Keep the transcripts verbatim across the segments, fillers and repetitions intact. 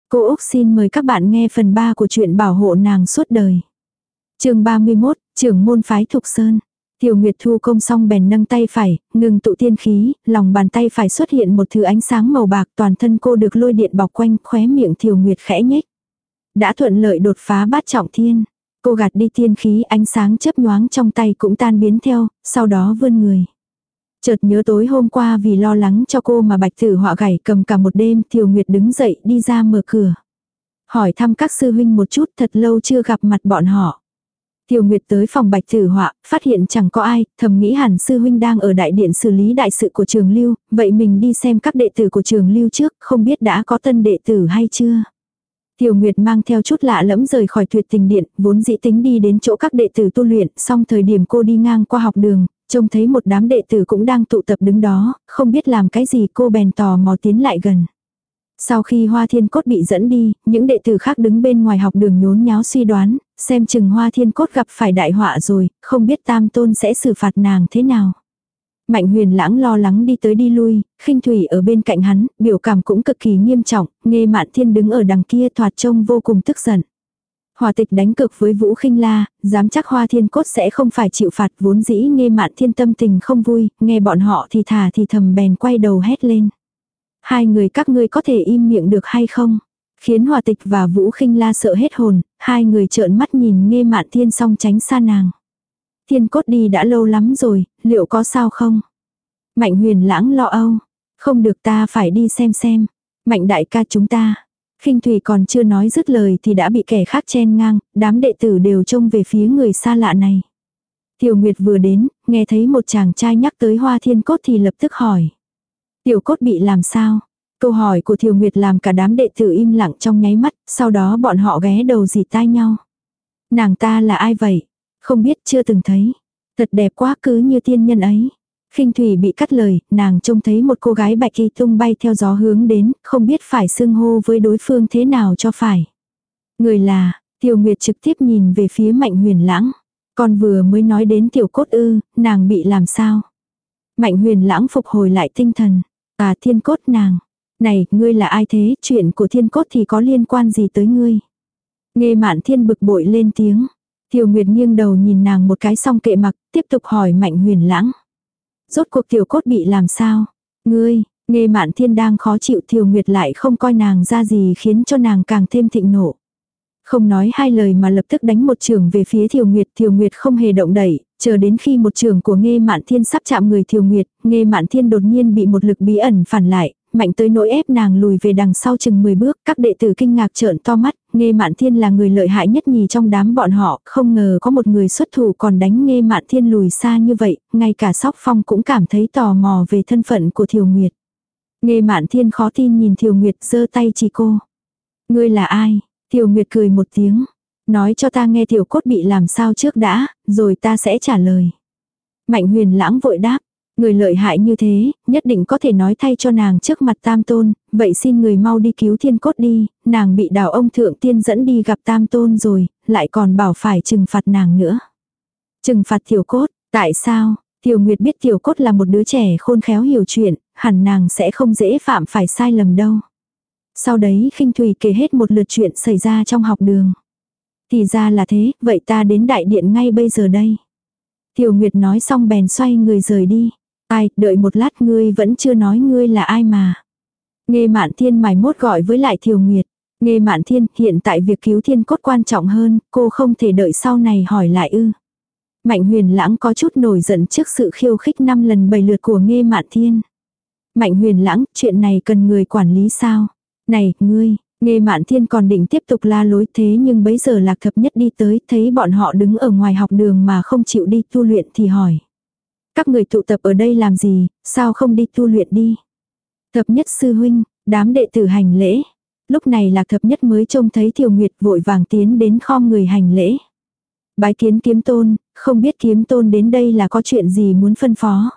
Cô Úc xin mời các bạn nghe phần ba của truyện Bảo hộ nàng suốt đời. Chương ba mươi mốt, trưởng môn phái Thục Sơn. Tiểu Nguyệt thu công xong bèn nâng tay phải, ngừng tụ tiên khí, lòng bàn tay phải xuất hiện một thứ ánh sáng màu bạc, toàn thân cô được lôi điện bọc quanh, khóe miệng Tiểu Nguyệt khẽ nhếch. Đã thuận lợi đột phá bát trọng thiên. Cô gạt đi tiên khí, ánh sáng chớp nhoáng trong tay cũng tan biến theo, sau đó vươn người. Chợt nhớ tối hôm qua vì lo lắng cho cô mà Bạch Tử Họa gảy cầm cả một đêm, Tiểu Nguyệt đứng dậy đi ra mở cửa. Hỏi thăm các sư huynh một chút, thật lâu chưa gặp mặt bọn họ. Tiểu Nguyệt tới phòng Bạch Tử Họa, phát hiện chẳng có ai, thầm nghĩ hẳn sư huynh đang ở đại điện xử lý đại sự của Trường Lưu, vậy mình đi xem các đệ tử của Trường Lưu trước, không biết đã có tân đệ tử hay chưa. Tiểu Nguyệt mang theo chút lạ lẫm rời khỏi Tuyệt Tình Điện, vốn dĩ tính đi đến chỗ các đệ tử tu luyện, xong thời điểm cô đi ngang qua học đường, trông thấy một đám đệ tử cũng đang tụ tập đứng đó, không biết làm cái gì, cô bèn tò mò tiến lại gần. Sau khi Hoa Thiên Cốt bị dẫn đi, những đệ tử khác đứng bên ngoài học đường nhốn nháo suy đoán, xem chừng Hoa Thiên Cốt gặp phải đại họa rồi, không biết Tam Tôn sẽ xử phạt nàng thế nào. Mạnh Huyền Lãng lo lắng đi tới đi lui, Khinh Thủy ở bên cạnh hắn, biểu cảm cũng cực kỳ nghiêm trọng, Nghê Mạn Thiên đứng ở đằng kia thoạt trông vô cùng tức giận. Hòa Tịch đánh cực với Vũ Khinh La, dám chắc Hoa Thiên Cốt sẽ không phải chịu phạt, vốn dĩ Nghê Mạn Thiên tâm tình không vui, nghe bọn họ thì thả thì thầm bèn quay đầu hét lên. Hai người các ngươi có thể im miệng được hay không? Khiến Hòa Tịch và Vũ Khinh La sợ hết hồn, hai người trợn mắt nhìn Nghê Mạn Thiên xong tránh xa nàng. Thiên Cốt đi đã lâu lắm rồi, liệu có sao không? Mạnh Huyền Lãng lo âu. Không được, ta phải đi xem xem. Mạnh đại ca chúng ta. Khinh Thủy còn chưa nói dứt lời thì đã bị kẻ khác chen ngang, đám đệ tử đều trông về phía người xa lạ này. Tiểu Nguyệt vừa đến, nghe thấy một chàng trai nhắc tới Hoa Thiên Cốt thì lập tức hỏi. Tiểu Cốt bị làm sao? Câu hỏi của Tiểu Nguyệt làm cả đám đệ tử im lặng trong nháy mắt, sau đó bọn họ ghé đầu dì tai nhau. Nàng ta là ai vậy? Không biết, chưa từng thấy. Thật đẹp quá, cứ như tiên nhân ấy. Khinh Thủy bị cắt lời, nàng trông thấy một cô gái bạch y tung bay theo gió hướng đến, không biết phải xưng hô với đối phương thế nào cho phải. Người là, Tiểu Nguyệt trực tiếp nhìn về phía Mạnh Huyền Lãng. Con vừa mới nói đến Tiểu Cốt ư, nàng bị làm sao? Mạnh Huyền Lãng phục hồi lại tinh thần. À, Thiên Cốt nàng. Này, ngươi là ai thế, chuyện của Thiên Cốt thì có liên quan gì tới ngươi? Nghê Mạn Thiên bực bội lên tiếng. Tiểu Nguyệt nghiêng đầu nhìn nàng một cái xong kệ mặc, tiếp tục hỏi Mạnh Huyền Lãng. Rốt cuộc Tiểu Cốt bị làm sao? Ngươi, Nghê Mạn Thiên đang khó chịu, Tiểu Nguyệt lại không coi nàng ra gì khiến cho nàng càng thêm thịnh nộ. Không nói hai lời mà lập tức đánh một chưởng về phía Tiểu Nguyệt, Tiểu Nguyệt không hề động đẩy, chờ đến khi một chưởng của Nghê Mạn Thiên sắp chạm người Tiểu Nguyệt, Nghê Mạn Thiên đột nhiên bị một lực bí ẩn phản lại, mạnh tới nỗi ép nàng lùi về đằng sau chừng mười bước, các đệ tử kinh ngạc trợn to mắt, Nghê Mạn Thiên là người lợi hại nhất nhì trong đám bọn họ, không ngờ có một người xuất thủ còn đánh Nghê Mạn Thiên lùi xa như vậy, ngay cả Sóc Phong cũng cảm thấy tò mò về thân phận của Tiểu Nguyệt. Nghê Mạn Thiên khó tin nhìn Tiểu Nguyệt, giơ tay chỉ cô. Ngươi là ai? Tiểu Nguyệt cười một tiếng. Nói cho ta nghe Tiểu Cốt bị làm sao trước đã, rồi ta sẽ trả lời. Mạnh Huyền Lãng vội đáp. Người lợi hại như thế, nhất định có thể nói thay cho nàng trước mặt Tam Tôn, vậy xin người mau đi cứu Thiên Cốt đi, nàng bị đào ông thượng tiên dẫn đi gặp Tam Tôn rồi, lại còn bảo phải trừng phạt nàng nữa. Trừng phạt Tiểu Cốt, tại sao? Tiểu Nguyệt biết Tiểu Cốt là một đứa trẻ khôn khéo hiểu chuyện, hẳn nàng sẽ không dễ phạm phải sai lầm đâu. Sau đấy Khinh Thủy kể hết một lượt chuyện xảy ra trong học đường. Thì ra là thế, vậy ta đến đại điện ngay bây giờ đây. Tiểu Nguyệt nói xong bèn xoay người rời đi. Ai, đợi một lát, ngươi vẫn chưa nói ngươi là ai mà. Nghê Mạn Thiên mải mốt gọi với lại Tiểu Nguyệt. Nghê Mạn Thiên, hiện tại việc cứu Thiên Cốt quan trọng hơn, cô không thể đợi sau này hỏi lại ư. Mạnh Huyền Lãng có chút nổi giận trước sự khiêu khích năm lần bảy lượt của Nghê Mạn Thiên. Mạnh Huyền Lãng, chuyện này cần người quản lý sao? Này, ngươi, Nghê Mạn Thiên còn định tiếp tục la lối thế nhưng bấy giờ Lạc Thập Nhất đi tới, thấy bọn họ đứng ở ngoài học đường mà không chịu đi tu luyện thì hỏi. Các người tụ tập ở đây làm gì, sao không đi tu luyện đi? Thập Nhất sư huynh, đám đệ tử hành lễ. Lúc này Lạc Thập Nhất mới trông thấy Tiểu Nguyệt vội vàng tiến đến khom người hành lễ. Bái kiến Kiếm Tôn, không biết Kiếm Tôn đến đây là có chuyện gì muốn phân phó.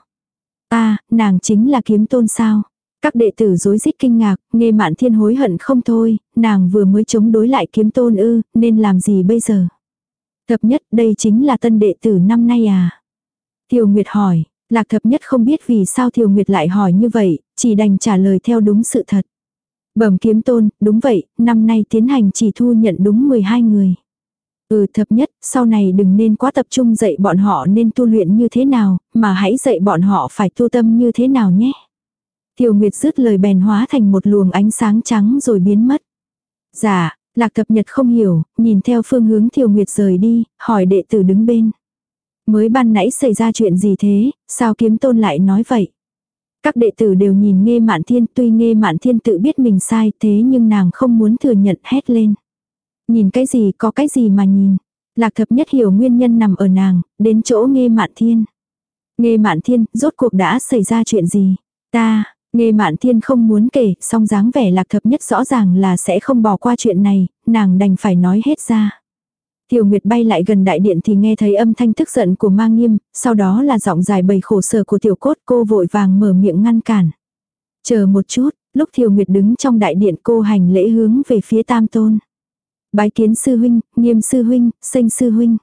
À, nàng chính là Kiếm Tôn sao? Các đệ tử rối rít kinh ngạc, Nghê Mạn Thiên hối hận không thôi, nàng vừa mới chống đối lại Kiếm Tôn ư, nên làm gì bây giờ? Thập Nhất, đây chính là tân đệ tử năm nay à? Tiểu Nguyệt hỏi, Lạc Thập Nhất không biết vì sao Tiểu Nguyệt lại hỏi như vậy, chỉ đành trả lời theo đúng sự thật. Bẩm kiếm tôn, đúng vậy, năm nay tiến hành chỉ thu nhận đúng mười hai người. Ừ, thập nhất, sau này đừng nên quá tập trung dạy bọn họ nên tu luyện như thế nào, mà hãy dạy bọn họ phải tu tâm như thế nào nhé. Tiêu Nguyệt dứt lời bèn hóa thành một luồng ánh sáng trắng rồi biến mất. Dạ, Lạc Thập Nhật không hiểu, nhìn theo phương hướng Tiêu Nguyệt rời đi, hỏi đệ tử đứng bên. Mới ban nãy xảy ra chuyện gì thế, sao kiếm tôn lại nói vậy? Các đệ tử đều nhìn Nghê Mạn Thiên, tuy Nghê Mạn Thiên tự biết mình sai thế nhưng nàng không muốn thừa nhận, hét lên. Nhìn cái gì, có cái gì mà nhìn. Lạc Thập Nhất hiểu nguyên nhân nằm ở nàng, đến chỗ Nghê Mạn Thiên. Nghê Mạn Thiên, rốt cuộc đã xảy ra chuyện gì? Ta, Nghê Mạn Thiên không muốn kể, song dáng vẻ Lạc Thập Nhất rõ ràng là sẽ không bỏ qua chuyện này, nàng đành phải nói hết ra. Tiểu Nguyệt bay lại gần đại điện thì nghe thấy âm thanh tức giận của Ma Nghiêm, sau đó là giọng dài bày khổ sở của Tiểu Cốt, cô vội vàng mở miệng ngăn cản. Chờ một chút, lúc Tiểu Nguyệt đứng trong đại điện cô hành lễ hướng về phía Tam Tôn. Bái kiến sư huynh, Nghiêm sư huynh, Sinh sư huynh.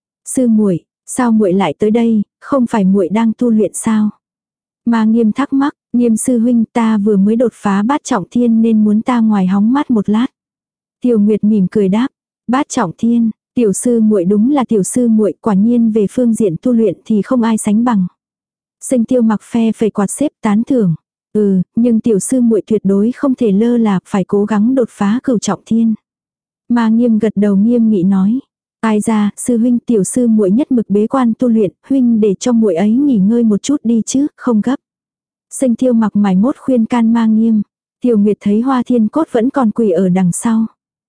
Sư muội, sao muội lại tới đây, không phải muội đang tu luyện sao? Ma Nghiêm thắc mắc, Nghiêm sư huynh, ta vừa mới đột phá bát trọng thiên nên muốn ta ngoài hóng mát một lát. Tiểu Nguyệt mỉm cười đáp, bát trọng thiên, tiểu sư muội đúng là tiểu sư muội, quả nhiên về phương diện tu luyện thì không ai sánh bằng. Sinh Tiêu Mặc phe phẩy quạt xếp tán thưởng. Ừ, nhưng tiểu sư muội tuyệt đối không thể lơ là, phải cố gắng đột phá cửu trọng thiên. Ma Nghiêm gật đầu nghiêm nghị nói. Ai ra, sư huynh, tiểu sư muội nhất mực bế quan tu luyện, huynh để cho muội ấy nghỉ ngơi một chút đi chứ, không gấp. Sinh Tiêu Mặc mải mốt khuyên can Ma Nghiêm. Tiểu Nguyệt thấy Hoa Thiên Cốt vẫn còn quỳ ở đằng sau.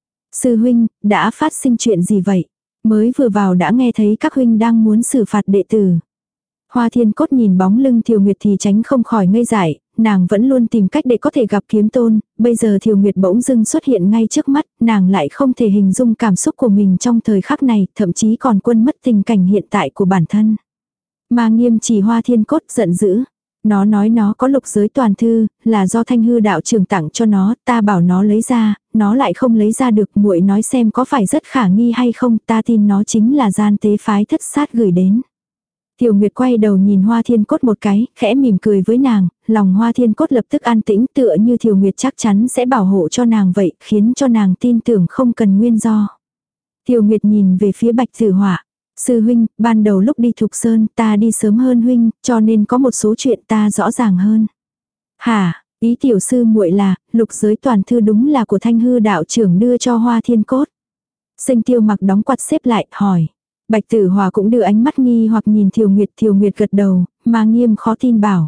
Sư huynh, đã phát sinh chuyện gì vậy? Mới vừa vào đã nghe thấy các huynh đang muốn xử phạt đệ tử. Hoa Thiên Cốt nhìn bóng lưng Thiều Nguyệt thì tránh không khỏi ngây dại, nàng vẫn luôn tìm cách để có thể gặp kiếm tôn, bây giờ Thiều Nguyệt bỗng dưng xuất hiện ngay trước mắt, nàng lại không thể hình dung cảm xúc của mình trong thời khắc này, thậm chí còn quên mất tình cảnh hiện tại của bản thân. Ma Nghiêm chỉ Hoa Thiên Cốt giận dữ. Nó nói nó có lục giới toàn thư, là do Thanh Hư đạo trưởng tặng cho nó, ta bảo nó lấy ra, nó lại không lấy ra được, muội nói xem có phải rất khả nghi hay không, ta tin nó chính là gian tế phái thất sát gửi đến. Tiểu Nguyệt quay đầu nhìn Hoa Thiên Cốt một cái, khẽ mỉm cười với nàng, lòng Hoa Thiên Cốt lập tức an tĩnh, tựa như Tiểu Nguyệt chắc chắn sẽ bảo hộ cho nàng vậy, khiến cho nàng tin tưởng không cần nguyên do. Tiểu Nguyệt nhìn về phía Bạch Tử Họa. Sư huynh, ban đầu lúc đi Thục Sơn ta đi sớm hơn huynh, cho nên có một số chuyện ta rõ ràng hơn. Hả, ý tiểu sư muội là, lục giới toàn thư đúng là của Thanh Hư đạo trưởng đưa cho Hoa Thiên Cốt. Sinh Tiêu Mặc đóng quạt xếp lại, hỏi. Bạch Tử Hòa cũng đưa ánh mắt nghi hoặc nhìn Thiều Nguyệt, Thiều Nguyệt gật đầu, Ma Nghiêm khó tin bảo.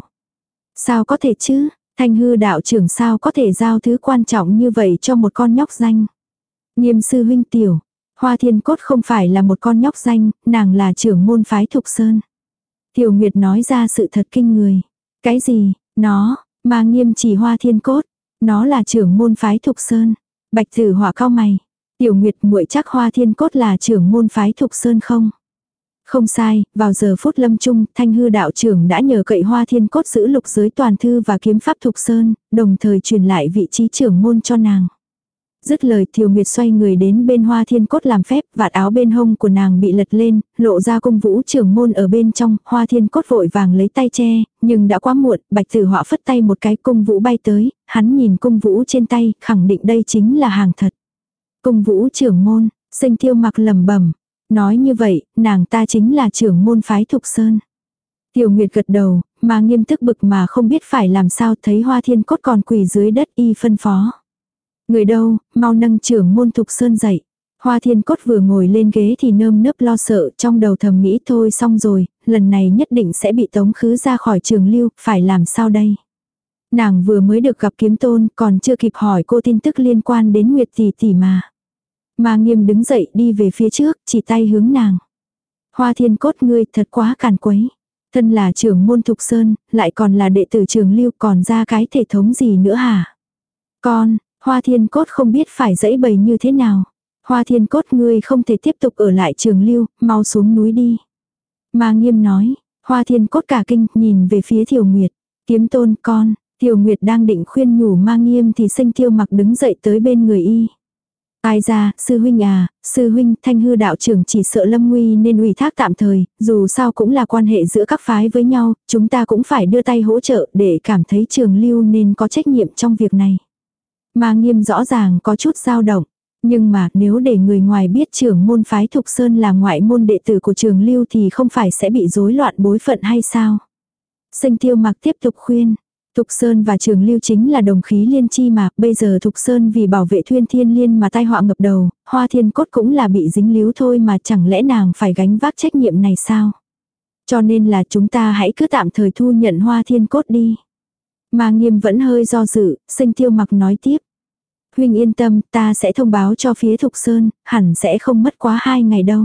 Sao có thể chứ, Thanh Hư đạo trưởng sao có thể giao thứ quan trọng như vậy cho một con nhóc danh. Nghiêm sư huynh tiểu. Hoa Thiên Cốt không phải là một con nhóc danh, nàng là trưởng môn phái Thục Sơn. Tiểu Nguyệt nói ra sự thật kinh người. Cái gì, nó, Ma Nghiêm chỉ Hoa Thiên Cốt. Nó là trưởng môn phái Thục Sơn. Bạch Tử Họa cau mày. Tiểu Nguyệt muội chắc Hoa Thiên Cốt là trưởng môn phái Thục Sơn không? Không sai, vào giờ phút lâm chung, Thanh Hư đạo trưởng đã nhờ cậy Hoa Thiên Cốt giữ lục giới toàn thư và kiếm pháp Thục Sơn, đồng thời truyền lại vị trí trưởng môn cho nàng. Dứt lời Thiều Nguyệt xoay người đến bên Hoa Thiên Cốt làm phép, vạt áo bên hông của nàng bị lật lên, lộ ra cung vũ trưởng môn ở bên trong, Hoa Thiên Cốt vội vàng lấy tay che, nhưng đã quá muộn, Bạch Tử Họa phất tay một cái, cung vũ bay tới, hắn nhìn cung vũ trên tay, khẳng định đây chính là hàng thật. Cung vũ trưởng môn, Sinh Tiêu Mặc lẩm bẩm, nói như vậy, nàng ta chính là trưởng môn phái Thục Sơn. Tiểu Nguyệt gật đầu, mà nghiêm tức bực mà không biết phải làm sao, thấy Hoa Thiên Cốt còn quỳ dưới đất y phân phó. Người đâu, mau nâng trưởng môn Thục Sơn dậy. Hoa Thiên Cốt vừa ngồi lên ghế thì nơm nớp lo sợ, trong đầu thầm nghĩ thôi xong rồi, lần này nhất định sẽ bị tống khứ ra khỏi trường lưu, phải làm sao đây. Nàng vừa mới được gặp kiếm tôn, còn chưa kịp hỏi cô tin tức liên quan đến Nguyệt tỷ tỷ mà. Ma Nghiêm đứng dậy đi về phía trước, chỉ tay hướng nàng. Hoa Thiên Cốt ngươi thật quá càn quấy. Thân là trưởng môn Thục Sơn, lại còn là đệ tử trường lưu, còn ra cái thể thống gì nữa hả? Con, Hoa Thiên Cốt không biết phải dãy bày như thế nào. Hoa Thiên Cốt ngươi không thể tiếp tục ở lại trường lưu, mau xuống núi đi. Ma Nghiêm nói, Hoa Thiên Cốt cả kinh nhìn về phía Thiều Nguyệt. Kiếm tôn con, Thiều Nguyệt đang định khuyên nhủ Ma Nghiêm thì Sinh Tiêu Mặc đứng dậy tới bên người y. Ai ra, sư huynh à, sư huynh Thanh Hư đạo trưởng chỉ sợ lâm nguy nên ủy thác tạm thời, dù sao cũng là quan hệ giữa các phái với nhau, chúng ta cũng phải đưa tay hỗ trợ để cảm thấy trường lưu nên có trách nhiệm trong việc này. Ma Nghiêm rõ ràng có chút dao động. Nhưng mà nếu để người ngoài biết trưởng môn phái Thục Sơn là ngoại môn đệ tử của Trường Lưu thì không phải sẽ bị rối loạn bối phận hay sao? Sinh Tiêu Mặc tiếp tục khuyên. Thục Sơn và Trường Lưu chính là đồng khí liên chi mà, bây giờ Thục Sơn vì bảo vệ Thuyên Thiên Liên mà tai họa ngập đầu, Hoa Thiên Cốt cũng là bị dính líu thôi mà, chẳng lẽ nàng phải gánh vác trách nhiệm này sao? Cho nên là chúng ta hãy cứ tạm thời thu nhận Hoa Thiên Cốt đi. Ma Nghiêm vẫn hơi do dự, Sinh Tiêu Mặc nói tiếp. Huynh yên tâm, ta sẽ thông báo cho phía Thục Sơn, hẳn sẽ không mất quá hai ngày đâu.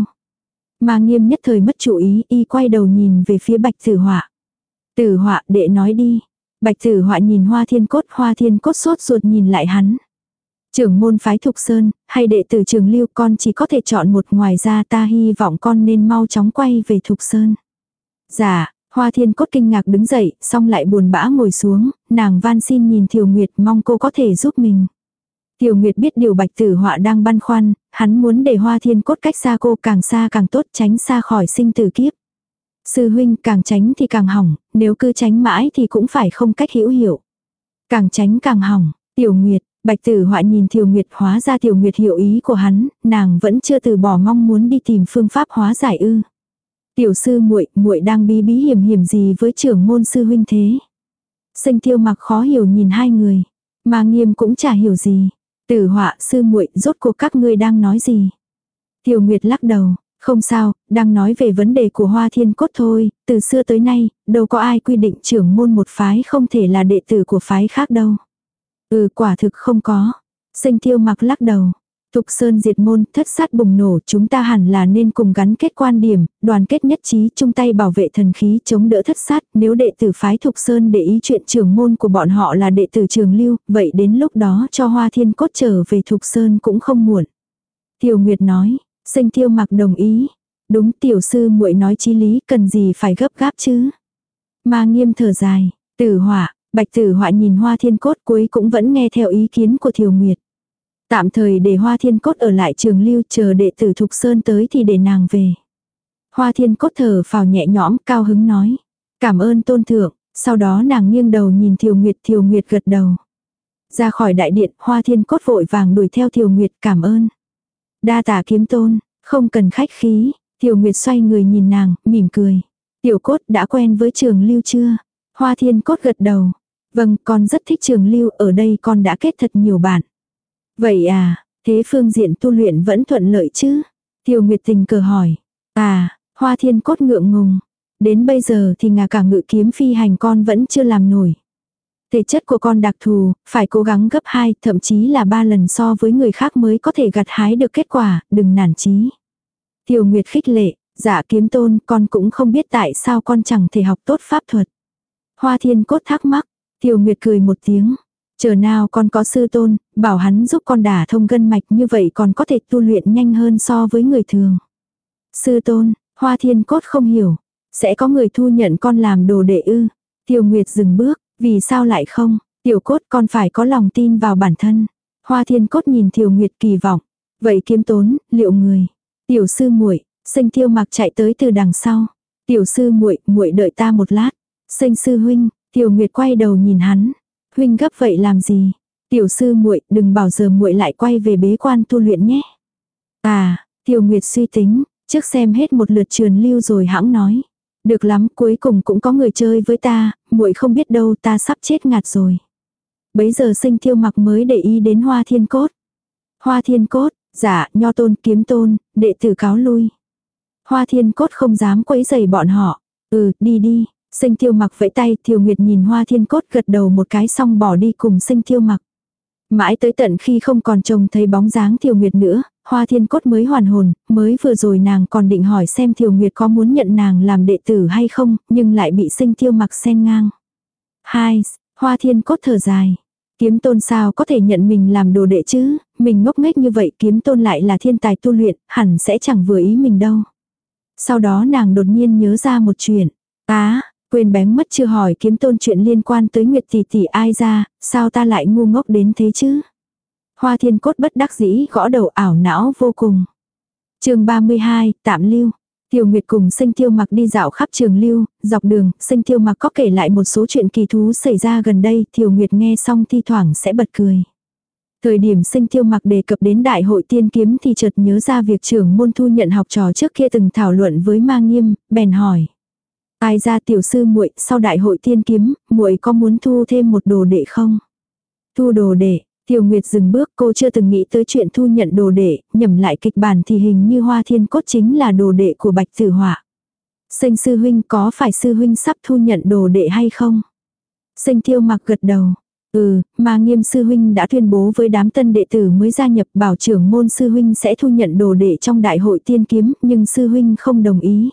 Ma Nghiêm nhất thời mất chủ ý, y quay đầu nhìn về phía Bạch Tử Họa. Tử Họa, đệ nói đi. Bạch Tử Họa nhìn Hoa Thiên Cốt, Hoa Thiên Cốt sốt ruột nhìn lại hắn. Trưởng môn phái Thục Sơn, hay đệ tử Trường Lưu, con chỉ có thể chọn một, ngoài ra ta hy vọng con nên mau chóng quay về Thục Sơn. Dạ, Hoa Thiên Cốt kinh ngạc đứng dậy, xong lại buồn bã ngồi xuống, nàng van xin nhìn Thiều Nguyệt mong cô có thể giúp mình. Thiều Nguyệt biết điều Bạch Tử Họa đang băn khoăn, hắn muốn để Hoa Thiên Cốt cách xa cô, càng xa càng tốt, tránh xa khỏi sinh tử kiếp. Sư huynh, càng tránh thì càng hỏng, nếu cứ tránh mãi thì cũng phải không cách hữu hiệu. Càng tránh càng hỏng. Tiểu Nguyệt, Bạch Tử Họa nhìn Thiều Nguyệt, hóa ra Tiểu Nguyệt hiểu ý của hắn, nàng vẫn chưa từ bỏ mong muốn đi tìm phương pháp hóa giải ư? Tiểu sư muội, muội đang bí bí hiểm hiểm gì với trưởng môn sư huynh thế? Sinh Tiêu Mặc khó hiểu nhìn hai người, Ma Nghiêm cũng chả hiểu gì. Tử Họa, sư muội, rốt cuộc các ngươi đang nói gì? Tiểu Nguyệt lắc đầu, không sao, đang nói về vấn đề của Hoa Thiên Cốt thôi, từ xưa tới nay, đâu có ai quy định trưởng môn một phái không thể là đệ tử của phái khác đâu. Ừ, quả thực không có. Sinh Tiêu Mặc lắc đầu. Thục Sơn diệt môn, thất sát bùng nổ, chúng ta hẳn là nên cùng gắn kết quan điểm, đoàn kết nhất trí, chung tay bảo vệ thần khí, chống đỡ thất sát. Nếu đệ tử phái Thục Sơn để ý chuyện trưởng môn của bọn họ là đệ tử Trường Lưu, vậy đến lúc đó cho Hoa Thiên Cốt trở về Thục Sơn cũng không muộn. Tiểu Nguyệt nói. Sinh Tiêu Mặc đồng ý. Đúng, tiểu sư muội nói chí lý, cần gì phải gấp gáp chứ. Ma Nghiêm thở dài. Tử Họa, Bạch Tử Họa nhìn Hoa Thiên Cốt, cuối cũng vẫn nghe theo ý kiến của Thiều Nguyệt. Tạm thời để Hoa Thiên Cốt ở lại Trường Lưu, chờ đệ tử Thục Sơn tới thì để nàng về. Hoa Thiên Cốt thở phào nhẹ nhõm, cao hứng nói. Cảm ơn tôn thượng. Sau đó nàng nghiêng đầu nhìn Thiều Nguyệt, Thiều Nguyệt gật đầu. Ra khỏi đại điện, Hoa Thiên Cốt vội vàng đuổi theo Thiều Nguyệt, cảm ơn. Đa tạ kiếm tôn, không cần khách khí. Thiều Nguyệt xoay người nhìn nàng, mỉm cười. Tiểu Cốt đã quen với Trường Lưu chưa? Hoa Thiên Cốt gật đầu. Vâng, con rất thích Trường Lưu, ở đây con đã kết thật nhiều bạn. Vậy à, thế phương diện tu luyện vẫn thuận lợi chứ? Thiều Nguyệt tình cờ hỏi. À, Hoa Thiên Cốt ngượng ngùng. Đến bây giờ thì ngà cả ngự kiếm phi hành con vẫn chưa làm nổi. Thể chất của con đặc thù, phải cố gắng gấp hai, thậm chí là ba lần so với người khác mới có thể gặt hái được kết quả, đừng nản chí. Thiều Nguyệt khích lệ, dạ kiếm tôn, con cũng không biết tại sao con chẳng thể học tốt pháp thuật. Hoa Thiên Cốt thắc mắc, Thiều Nguyệt cười một tiếng. Chờ nào con có sư tôn, bảo hắn giúp con đả thông gân mạch, như vậy còn có thể tu luyện nhanh hơn so với người thường. Sư tôn, Hoa Thiên Cốt không hiểu. Sẽ có người thu nhận con làm đồ đệ ư? Thiều Nguyệt dừng bước, vì sao lại không? Tiểu Cốt, con phải có lòng tin vào bản thân. Hoa Thiên Cốt nhìn Thiều Nguyệt kỳ vọng. Vậy kiếm tốn, liệu người? Tiểu sư muội, Sinh Tiêu Mặc chạy tới từ đằng sau. Tiểu sư muội, muội đợi ta một lát. Sinh sư huynh, Thiều Nguyệt quay đầu nhìn hắn. Huynh gấp vậy làm gì? Tiểu sư muội, đừng bảo giờ muội lại quay về bế quan tu luyện nhé. À, Thiều Nguyệt suy tính, trước xem hết một lượt Trường Lưu rồi hãng nói. Được lắm, cuối cùng cũng có người chơi với ta, muội không biết đâu, ta sắp chết ngạt rồi. Bấy giờ Sinh Tiêu Mặc mới để ý đến Hoa Thiên Cốt. Hoa Thiên Cốt, dạ, nho tôn, kiếm tôn, đệ tử cáo lui. Hoa Thiên Cốt không dám quấy rầy bọn họ. Ừ, đi đi. Sinh Tiêu Mặc vẫy tay, Thiều Nguyệt nhìn Hoa Thiên Cốt gật đầu một cái xong bỏ đi cùng Sinh Tiêu Mặc. Mãi tới tận khi không còn trông thấy bóng dáng Thiều Nguyệt nữa, Hoa Thiên Cốt mới hoàn hồn, mới vừa rồi nàng còn định hỏi xem Thiều Nguyệt có muốn nhận nàng làm đệ tử hay không, nhưng lại bị Sinh Tiêu Mặc xen ngang. Hai, Hoa Thiên Cốt thở dài. Kiếm tôn sao có thể nhận mình làm đồ đệ chứ, mình ngốc nghếch như vậy, kiếm tôn lại là thiên tài tu luyện, hẳn sẽ chẳng vừa ý mình đâu. Sau đó nàng đột nhiên nhớ ra một chuyện. Á, quên bén mất chưa hỏi kiếm tôn chuyện liên quan tới Nguyệt tỷ tỷ ai ra, sao ta lại ngu ngốc đến thế chứ? Hoa Thiên Cốt bất đắc dĩ gõ đầu ảo não vô cùng. Chương ba mươi hai, tạm lưu. Thiều Nguyệt cùng Sinh Tiêu Mặc đi dạo khắp Trường Lưu, dọc đường, Sinh Tiêu Mặc có kể lại một số chuyện kỳ thú xảy ra gần đây, Thiều Nguyệt nghe xong thi thoảng sẽ bật cười. Thời điểm Sinh Tiêu Mặc đề cập đến đại hội tiên kiếm thì chợt nhớ ra việc trưởng môn thu nhận học trò trước kia từng thảo luận với Ma Nghiêm, bèn hỏi. Ai ra tiểu sư muội, sau đại hội tiên kiếm, muội có muốn thu thêm một đồ đệ không? Thu đồ đệ, Tiểu Nguyệt dừng bước, cô chưa từng nghĩ tới chuyện thu nhận đồ đệ, nhẩm lại kịch bản thì hình như Hoa Thiên Cốt chính là đồ đệ của Bạch Tử Họa. Sinh sư huynh, có phải sư huynh sắp thu nhận đồ đệ hay không? Sinh Tiêu Mặc gật đầu. Ừ, mà Nghiêm sư huynh đã tuyên bố với đám tân đệ tử mới gia nhập, bảo trưởng môn sư huynh sẽ thu nhận đồ đệ trong đại hội tiên kiếm, nhưng sư huynh không đồng ý.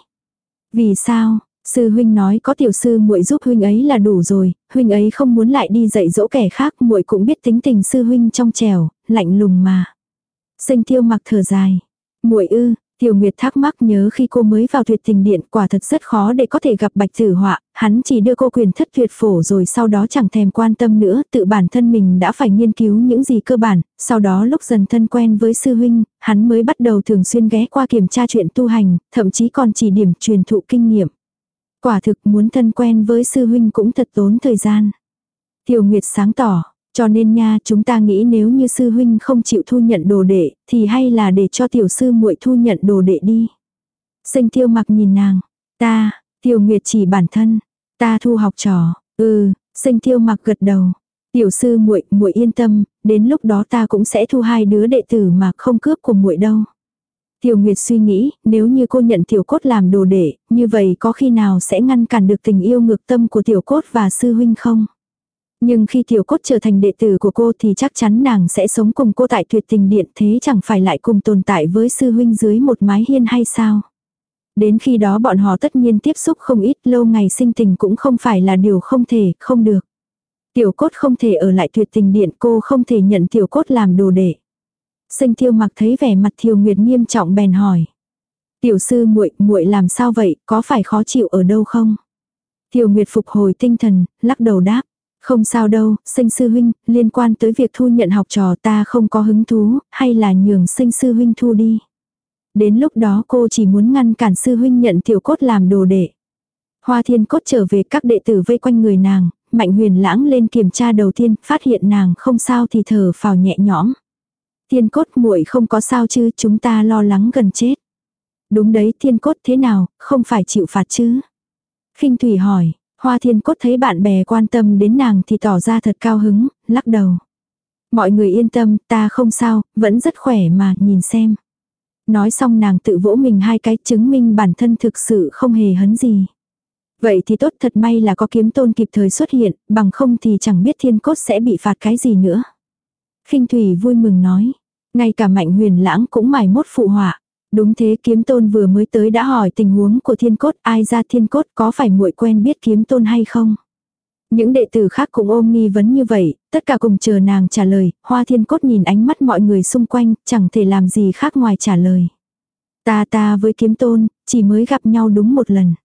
Vì sao? Sư huynh nói có tiểu sư muội giúp huynh ấy là đủ rồi, huynh ấy không muốn lại đi dạy dỗ kẻ khác, muội cũng biết tính tình sư huynh trong trẻo, lạnh lùng mà. Sinh Tiêu Mặc thở dài. Muội ư? Tiểu Nguyệt thắc mắc, nhớ khi cô mới vào Tuyệt Tình Điện, quả thật rất khó để có thể gặp Bạch Tử Họa, hắn chỉ đưa cô quyền thất tuyệt phổ rồi sau đó chẳng thèm quan tâm nữa, tự bản thân mình đã phải nghiên cứu những gì cơ bản, sau đó lúc dần thân quen với sư huynh, hắn mới bắt đầu thường xuyên ghé qua kiểm tra chuyện tu hành, thậm chí còn chỉ điểm truyền thụ kinh nghiệm. Quả thực muốn thân quen với sư huynh cũng thật tốn thời gian. Tiểu Nguyệt sáng tỏ. Cho nên nha, chúng ta nghĩ nếu như sư huynh không chịu thu nhận đồ đệ, thì hay là để cho tiểu sư muội thu nhận đồ đệ đi. Sinh Tiêu Mặc nhìn nàng. Ta, Tiểu Nguyệt chỉ bản thân. Ta thu học trò. Ừ, Sinh Tiêu Mặc gật đầu. Tiểu sư muội, muội yên tâm, đến lúc đó ta cũng sẽ thu hai đứa đệ tử mà không cướp của muội đâu. Tiểu Nguyệt suy nghĩ, nếu như cô nhận Tiểu Cốt làm đồ đệ, như vậy có khi nào sẽ ngăn cản được tình yêu ngược tâm của Tiểu Cốt và sư huynh không? Nhưng khi Tiểu Cốt trở thành đệ tử của cô thì chắc chắn nàng sẽ sống cùng cô tại Tuyệt Tình Điện, thế chẳng phải lại cùng tồn tại với sư huynh dưới một mái hiên hay sao? Đến khi đó bọn họ tất nhiên tiếp xúc không ít, lâu ngày sinh tình cũng không phải là điều không thể, không được. Tiểu Cốt không thể ở lại Tuyệt Tình Điện, cô không thể nhận Tiểu Cốt làm đồ đệ. Sinh Tiêu Mặc thấy vẻ mặt Thiều Nguyệt nghiêm trọng bèn hỏi. Tiểu sư muội, muội làm sao vậy, có phải khó chịu ở đâu không? Thiều Nguyệt phục hồi tinh thần, lắc đầu đáp. Không sao đâu, Sinh sư huynh, liên quan tới việc thu nhận học trò ta không có hứng thú, hay là nhường Sinh sư huynh thu đi. Đến lúc đó cô chỉ muốn ngăn cản sư huynh nhận Tiểu Cốt làm đồ đệ. Hoa Thiên Cốt trở về, các đệ tử vây quanh người nàng, Mạnh Huyền Lãng lên kiểm tra đầu tiên, phát hiện nàng không sao thì thở phào nhẹ nhõm. Thiên Cốt, muội không có sao chứ, chúng ta lo lắng gần chết. Đúng đấy, Thiên Cốt, thế nào, không phải chịu phạt chứ? Khinh Thủy hỏi. Hoa Thiên Cốt thấy bạn bè quan tâm đến nàng thì tỏ ra thật cao hứng, lắc đầu. Mọi người yên tâm, ta không sao, vẫn rất khỏe mà, nhìn xem. Nói xong nàng tự vỗ mình hai cái, chứng minh bản thân thực sự không hề hấn gì. Vậy thì tốt, thật may là có Kiếm Tôn kịp thời xuất hiện, bằng không thì chẳng biết Thiên Cốt sẽ bị phạt cái gì nữa. Khinh Thủy vui mừng nói. Ngay cả Mạnh Huyền Lãng cũng mải mốt phụ họa. Đúng thế, Kiếm Tôn vừa mới tới đã hỏi tình huống của Thiên Cốt, ai ra Thiên Cốt, có phải muội quen biết Kiếm Tôn hay không? Những đệ tử khác cũng ôm nghi vấn như vậy, tất cả cùng chờ nàng trả lời. Hoa Thiên Cốt nhìn ánh mắt mọi người xung quanh, chẳng thể làm gì khác ngoài trả lời. Ta ta với Kiếm Tôn, chỉ mới gặp nhau đúng một lần.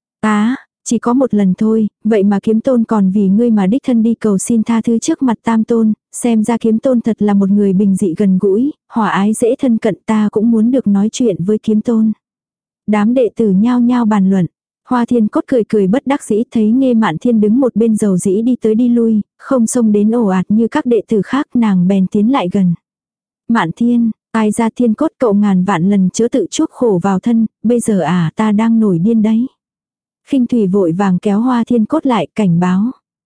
Á, chỉ có một lần thôi, vậy mà Kiếm Tôn còn vì ngươi mà đích thân đi cầu xin tha thứ trước mặt Tam Tôn, xem ra Kiếm Tôn thật là một người bình dị gần gũi, hòa ái dễ thân cận, ta cũng muốn được nói chuyện với Kiếm Tôn. Đám đệ tử nhao nhao bàn luận. Hoa Thiên Cốt cười cười bất đắc dĩ, thấy Nghê Mạn Thiên đứng một bên dầu dĩ đi tới đi lui, không xông đến ồ ạt như các đệ tử khác, nàng bèn tiến lại gần. Mạn Thiên, ai ra Thiên Cốt, cậu ngàn vạn lần chớ tự chuốc khổ vào thân, bây giờ à ta đang nổi điên đấy. Khinh Thủy vội vàng kéo Hoa Thiên Cốt lại, cảnh báo.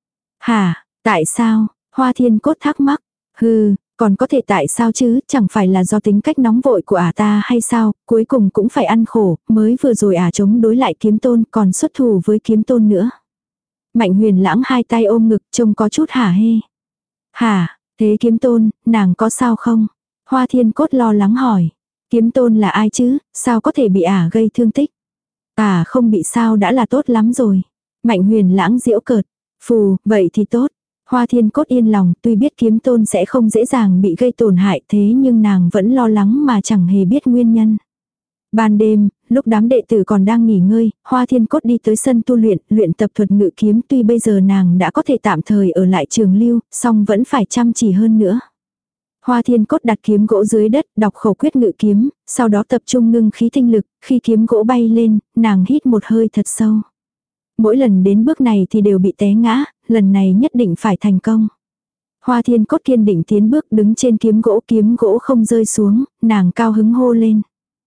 Hả, tại sao? Hoa Thiên Cốt thắc mắc. Hừ, còn có thể tại sao chứ, chẳng phải là do tính cách nóng vội của ả ta hay sao, cuối cùng cũng phải ăn khổ, mới vừa rồi ả chống đối lại Kiếm Tôn, còn xuất thủ với Kiếm Tôn nữa. Mạnh Huyền Lãng hai tay ôm ngực, trông có chút hả hê. Hả, thế Kiếm Tôn, nàng có sao không? Hoa Thiên Cốt lo lắng hỏi. Kiếm Tôn là ai chứ, sao có thể bị ả gây thương tích? À không bị sao đã là tốt lắm rồi. Mạnh Huyền Lãng giễu cợt. Phù, vậy thì tốt. Hoa Thiên Cốt yên lòng, tuy biết Kiếm Tôn sẽ không dễ dàng bị gây tổn hại, thế nhưng nàng vẫn lo lắng mà chẳng hề biết nguyên nhân. Ban đêm, lúc đám đệ tử còn đang nghỉ ngơi, Hoa Thiên Cốt đi tới sân tu luyện, luyện tập thuật ngự kiếm, tuy bây giờ nàng đã có thể tạm thời ở lại trường lưu, song vẫn phải chăm chỉ hơn nữa. Hoa Thiên Cốt đặt kiếm gỗ dưới đất, đọc khẩu quyết ngự kiếm, sau đó tập trung ngưng khí tinh lực, khi kiếm gỗ bay lên, nàng hít một hơi thật sâu. Mỗi lần đến bước này thì đều bị té ngã, lần này nhất định phải thành công. Hoa Thiên Cốt kiên định tiến bước đứng trên kiếm gỗ, kiếm gỗ không rơi xuống, nàng cao hứng hô lên.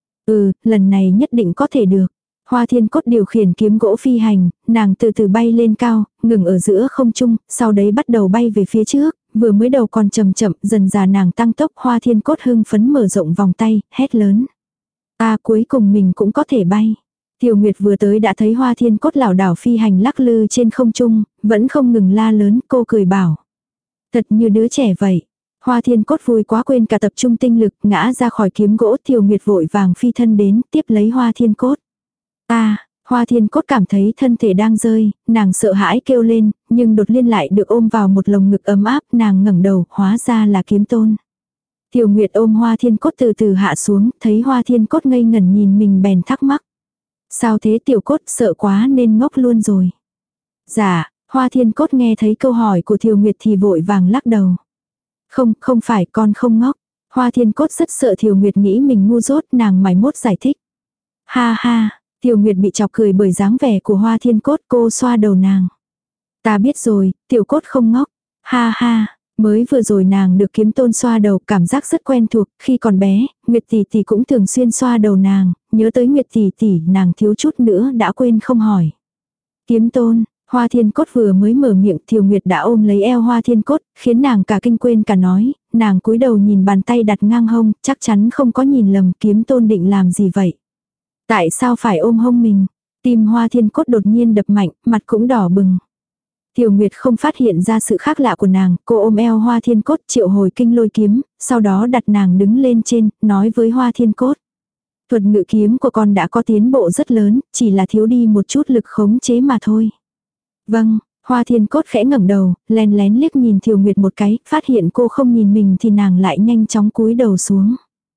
Ừ, lần này nhất định có thể được. Hoa Thiên Cốt điều khiển kiếm gỗ phi hành, nàng từ từ bay lên cao, ngừng ở giữa không trung, sau đấy bắt đầu bay về phía trước, vừa mới đầu còn chậm chậm, dần dà nàng tăng tốc. Hoa Thiên Cốt hưng phấn mở rộng vòng tay, hét lớn. À, cuối cùng mình cũng có thể bay. Tiểu Nguyệt vừa tới đã thấy Hoa Thiên Cốt lảo đảo phi hành lắc lư trên không trung, vẫn không ngừng la lớn, cô cười bảo. Thật như đứa trẻ vậy. Hoa Thiên Cốt vui quá quên cả tập trung tinh lực, ngã ra khỏi kiếm gỗ. Tiểu Nguyệt vội vàng phi thân đến, tiếp lấy Hoa Thiên Cốt. À, Hoa Thiên Cốt cảm thấy thân thể đang rơi, nàng sợ hãi kêu lên, nhưng đột nhiên lại được ôm vào một lồng ngực ấm áp, nàng ngẩng đầu, hóa ra là Kiếm Tôn. Tiểu Nguyệt ôm Hoa Thiên Cốt từ từ hạ xuống, thấy Hoa Thiên Cốt ngây ngẩn nhìn mình bèn thắc mắc. Sao thế Tiểu Cốt, sợ quá nên ngốc luôn rồi. Dạ, Hoa Thiên Cốt nghe thấy câu hỏi của Tiểu Nguyệt thì vội vàng lắc đầu. Không, không phải, con không ngốc. Hoa Thiên Cốt rất sợ Tiểu Nguyệt nghĩ mình ngu dốt, nàng mải mốt giải thích. Ha ha, Tiểu Nguyệt bị chọc cười bởi dáng vẻ của Hoa Thiên Cốt, cô xoa đầu nàng. Ta biết rồi, Tiểu Cốt không ngốc. Ha ha, mới vừa rồi nàng được Kiếm Tôn xoa đầu, cảm giác rất quen thuộc. Khi còn bé, Nguyệt tỷ tỷ cũng thường xuyên xoa đầu nàng, nhớ tới Nguyệt tỷ tỷ, nàng thiếu chút nữa đã quên không hỏi. Kiếm Tôn, Hoa Thiên Cốt vừa mới mở miệng, Tiểu Nguyệt đã ôm lấy eo Hoa Thiên Cốt, khiến nàng cả kinh quên cả nói. Nàng cúi đầu nhìn bàn tay đặt ngang hông, chắc chắn không có nhìn lầm. Kiếm Tôn định làm gì vậy? Tại sao phải ôm hông mình? Tim Hoa Thiên Cốt đột nhiên đập mạnh, mặt cũng đỏ bừng. Tiểu Nguyệt không phát hiện ra sự khác lạ của nàng, cô ôm eo Hoa Thiên Cốt triệu hồi kinh lôi kiếm, sau đó đặt nàng đứng lên trên, nói với Hoa Thiên Cốt. Thuật ngự kiếm của con đã có tiến bộ rất lớn, chỉ là thiếu đi một chút lực khống chế mà thôi. Vâng, Hoa Thiên Cốt khẽ ngẩng đầu, lén lén liếc nhìn Tiểu Nguyệt một cái, phát hiện cô không nhìn mình thì nàng lại nhanh chóng cúi đầu xuống.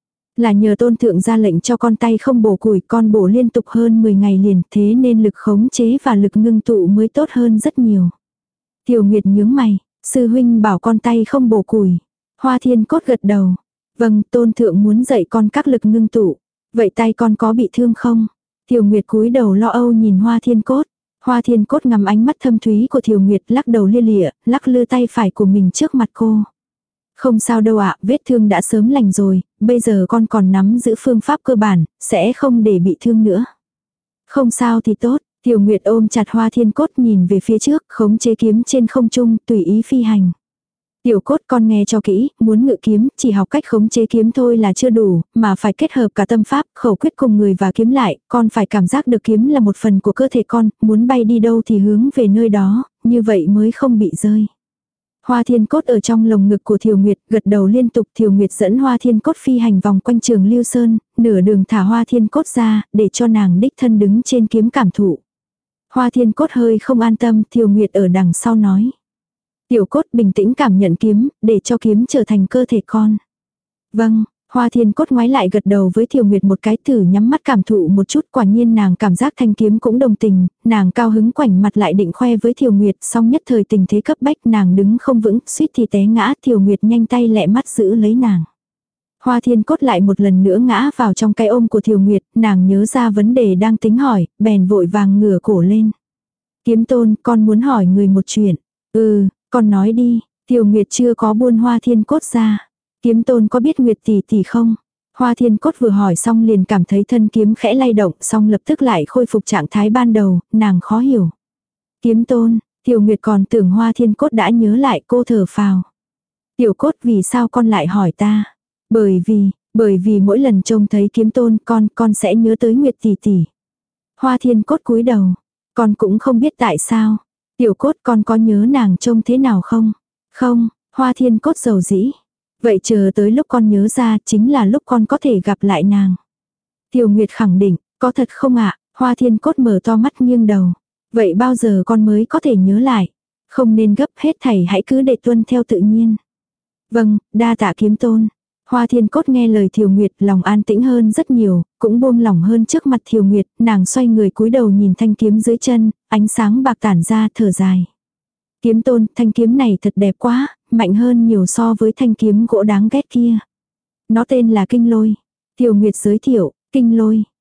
Là nhờ Tôn thượng ra lệnh cho con tay không bổ củi, con bổ liên tục hơn mười ngày liền, thế nên lực khống chế và lực ngưng tụ mới tốt hơn rất nhiều. Tiểu Nguyệt nhướng mày, sư huynh bảo con tay không bổ củi. Hoa Thiên Cốt gật đầu. Vâng, Tôn thượng muốn dạy con các lực ngưng tụ. Vậy tay con có bị thương không? Tiểu Nguyệt cúi đầu lo âu nhìn Hoa Thiên Cốt. Hoa Thiên Cốt ngắm ánh mắt thâm thúy của Tiểu Nguyệt, lắc đầu lia lịa, lắc lư tay phải của mình trước mặt cô. Không sao đâu ạ, vết thương đã sớm lành rồi, bây giờ con còn nắm giữ phương pháp cơ bản, sẽ không để bị thương nữa. Không sao thì tốt, Tiểu Nguyệt ôm chặt Hoa Thiên Cốt nhìn về phía trước, khống chế kiếm trên không trung, tùy ý phi hành. Tiểu Cốt con nghe cho kỹ, muốn ngự kiếm, chỉ học cách khống chế kiếm thôi là chưa đủ, mà phải kết hợp cả tâm pháp, khẩu quyết cùng người và kiếm lại, con phải cảm giác được kiếm là một phần của cơ thể con, muốn bay đi đâu thì hướng về nơi đó, như vậy mới không bị rơi. Hoa Thiên Cốt ở trong lồng ngực của Tiểu Nguyệt, gật đầu liên tục. Tiểu Nguyệt dẫn Hoa Thiên Cốt phi hành vòng quanh Trường Lưu Sơn, nửa đường thả Hoa Thiên Cốt ra, để cho nàng đích thân đứng trên kiếm cảm thụ. Hoa Thiên Cốt hơi không an tâm, Tiểu Nguyệt ở đằng sau nói. Tiểu Cốt bình tĩnh cảm nhận kiếm, để cho kiếm trở thành cơ thể con. Vâng, Hoa Thiên Cốt ngoái lại gật đầu với Tiểu Nguyệt một cái, thử nhắm mắt cảm thụ một chút, quả nhiên nàng cảm giác thanh kiếm cũng đồng tình, nàng cao hứng quảnh mặt lại định khoe với Tiểu Nguyệt, song nhất thời tình thế cấp bách nàng đứng không vững, suýt thì té ngã, Tiểu Nguyệt nhanh tay lẹ mắt giữ lấy nàng. Hoa Thiên Cốt lại một lần nữa ngã vào trong cái ôm của Tiểu Nguyệt, nàng nhớ ra vấn đề đang tính hỏi, bèn vội vàng ngửa cổ lên. Kiếm Tôn, con muốn hỏi người một chuyện. Ừ, con nói đi. Tiểu Nguyệt chưa có buông Hoa Thiên Cốt ra. Kiếm Tôn có biết Nguyệt tỷ tỷ không? Hoa Thiên Cốt vừa hỏi xong liền cảm thấy thân kiếm khẽ lay động, xong lập tức lại khôi phục trạng thái ban đầu, nàng khó hiểu. Kiếm Tôn, Tiểu Nguyệt còn tưởng Hoa Thiên Cốt đã nhớ lại, cô thở phào. Tiểu Cốt, vì sao con lại hỏi ta? Bởi vì, bởi vì mỗi lần trông thấy Kiếm Tôn con, con sẽ nhớ tới Nguyệt tỷ tỷ. Hoa Thiên Cốt cúi đầu, con cũng không biết tại sao. Tiểu Cốt, con có nhớ nàng trông thế nào không? Không, Hoa Thiên Cốt dầu dĩ. Vậy chờ tới lúc con nhớ ra chính là lúc con có thể gặp lại nàng. Tiểu Nguyệt khẳng định, có thật không ạ? Hoa Thiên Cốt mở to mắt nghiêng đầu. Vậy bao giờ con mới có thể nhớ lại? Không nên gấp, hết thảy hãy cứ để tuân theo tự nhiên. Vâng, đa tạ Kiếm Tôn. Hoa Thiên Cốt nghe lời Tiểu Nguyệt, lòng an tĩnh hơn rất nhiều, cũng buông lỏng hơn trước mặt Tiểu Nguyệt, nàng xoay người cúi đầu nhìn thanh kiếm dưới chân, ánh sáng bạc tản ra, thở dài. Kiếm Tôn, thanh kiếm này thật đẹp quá, mạnh hơn nhiều so với thanh kiếm gỗ đáng ghét kia. Nó tên là Kinh Lôi. Tiểu Nguyệt giới thiệu, Kinh Lôi.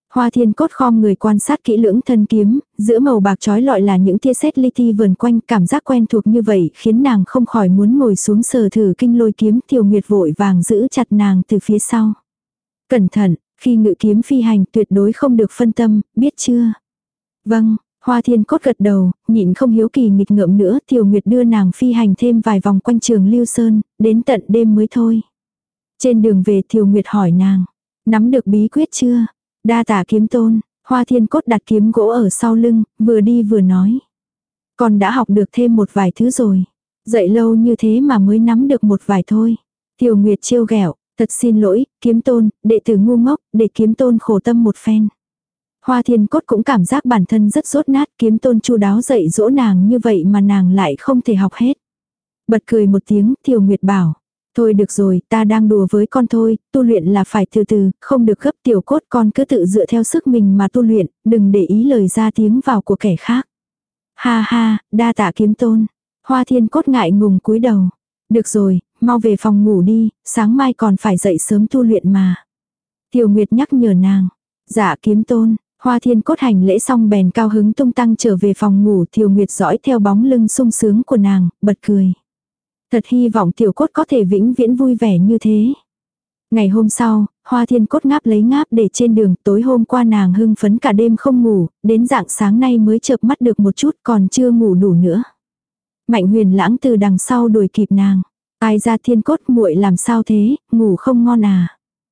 Hoa Thiên Cốt khom người quan sát kỹ lưỡng thân kiếm, giữa màu bạc trói lọi là những tia sét li ti vờn quanh, cảm giác quen thuộc như vậy khiến nàng không khỏi muốn ngồi xuống sờ thử kinh lôi kiếm. Tiểu Nguyệt vội vàng giữ chặt nàng từ phía sau. Cẩn thận, khi ngự kiếm phi hành tuyệt đối không được phân tâm, biết chưa? Vâng, Hoa Thiên Cốt gật đầu, nhịn không hiếu kỳ nghịch ngợm nữa. Tiểu Nguyệt đưa nàng phi hành thêm vài vòng quanh Trường Lưu Sơn, đến tận đêm mới thôi. Trên đường về Tiểu Nguyệt hỏi nàng, nắm được bí quyết chưa? Đa tạ kiếm tôn. Hoa Thiên Cốt đặt kiếm gỗ ở sau lưng, vừa đi vừa nói. Con đã học được thêm một vài thứ rồi. Dạy lâu như thế mà mới nắm được một vài thôi. Tiểu Nguyệt trêu ghẹo, thật xin lỗi, kiếm tôn, đệ tử ngu ngốc, để kiếm tôn khổ tâm một phen. Hoa Thiên Cốt cũng cảm giác bản thân rất rốt nát, kiếm tôn chu đáo dạy dỗ nàng như vậy mà nàng lại không thể học hết. Bật cười một tiếng, Tiểu Nguyệt bảo. Thôi được rồi, ta đang đùa với con thôi, tu luyện là phải từ từ, không được gấp. Tiểu Cốt con cứ tự dựa theo sức mình mà tu luyện, đừng để ý lời ra tiếng vào của kẻ khác. Ha ha, đa tạ kiếm tôn. Hoa Thiên Cốt ngại ngùng cúi đầu. Được rồi, mau về phòng ngủ đi, sáng mai còn phải dậy sớm tu luyện mà. Tiểu Nguyệt nhắc nhở nàng. Dạ kiếm tôn. Hoa Thiên Cốt hành lễ xong bèn cao hứng tung tăng trở về phòng ngủ. Tiểu Nguyệt dõi theo bóng lưng sung sướng của nàng, bật cười. Thật hy vọng Tiểu Cốt có thể vĩnh viễn vui vẻ như thế. Ngày hôm sau, Hoa Thiên Cốt ngáp lấy ngáp để trên đường. Tối hôm qua nàng hưng phấn cả đêm không ngủ, đến rạng sáng nay mới chợp mắt được một chút, còn chưa ngủ đủ nữa. Mạnh Huyền Lãng từ đằng sau đuổi kịp nàng. Ai ra Thiên Cốt, muội làm sao thế, ngủ không ngon à?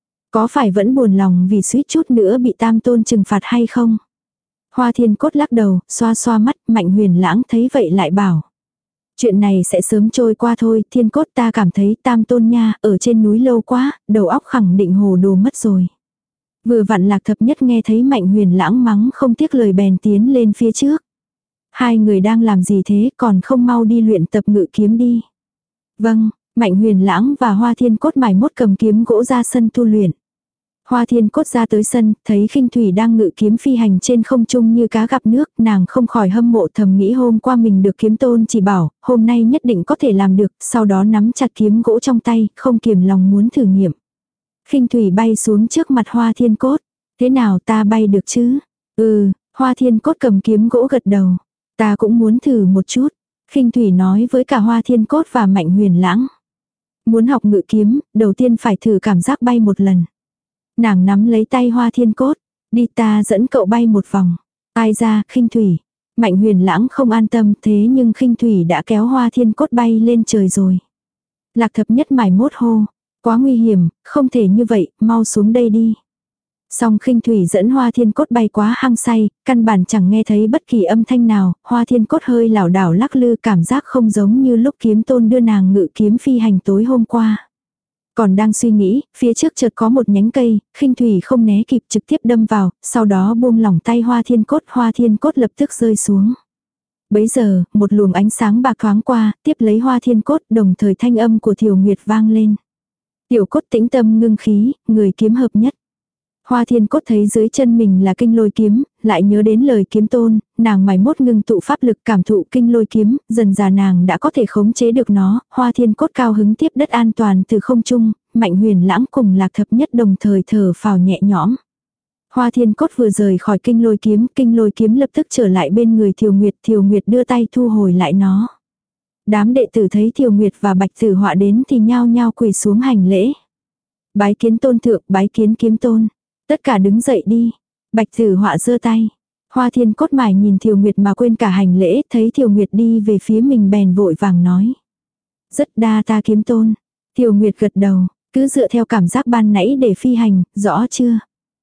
Có phải vẫn buồn lòng vì suýt chút nữa bị Tam Tôn trừng phạt hay không? Hoa Thiên Cốt lắc đầu, xoa xoa mắt. Mạnh Huyền Lãng thấy vậy lại bảo. Chuyện này sẽ sớm trôi qua thôi. Thiên Cốt, ta cảm thấy Tam Tôn nha, ở trên núi lâu quá, đầu óc khẳng định hồ đồ mất rồi. Vừa vặn Lạc Thập Nhất nghe thấy Mạnh Huyền Lãng mắng không tiếc lời bèn tiến lên phía trước. Hai người đang làm gì thế, còn không mau đi luyện tập ngự kiếm đi. Vâng, Mạnh Huyền Lãng và Hoa Thiên Cốt mải mốt cầm kiếm gỗ ra sân tu luyện. Hoa Thiên Cốt ra tới sân, thấy Khinh Thủy đang ngự kiếm phi hành trên không trung như cá gặp nước, nàng không khỏi hâm mộ, thầm nghĩ hôm qua mình được kiếm tôn chỉ bảo, hôm nay nhất định có thể làm được, sau đó nắm chặt kiếm gỗ trong tay, không kiềm lòng muốn thử nghiệm. Khinh Thủy bay xuống trước mặt Hoa Thiên Cốt. Thế nào, ta bay được chứ? Ừ, Hoa Thiên Cốt cầm kiếm gỗ gật đầu. Ta cũng muốn thử một chút. Khinh Thủy nói với cả Hoa Thiên Cốt và Mạnh Huyền Lãng. Muốn học ngự kiếm, đầu tiên phải thử cảm giác bay một lần. Nàng nắm lấy tay Hoa Thiên Cốt. Đi, ta dẫn cậu bay một vòng. Ai ra, Khinh Thủy. Mạnh Huyền Lãng không an tâm, thế nhưng Khinh Thủy đã kéo Hoa Thiên Cốt bay lên trời rồi. Lạc Thập Nhất mải mốt hô. Quá nguy hiểm, không thể như vậy, mau xuống đây đi. Song Khinh Thủy dẫn Hoa Thiên Cốt bay quá hăng say, căn bản chẳng nghe thấy bất kỳ âm thanh nào. Hoa Thiên Cốt hơi lảo đảo lắc lư, cảm giác không giống như lúc kiếm tôn đưa nàng ngự kiếm phi hành tối hôm qua. Còn đang suy nghĩ, phía trước chợt có một nhánh cây, Khinh Thủy không né kịp trực tiếp đâm vào, sau đó buông lỏng tay Hoa Thiên Cốt, Hoa Thiên Cốt lập tức rơi xuống. Bấy giờ, một luồng ánh sáng bạc thoáng qua, tiếp lấy Hoa Thiên Cốt, đồng thời thanh âm của Tiểu Nguyệt vang lên. Tiểu Cốt tĩnh tâm ngưng khí, người kiếm hợp nhất. Hoa Thiên Cốt thấy dưới chân mình là kinh lôi kiếm, lại nhớ đến lời kiếm tôn, nàng mải mốt ngưng tụ pháp lực cảm thụ kinh lôi kiếm, dần dà nàng đã có thể khống chế được nó. Hoa Thiên Cốt cao hứng tiếp đất an toàn từ không trung, Mạnh Huyền Lãng cùng Lạc Thập Nhất đồng thời thở phào nhẹ nhõm. Hoa Thiên Cốt vừa rời khỏi kinh lôi kiếm, kinh lôi kiếm lập tức trở lại bên người Thiều Nguyệt, Thiều Nguyệt đưa tay thu hồi lại nó. Đám đệ tử thấy Thiều Nguyệt và Bạch Tử Họa đến thì nhao nhao quỳ xuống hành lễ. Bái kiến tôn thượng, bái kiến kiếm tôn. Tất cả đứng dậy đi. Bạch Tử Họa giơ tay. Hoa Thiên Cốt mải nhìn Thiều Nguyệt mà quên cả hành lễ, thấy Thiều Nguyệt đi về phía mình bèn vội vàng nói. Rất đa ta kiếm tôn. Thiều Nguyệt gật đầu, cứ dựa theo cảm giác ban nãy để phi hành, rõ chưa?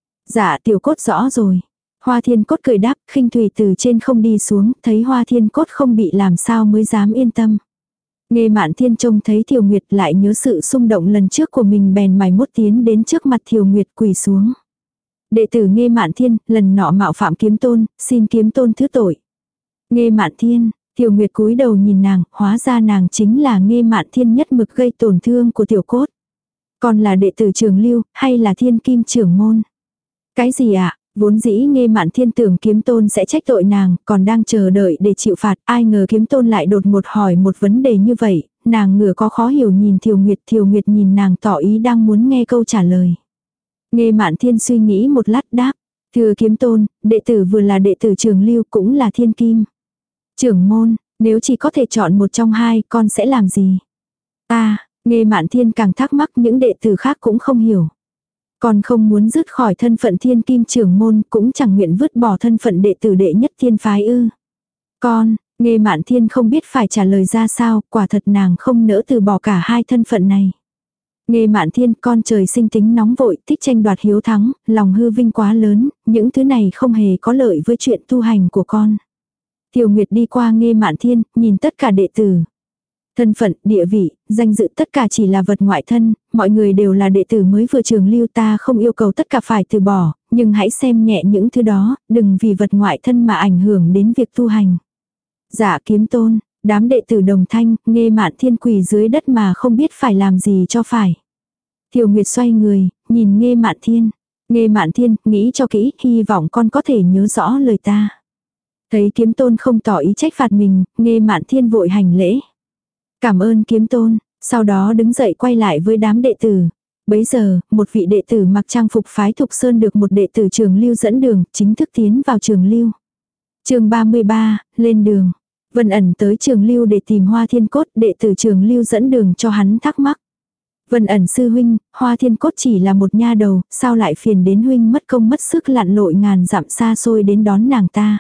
Dạ Tiểu Cốt rõ rồi. Hoa Thiên Cốt cười đáp, Khinh Thủy từ trên không đi xuống, thấy Hoa Thiên Cốt không bị làm sao mới dám yên tâm. Nghê Mạn Thiên trông thấy Thiều Nguyệt lại nhớ sự xung động lần trước của mình bèn mải mốt tiến đến trước mặt Thiều Nguyệt quỳ xuống. Đệ tử Nghê Mạn Thiên, lần nọ mạo phạm kiếm tôn, xin kiếm tôn thứ tội. Nghê Mạn Thiên, Thiều Nguyệt cúi đầu nhìn nàng, hóa ra nàng chính là Nghê Mạn Thiên nhất mực gây tổn thương của Tiểu Cốt. Còn là đệ tử Trường Lưu, hay là Thiên Kim trưởng môn? Cái gì ạ? À? Vốn dĩ Nghê Mạn Thiên tưởng kiếm tôn sẽ trách tội nàng, còn đang chờ đợi để chịu phạt, ai ngờ kiếm tôn lại đột ngột hỏi một vấn đề như vậy, nàng ngửa có khó hiểu nhìn Thiều Nguyệt, Thiều Nguyệt nhìn nàng tỏ ý đang muốn nghe câu trả lời. Nghê Mạn Thiên suy nghĩ một lát đáp, Thưa kiếm tôn, đệ tử vừa là đệ tử Trường Lưu cũng là thiên kim. Trưởng môn, nếu chỉ có thể chọn một trong hai, con sẽ làm gì? Ta, Nghê Mạn Thiên càng thắc mắc, những đệ tử khác cũng không hiểu. Con không muốn dứt khỏi thân phận thiên kim trưởng môn, cũng chẳng nguyện vứt bỏ thân phận đệ tử đệ nhất thiên phái ư. Con, Nghê Mạn Thiên không biết phải trả lời ra sao, quả thật nàng không nỡ từ bỏ cả hai thân phận này. Nghê Mạn Thiên, con trời sinh tính nóng vội, thích tranh đoạt hiếu thắng, lòng hư vinh quá lớn, những thứ này không hề có lợi với chuyện tu hành của con. Tiểu Nguyệt đi qua Nghê Mạn Thiên, nhìn tất cả đệ tử. Thân phận, địa vị, danh dự tất cả chỉ là vật ngoại thân, mọi người đều là đệ tử mới vừa Trường Lưu, ta không yêu cầu tất cả phải từ bỏ, nhưng hãy xem nhẹ những thứ đó, đừng vì vật ngoại thân mà ảnh hưởng đến việc tu hành. Dạ kiếm tôn, đám đệ tử đồng thanh, Nghê Mạn Thiên quỳ dưới đất mà không biết phải làm gì cho phải. Tiểu Nguyệt xoay người, nhìn Nghê Mạn Thiên. Nghê Mạn Thiên, nghĩ cho kỹ, hy vọng con có thể nhớ rõ lời ta. Thấy kiếm tôn không tỏ ý trách phạt mình, Nghê Mạn Thiên vội hành lễ. Cảm ơn kiếm tôn, sau đó đứng dậy quay lại với đám đệ tử. Bấy giờ, một vị đệ tử mặc trang phục phái Thục Sơn được một đệ tử Trường Lưu dẫn đường, chính thức tiến vào Trường Lưu. Chương ba mươi ba, lên đường. Vân Ẩn tới Trường Lưu để tìm Hoa Thiên Cốt, đệ tử Trường Lưu dẫn đường cho hắn thắc mắc. Vân Ẩn sư huynh, Hoa Thiên Cốt chỉ là một nha đầu, sao lại phiền đến huynh mất công mất sức lặn lội ngàn dặm xa xôi đến đón nàng ta.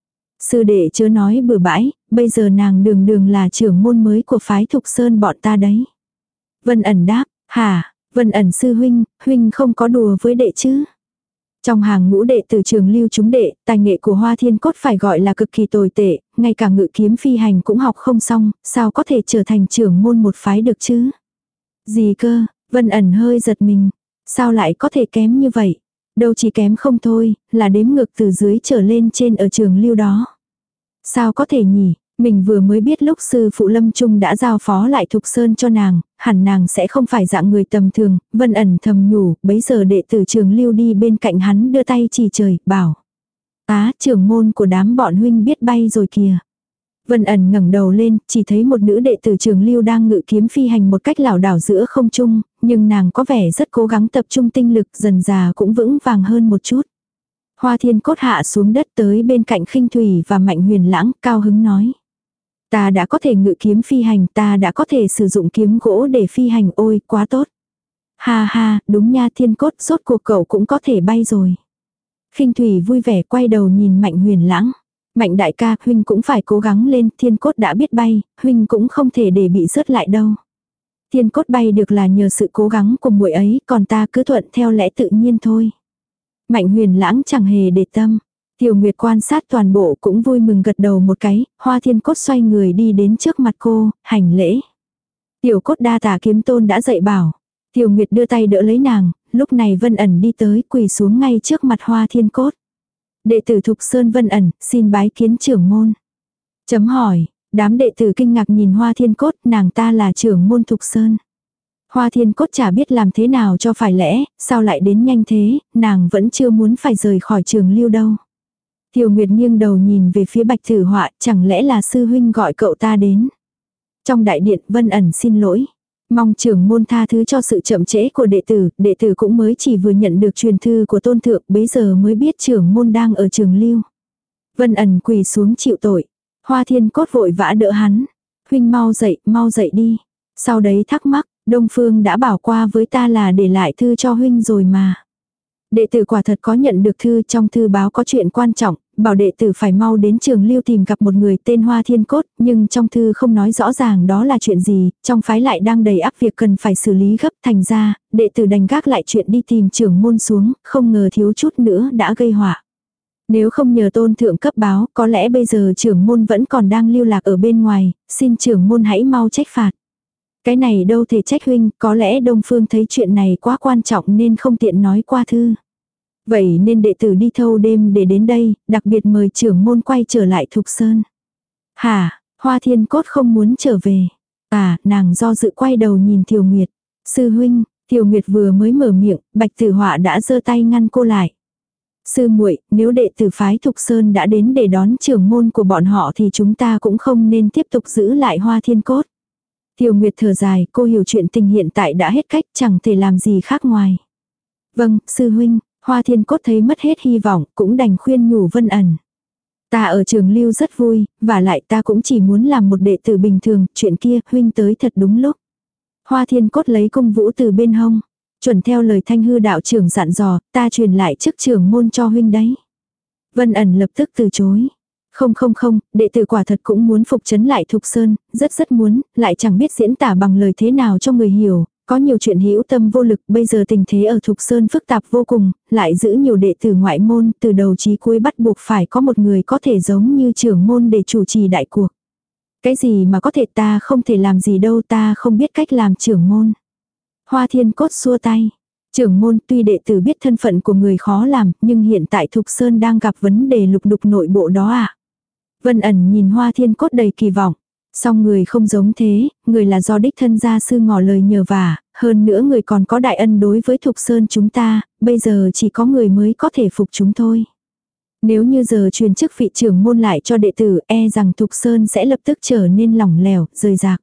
Sư đệ chớ nói bừa bãi, bây giờ nàng đường đường là trưởng môn mới của phái Thục Sơn bọn ta đấy. Vân Ẩn đáp, hả, Vân Ẩn sư huynh, huynh không có đùa với đệ chứ. Trong hàng ngũ đệ từ Trường Lưu chúng đệ, tài nghệ của Hoa Thiên Cốt phải gọi là cực kỳ tồi tệ, ngay cả ngự kiếm phi hành cũng học không xong, sao có thể trở thành trưởng môn một phái được chứ? Gì cơ, Vân Ẩn hơi giật mình, sao lại có thể kém như vậy? Đâu chỉ kém không thôi, là đếm ngược từ dưới trở lên trên ở Trường Lưu đó. Sao có thể nhỉ, mình vừa mới biết lúc sư phụ Lâm Trung đã giao phó lại Thục Sơn cho nàng, hẳn nàng sẽ không phải dạng người tầm thường, Vân Ẩn thầm nhủ, bấy giờ đệ tử Trường Lưu đi bên cạnh hắn đưa tay chỉ trời, bảo. Á, trưởng môn của đám bọn huynh biết bay rồi kìa. Vân Ẩn ngẩng đầu lên, chỉ thấy một nữ đệ tử Trường Lưu đang ngự kiếm phi hành một cách lảo đảo giữa không trung, nhưng nàng có vẻ rất cố gắng tập trung tinh lực, dần dà cũng vững vàng hơn một chút. Hoa Thiên Cốt hạ xuống đất tới bên cạnh Khinh Thủy và Mạnh Huyền Lãng, cao hứng nói. Ta đã có thể ngự kiếm phi hành, ta đã có thể sử dụng kiếm gỗ để phi hành, ôi, quá tốt. Ha ha, đúng nha Thiên Cốt, rốt cuộc cậu cũng có thể bay rồi. Khinh Thủy vui vẻ quay đầu nhìn Mạnh Huyền Lãng. Mạnh đại ca, huynh cũng phải cố gắng lên, Thiên Cốt đã biết bay, huynh cũng không thể để bị rớt lại đâu. Thiên Cốt bay được là nhờ sự cố gắng của muội ấy, còn ta cứ thuận theo lẽ tự nhiên thôi. Mạnh Huyền Lãng chẳng hề để tâm. Tiểu Nguyệt quan sát toàn bộ cũng vui mừng gật đầu một cái, Hoa Thiên Cốt xoay người đi đến trước mặt cô, hành lễ. Tiểu Cốt đa tạ kiếm tôn đã dạy bảo. Tiểu Nguyệt đưa tay đỡ lấy nàng, lúc này Vân Ẩn đi tới quỳ xuống ngay trước mặt Hoa Thiên Cốt. Đệ tử Thục Sơn Vân Ẩn, xin bái kiến trưởng môn. Chấm hỏi, đám đệ tử kinh ngạc nhìn Hoa Thiên Cốt, nàng ta là trưởng môn Thục Sơn. Hoa Thiên Cốt chả biết làm thế nào cho phải lẽ, sao lại đến nhanh thế, nàng vẫn chưa muốn phải rời khỏi Trường Lưu đâu. Tiểu Nguyệt nghiêng đầu nhìn về phía Bạch Tử Họa, chẳng lẽ là sư huynh gọi cậu ta đến. Trong đại điện Vân Ẩn xin lỗi. Mong trưởng môn tha thứ cho sự chậm trễ của đệ tử, đệ tử cũng mới chỉ vừa nhận được truyền thư của tôn thượng, bấy giờ mới biết trưởng môn đang ở Trường Lưu. Vân Ẩn quỳ xuống chịu tội. Hoa Thiên Cốt vội vã đỡ hắn. Huynh mau dậy, mau dậy đi. Sau đấy thắc mắc, Đông Phương đã bảo qua với ta là để lại thư cho huynh rồi mà. Đệ tử quả thật có nhận được thư, trong thư báo có chuyện quan trọng, bảo đệ tử phải mau đến Trường Lưu tìm gặp một người tên Hoa Thiên Cốt, nhưng trong thư không nói rõ ràng đó là chuyện gì, trong phái lại đang đầy ắp việc cần phải xử lý gấp, thành ra, đệ tử đành gác lại chuyện đi tìm trưởng môn xuống, không ngờ thiếu chút nữa đã gây họa. Nếu không nhờ tôn thượng cấp báo, có lẽ bây giờ trưởng môn vẫn còn đang lưu lạc ở bên ngoài, xin trưởng môn hãy mau trách phạt. Cái này đâu thể trách huynh, có lẽ Đông Phương thấy chuyện này quá quan trọng nên không tiện nói qua thư. Vậy nên đệ tử đi thâu đêm để đến đây, đặc biệt mời trưởng môn quay trở lại Thục Sơn. Hả, Hoa Thiên Cốt không muốn trở về. À, nàng do dự quay đầu nhìn Tiểu Nguyệt. Sư huynh, Tiểu Nguyệt vừa mới mở miệng, Bạch Tử Họa đã giơ tay ngăn cô lại. Sư muội, nếu đệ tử phái Thục Sơn đã đến để đón trưởng môn của bọn họ thì chúng ta cũng không nên tiếp tục giữ lại Hoa Thiên Cốt. Tiểu Nguyệt thở dài, cô hiểu chuyện tình hiện tại đã hết cách, chẳng thể làm gì khác ngoài. Vâng, sư huynh. Hoa Thiên Cốt thấy mất hết hy vọng, cũng đành khuyên nhủ Vân ẩn. Ta ở trường lưu rất vui, và lại ta cũng chỉ muốn làm một đệ tử bình thường, chuyện kia huynh tới thật đúng lúc. Hoa Thiên Cốt lấy cung vũ từ bên hông, chuẩn theo lời Thanh Hư đạo trưởng dặn dò, ta truyền lại chức trưởng môn cho huynh đấy. Vân ẩn lập tức từ chối. Không không không, đệ tử quả thật cũng muốn phục trấn lại Thục Sơn, rất rất muốn, lại chẳng biết diễn tả bằng lời thế nào cho người hiểu. Có nhiều chuyện hữu tâm vô lực, bây giờ tình thế ở Thục Sơn phức tạp vô cùng, lại giữ nhiều đệ tử ngoại môn, từ đầu chí cuối bắt buộc phải có một người có thể giống như trưởng môn để chủ trì đại cuộc. Cái gì mà có thể, ta không thể làm gì đâu, ta không biết cách làm trưởng môn. Hoa Thiên Cốt xua tay. Trưởng môn tuy đệ tử biết thân phận của người khó làm, nhưng hiện tại Thục Sơn đang gặp vấn đề lục đục nội bộ đó ạ. À? Vân ẩn nhìn Hoa Thiên Cốt đầy kỳ vọng. Song người không giống thế, người là do đích thân gia sư ngỏ lời nhờ vả, hơn nữa người còn có đại ân đối với Thục Sơn chúng ta, bây giờ chỉ có người mới có thể phục chúng thôi. Nếu như giờ truyền chức vị trưởng môn lại cho đệ tử, e rằng Thục Sơn sẽ lập tức trở nên lỏng lẻo, rời rạc.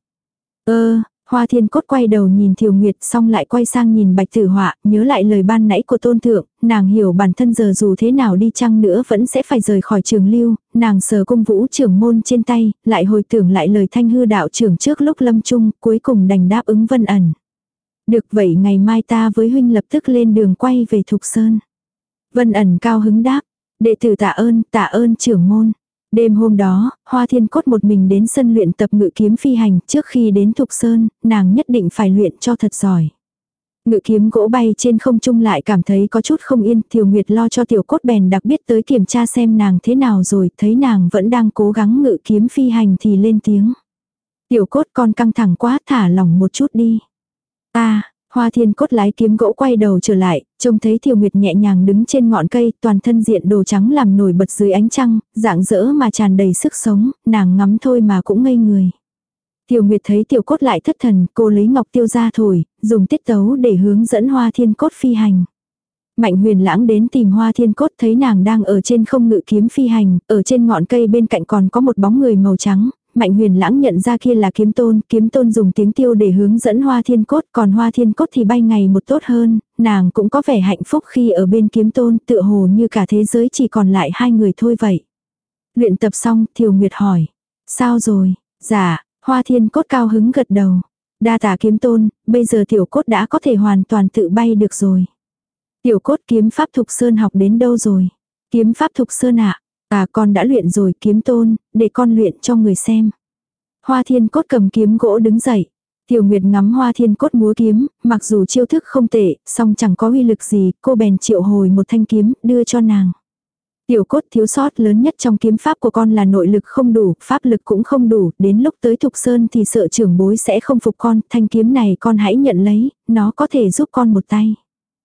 Ơ, Hoa Thiên Cốt quay đầu nhìn Thiều Nguyệt, xong lại quay sang nhìn Bạch Tử Họa, nhớ lại lời ban nãy của Tôn Thượng, nàng hiểu bản thân giờ dù thế nào đi chăng nữa vẫn sẽ phải rời khỏi trường lưu, nàng sờ cung vũ trưởng môn trên tay, lại hồi tưởng lại lời Thanh Hư đạo trưởng trước lúc lâm chung, cuối cùng đành đáp ứng Vân ẩn. Được vậy ngày mai ta với huynh lập tức lên đường quay về Thục Sơn. Vân ẩn cao hứng đáp, đệ tử tạ ơn, tạ ơn trưởng môn. Đêm hôm đó, Hoa Thiên Cốt một mình đến sân luyện tập ngự kiếm phi hành, trước khi đến Thục Sơn, nàng nhất định phải luyện cho thật giỏi. Ngự kiếm gỗ bay trên không trung lại cảm thấy có chút không yên, Thiều Nguyệt lo cho Tiểu Cốt bèn đặc biệt tới kiểm tra xem nàng thế nào rồi, thấy nàng vẫn đang cố gắng ngự kiếm phi hành thì lên tiếng. Tiểu Cốt con căng thẳng quá, thả lỏng một chút đi. Ta, Hoa Thiên Cốt lái kiếm gỗ quay đầu trở lại, trông thấy Thiều Nguyệt nhẹ nhàng đứng trên ngọn cây, toàn thân diện đồ trắng làm nổi bật dưới ánh trăng, rạng rỡ mà tràn đầy sức sống, nàng ngắm thôi mà cũng ngây người. Thiều Nguyệt thấy Tiểu Cốt lại thất thần, cô lấy ngọc tiêu ra thổi, dùng tiết tấu để hướng dẫn Hoa Thiên Cốt phi hành. Mạnh Huyền Lãng đến tìm Hoa Thiên Cốt, thấy nàng đang ở trên không ngự kiếm phi hành, ở trên ngọn cây bên cạnh còn có một bóng người màu trắng. Mạnh Huyền Lãng nhận ra kia là Kiếm Tôn, Kiếm Tôn dùng tiếng tiêu để hướng dẫn Hoa Thiên Cốt, còn Hoa Thiên Cốt thì bay ngày một tốt hơn, nàng cũng có vẻ hạnh phúc khi ở bên Kiếm Tôn, tựa hồ như cả thế giới chỉ còn lại hai người thôi vậy. Luyện tập xong, Thiều Nguyệt hỏi, sao rồi? Dạ, Hoa Thiên Cốt cao hứng gật đầu. Đa tạ Kiếm Tôn, bây giờ Tiểu Cốt đã có thể hoàn toàn tự bay được rồi. Tiểu Cốt kiếm pháp Thục Sơn học đến đâu rồi? Kiếm pháp Thục Sơn ạ? À con đã luyện rồi Kiếm Tôn, để con luyện cho người xem. Hoa Thiên Cốt cầm kiếm gỗ đứng dậy. Tiểu Nguyệt ngắm Hoa Thiên Cốt múa kiếm, mặc dù chiêu thức không tệ, song chẳng có uy lực gì, cô bèn triệu hồi một thanh kiếm, đưa cho nàng. Tiểu Cốt thiếu sót lớn nhất trong kiếm pháp của con là nội lực không đủ, pháp lực cũng không đủ, đến lúc tới Thục Sơn thì sợ trưởng bối sẽ không phục con, thanh kiếm này con hãy nhận lấy, nó có thể giúp con một tay.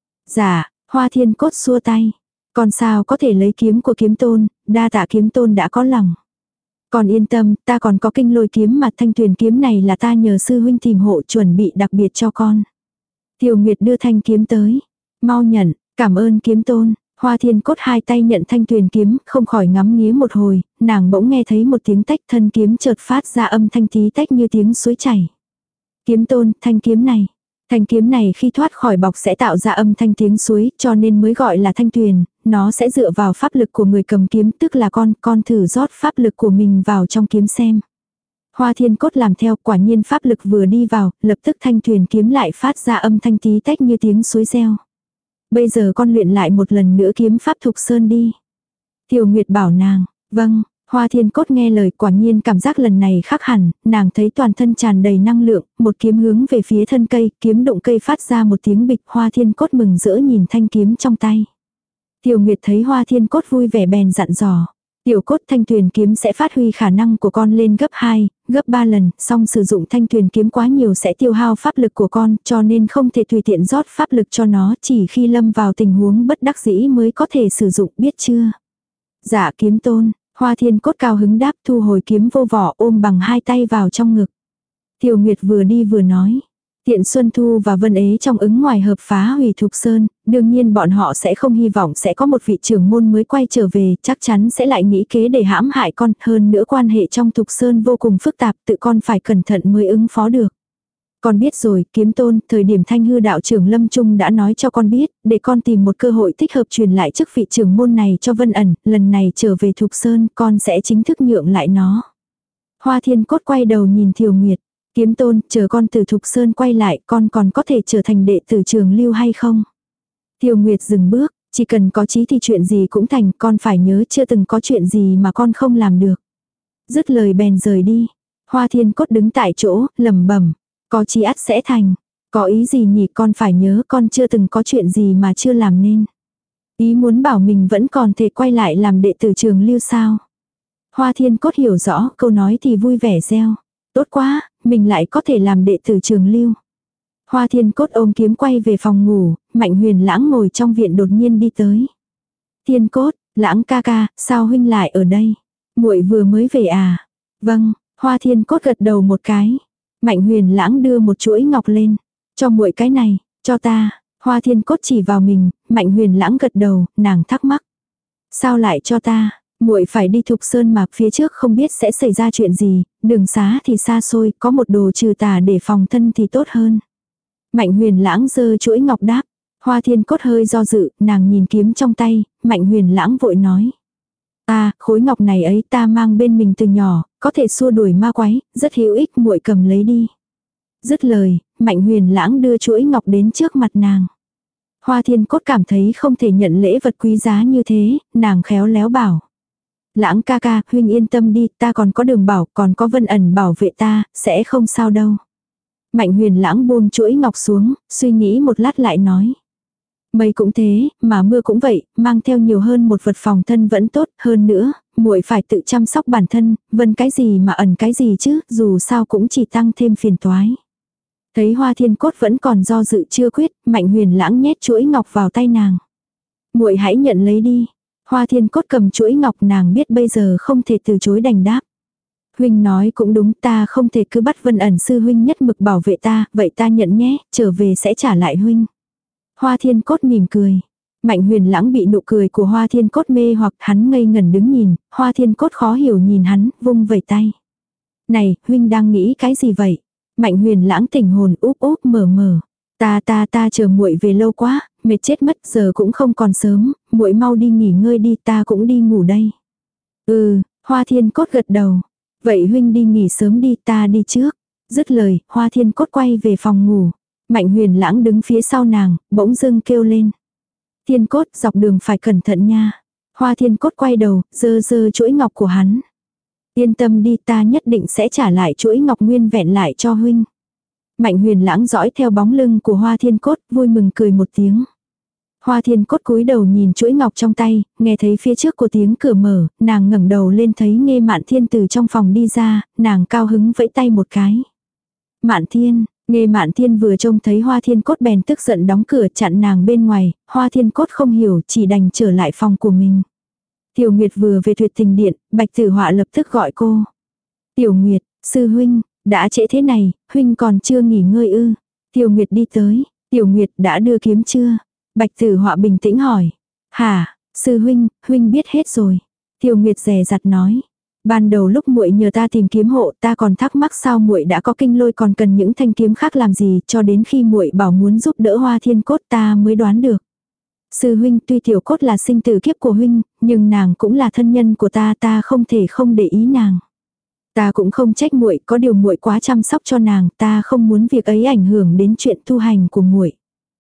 Dạ, Hoa Thiên Cốt xua tay. Con sao có thể lấy kiếm của Kiếm Tôn, đa tạ Kiếm Tôn đã có lòng. Con yên tâm, ta còn có kinh lôi kiếm mà thanh tuyền kiếm này là ta nhờ sư huynh tìm hộ chuẩn bị đặc biệt cho con. Tiểu Nguyệt đưa thanh kiếm tới. Mau nhận, cảm ơn Kiếm Tôn. Hoa Thiên Cốt hai tay nhận thanh tuyền kiếm, không khỏi ngắm nghía một hồi, nàng bỗng nghe thấy một tiếng tách, thân kiếm chợt phát ra âm thanh tí tách như tiếng suối chảy. Kiếm Tôn, thanh kiếm này. Thanh kiếm này khi thoát khỏi bọc sẽ tạo ra âm thanh tiếng suối, cho nên mới gọi là thanh tuyền, nó sẽ dựa vào pháp lực của người cầm kiếm, tức là con, con thử rót pháp lực của mình vào trong kiếm xem. Hoa Thiên Cốt làm theo, quả nhiên pháp lực vừa đi vào, lập tức thanh tuyền kiếm lại phát ra âm thanh tí tách như tiếng suối reo. Bây giờ con luyện lại một lần nữa kiếm pháp Thục Sơn đi. Tiểu Nguyệt bảo nàng, vâng. Hoa Thiên Cốt nghe lời, quả nhiên cảm giác lần này khác hẳn, nàng thấy toàn thân tràn đầy năng lượng, một kiếm hướng về phía thân cây, kiếm đụng cây phát ra một tiếng bịch, Hoa Thiên Cốt mừng rỡ nhìn thanh kiếm trong tay. Tiểu Nguyệt thấy Hoa Thiên Cốt vui vẻ bèn dặn dò, Tiểu Cốt thanh tuyền kiếm sẽ phát huy khả năng của con lên gấp hai, gấp ba lần, song sử dụng thanh tuyền kiếm quá nhiều sẽ tiêu hao pháp lực của con, cho nên không thể tùy tiện rót pháp lực cho nó, chỉ khi lâm vào tình huống bất đắc dĩ mới có thể sử dụng, biết chưa? Dạ Kiếm Tôn. Hoa Thiên Cốt cao hứng đáp, thu hồi kiếm vô vỏ, ôm bằng hai tay vào trong ngực. Tiểu Nguyệt vừa đi vừa nói. Tiện Xuân Thu và Vân Ế trong ứng ngoài hợp phá hủy Thục Sơn, đương nhiên bọn họ sẽ không hy vọng sẽ có một vị trưởng môn mới quay trở về, chắc chắn sẽ lại nghĩ kế để hãm hại con, hơn nữa quan hệ trong Thục Sơn vô cùng phức tạp, tự con phải cẩn thận mới ứng phó được. Con biết rồi, Kiếm Tôn, thời điểm Thanh Hư đạo trưởng Lâm Trung đã nói cho con biết, để con tìm một cơ hội thích hợp truyền lại chức vị trưởng môn này cho Vân ẩn, lần này trở về Thục Sơn, con sẽ chính thức nhượng lại nó. Hoa Thiên Cốt quay đầu nhìn Thiều Nguyệt, Kiếm Tôn, chờ con từ Thục Sơn quay lại, con còn có thể trở thành đệ tử Trường Lưu hay không? Thiều Nguyệt dừng bước, chỉ cần có chí thì chuyện gì cũng thành, con phải nhớ chưa từng có chuyện gì mà con không làm được. Dứt lời bèn rời đi. Hoa Thiên Cốt đứng tại chỗ, lẩm bẩm, có chí ắt sẽ thành. Có ý gì nhỉ, con phải nhớ con chưa từng có chuyện gì mà chưa làm nên. Ý muốn bảo mình vẫn còn thể quay lại làm đệ tử Trường Lưu sao? Hoa Thiên Cốt hiểu rõ, câu nói thì vui vẻ reo. Tốt quá, mình lại có thể làm đệ tử Trường Lưu. Hoa Thiên Cốt ôm kiếm quay về phòng ngủ, Mạnh Huyền Lãng ngồi trong viện đột nhiên đi tới. Thiên Cốt, Lãng ca ca, sao huynh lại ở đây? Muội vừa mới về à? Vâng, Hoa Thiên Cốt gật đầu một cái. Mạnh Huyền Lãng đưa một chuỗi ngọc lên. Cho muội cái này, cho ta. Hoa Thiên Cốt chỉ vào mình, Mạnh Huyền Lãng gật đầu, nàng thắc mắc. Sao lại cho ta? Muội phải đi Thục Sơn mà phía trước không biết sẽ xảy ra chuyện gì, đường xá thì xa xôi, có một đồ trừ tà để phòng thân thì tốt hơn. Mạnh Huyền Lãng giơ chuỗi ngọc đáp. Hoa Thiên Cốt hơi do dự, nàng nhìn kiếm trong tay, Mạnh Huyền Lãng vội nói. Ta, khối ngọc này ấy ta mang bên mình từ nhỏ, có thể xua đuổi ma quái, rất hữu ích, muội cầm lấy đi. Dứt lời, Mạnh Huyền Lãng đưa chuỗi ngọc đến trước mặt nàng. Hoa Thiên Cốt cảm thấy không thể nhận lễ vật quý giá như thế, nàng khéo léo bảo. Lãng ca ca, huynh yên tâm đi, ta còn có Đường Bảo, còn có Vân ẩn bảo vệ ta, sẽ không sao đâu. Mạnh Huyền Lãng buông chuỗi ngọc xuống, suy nghĩ một lát lại nói. Mây cũng thế, mà mưa cũng vậy, mang theo nhiều hơn một vật phòng thân vẫn tốt, hơn nữa, muội phải tự chăm sóc bản thân, Vân cái gì mà ẩn cái gì chứ, dù sao cũng chỉ tăng thêm phiền toái. Thấy Hoa Thiên Cốt vẫn còn do dự chưa quyết, Mạnh Huyền Lãng nhét chuỗi ngọc vào tay nàng. Muội hãy nhận lấy đi. Hoa Thiên Cốt cầm chuỗi ngọc, nàng biết bây giờ không thể từ chối, đành đáp. Huynh nói cũng đúng, ta không thể cứ bắt Vân ẩn sư huynh nhất mực bảo vệ ta, vậy ta nhận nhé, trở về sẽ trả lại huynh. Hoa Thiên Cốt mỉm cười. Mạnh Huyền Lãng bị nụ cười của Hoa Thiên Cốt mê hoặc, hắn ngây ngẩn đứng nhìn, Hoa Thiên Cốt khó hiểu nhìn hắn, vung vẩy tay. Này, huynh đang nghĩ cái gì vậy? Mạnh Huyền Lãng tỉnh hồn, úp úp mở mở. Ta ta ta chờ muội về lâu quá, mệt chết mất, giờ cũng không còn sớm, muội mau đi nghỉ ngơi đi, ta cũng đi ngủ đây. Ừ, Hoa Thiên Cốt gật đầu. Vậy huynh đi nghỉ sớm đi, ta đi trước. Dứt lời, Hoa Thiên Cốt quay về phòng ngủ. Mạnh Huyền Lãng đứng phía sau nàng, bỗng dưng kêu lên. Thiên Cốt, dọc đường phải cẩn thận nha. Hoa Thiên Cốt quay đầu, giơ giơ chuỗi ngọc của hắn. Yên tâm đi, ta nhất định sẽ trả lại chuỗi ngọc nguyên vẹn lại cho huynh. Mạnh Huyền Lãng dõi theo bóng lưng của Hoa Thiên Cốt, vui mừng cười một tiếng. Hoa Thiên Cốt cúi đầu nhìn chuỗi ngọc trong tay, nghe thấy phía trước của tiếng cửa mở, nàng ngẩng đầu lên thấy Nghê Mạn Thiên từ trong phòng đi ra, nàng cao hứng vẫy tay một cái. Mạn Thiên, Nghê Mạn Thiên vừa trông thấy Hoa Thiên Cốt bèn tức giận đóng cửa chặn nàng bên ngoài, Hoa Thiên Cốt không hiểu, chỉ đành trở lại phòng của mình. Tiểu Nguyệt vừa về Tuyệt Tình Điện, Bạch Tử Họa lập tức gọi cô. Tiểu Nguyệt, sư huynh, đã trễ thế này, huynh còn chưa nghỉ ngơi ư? Tiểu Nguyệt đi tới, Tiểu Nguyệt đã đưa kiếm chưa? Bạch Tử Họa bình tĩnh hỏi. Hả, sư huynh, huynh biết hết rồi. Tiểu Nguyệt dè dặt nói. Ban đầu lúc muội nhờ ta tìm kiếm hộ, ta còn thắc mắc sao muội đã có kinh lôi còn cần những thanh kiếm khác làm gì, cho đến khi muội bảo muốn giúp đỡ Hoa Thiên Cốt ta mới đoán được. Sư huynh, tuy Tiểu Cốt là sinh tử kiếp của huynh, nhưng nàng cũng là thân nhân của ta, ta không thể không để ý nàng. Ta cũng không trách muội, có điều muội quá chăm sóc cho nàng, ta không muốn việc ấy ảnh hưởng đến chuyện tu hành của muội.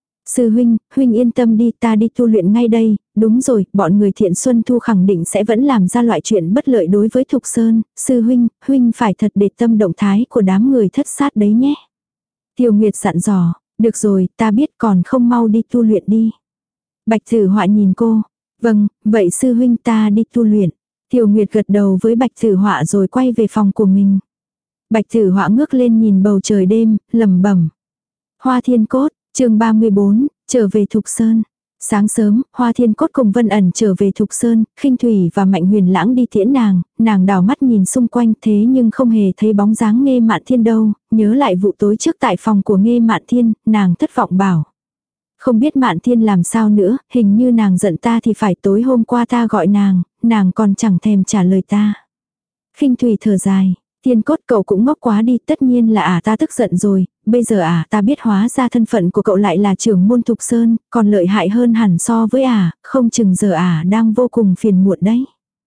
Sư huynh, huynh yên tâm đi, ta đi tu luyện ngay đây, đúng rồi, bọn người Thiện Xuân Thu khẳng định sẽ vẫn làm ra loại chuyện bất lợi đối với Thục Sơn, sư huynh, huynh phải thật để tâm động thái của đám người thất sát đấy nhé. Tiêu Nguyệt dặn dò, được rồi, ta biết, còn không mau đi tu luyện đi. Bạch Tử Họa nhìn cô, vâng, vậy sư huynh ta đi tu luyện. Tiêu Nguyệt gật đầu với Bạch Tử Họa rồi quay về phòng của mình. Bạch Tử Họa ngước lên nhìn bầu trời đêm, lẩm bẩm. Hoa Thiên Cốt, chương ba mươi bốn, trở về Thục Sơn. Sáng sớm, Hoa Thiên Cốt cùng Vân ẩn trở về Thục Sơn, Khinh Thủy và Mạnh Huyền Lãng đi tiễn nàng, nàng đảo mắt nhìn xung quanh thế nhưng không hề thấy bóng dáng Nghê Mạn Thiên đâu, nhớ lại vụ tối trước tại phòng của Nghê Mạn Thiên, nàng thất vọng bảo. Không biết Mạn Thiên làm sao nữa, hình như nàng giận ta thì phải, tối hôm qua ta gọi nàng, nàng còn chẳng thèm trả lời ta. Khinh Thủy thở dài, Thiên Cốt cậu cũng ngốc quá đi, tất nhiên là ả ta tức giận rồi, bây giờ ả ta biết hóa ra thân phận của cậu lại là trưởng môn Thục Sơn, còn lợi hại hơn hẳn so với ả, không chừng giờ ả đang vô cùng phiền muộn đấy.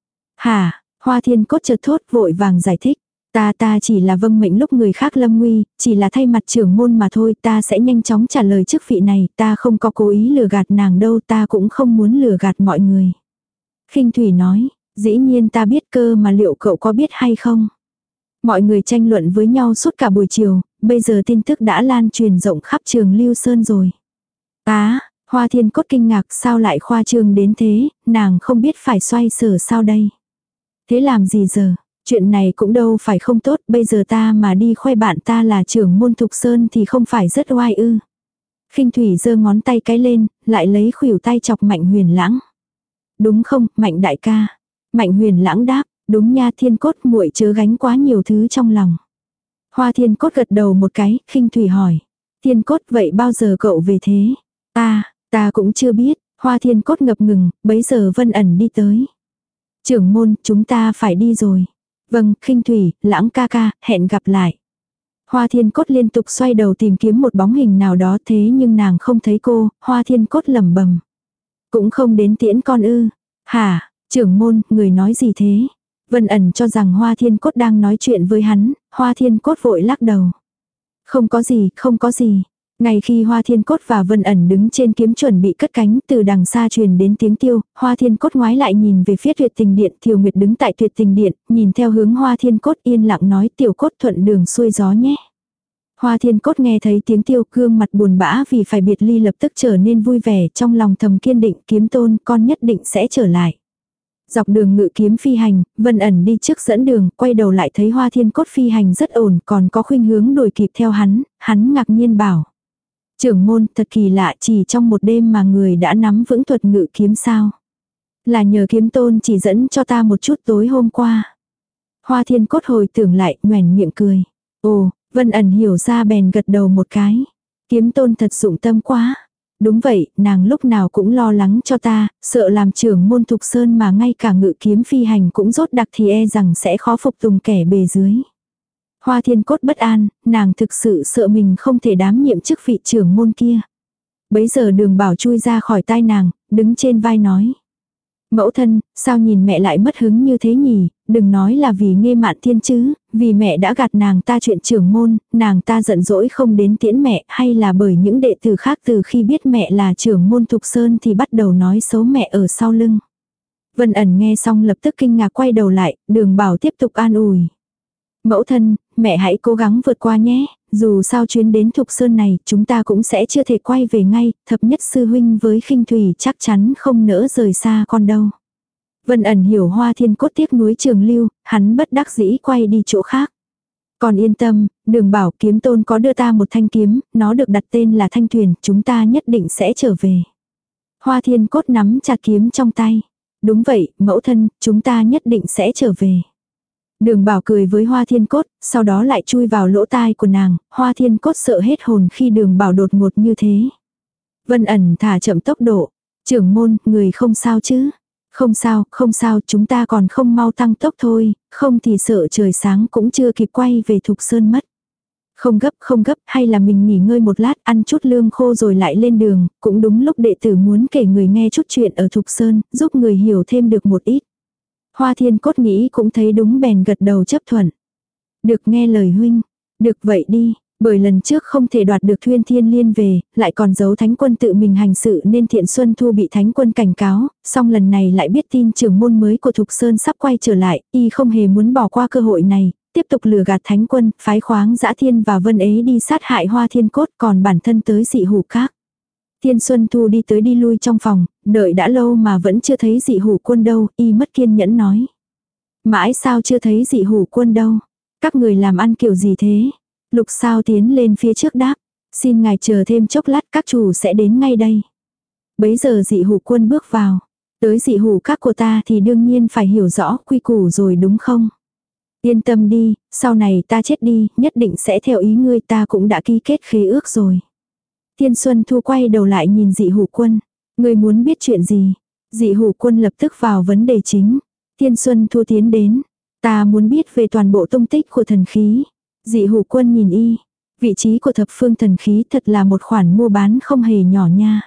Hả, Hoa Thiên Cốt chợt thốt vội vàng giải thích. Ta ta chỉ là vâng mệnh lúc người khác lâm nguy, chỉ là thay mặt trưởng môn mà thôi, ta sẽ nhanh chóng trả lời chức vị này, ta không có cố ý lừa gạt nàng đâu, ta cũng không muốn lừa gạt mọi người. Khinh Thủy nói, dĩ nhiên ta biết cơ mà liệu cậu có biết hay không? Mọi người tranh luận với nhau suốt cả buổi chiều, bây giờ tin tức đã lan truyền rộng khắp trường Lưu Sơn rồi. Á, Hoa Thiên Cốt kinh ngạc sao lại khoa trương đến thế, nàng không biết phải xoay sở sao đây. Thế làm gì giờ? Chuyện này cũng đâu phải không tốt, bây giờ ta mà đi khoe bạn ta là trưởng môn Thục Sơn thì không phải rất oai ư. Khinh Thủy giơ ngón tay cái lên, lại lấy khuỷu tay chọc Mạnh Huyền Lãng. Đúng không, Mạnh đại ca? Mạnh Huyền Lãng đáp, đúng nha Thiên Cốt muội chớ gánh quá nhiều thứ trong lòng. Hoa Thiên Cốt gật đầu một cái, Khinh Thủy hỏi. Thiên Cốt vậy bao giờ cậu về thế? Ta, ta cũng chưa biết, Hoa Thiên Cốt ngập ngừng, bấy giờ Vân Ẩn đi tới. Trưởng môn, chúng ta phải đi rồi. Vâng, Khinh Thủy, Lãng ca ca, hẹn gặp lại. Hoa Thiên Cốt liên tục xoay đầu tìm kiếm một bóng hình nào đó thế nhưng nàng không thấy cô, Hoa Thiên Cốt lẩm bẩm. Cũng không đến tiễn con ư. Hả, trưởng môn, người nói gì thế? Vân Ẩn cho rằng Hoa Thiên Cốt đang nói chuyện với hắn, Hoa Thiên Cốt vội lắc đầu. Không có gì, không có gì. Ngay khi Hoa Thiên Cốt và Vân Ẩn đứng trên kiếm chuẩn bị cất cánh, từ đằng xa truyền đến tiếng tiêu, Hoa Thiên Cốt ngoái lại nhìn về phía Tuyệt Tình Điện, Thiều Nguyệt đứng tại Tuyệt Tình Điện, nhìn theo hướng Hoa Thiên Cốt yên lặng nói tiểu cốt thuận đường xuôi gió nhé. Hoa Thiên Cốt nghe thấy tiếng tiêu gương mặt buồn bã vì phải biệt ly lập tức trở nên vui vẻ, trong lòng thầm kiên định Kiếm Tôn con nhất định sẽ trở lại. Dọc đường ngự kiếm phi hành, Vân Ẩn đi trước dẫn đường, quay đầu lại thấy Hoa Thiên Cốt phi hành rất ổn, còn có khuynh hướng đuổi kịp theo hắn, hắn ngạc nhiên bảo. Trưởng môn thật kỳ lạ, chỉ trong một đêm mà người đã nắm vững thuật ngự kiếm sao. Là nhờ Kiếm Tôn chỉ dẫn cho ta một chút tối hôm qua. Hoa Thiên Cốt hồi tưởng lại, nhoẻn miệng cười. Ồ, Vân Ẩn hiểu ra bèn gật đầu một cái. Kiếm Tôn thật dụng tâm quá. Đúng vậy, nàng lúc nào cũng lo lắng cho ta, sợ làm trưởng môn Thục Sơn mà ngay cả ngự kiếm phi hành cũng rốt đặc thì e rằng sẽ khó phục tùng kẻ bề dưới. Hoa Thiên Cốt bất an, nàng thực sự sợ mình không thể đảm nhiệm chức vị trưởng môn kia. Bấy giờ Đường Bảo chui ra khỏi tai nàng, đứng trên vai nói. Mẫu thân, sao nhìn mẹ lại mất hứng như thế nhỉ, đừng nói là vì Nghê Mạn Thiên chứ, vì mẹ đã gạt nàng ta chuyện trưởng môn, nàng ta giận dỗi không đến tiễn mẹ, hay là bởi những đệ tử khác từ khi biết mẹ là trưởng môn Thục Sơn thì bắt đầu nói xấu mẹ ở sau lưng. Vân Ẩn nghe xong lập tức kinh ngạc quay đầu lại, Đường Bảo tiếp tục an ủi. Mẫu thân, mẹ hãy cố gắng vượt qua nhé, dù sao chuyến đến Thục Sơn này chúng ta cũng sẽ chưa thể quay về ngay, thập nhất sư huynh với Khinh Thủy chắc chắn không nỡ rời xa con đâu. Vân Ẩn hiểu Hoa Thiên Cốt tiếc nuối Trường Lưu, hắn bất đắc dĩ quay đi chỗ khác. Còn yên tâm, Đường Bảo Kiếm Tôn có đưa ta một thanh kiếm, nó được đặt tên là Thanh Thuyền, chúng ta nhất định sẽ trở về. Hoa Thiên Cốt nắm chặt kiếm trong tay. Đúng vậy, mẫu thân, chúng ta nhất định sẽ trở về. Đường Bảo cười với Hoa Thiên Cốt, sau đó lại chui vào lỗ tai của nàng, Hoa Thiên Cốt sợ hết hồn khi Đường Bảo đột ngột như thế. Vân Ẩn thả chậm tốc độ, trưởng môn, người không sao chứ? Không sao, không sao, chúng ta còn không mau tăng tốc thôi, không thì sợ trời sáng cũng chưa kịp quay về Thục Sơn mất. Không gấp, không gấp, hay là mình nghỉ ngơi một lát, ăn chút lương khô rồi lại lên đường, cũng đúng lúc đệ tử muốn kể người nghe chút chuyện ở Thục Sơn, giúp người hiểu thêm được một ít. Hoa Thiên Cốt nghĩ cũng thấy đúng bèn gật đầu chấp thuận. Được nghe lời huynh, được vậy đi, bởi lần trước không thể đoạt được Thuyên Thiên Liên về, lại còn giấu Thánh Quân tự mình hành sự nên Thiện Xuân Thu bị Thánh Quân cảnh cáo, song lần này lại biết tin trưởng môn mới của Thục Sơn sắp quay trở lại, y không hề muốn bỏ qua cơ hội này, tiếp tục lừa gạt Thánh Quân, phái Khoáng Dã Thiên và Vân Ế đi sát hại Hoa Thiên Cốt, còn bản thân tới Dị Hủ Các. Thiên Xuân Thu đi tới đi lui trong phòng, đợi đã lâu mà vẫn chưa thấy Dị Hủ Quân đâu, y mất kiên nhẫn nói. Mãi sao chưa thấy Dị Hủ Quân đâu? Các người làm ăn kiểu gì thế? Lục Sao tiến lên phía trước đáp. Xin ngài chờ thêm chốc lát, các chủ sẽ đến ngay đây. Bấy giờ Dị Hủ Quân bước vào. Tới Dị Hủ Các của ta thì đương nhiên phải hiểu rõ quy củ rồi đúng không? Yên tâm đi, sau này ta chết đi, nhất định sẽ theo ý ngươi, ta cũng đã ký kết khế ước rồi. Thiên Xuân Thu quay đầu lại nhìn Dị Hủ Quân. Ngươi muốn biết chuyện gì? Dị Hủ Quân lập tức vào vấn đề chính. Thiên Xuân Thu tiến đến. Ta muốn biết về toàn bộ tung tích của thần khí. Dị hủ quân nhìn y. Vị trí của thập phương thần khí thật là một khoản mua bán không hề nhỏ nha.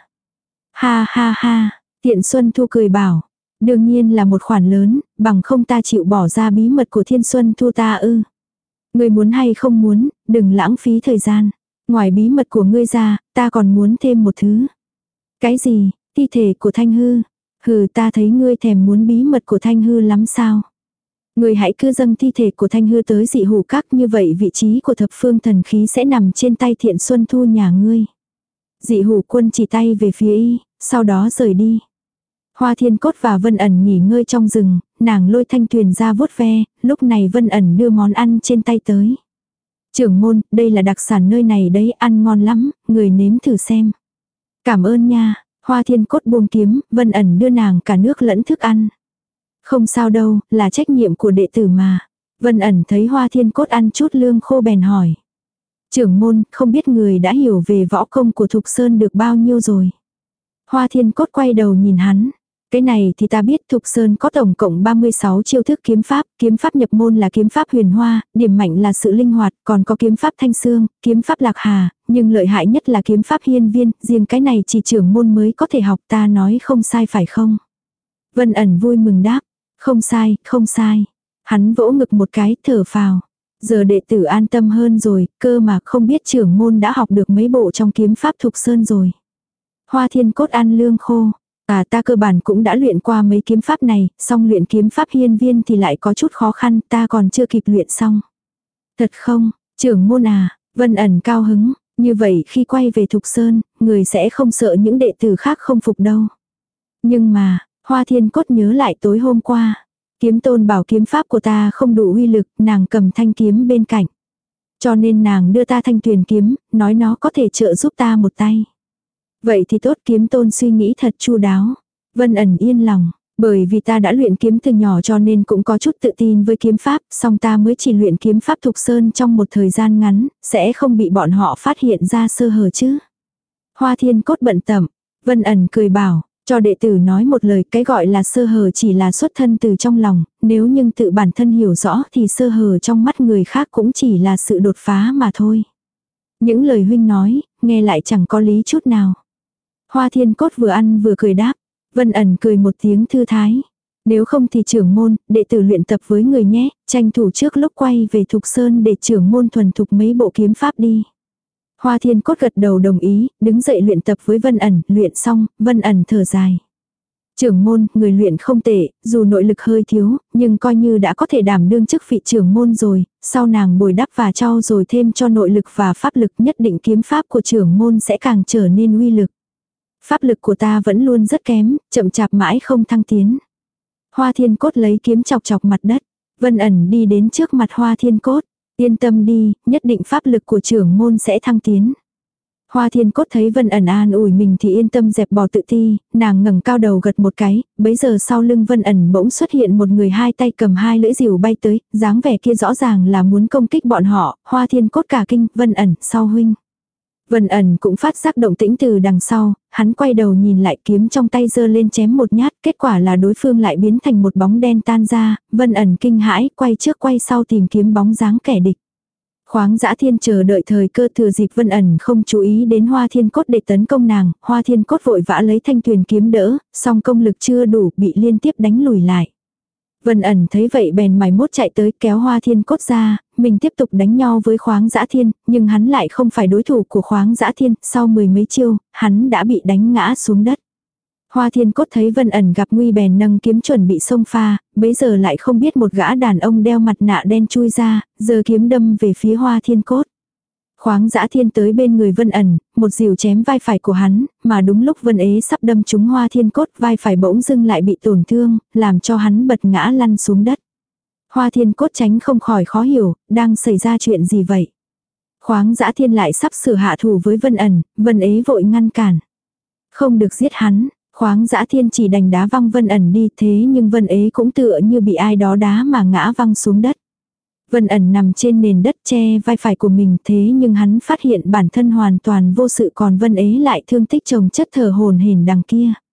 Ha ha ha, Tiện Xuân Thu cười bảo. Đương nhiên là một khoản lớn, bằng không ta chịu bỏ ra bí mật của Thiên Xuân Thu ta ư. Ngươi muốn hay không muốn, đừng lãng phí thời gian. Ngoài bí mật của ngươi ra, ta còn muốn thêm một thứ. Cái gì, thi thể của Thanh Hư? Hừ, ta thấy ngươi thèm muốn bí mật của Thanh Hư lắm sao? Ngươi hãy cứ dâng thi thể của Thanh Hư tới dị hủ các, như vậy vị trí của thập phương thần khí sẽ nằm trên tay Thiện Xuân Thu nhà ngươi. Dị hủ quân chỉ tay về phía y, sau đó rời đi. Hoa Thiên Cốt và Vân Ẩn nghỉ ngơi trong rừng, nàng lôi Thanh Tuyền ra vuốt ve, lúc này Vân Ẩn đưa món ăn trên tay tới. Trưởng môn, đây là đặc sản nơi này đấy, ăn ngon lắm, người nếm thử xem. Cảm ơn nha. Hoa Thiên Cốt buông kiếm, Vân Ẩn đưa nàng cả nước lẫn thức ăn. Không sao đâu, là trách nhiệm của đệ tử mà. Vân Ẩn thấy Hoa Thiên Cốt ăn chút lương khô bèn hỏi. Trưởng môn, không biết người đã hiểu về võ công của Thục Sơn được bao nhiêu rồi. Hoa Thiên Cốt quay đầu nhìn hắn. Cái này thì ta biết, Thục Sơn có tổng cộng ba mươi sáu chiêu thức kiếm pháp, kiếm pháp nhập môn là kiếm pháp huyền hoa, điểm mạnh là sự linh hoạt, còn có kiếm pháp thanh xương, kiếm pháp lạc hà, nhưng lợi hại nhất là kiếm pháp hiên viên, riêng cái này chỉ trưởng môn mới có thể học, ta nói không sai phải không? Vân Ẩn vui mừng đáp, không sai, không sai. Hắn vỗ ngực một cái, thở phào. Giờ đệ tử an tâm hơn rồi, cơ mà không biết trưởng môn đã học được mấy bộ trong kiếm pháp Thục Sơn rồi. Hoa Thiên Cốt ăn lương khô. À, ta cơ bản cũng đã luyện qua mấy kiếm pháp này, song luyện kiếm pháp hiên viên thì lại có chút khó khăn, ta còn chưa kịp luyện xong. Thật không, trưởng môn à? Vân Ẩn cao hứng, như vậy khi quay về Thục Sơn, người sẽ không sợ những đệ tử khác không phục đâu. Nhưng mà, Hoa Thiên Cốt nhớ lại tối hôm qua, kiếm tôn bảo kiếm pháp của ta không đủ uy lực, nàng cầm thanh kiếm bên cạnh. Cho nên nàng đưa ta thanh tuyền kiếm, nói nó có thể trợ giúp ta một tay. Vậy thì tốt, kiếm tôn suy nghĩ thật chu đáo. Vân Ẩn yên lòng, bởi vì ta đã luyện kiếm từ nhỏ cho nên cũng có chút tự tin với kiếm pháp, song ta mới chỉ luyện kiếm pháp Thục Sơn trong một thời gian ngắn, sẽ không bị bọn họ phát hiện ra sơ hở chứ. Hoa Thiên Cốt bận tâm, Vân Ẩn cười bảo, cho đệ tử nói một lời, cái gọi là sơ hở chỉ là xuất thân từ trong lòng, nếu nhưng tự bản thân hiểu rõ thì sơ hở trong mắt người khác cũng chỉ là sự đột phá mà thôi. Những lời huynh nói, nghe lại chẳng có lý chút nào. Hoa Thiên Cốt vừa ăn vừa cười đáp. Vân Ẩn cười một tiếng thư thái. Nếu không thì trưởng môn, đệ tử luyện tập với người nhé, tranh thủ trước lúc quay về Thục Sơn để trưởng môn thuần thục mấy bộ kiếm pháp đi. Hoa Thiên Cốt gật đầu đồng ý, đứng dậy luyện tập với Vân Ẩn, luyện xong, Vân Ẩn thở dài. Trưởng môn, người luyện không tệ, dù nội lực hơi thiếu, nhưng coi như đã có thể đảm đương chức vị trưởng môn rồi, sau nàng bồi đắp và trau rồi thêm cho nội lực và pháp lực, nhất định kiếm pháp của trưởng môn sẽ càng trở nên uy lực. Pháp lực của ta vẫn luôn rất kém, chậm chạp mãi không thăng tiến. Hoa Thiên Cốt lấy kiếm chọc chọc mặt đất. Vân Ẩn đi đến trước mặt Hoa Thiên Cốt. Yên tâm đi, nhất định pháp lực của trưởng môn sẽ thăng tiến. Hoa Thiên Cốt thấy Vân Ẩn an ủi mình thì yên tâm dẹp bỏ tự ti, nàng ngẩng cao đầu gật một cái, bấy giờ sau lưng Vân Ẩn bỗng xuất hiện một người hai tay cầm hai lưỡi rìu bay tới, dáng vẻ kia rõ ràng là muốn công kích bọn họ. Hoa Thiên Cốt cả kinh, Vân Ẩn, sau huynh. Vân Ẩn cũng phát giác động tĩnh từ đằng sau, hắn quay đầu nhìn lại, kiếm trong tay giơ lên chém một nhát, kết quả là đối phương lại biến thành một bóng đen tan ra, Vân Ẩn kinh hãi, quay trước quay sau tìm kiếm bóng dáng kẻ địch. Khoáng Dã Thiên chờ đợi thời cơ, thừa dịp Vân Ẩn không chú ý đến Hoa Thiên Cốt để tấn công nàng, Hoa Thiên Cốt vội vã lấy thanh tuyền kiếm đỡ, song công lực chưa đủ, bị liên tiếp đánh lùi lại. Vân Ẩn thấy vậy bèn mày mốt chạy tới kéo Hoa Thiên Cốt ra, mình tiếp tục đánh nhau với Khoáng Dã Thiên, nhưng hắn lại không phải đối thủ của Khoáng Dã Thiên, sau mười mấy chiêu, hắn đã bị đánh ngã xuống đất. Hoa Thiên Cốt thấy Vân Ẩn gặp nguy bèn nâng kiếm chuẩn bị xông pha, bấy giờ lại không biết một gã đàn ông đeo mặt nạ đen chui ra, giơ kiếm đâm về phía Hoa Thiên Cốt. Khoáng Dã Thiên tới bên người Vân Ẩn, một rìu chém vai phải của hắn, mà đúng lúc Vân Ế sắp đâm trúng Hoa Thiên Cốt, vai phải bỗng dưng lại bị tổn thương, làm cho hắn bật ngã lăn xuống đất. Hoa Thiên Cốt tránh không khỏi khó hiểu, đang xảy ra chuyện gì vậy? Khoáng Dã Thiên lại sắp sửa hạ thủ với Vân Ẩn, Vân Ế vội ngăn cản. Không được giết hắn, Khoáng Dã Thiên chỉ đành đá văng Vân Ẩn đi, thế nhưng Vân Ế cũng tựa như bị ai đó đá mà ngã văng xuống đất. Vân Ẩn nằm trên nền đất che vai phải của mình, thế nhưng hắn phát hiện bản thân hoàn toàn vô sự, còn Vân Ế lại thương tích chồng chất thở hổn hển đằng kia.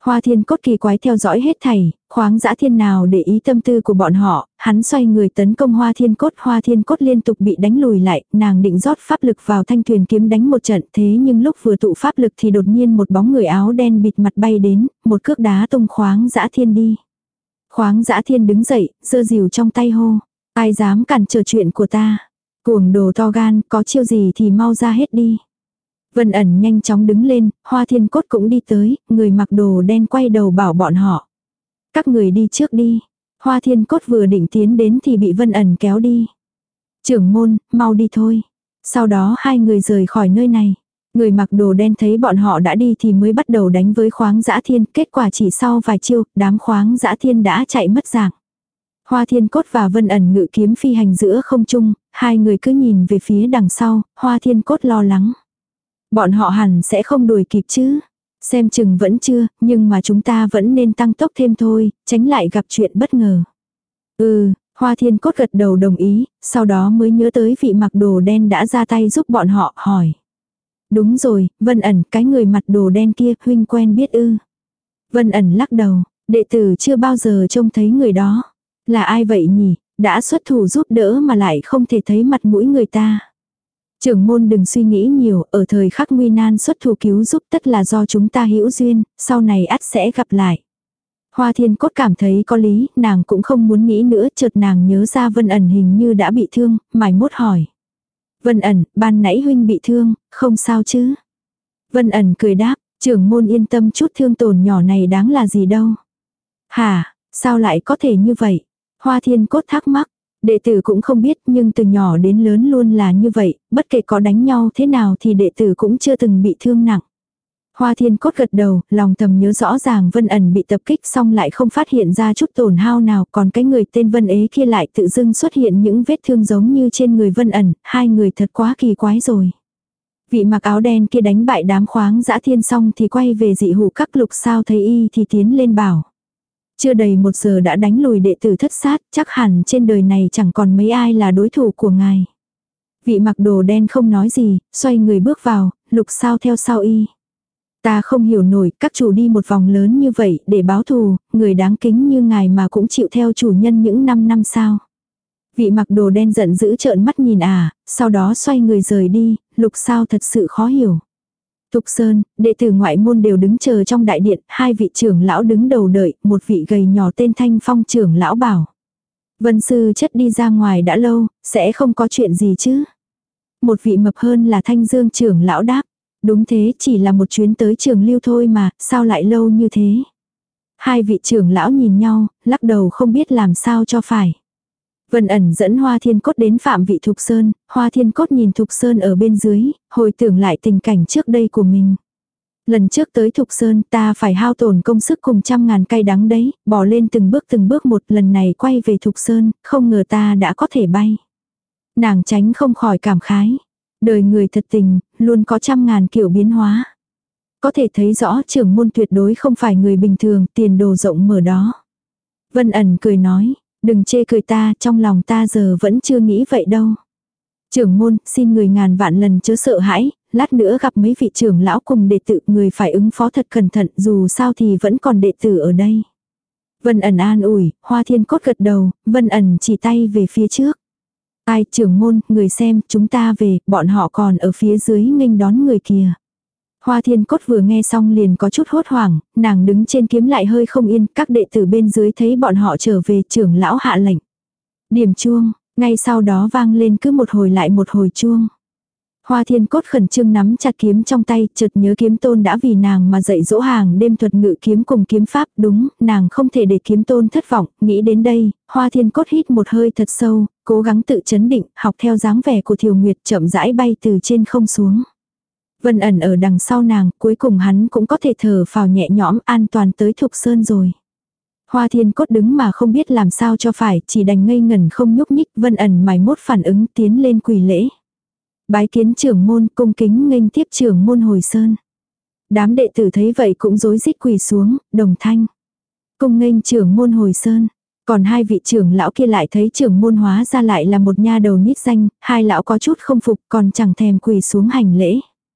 Hoa Thiên Cốt kỳ quái theo dõi hết thảy, Khoáng Dã Thiên nào để ý tâm tư của bọn họ, hắn xoay người tấn công Hoa Thiên Cốt, Hoa Thiên Cốt liên tục bị đánh lùi lại, nàng định rót pháp lực vào thanh thuyền kiếm đánh một trận, thế nhưng lúc vừa tụ pháp lực thì đột nhiên một bóng người áo đen bịt mặt bay đến, một cước đá tung Khoáng Dã Thiên đi. Khoáng Dã Thiên đứng dậy, giơ rìu trong tay hô, ai dám cản trở chuyện của ta? Cuồng đồ to gan, có chiêu gì thì mau ra hết đi. Vân ẩn nhanh chóng đứng lên, Hoa Thiên Cốt cũng đi tới, người mặc đồ đen quay đầu bảo bọn họ. Các người đi trước đi. Hoa Thiên Cốt vừa định tiến đến thì bị Vân ẩn kéo đi. Trưởng môn, mau đi thôi. Sau đó hai người rời khỏi nơi này. Người mặc đồ đen thấy bọn họ đã đi thì mới bắt đầu đánh với Khoáng Dã Thiên. Kết quả chỉ sau vài chiêu, đám Khoáng Dã Thiên đã chạy mất dạng. Hoa Thiên Cốt và Vân ẩn ngự kiếm phi hành giữa không trung, hai người cứ nhìn về phía đằng sau, Hoa Thiên Cốt lo lắng. Bọn họ hẳn sẽ không đuổi kịp chứ. Xem chừng vẫn chưa, nhưng mà chúng ta vẫn nên tăng tốc thêm thôi, tránh lại gặp chuyện bất ngờ. Ừ, Hoa Thiên Cốt gật đầu đồng ý, sau đó mới nhớ tới vị mặc đồ đen đã ra tay giúp bọn họ, hỏi. Đúng rồi, Vân ẩn, cái người mặc đồ đen kia, huynh quen biết ư. Vân ẩn lắc đầu, đệ tử chưa bao giờ trông thấy người đó. Là ai vậy nhỉ, đã xuất thủ giúp đỡ mà lại không thể thấy mặt mũi người ta. Trưởng môn đừng suy nghĩ nhiều, ở thời khắc nguy nan xuất thủ cứu giúp tất là do chúng ta hữu duyên, sau này ắt sẽ gặp lại. Hoa Thiên Cốt cảm thấy có lý, nàng cũng không muốn nghĩ nữa, chợt nàng nhớ ra Vân ẩn hình như đã bị thương, mải mốt hỏi. Vân ẩn, ban nãy huynh bị thương, không sao chứ? Vân ẩn cười đáp, trưởng môn yên tâm, chút thương tổn nhỏ này đáng là gì đâu. Hả, sao lại có thể như vậy? Hoa Thiên Cốt thắc mắc. Đệ tử cũng không biết, nhưng từ nhỏ đến lớn luôn là như vậy, bất kể có đánh nhau thế nào thì đệ tử cũng chưa từng bị thương nặng. Hoa Thiên Cốt gật đầu, lòng thầm nhớ rõ ràng Vân ẩn bị tập kích xong lại không phát hiện ra chút tổn hao nào, còn cái người tên Vân Ế kia lại tự dưng xuất hiện những vết thương giống như trên người Vân ẩn, hai người thật quá kỳ quái rồi. Vị mặc áo đen kia đánh bại đám Khoáng Dã Thiên xong thì quay về dị hủ các lục sao thấy y thì tiến lên bảo. Chưa đầy một giờ đã đánh lùi đệ tử thất sát, chắc hẳn trên đời này chẳng còn mấy ai là đối thủ của ngài. Vị mặc đồ đen không nói gì, xoay người bước vào, lục sao theo sau y. Ta không hiểu nổi, các chủ đi một vòng lớn như vậy để báo thù, người đáng kính như ngài mà cũng chịu theo chủ nhân những năm năm sao. Vị mặc đồ đen giận dữ trợn mắt nhìn à, sau đó xoay người rời đi, lục sao thật sự khó hiểu. Thục Sơn, đệ tử ngoại môn đều đứng chờ trong đại điện, hai vị trưởng lão đứng đầu đợi, một vị gầy nhỏ tên Thanh Phong trưởng lão bảo. Vân sư chất đi ra ngoài đã lâu, sẽ không có chuyện gì chứ. Một vị mập hơn là Thanh Dương trưởng lão đáp. Đúng thế, chỉ là một chuyến tới Trường Lưu thôi mà, sao lại lâu như thế. Hai vị trưởng lão nhìn nhau, lắc đầu không biết làm sao cho phải. Vân ẩn dẫn Hoa Thiên Cốt đến phạm vị Thục Sơn, Hoa Thiên Cốt nhìn Thục Sơn ở bên dưới, hồi tưởng lại tình cảnh trước đây của mình. Lần trước tới Thục Sơn ta phải hao tổn công sức cùng trăm ngàn cay đắng đấy, bỏ lên từng bước từng bước một, lần này quay về Thục Sơn, không ngờ ta đã có thể bay. Nàng tránh không khỏi cảm khái. Đời người thật tình, luôn có trăm ngàn kiểu biến hóa. Có thể thấy rõ trưởng môn tuyệt đối không phải người bình thường, tiền đồ rộng mở đó. Vân ẩn cười nói. Đừng chê cười ta, trong lòng ta giờ vẫn chưa nghĩ vậy đâu. Trưởng môn, xin người ngàn vạn lần chớ sợ hãi, lát nữa gặp mấy vị trưởng lão cùng đệ tử, người phải ứng phó thật cẩn thận, dù sao thì vẫn còn đệ tử ở đây. Vân ẩn an ủi, Hoa Thiên Cốt gật đầu, Vân ẩn chỉ tay về phía trước. Ai, trưởng môn, người xem, chúng ta về, bọn họ còn ở phía dưới nghênh đón người kìa. Hoa Thiên Cốt vừa nghe xong liền có chút hốt hoảng, nàng đứng trên kiếm lại hơi không yên, các đệ tử bên dưới thấy bọn họ trở về, trưởng lão hạ lệnh. Điểm chuông, ngay sau đó vang lên cứ một hồi lại một hồi chuông. Hoa Thiên Cốt khẩn trương nắm chặt kiếm trong tay, chợt nhớ kiếm tôn đã vì nàng mà dạy dỗ hàng đêm thuật ngự kiếm cùng kiếm pháp, đúng, nàng không thể để kiếm tôn thất vọng, nghĩ đến đây, Hoa Thiên Cốt hít một hơi thật sâu, cố gắng tự chấn định, học theo dáng vẻ của Thiều Nguyệt chậm rãi bay từ trên không xuống. Vân ẩn ở đằng sau nàng, cuối cùng hắn cũng có thể thở phào nhẹ nhõm, an toàn tới Thục Sơn rồi. Hoa Thiên Cốt đứng mà không biết làm sao cho phải, chỉ đành ngây ngẩn không nhúc nhích, Vân ẩn mày mốt phản ứng tiến lên quỳ lễ. Bái kiến trưởng môn, cung kính nghênh tiếp trưởng môn Hồi Sơn. Đám đệ tử thấy vậy cũng rối rít quỳ xuống, đồng thanh. Cung nghênh trưởng môn Hồi Sơn. Còn hai vị trưởng lão kia lại thấy trưởng môn hóa ra lại là một nha đầu nít danh, hai lão có chút không phục còn chẳng thèm quỳ xuống hành lễ.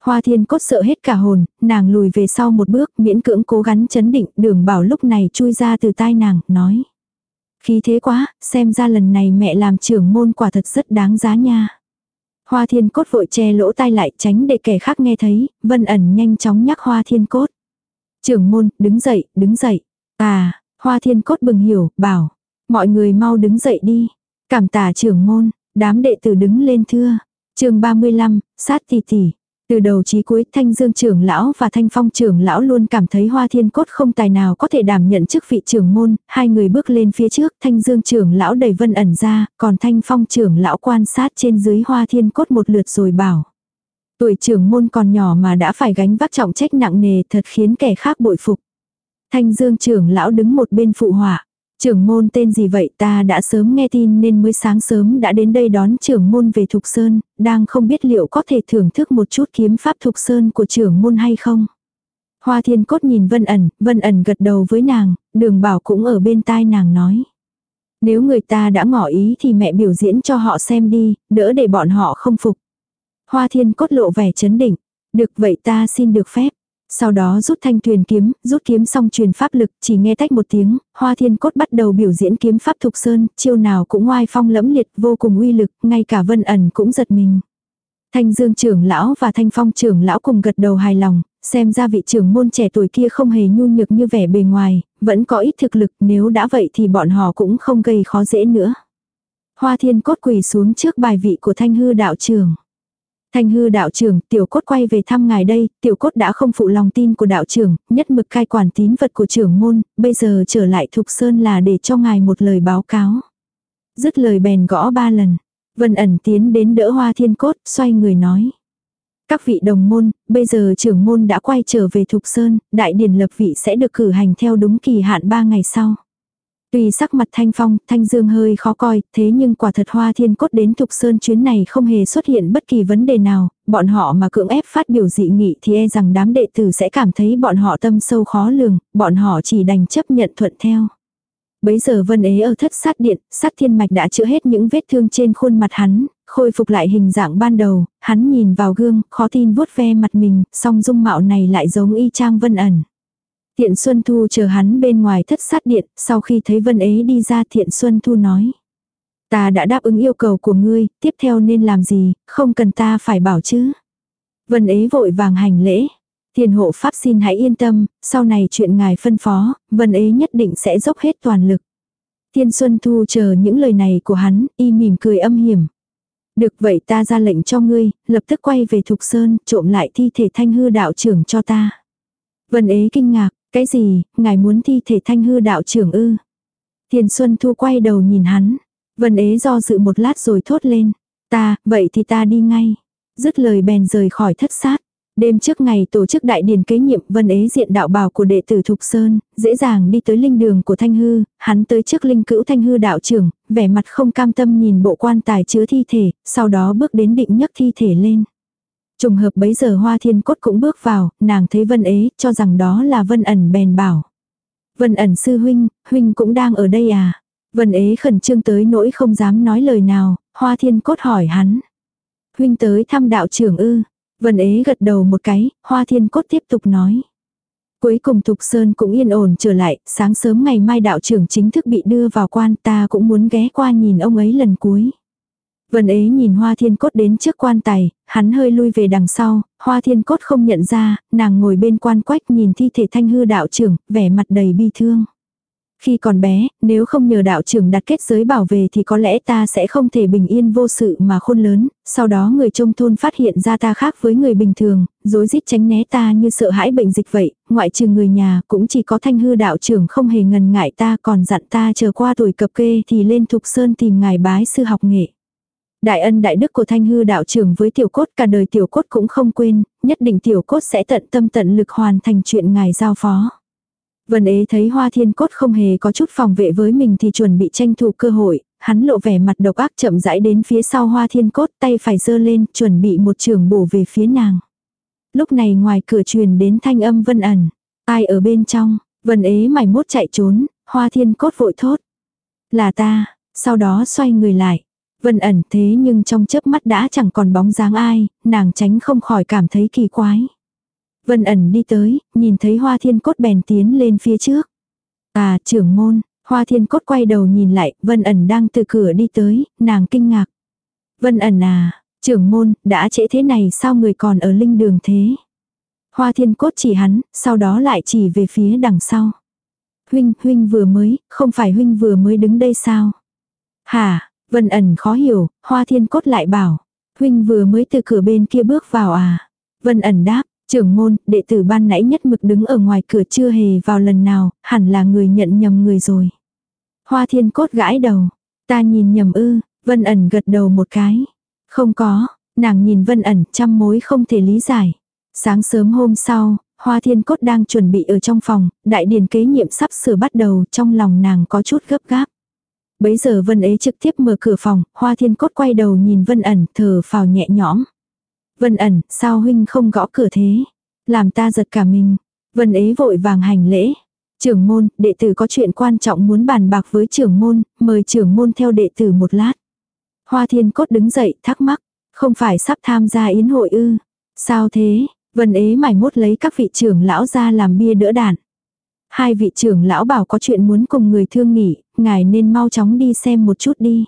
Hoa Thiên Cốt sợ hết cả hồn, nàng lùi về sau một bước, miễn cưỡng cố gắng chấn định, Đường Bảo lúc này chui ra từ tai nàng, nói. Khí thế quá, xem ra lần này mẹ làm trưởng môn quả thật rất đáng giá nha. Hoa Thiên Cốt vội che lỗ tai lại tránh để kẻ khác nghe thấy, Vân ẩn nhanh chóng nhắc Hoa Thiên Cốt. Trưởng môn, đứng dậy, đứng dậy. À, Hoa Thiên Cốt bừng hiểu, bảo. Mọi người mau đứng dậy đi. Cảm tạ trưởng môn, đám đệ tử đứng lên thưa. chương ba mươi lăm, sát tỷ tỷ. Từ đầu chí cuối Thanh Dương trưởng lão và Thanh Phong trưởng lão luôn cảm thấy Hoa Thiên Cốt không tài nào có thể đảm nhận chức vị trưởng môn, hai người bước lên phía trước, Thanh Dương trưởng lão đẩy Vân ẩn ra, còn Thanh Phong trưởng lão quan sát trên dưới Hoa Thiên Cốt một lượt rồi bảo. Tuổi trưởng môn còn nhỏ mà đã phải gánh vác trọng trách nặng nề thật khiến kẻ khác bội phục. Thanh Dương trưởng lão đứng một bên phụ họa. Trưởng môn tên gì vậy, ta đã sớm nghe tin nên mới sáng sớm đã đến đây đón trưởng môn về Thục Sơn, đang không biết liệu có thể thưởng thức một chút kiếm pháp Thục Sơn của trưởng môn hay không. Hoa Thiên Cốt nhìn Vân ẩn, Vân ẩn gật đầu với nàng, Đường Bảo cũng ở bên tai nàng nói. Nếu người ta đã ngỏ ý thì mẹ biểu diễn cho họ xem đi, đỡ để bọn họ không phục. Hoa Thiên Cốt lộ vẻ chấn định, được vậy ta xin được phép. Sau đó rút thanh tuyền kiếm, rút kiếm xong truyền pháp lực, chỉ nghe tách một tiếng, Hoa Thiên Cốt bắt đầu biểu diễn kiếm pháp Thục Sơn, chiêu nào cũng oai phong lẫm liệt, vô cùng uy lực, ngay cả Vân ẩn cũng giật mình. Thanh Dương trưởng lão và Thanh Phong trưởng lão cùng gật đầu hài lòng, xem ra vị trưởng môn trẻ tuổi kia không hề nhu nhược như vẻ bề ngoài, vẫn có ít thực lực, nếu đã vậy thì bọn họ cũng không gây khó dễ nữa. Hoa Thiên Cốt quỳ xuống trước bài vị của Thanh Hư đạo trưởng. Thanh Hư đạo trưởng, Tiểu Cốt quay về thăm ngài đây, Tiểu Cốt đã không phụ lòng tin của đạo trưởng, nhất mực cai quản tín vật của trưởng môn, bây giờ trở lại Thục Sơn là để cho ngài một lời báo cáo. Dứt lời bèn gõ ba lần, Vân ẩn tiến đến đỡ Hoa Thiên Cốt, xoay người nói. Các vị đồng môn, bây giờ trưởng môn đã quay trở về Thục Sơn, đại điển lập vị sẽ được cử hành theo đúng kỳ hạn ba ngày sau. Tuy sắc mặt Thanh Phong, Thanh Dương hơi khó coi, thế nhưng quả thật Hoa Thiên Cốt đến Thục Sơn chuyến này không hề xuất hiện bất kỳ vấn đề nào, bọn họ mà cưỡng ép phát biểu dị nghị thì e rằng đám đệ tử sẽ cảm thấy bọn họ tâm sâu khó lường, bọn họ chỉ đành chấp nhận thuận theo. Bấy giờ Vân Ế ở thất sát điện, sát thiên mạch đã chữa hết những vết thương trên khuôn mặt hắn, khôi phục lại hình dạng ban đầu, hắn nhìn vào gương, khó tin vuốt ve mặt mình, song dung mạo này lại giống y chang Vân ẩn. Thiện Xuân Thu chờ hắn bên ngoài thất sát điện, sau khi thấy Vân Ế đi ra Thiện Xuân Thu nói. Ta đã đáp ứng yêu cầu của ngươi, tiếp theo nên làm gì, không cần ta phải bảo chứ. Vân Ế vội vàng hành lễ. Thiền hộ pháp xin hãy yên tâm, sau này chuyện ngài phân phó, Vân Ế nhất định sẽ dốc hết toàn lực. Thiện Xuân Thu chờ những lời này của hắn, y mỉm cười âm hiểm. Được vậy ta ra lệnh cho ngươi, lập tức quay về Thục Sơn, trộm lại thi thể Thanh Hư đạo trưởng cho ta. Vân Ế kinh ngạc. Cái gì, ngài muốn thi thể Thanh Hư đạo trưởng ư? Thiền Xuân Thu quay đầu nhìn hắn. Vân Ế do dự một lát rồi thốt lên. Ta, vậy thì ta đi ngay. Dứt lời bèn rời khỏi thất sát. Đêm trước ngày tổ chức đại điển kế nhiệm, Vân Ế diện đạo bào của đệ tử Thục Sơn, dễ dàng đi tới linh đường của Thanh Hư, hắn tới trước linh cữu Thanh Hư đạo trưởng, vẻ mặt không cam tâm nhìn bộ quan tài chứa thi thể, sau đó bước đến định nhấc thi thể lên. Trùng hợp bấy giờ Hoa Thiên Cốt cũng bước vào, nàng thấy Vân Ế, cho rằng đó là Vân ẩn bèn bảo. Vân ẩn sư huynh, huynh cũng đang ở đây à? Vân Ế khẩn trương tới nỗi không dám nói lời nào, Hoa Thiên Cốt hỏi hắn. Huynh tới thăm đạo trưởng ư? Vân Ế gật đầu một cái, Hoa Thiên Cốt tiếp tục nói. Cuối cùng Thục Sơn cũng yên ổn trở lại, sáng sớm ngày mai đạo trưởng chính thức bị đưa vào quan, ta cũng muốn ghé qua nhìn ông ấy lần cuối. Vân Ế nhìn Hoa Thiên Cốt đến trước quan tài, hắn hơi lui về đằng sau, Hoa Thiên Cốt không nhận ra, nàng ngồi bên quan quách nhìn thi thể Thanh Hư đạo trưởng, vẻ mặt đầy bi thương. Khi còn bé, nếu không nhờ đạo trưởng đặt kết giới bảo vệ thì có lẽ ta sẽ không thể bình yên vô sự mà khôn lớn, sau đó người trong thôn phát hiện ra ta khác với người bình thường, rối rít tránh né ta như sợ hãi bệnh dịch vậy, ngoại trừ người nhà cũng chỉ có Thanh Hư đạo trưởng không hề ngần ngại ta, còn dặn ta chờ qua tuổi cập kê thì lên Thục Sơn tìm ngài bái sư học nghệ. Đại ân đại đức của Thanh Hư đạo trưởng với Tiểu Cốt cả đời Tiểu Cốt cũng không quên, nhất định Tiểu Cốt sẽ tận tâm tận lực hoàn thành chuyện ngài giao phó. Vân Ế thấy Hoa Thiên Cốt không hề có chút phòng vệ với mình thì chuẩn bị tranh thủ cơ hội, hắn lộ vẻ mặt độc ác chậm rãi đến phía sau Hoa Thiên Cốt, tay phải giơ lên, chuẩn bị một chưởng bổ về phía nàng. Lúc này ngoài cửa truyền đến thanh âm Vân ẩn. Ai ở bên trong? Vân Ế mải mốt chạy trốn, Hoa Thiên Cốt vội thốt. Là ta, sau đó xoay người lại. Vân ẩn thế nhưng trong chớp mắt đã chẳng còn bóng dáng ai, nàng tránh không khỏi cảm thấy kỳ quái. Vân ẩn đi tới, nhìn thấy Hoa Thiên Cốt bèn tiến lên phía trước. À, trưởng môn, Hoa Thiên Cốt quay đầu nhìn lại, Vân ẩn đang từ cửa đi tới, nàng kinh ngạc. Vân ẩn à, trưởng môn, đã trễ thế này sao người còn ở linh đường thế? Hoa Thiên Cốt chỉ hắn, sau đó lại chỉ về phía đằng sau. Huynh, huynh vừa mới, không phải huynh vừa mới đứng đây sao? Hả, Vân ẩn khó hiểu, Hoa Thiên Cốt lại bảo. Huynh vừa mới từ cửa bên kia bước vào à? Vân ẩn đáp, trưởng môn, đệ tử ban nãy nhất mực đứng ở ngoài cửa chưa hề vào lần nào, hẳn là người nhận nhầm người rồi. Hoa Thiên Cốt gãi đầu, ta nhìn nhầm ư, Vân ẩn gật đầu một cái. Không có, nàng nhìn Vân ẩn trăm mối không thể lý giải. Sáng sớm hôm sau, Hoa Thiên Cốt đang chuẩn bị ở trong phòng, đại điển kế nhiệm sắp sửa bắt đầu, trong lòng nàng có chút gấp gáp. Bấy giờ Vân Ế trực tiếp mở cửa phòng, Hoa Thiên Cốt quay đầu nhìn Vân ẩn, thở phào nhẹ nhõm. Vân ẩn, sao huynh không gõ cửa thế? Làm ta giật cả mình. Vân Ế vội vàng hành lễ. Trưởng môn, đệ tử có chuyện quan trọng muốn bàn bạc với trưởng môn, mời trưởng môn theo đệ tử một lát. Hoa Thiên Cốt đứng dậy, thắc mắc. Không phải sắp tham gia yến hội ư? Sao thế? Vân Ế mải mốt lấy các vị trưởng lão ra làm bia đỡ đạn. Hai vị trưởng lão bảo có chuyện muốn cùng người thương nghị, ngài nên mau chóng đi xem một chút đi.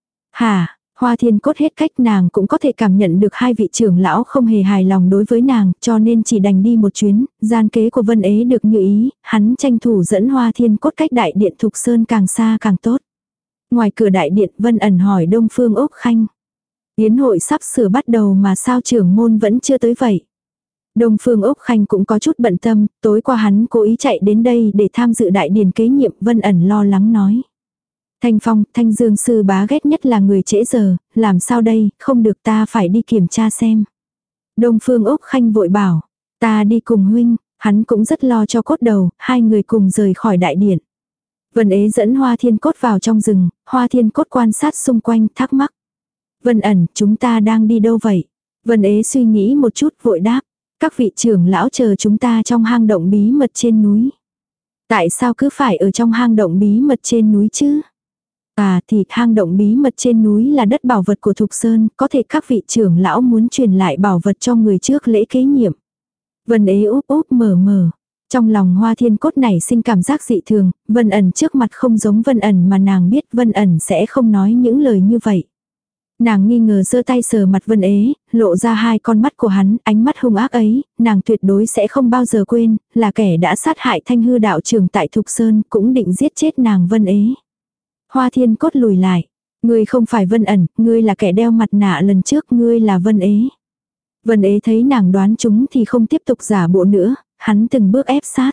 Hả? Hoa Thiên Cốt hết cách, nàng cũng có thể cảm nhận được hai vị trưởng lão không hề hài lòng đối với nàng, cho nên chỉ đành đi một chuyến, gian kế của Vân Ế được như ý, hắn tranh thủ dẫn Hoa Thiên Cốt cách đại điện Thục Sơn càng xa càng tốt. Ngoài cửa đại điện, Vân ẩn hỏi Đông Phương Úc Khanh. Yến hội sắp sửa bắt đầu mà sao trưởng môn vẫn chưa tới vậy? Đông Phương Úc Khanh cũng có chút bận tâm, tối qua hắn cố ý chạy đến đây để tham dự đại điển kế nhiệm, Vân ẩn lo lắng nói. Thanh Phong, Thanh Dương sư bá ghét nhất là người trễ giờ, làm sao đây, không được, ta phải đi kiểm tra xem. Đông Phương Úc Khanh vội bảo, ta đi cùng huynh, hắn cũng rất lo cho Cốt đầu, hai người cùng rời khỏi đại điện. Vân Ế dẫn Hoa Thiên Cốt vào trong rừng, Hoa Thiên Cốt quan sát xung quanh thắc mắc. Vân ẩn, chúng ta đang đi đâu vậy? Vân Ế suy nghĩ một chút vội đáp. Các vị trưởng lão chờ chúng ta trong hang động bí mật trên núi. Tại sao cứ phải ở trong hang động bí mật trên núi chứ? À thì hang động bí mật trên núi là đất bảo vật của Thục Sơn, có thể các vị trưởng lão muốn truyền lại bảo vật cho người trước lễ kế nhiệm. Vân Ế úp úp mở mở. Trong lòng Hoa Thiên Cốt nảy sinh cảm giác dị thường, Vân ẩn trước mặt không giống Vân ẩn mà nàng biết Vân ẩn sẽ không nói những lời như vậy. Nàng nghi ngờ giơ tay sờ mặt Vân Ế, lộ ra hai con mắt của hắn, ánh mắt hung ác ấy, nàng tuyệt đối sẽ không bao giờ quên, là kẻ đã sát hại Thanh Hư đạo trưởng tại Thục Sơn, cũng định giết chết nàng Vân Ế. Hoa Thiên Cốt lùi lại, ngươi không phải Vân ẩn, ngươi là kẻ đeo mặt nạ lần trước, ngươi là Vân Ế. Vân Ế thấy nàng đoán chúng thì không tiếp tục giả bộ nữa, hắn từng bước ép sát.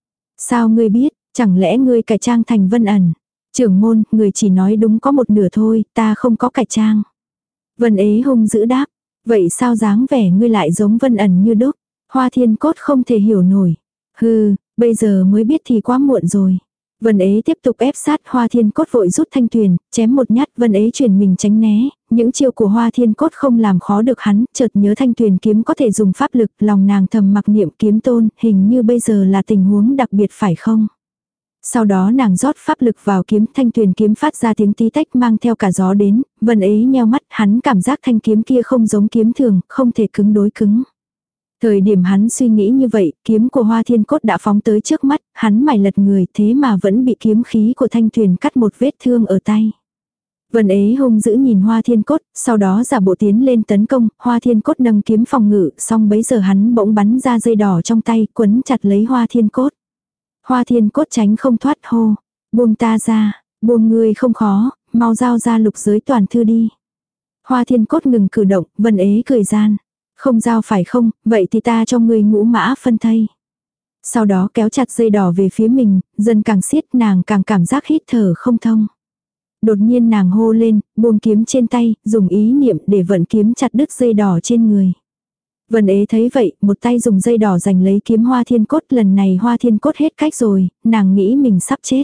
Sao ngươi biết, chẳng lẽ ngươi cải trang thành Vân ẩn? Trưởng môn, người chỉ nói đúng có một nửa thôi, ta không có cải trang. Vân Ế hung dữ đáp, vậy sao dáng vẻ ngươi lại giống Vân ẩn như đúc? Hoa Thiên Cốt không thể hiểu nổi. Hừ, bây giờ mới biết thì quá muộn rồi. Vân Ế tiếp tục ép sát, Hoa Thiên Cốt vội rút thanh tuyền, chém một nhát, Vân Ế chuyển mình tránh né, những chiêu của Hoa Thiên Cốt không làm khó được hắn, chợt nhớ thanh tuyền kiếm có thể dùng pháp lực, lòng nàng thầm mặc niệm kiếm tôn, hình như bây giờ là tình huống đặc biệt phải không? Sau đó nàng rót pháp lực vào kiếm, thanh tuyền kiếm phát ra tiếng tí tách mang theo cả gió đến, Vân Ế nheo mắt, hắn cảm giác thanh kiếm kia không giống kiếm thường, không thể cứng đối cứng. Thời điểm hắn suy nghĩ như vậy, kiếm của Hoa Thiên Cốt đã phóng tới trước mắt, hắn mải lật người thế mà vẫn bị kiếm khí của thanh tuyền cắt một vết thương ở tay. Vân Ế hung dữ nhìn Hoa Thiên Cốt, sau đó giả bộ tiến lên tấn công, Hoa Thiên Cốt nâng kiếm phòng ngự, xong bấy giờ hắn bỗng bắn ra dây đỏ trong tay, quấn chặt lấy Hoa Thiên Cốt. Hoa Thiên Cốt tránh không thoát hô, buông ta ra, buông ngươi không khó, mau giao ra lục giới toàn thư đi. Hoa Thiên Cốt ngừng cử động, Vân Ế cười gian. Không giao phải không, vậy thì ta cho ngươi ngũ mã phân thây. Sau đó kéo chặt dây đỏ về phía mình, dần càng siết nàng càng cảm giác hít thở không thông. Đột nhiên nàng hô lên, buông kiếm trên tay, dùng ý niệm để vận kiếm chặt đứt dây đỏ trên người. Vân Ế thấy vậy, một tay dùng dây đỏ giành lấy kiếm Hoa Thiên Cốt, lần này Hoa Thiên Cốt hết cách rồi, nàng nghĩ mình sắp chết.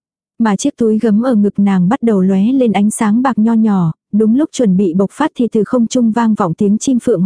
Mà chiếc túi gấm ở ngực nàng bắt đầu lóe lên ánh sáng bạc nho nhỏ, đúng lúc chuẩn bị bộc phát thì từ không trung vang vọng tiếng chim phượng hoàng,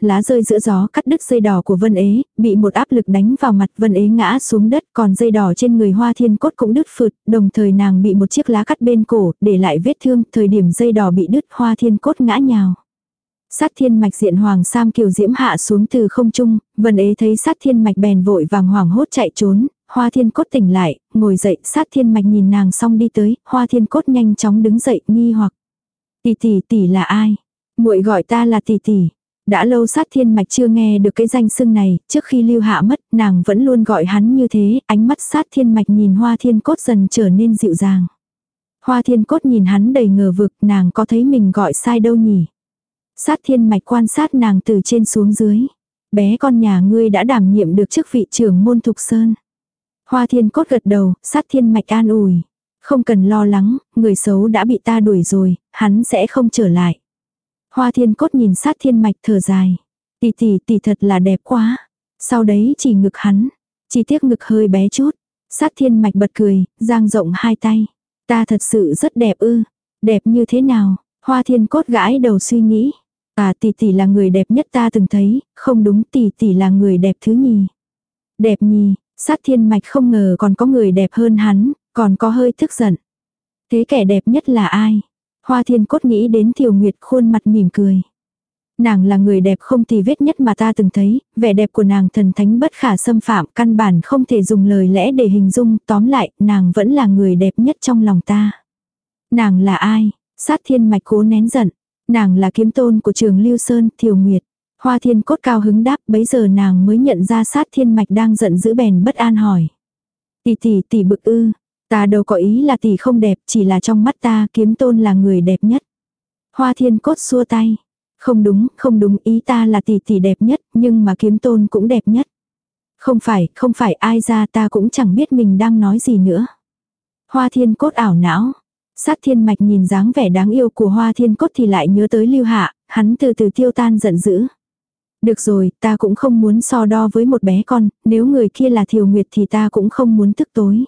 lá rơi giữa gió cắt đứt dây đỏ của Vân Ế, bị một áp lực đánh vào mặt, Vân Ế ngã xuống đất, còn dây đỏ trên người Hoa Thiên Cốt cũng đứt phượt, đồng thời nàng bị một chiếc lá cắt bên cổ, để lại vết thương, thời điểm dây đỏ bị đứt Hoa Thiên Cốt ngã nhào. Sát thiên mạch diện hoàng sam kiều diễm hạ xuống từ không trung, Vân Ế thấy sát thiên mạch bèn vội vàng hoảng hốt chạy trốn, Hoa Thiên Cốt tỉnh lại, ngồi dậy, sát thiên mạch nhìn nàng xong đi tới, Hoa Thiên Cốt nhanh chóng đứng dậy, nghi hoặc. Tỷ tỷ tỷ là ai? Muội gọi ta là tỷ tỷ. Đã lâu sát thiên mạch chưa nghe được cái danh xưng này, trước khi Lưu Hạ mất, nàng vẫn luôn gọi hắn như thế, ánh mắt sát thiên mạch nhìn Hoa Thiên Cốt dần trở nên dịu dàng. Hoa Thiên Cốt nhìn hắn đầy ngờ vực, nàng có thấy mình gọi sai đâu nhỉ? Sát thiên mạch quan sát nàng từ trên xuống dưới. Bé con nhà ngươi đã đảm nhiệm được chức vị trưởng môn Thục Sơn. Hoa Thiên Cốt gật đầu, sát thiên mạch an ủi. Không cần lo lắng, người xấu đã bị ta đuổi rồi, hắn sẽ không trở lại. Hoa Thiên Cốt nhìn sát thiên mạch thở dài. Tỷ tỷ tỷ thật là đẹp quá. Sau đấy chỉ ngực hắn. Chỉ tiếc ngực hơi bé chút. Sát thiên mạch bật cười, dang rộng hai tay. Ta thật sự rất đẹp ư. Đẹp như thế nào? Hoa Thiên Cốt gãi đầu suy nghĩ. À tỷ tỷ là người đẹp nhất ta từng thấy, không đúng tỷ tỷ là người đẹp thứ nhì. Đẹp nhì, sát thiên mạch không ngờ còn có người đẹp hơn hắn, còn có hơi tức giận. Thế kẻ đẹp nhất là ai? Hoa Thiên Cốt nghĩ đến Thiều Nguyệt khuôn mặt mỉm cười. Nàng là người đẹp không tì vết nhất mà ta từng thấy, vẻ đẹp của nàng thần thánh bất khả xâm phạm, căn bản không thể dùng lời lẽ để hình dung, tóm lại, nàng vẫn là người đẹp nhất trong lòng ta. Nàng là ai? Sát thiên mạch cố nén giận. Nàng là kiếm tôn của Trường Lưu Sơn, Thiều Nguyệt. Hoa Thiên Cốt cao hứng đáp, bấy giờ nàng mới nhận ra sát thiên mạch đang giận dữ bèn bất an hỏi. Tỷ tỷ tỷ bực ư, ta đâu có ý là tỷ không đẹp, chỉ là trong mắt ta kiếm tôn là người đẹp nhất. Hoa Thiên Cốt xua tay. Không đúng, không đúng, ý ta là tỷ tỷ đẹp nhất, nhưng mà kiếm tôn cũng đẹp nhất. Không phải, không phải, ai ra ta cũng chẳng biết mình đang nói gì nữa. Hoa Thiên Cốt ảo não. Sát thiên mạch nhìn dáng vẻ đáng yêu của Hoa Thiên Cốt thì lại nhớ tới Lưu Hạ, hắn từ từ tiêu tan giận dữ. Được rồi, ta cũng không muốn so đo với một bé con, nếu người kia là Thiều Nguyệt thì ta cũng không muốn tức tối.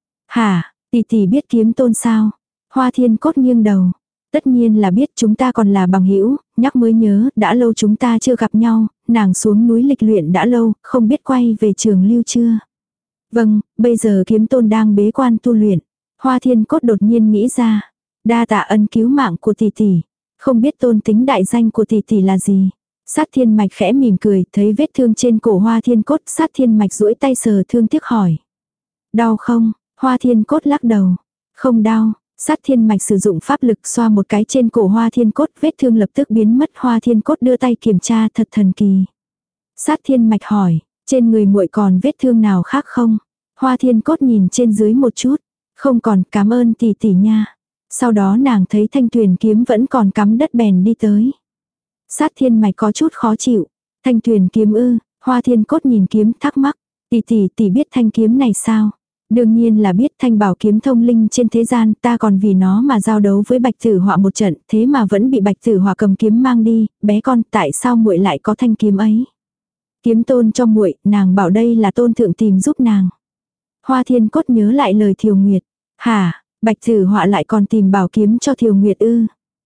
Hả, tỷ tỷ biết kiếm tôn sao? Hoa Thiên Cốt nghiêng đầu. Tất nhiên là biết, chúng ta còn là bằng hữu, nhắc mới nhớ, đã lâu chúng ta chưa gặp nhau, nàng xuống núi lịch luyện đã lâu, không biết quay về Trường Lưu chưa? Vâng, bây giờ kiếm tôn đang bế quan tu luyện. Hoa Thiên Cốt đột nhiên nghĩ ra, đa tạ ân cứu mạng của tỷ tỷ, không biết tôn tính đại danh của tỷ tỷ là gì. Sát thiên mạch khẽ mỉm cười, thấy vết thương trên cổ Hoa Thiên Cốt, sát thiên mạch duỗi tay sờ thương tiếc hỏi. Đau không? Hoa Thiên Cốt lắc đầu. Không đau. Sát thiên mạch sử dụng pháp lực xoa một cái trên cổ Hoa Thiên Cốt, vết thương lập tức biến mất. Hoa Thiên Cốt đưa tay kiểm tra, thật thần kỳ. Sát thiên mạch hỏi, trên người muội còn vết thương nào khác không? Hoa Thiên Cốt nhìn trên dưới một chút. Không còn, cảm ơn tỷ tỷ nha. Sau đó nàng thấy thanh tuyền kiếm vẫn còn cắm đất bèn đi tới. Sát thiên mạch có chút khó chịu. Thanh tuyền kiếm ư? Hoa Thiên Cốt nhìn kiếm thắc mắc. Tỷ tỷ tỷ biết thanh kiếm này sao? Đương nhiên là biết, thanh bảo kiếm thông linh trên thế gian, ta còn vì nó mà giao đấu với Bạch Tử Họa một trận, thế mà vẫn bị Bạch Tử Họa cầm kiếm mang đi. Bé con, tại sao muội lại có thanh kiếm ấy? Kiếm tôn cho muội, nàng bảo đây là tôn thượng tìm giúp nàng. Hoa Thiên Cốt nhớ lại lời Thiều Nguyệt. Hả, Bạch Tử Họa lại còn tìm bảo kiếm cho Thiều Nguyệt ư?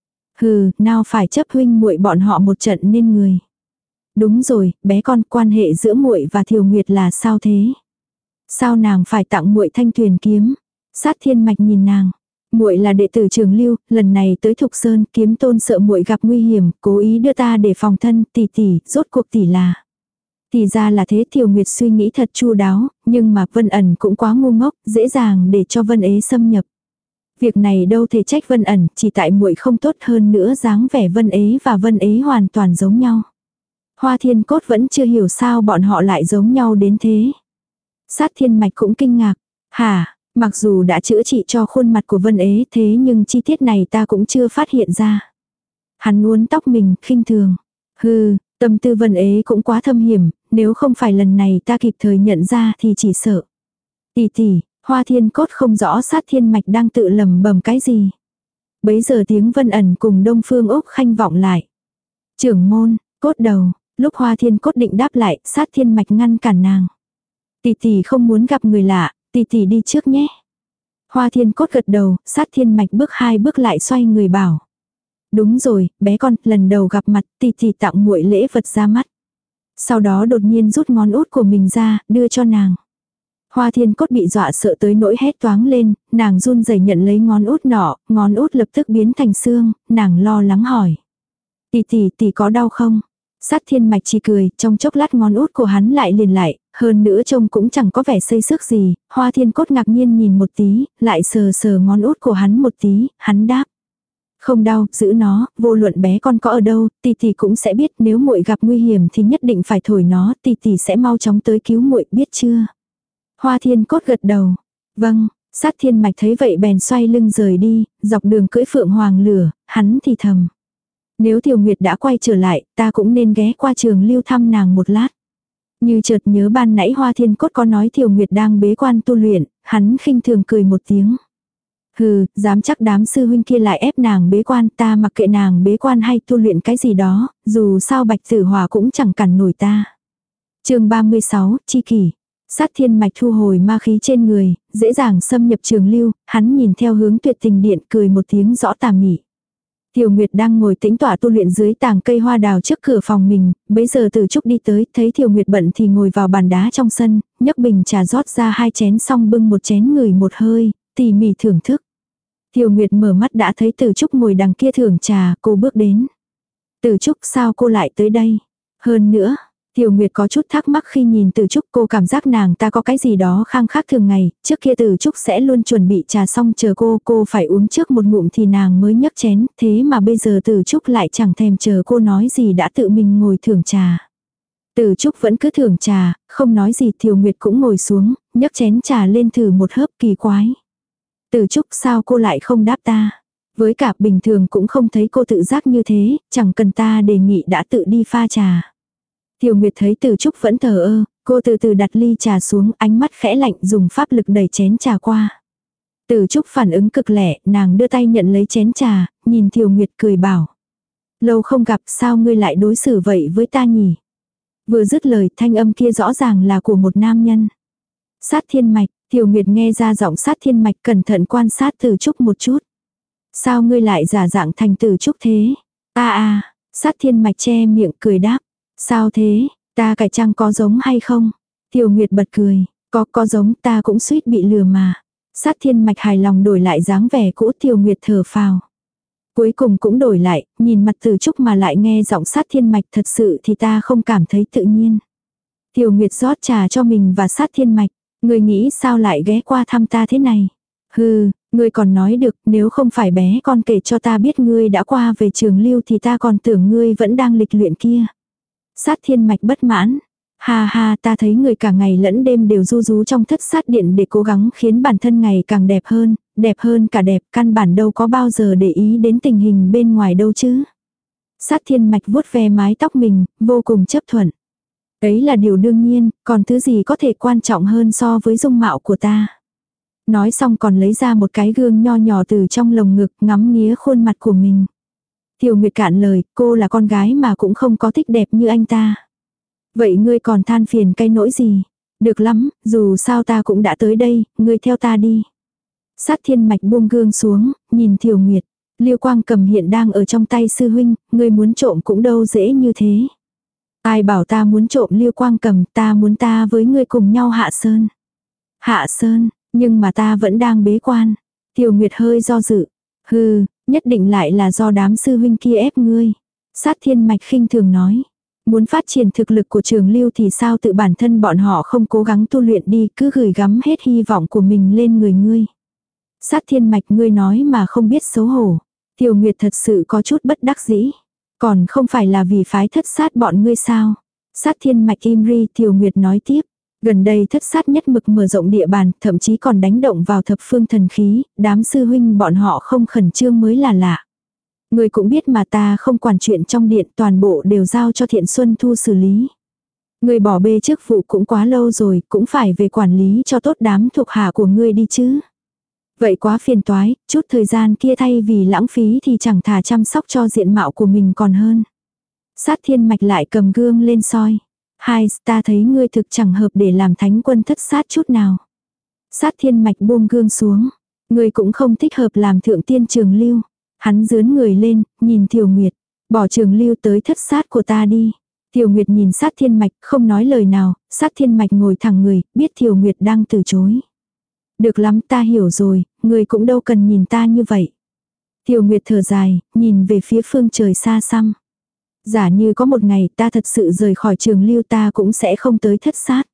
Hừ, nào phải chấp huynh muội bọn họ một trận nên người. Đúng rồi, bé con, quan hệ giữa muội và Thiều Nguyệt là sao thế? Sao nàng phải tặng muội thanh tuyền kiếm? Sát thiên mạch nhìn nàng. Muội là đệ tử Trường Lưu, lần này tới Thục Sơn, kiếm tôn sợ muội gặp nguy hiểm, cố ý đưa ta để phòng thân, tỷ tỷ, rốt cuộc tỷ là. Thì ra là thế. Thiều Nguyệt suy nghĩ thật chu đáo, nhưng mà Vân Ẩn cũng quá ngu ngốc, dễ dàng để cho Vân Ế xâm nhập. Việc này đâu thể trách Vân Ẩn, chỉ tại muội không tốt, hơn nữa dáng vẻ Vân Ế và Vân Ế hoàn toàn giống nhau. Hoa Thiên Cốt vẫn chưa hiểu sao bọn họ lại giống nhau đến thế. Sát thiên mạch cũng kinh ngạc. Hả, mặc dù đã chữa trị cho khuôn mặt của Vân Ế thế nhưng chi tiết này ta cũng chưa phát hiện ra. Hắn uốn tóc mình, khinh thường. Hừ, tâm tư Vân Ế cũng quá thâm hiểm, nếu không phải lần này ta kịp thời nhận ra thì chỉ sợ. Tỷ tỷ, Hoa Thiên Cốt không rõ sát thiên mạch đang tự lầm bầm cái gì. Bấy giờ tiếng Vân Ẩn cùng Đông Phương Úc Khanh vọng lại. Trưởng môn, Cốt đầu, lúc Hoa Thiên Cốt định đáp lại, sát thiên mạch ngăn cản nàng. Tỷ tỷ không muốn gặp người lạ, tỷ tỷ đi trước nhé. Hoa Thiên Cốt gật đầu, sát thiên mạch bước hai bước lại xoay người bảo. Đúng rồi, bé con, lần đầu gặp mặt, tỷ tỷ tặng muội lễ vật ra mắt. Sau đó đột nhiên rút ngón út của mình ra, đưa cho nàng. Hoa Thiên Cốt bị dọa sợ tới nỗi hét toáng lên, nàng run rẩy nhận lấy ngón út nọ, ngón út lập tức biến thành xương, nàng lo lắng hỏi. Tỷ tỷ, tỷ có đau không? Sát Thiên Mạch chỉ cười, trong chốc lát ngón út của hắn lại liền lại, hơn nữa trông cũng chẳng có vẻ xây xước gì, Hoa Thiên Cốt ngạc nhiên nhìn một tí, lại sờ sờ ngón út của hắn một tí, hắn đáp. Không đau, giữ nó, vô luận bé con có ở đâu, tỷ tỷ cũng sẽ biết nếu muội gặp nguy hiểm thì nhất định phải thổi nó, tỷ tỷ sẽ mau chóng tới cứu muội, biết chưa? Hoa Thiên Cốt gật đầu. Vâng, Sát Thiên Mạch thấy vậy bèn xoay lưng rời đi, dọc đường cưỡi phượng hoàng lửa, hắn thì thầm. Nếu Tiểu Nguyệt đã quay trở lại, ta cũng nên ghé qua trường lưu thăm nàng một lát. Như chợt nhớ ban nãy Hoa Thiên Cốt có nói Tiểu Nguyệt đang bế quan tu luyện, hắn khinh thường cười một tiếng. Hừ, dám chắc đám sư huynh kia lại ép nàng bế quan, ta mặc kệ nàng bế quan hay tu luyện cái gì đó, dù sao Bạch Tử Hòa cũng chẳng cản nổi ta. Chương ba mươi sáu, chi kỷ. Sát Thiên Mạch thu hồi ma khí trên người, dễ dàng xâm nhập trường lưu, hắn nhìn theo hướng Tuyệt Tình Điện cười một tiếng rõ tà mị. Tiểu Nguyệt đang ngồi tĩnh tọa tu luyện dưới tàng cây hoa đào trước cửa phòng mình, bấy giờ Từ Trúc đi tới, thấy Tiểu Nguyệt bận thì ngồi vào bàn đá trong sân, nhấc bình trà rót ra hai chén xong bưng một chén ngửi một hơi, tỉ mỉ thưởng thức. Tiểu Nguyệt mở mắt đã thấy Từ Trúc ngồi đằng kia thưởng trà, cô bước đến. Từ Trúc, sao cô lại tới đây? Hơn nữa, Tiểu Nguyệt có chút thắc mắc khi nhìn Từ Trúc, cô cảm giác nàng ta có cái gì đó khang khác thường ngày, trước kia Từ Trúc sẽ luôn chuẩn bị trà xong chờ cô, cô phải uống trước một ngụm thì nàng mới nhấc chén, thế mà bây giờ Từ Trúc lại chẳng thèm chờ cô nói gì đã tự mình ngồi thưởng trà. Từ Trúc vẫn cứ thưởng trà, không nói gì. Tiểu Nguyệt cũng ngồi xuống, nhấc chén trà lên thử một hớp, kỳ quái. Từ Trúc, sao cô lại không đáp ta? Với cả bình thường cũng không thấy cô tự giác như thế, chẳng cần ta đề nghị đã tự đi pha trà. Tiểu Nguyệt thấy Từ Trúc vẫn thờ ơ, cô từ từ đặt ly trà xuống, ánh mắt khẽ lạnh dùng pháp lực đẩy chén trà qua. Từ Trúc phản ứng cực lẹ, nàng đưa tay nhận lấy chén trà, nhìn Tiểu Nguyệt cười bảo. Lâu không gặp, sao ngươi lại đối xử vậy với ta nhỉ? Vừa dứt lời, thanh âm kia rõ ràng là của một nam nhân. Sát Thiên Mạch. Tiểu Nguyệt nghe ra giọng Sát Thiên Mạch, cẩn thận quan sát Từ Trúc một chút. Sao ngươi lại giả dạng thành Từ Trúc thế? A a, Sát Thiên Mạch che miệng cười đáp. Sao thế, ta cải trang có giống hay không? Tiểu Nguyệt bật cười, có có giống, ta cũng suýt bị lừa mà. Sát Thiên Mạch hài lòng đổi lại dáng vẻ cũ. Tiểu Nguyệt thở phào. Cuối cùng cũng đổi lại, nhìn mặt Từ Trúc mà lại nghe giọng Sát Thiên Mạch, thật sự thì ta không cảm thấy tự nhiên. Tiểu Nguyệt rót trà cho mình và Sát Thiên Mạch. Ngươi nghĩ sao lại ghé qua thăm ta thế này? Hừ, ngươi còn nói được, nếu không phải bé con kể cho ta biết ngươi đã qua về trường lưu thì ta còn tưởng ngươi vẫn đang lịch luyện kia. Sát Thiên Mạch bất mãn. Ha ha, ta thấy người cả ngày lẫn đêm đều ru rú trong thất sát điện để cố gắng khiến bản thân ngày càng đẹp hơn, đẹp hơn cả đẹp, căn bản đâu có bao giờ để ý đến tình hình bên ngoài đâu chứ. Sát Thiên Mạch vuốt ve mái tóc mình, vô cùng chấp thuận. Ấy là điều đương nhiên, còn thứ gì có thể quan trọng hơn so với dung mạo của ta. Nói xong còn lấy ra một cái gương nho nhỏ từ trong lồng ngực, ngắm nghía khuôn mặt của mình. Tiểu Nguyệt cạn lời, cô là con gái mà cũng không có thích đẹp như anh ta. Vậy ngươi còn than phiền cái nỗi gì? Được lắm, dù sao ta cũng đã tới đây, ngươi theo ta đi. Sát Thiên Mạch buông gương xuống, nhìn Tiểu Nguyệt. Liêu Quang Cầm hiện đang ở trong tay sư huynh, ngươi muốn trộm cũng đâu dễ như thế. Ai bảo ta muốn trộm Liêu Quang Cầm, ta muốn ta với ngươi cùng nhau hạ sơn. Hạ sơn, nhưng mà ta vẫn đang bế quan. Tiểu Nguyệt hơi do dự. Hừ, nhất định lại là do đám sư huynh kia ép ngươi. Sát Thiên Mạch khinh thường nói. Muốn phát triển thực lực của trường lưu thì sao tự bản thân bọn họ không cố gắng tu luyện đi, cứ gửi gắm hết hy vọng của mình lên người ngươi. Sát Thiên Mạch, ngươi nói mà không biết xấu hổ. Tiểu Nguyệt thật sự có chút bất đắc dĩ. Còn không phải là vì phái thất sát bọn ngươi sao? Sát Thiên Mạch im ri. Tiểu Nguyệt nói tiếp. Gần đây thất sát nhất mực mở rộng địa bàn, thậm chí còn đánh động vào thập phương thần khí, đám sư huynh bọn họ không khẩn trương mới là lạ. Ngươi cũng biết mà, ta không quản chuyện trong điện, toàn bộ đều giao cho Thiện Xuân Thu xử lý. Ngươi bỏ bê chức vụ cũng quá lâu rồi, cũng phải về quản lý cho tốt đám thuộc hạ của ngươi đi chứ. Vậy quá phiền toái, chút thời gian kia thay vì lãng phí thì chẳng thà chăm sóc cho diện mạo của mình còn hơn. Sát Thiên Mạch lại cầm gương lên soi. Hai, ta thấy ngươi thực chẳng hợp để làm thánh quân thất sát chút nào. Sát Thiên Mạch buông gương xuống. Ngươi cũng không thích hợp làm thượng tiên trường lưu. Hắn dướn người lên, nhìn Thiều Nguyệt. Bỏ Trường Lưu tới thất sát của ta đi. Thiều Nguyệt nhìn Sát Thiên Mạch, không nói lời nào. Sát Thiên Mạch ngồi thẳng người, biết Thiều Nguyệt đang từ chối. Được lắm, ta hiểu rồi, người cũng đâu cần nhìn ta như vậy. Thiều Nguyệt thở dài, nhìn về phía phương trời xa xăm. Giả như có một ngày ta thật sự rời khỏi Trường Lưu, ta cũng sẽ không tới thất sát.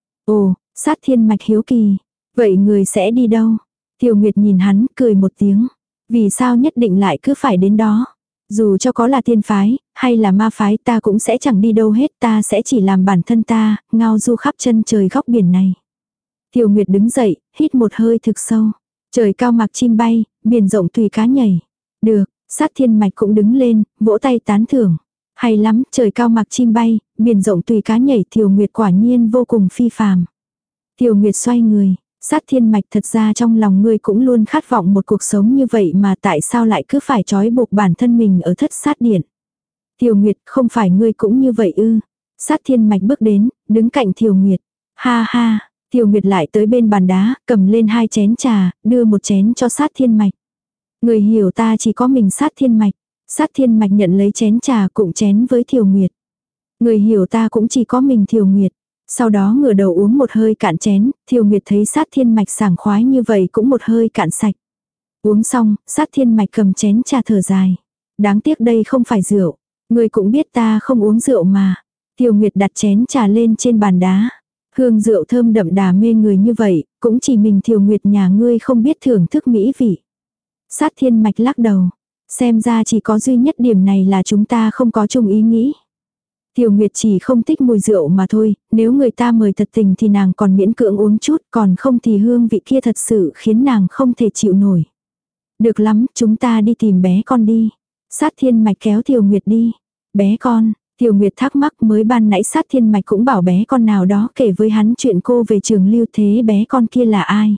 Ồ, Sát Thiên Mạch hiếu kỳ. Vậy người sẽ đi đâu? Thiều Nguyệt nhìn hắn, cười một tiếng. Vì sao nhất định lại cứ phải đến đó? Dù cho có là tiên phái, hay là ma phái, ta cũng sẽ chẳng đi đâu hết, ta sẽ chỉ làm bản thân ta, ngao du khắp chân trời góc biển này. Thiều Nguyệt đứng dậy, hít một hơi thực sâu. Trời cao mặc chim bay, biển rộng tùy cá nhảy. Được, Sát Thiên Mạch cũng đứng lên, vỗ tay tán thưởng. Hay lắm, trời cao mặc chim bay, biển rộng tùy cá nhảy. Thiều Nguyệt quả nhiên vô cùng phi phàm. Thiều Nguyệt xoay người. Sát Thiên Mạch, thật ra trong lòng ngươi cũng luôn khát vọng một cuộc sống như vậy mà tại sao lại cứ phải trói buộc bản thân mình ở thất sát điện. Thiều Nguyệt, không phải ngươi cũng như vậy ư? Sát Thiên Mạch bước đến, đứng cạnh Thiều Nguyệt. Ha ha, Thiều Nguyệt lại tới bên bàn đá, cầm lên hai chén trà, đưa một chén cho Sát Thiên Mạch. Người hiểu ta chỉ có mình Sát Thiên Mạch. Sát Thiên Mạch nhận lấy chén trà cụng chén với Thiều Nguyệt. Người hiểu ta cũng chỉ có mình Thiều Nguyệt. Sau đó ngửa đầu uống một hơi cạn chén, Thiều Nguyệt thấy Sát Thiên Mạch sảng khoái như vậy cũng một hơi cạn sạch. Uống xong, Sát Thiên Mạch cầm chén trà thở dài. Đáng tiếc đây không phải rượu. Người cũng biết ta không uống rượu mà. Thiều Nguyệt đặt chén trà lên trên bàn đá. Hương rượu thơm đậm đà mê người như vậy, cũng chỉ mình Thiều Nguyệt nhà ngươi không biết thưởng thức mỹ vị. Sát Thiên Mạch lắc đầu. Xem ra chỉ có duy nhất điểm này là chúng ta không có chung ý nghĩ. Thiều Nguyệt chỉ không thích mùi rượu mà thôi, nếu người ta mời thật tình thì nàng còn miễn cưỡng uống chút, còn không thì hương vị kia thật sự khiến nàng không thể chịu nổi. Được lắm, chúng ta đi tìm bé con đi. Sát Thiên Mạch kéo Thiều Nguyệt đi. Bé con, Thiều Nguyệt thắc mắc, mới ban nãy Sát Thiên Mạch cũng bảo bé con nào đó kể với hắn chuyện cô về Trường Lưu, thế bé con kia là ai?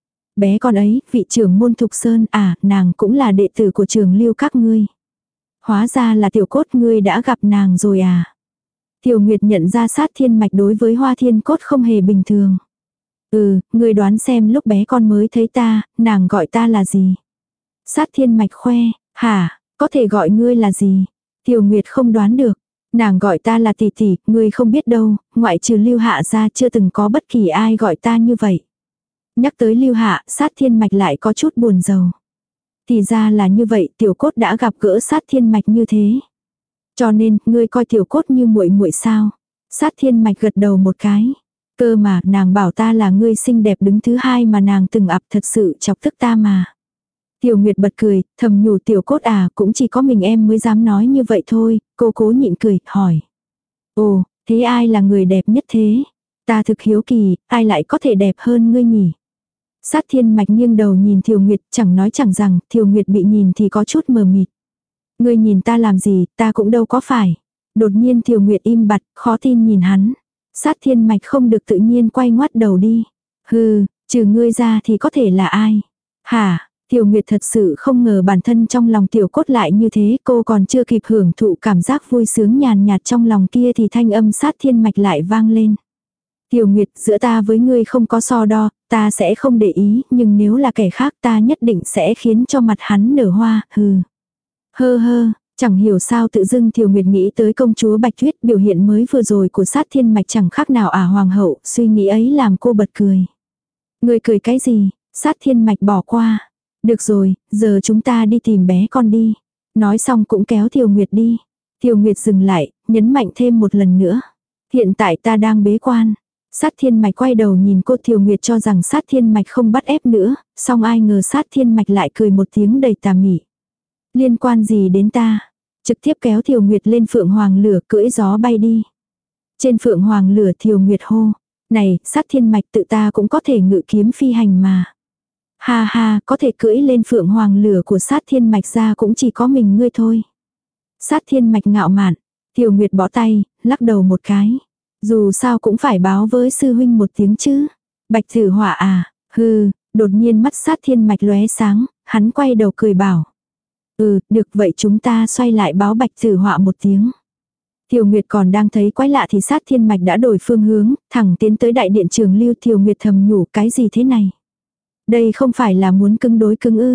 Bé con ấy, vị trưởng môn Thục Sơn, à, nàng cũng là đệ tử của Trường Lưu các ngươi. Hóa ra là Tiểu Cốt, ngươi đã gặp nàng rồi à? Thiều Nguyệt nhận ra Sát Thiên Mạch đối với Hoa Thiên Cốt không hề bình thường. Ừ, ngươi đoán xem lúc bé con mới thấy ta, nàng gọi ta là gì? Sát Thiên Mạch khoe, hả, có thể gọi ngươi là gì? Thiều Nguyệt không đoán được. Nàng gọi ta là tỷ tỷ, ngươi không biết đâu, ngoại trừ Lưu Hạ ra chưa từng có bất kỳ ai gọi ta như vậy. Nhắc tới Lưu Hạ, Sát Thiên Mạch lại có chút buồn rầu. Thì ra là như vậy, Tiểu Cốt đã gặp gỡ Sát Thiên Mạch như thế. Cho nên, ngươi coi Tiểu Cốt như muội muội sao? Sát Thiên Mạch gật đầu một cái. Cơ mà, nàng bảo ta là ngươi xinh đẹp đứng thứ hai mà nàng từng ập, thật sự chọc tức ta mà. Tiểu Nguyệt bật cười, thầm nhủ Tiểu Cốt à, cũng chỉ có mình em mới dám nói như vậy thôi. Cô cố nhịn cười, hỏi. Ồ, thế ai là người đẹp nhất thế? Ta thực hiếu kỳ, ai lại có thể đẹp hơn ngươi nhỉ? Sát Thiên Mạch nghiêng đầu nhìn Thiều Nguyệt, chẳng nói chẳng rằng, Thiều Nguyệt bị nhìn thì có chút mờ mịt. Ngươi nhìn ta làm gì, ta cũng đâu có phải. Đột nhiên Thiều Nguyệt im bặt, khó tin nhìn hắn. Sát Thiên Mạch không được tự nhiên quay ngoắt đầu đi. Hừ, trừ ngươi ra thì có thể là ai? Hả? Thiều Nguyệt thật sự không ngờ bản thân trong lòng Tiểu Cốt lại như thế, cô còn chưa kịp hưởng thụ cảm giác vui sướng nhàn nhạt trong lòng kia thì thanh âm Sát Thiên Mạch lại vang lên. Tiểu Nguyệt, giữa ta với ngươi không có so đo, ta sẽ không để ý, nhưng nếu là kẻ khác ta nhất định sẽ khiến cho mặt hắn nở hoa, hừ. Hơ hơ, chẳng hiểu sao tự dưng Thiều Nguyệt nghĩ tới công chúa Bạch Tuyết, biểu hiện mới vừa rồi của Sát Thiên Mạch chẳng khác nào ả hoàng hậu, suy nghĩ ấy làm cô bật cười. Ngươi cười cái gì? Sát Thiên Mạch bỏ qua. Được rồi, giờ chúng ta đi tìm bé con đi. Nói xong cũng kéo Thiều Nguyệt đi. Thiều Nguyệt dừng lại, nhấn mạnh thêm một lần nữa. Hiện tại ta đang bế quan. Sát Thiên Mạch quay đầu nhìn cô. Thiều Nguyệt cho rằng Sát Thiên Mạch không bắt ép nữa, song ai ngờ Sát Thiên Mạch lại cười một tiếng đầy tà mị. Liên quan gì đến ta? Trực tiếp kéo Thiều Nguyệt lên Phượng Hoàng lửa, cưỡi gió bay đi. Trên Phượng Hoàng lửa Thiều Nguyệt hô. Này, Sát Thiên Mạch, tự ta cũng có thể ngự kiếm phi hành mà. Ha ha, có thể cưỡi lên Phượng Hoàng lửa của Sát Thiên Mạch ra cũng chỉ có mình ngươi thôi. Sát Thiên Mạch ngạo mạn. Thiều Nguyệt bỏ tay, lắc đầu một cái. Dù sao cũng phải báo với sư huynh một tiếng chứ. Bạch Tử Họa à, hừ, đột nhiên mắt Sát Thiên Mạch lóe sáng, hắn quay đầu cười bảo. Ừ, được vậy chúng ta xoay lại báo Bạch Tử Họa một tiếng. Thiều Nguyệt còn đang thấy quái lạ thì Sát Thiên Mạch đã đổi phương hướng, thẳng tiến tới đại điện Trường Lưu. Thiều Nguyệt thầm nhủ, cái gì thế này? Đây không phải là muốn cứng đối cứng ư?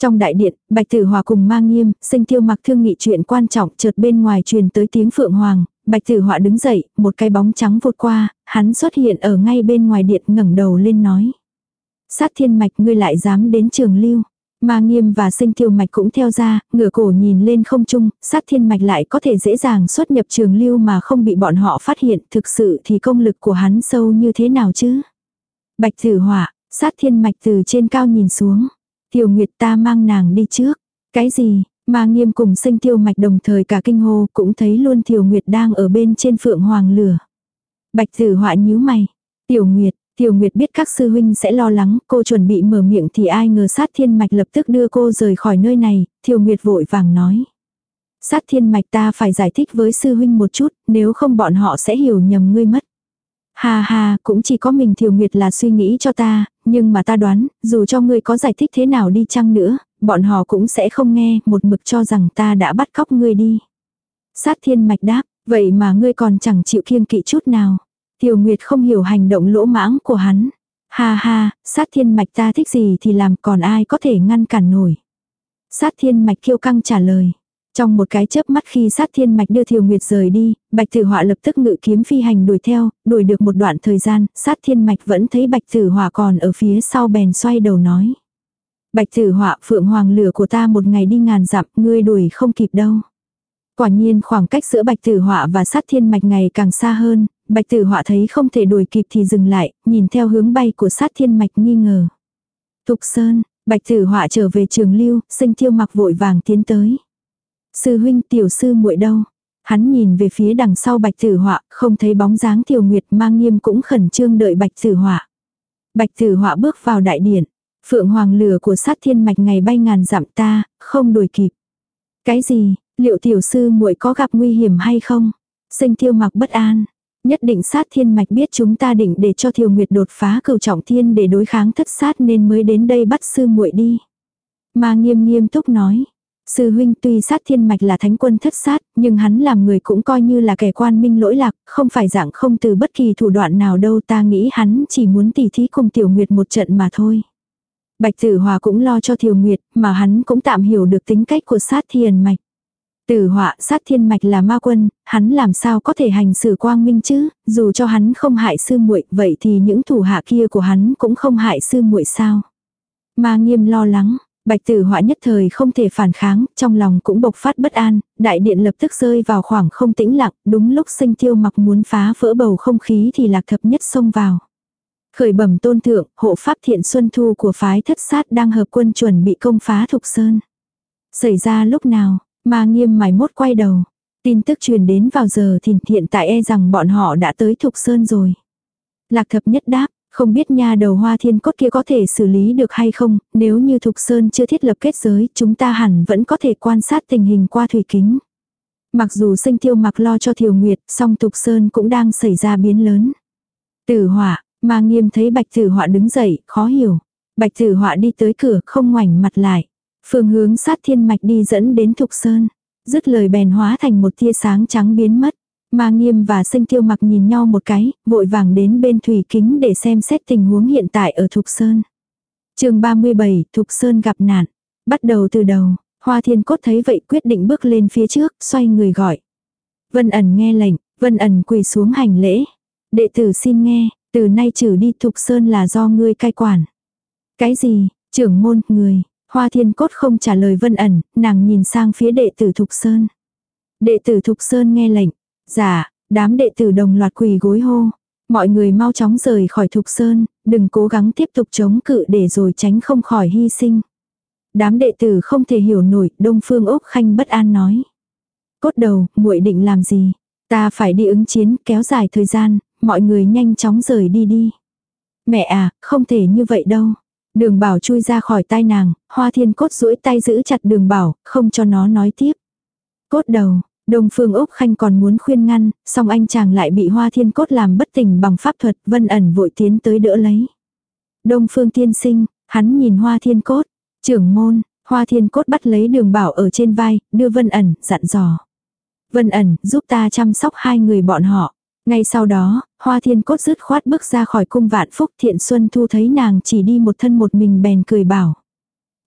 Trong đại điện, Bạch Tử Họa cùng Ma Nghiêm, Sinh Tiêu Mặc thương nghị chuyện quan trọng, chợt bên ngoài truyền tới tiếng Phượng Hoàng. Bạch Tử Họa đứng dậy, một cái bóng trắng vụt qua, hắn xuất hiện ở ngay bên ngoài điện, ngẩng đầu lên nói: Sát Thiên Mạch, ngươi lại dám đến Trường Lưu? Ma Nghiêm và Sinh Tiêu Mạch cũng theo ra, ngửa cổ nhìn lên không trung, Sát Thiên Mạch lại có thể dễ dàng xuất nhập Trường Lưu mà không bị bọn họ phát hiện, thực sự thì công lực của hắn sâu như thế nào chứ? Bạch Tử Họa, Sát Thiên Mạch từ trên cao nhìn xuống. Tiểu Nguyệt, ta mang nàng đi trước. Cái gì? Ma Nghiêm cùng Sinh Tiêu Mạch đồng thời cả kinh hô, cũng thấy luôn Tiểu Nguyệt đang ở bên trên Phượng Hoàng lửa. Bạch Tử Họa nhíu mày. Tiểu Nguyệt, Tiểu Nguyệt biết các sư huynh sẽ lo lắng, cô chuẩn bị mở miệng thì ai ngờ Sát Thiên Mạch lập tức đưa cô rời khỏi nơi này. Tiểu Nguyệt vội vàng nói: Sát Thiên Mạch, ta phải giải thích với sư huynh một chút, nếu không bọn họ sẽ hiểu nhầm ngươi mất. Ha ha, cũng chỉ có mình Tiểu Nguyệt là suy nghĩ cho ta, nhưng mà ta đoán, dù cho ngươi có giải thích thế nào đi chăng nữa, bọn họ cũng sẽ không nghe, một mực cho rằng ta đã bắt cóc ngươi đi. Sát Thiên Mạch đáp: vậy mà ngươi còn chẳng chịu kiêng kỵ chút nào. Tiểu Nguyệt không hiểu hành động lỗ mãng của hắn. Ha ha, Sát Thiên Mạch ta thích gì thì làm, còn ai có thể ngăn cản nổi. Sát Thiên Mạch kiêu căng trả lời. Trong một cái chớp mắt khi Sát Thiên Mạch đưa Thiều Nguyệt rời đi, Bạch Tử Họa lập tức ngự kiếm phi hành đuổi theo, đuổi được một đoạn thời gian, Sát Thiên Mạch vẫn thấy Bạch Tử Họa còn ở phía sau bèn xoay đầu nói: Bạch Tử Họa, Phượng Hoàng lửa của ta một ngày đi ngàn dặm, ngươi đuổi không kịp đâu. Quả nhiên khoảng cách giữa Bạch Tử Họa và Sát Thiên Mạch ngày càng xa hơn, Bạch Tử Họa thấy không thể đuổi kịp thì dừng lại, nhìn theo hướng bay của Sát Thiên Mạch nghi ngờ. Thục Sơn, Bạch Tử Họa trở về Trường Lưu, Sinh Tiêu Mặc vội vàng tiến tới. Sư huynh, tiểu sư muội đâu? Hắn nhìn về phía đằng sau Bạch Tử Họa, không thấy bóng dáng Tiểu Nguyệt, Ma Nghiêm cũng khẩn trương đợi Bạch Tử Họa. Bạch Tử Họa bước vào đại điện. Phượng Hoàng lửa của Sát Thiên Mạch ngày bay ngàn dặm, ta không đuổi kịp. Cái gì? Liệu tiểu sư muội có gặp nguy hiểm hay không? Sinh Tiêu Mặc bất an. Nhất định Sát Thiên Mạch biết chúng ta định để cho Tiểu Nguyệt đột phá cửu trọng thiên để đối kháng thất sát nên mới đến đây bắt sư muội đi. Ma Nghiêm nghiêm túc nói. Sư huynh, tuy Sát Thiên Mạch là thánh quân thất sát, nhưng hắn làm người cũng coi như là kẻ quan minh lỗi lạc, không phải dạng không từ bất kỳ thủ đoạn nào đâu, ta nghĩ hắn chỉ muốn tỉ thí cùng Tiểu Nguyệt một trận mà thôi. Bạch Tử Họa cũng lo cho Tiểu Nguyệt, mà hắn cũng tạm hiểu được tính cách của Sát Thiên Mạch. Tử Họa, Sát Thiên Mạch là ma quân, hắn làm sao có thể hành xử quang minh chứ, dù cho hắn không hại sư muội, vậy thì những thủ hạ kia của hắn cũng không hại sư muội sao? Ma Nghiêm lo lắng. Bạch Tử Họa nhất thời không thể phản kháng, trong lòng cũng bộc phát bất an, đại điện lập tức rơi vào khoảng không tĩnh lặng, đúng lúc Sinh Tiêu Mặc muốn phá vỡ bầu không khí thì Lạc Thập Nhất xông vào. Khởi bẩm tôn thượng, hộ pháp Thiện Xuân Thu của phái thất sát đang hợp quân chuẩn bị công phá Thục Sơn. Xảy ra lúc nào? Ma Nghiêm mày mốt quay đầu. Tin tức truyền đến vào giờ thì hiện tại e rằng bọn họ đã tới Thục Sơn rồi. Lạc Thập Nhất đáp. Không biết nha đầu Hoa Thiên Cốt kia có thể xử lý được hay không, nếu như Thục Sơn chưa thiết lập kết giới, chúng ta hẳn vẫn có thể quan sát tình hình qua thủy kính. Mặc dù Sinh Tiêu Mặc lo cho Thiều Nguyệt, song Thục Sơn cũng đang xảy ra biến lớn. Tử Họa, Ma Nghiêm thấy Bạch Tử Họa đứng dậy, khó hiểu. Bạch Tử Họa đi tới cửa, không ngoảnh mặt lại. Phương hướng Sát Thiên Mạch đi dẫn đến Thục Sơn. Dứt lời bèn hóa thành một tia sáng trắng biến mất. Ma Nghiêm và Sinh Tiêu Mặc nhìn nhau một cái, vội vàng đến bên thủy kính để xem xét tình huống hiện tại ở Thục Sơn. Chương ba mươi bảy, Thục Sơn gặp nạn. Bắt đầu từ đầu, Hoa Thiên Cốt thấy vậy quyết định bước lên phía trước, xoay người gọi. Vân Ẩn nghe lệnh, Vân Ẩn quỳ xuống hành lễ. Đệ tử xin nghe, từ nay trừ đi Thục Sơn là do ngươi cai quản. Cái gì? Trưởng môn, người. Hoa Thiên Cốt không trả lời Vân Ẩn, nàng nhìn sang phía đệ tử Thục Sơn. Đệ tử Thục Sơn nghe lệnh. Dạ, đám đệ tử đồng loạt quỳ gối hô. Mọi người mau chóng rời khỏi Thục Sơn, đừng cố gắng tiếp tục chống cự để rồi tránh không khỏi hy sinh. Đám đệ tử không thể hiểu nổi, Đông Phương Úc Khanh bất an nói. Cốt đầu, muội định làm gì? Ta phải đi ứng chiến, kéo dài thời gian, mọi người nhanh chóng rời đi đi. Mẹ à, không thể như vậy đâu. Đường Bảo chui ra khỏi tai nàng, Hoa Thiên Cốt duỗi tay giữ chặt Đường Bảo, không cho nó nói tiếp. Cốt đầu. Đông Phương Úc Khanh còn muốn khuyên ngăn, song anh chàng lại bị Hoa Thiên Cốt làm bất tỉnh bằng pháp thuật, Vân Ẩn vội tiến tới đỡ lấy. Đông Phương tiên sinh, hắn nhìn Hoa Thiên Cốt, trưởng môn, Hoa Thiên Cốt bắt lấy Đường Bảo ở trên vai, đưa Vân Ẩn, dặn dò. Vân Ẩn, giúp ta chăm sóc hai người bọn họ. Ngay sau đó, Hoa Thiên Cốt dứt khoát bước ra khỏi cung Vạn Phúc. Thiện Xuân Thu thấy nàng chỉ đi một thân một mình bèn cười bảo.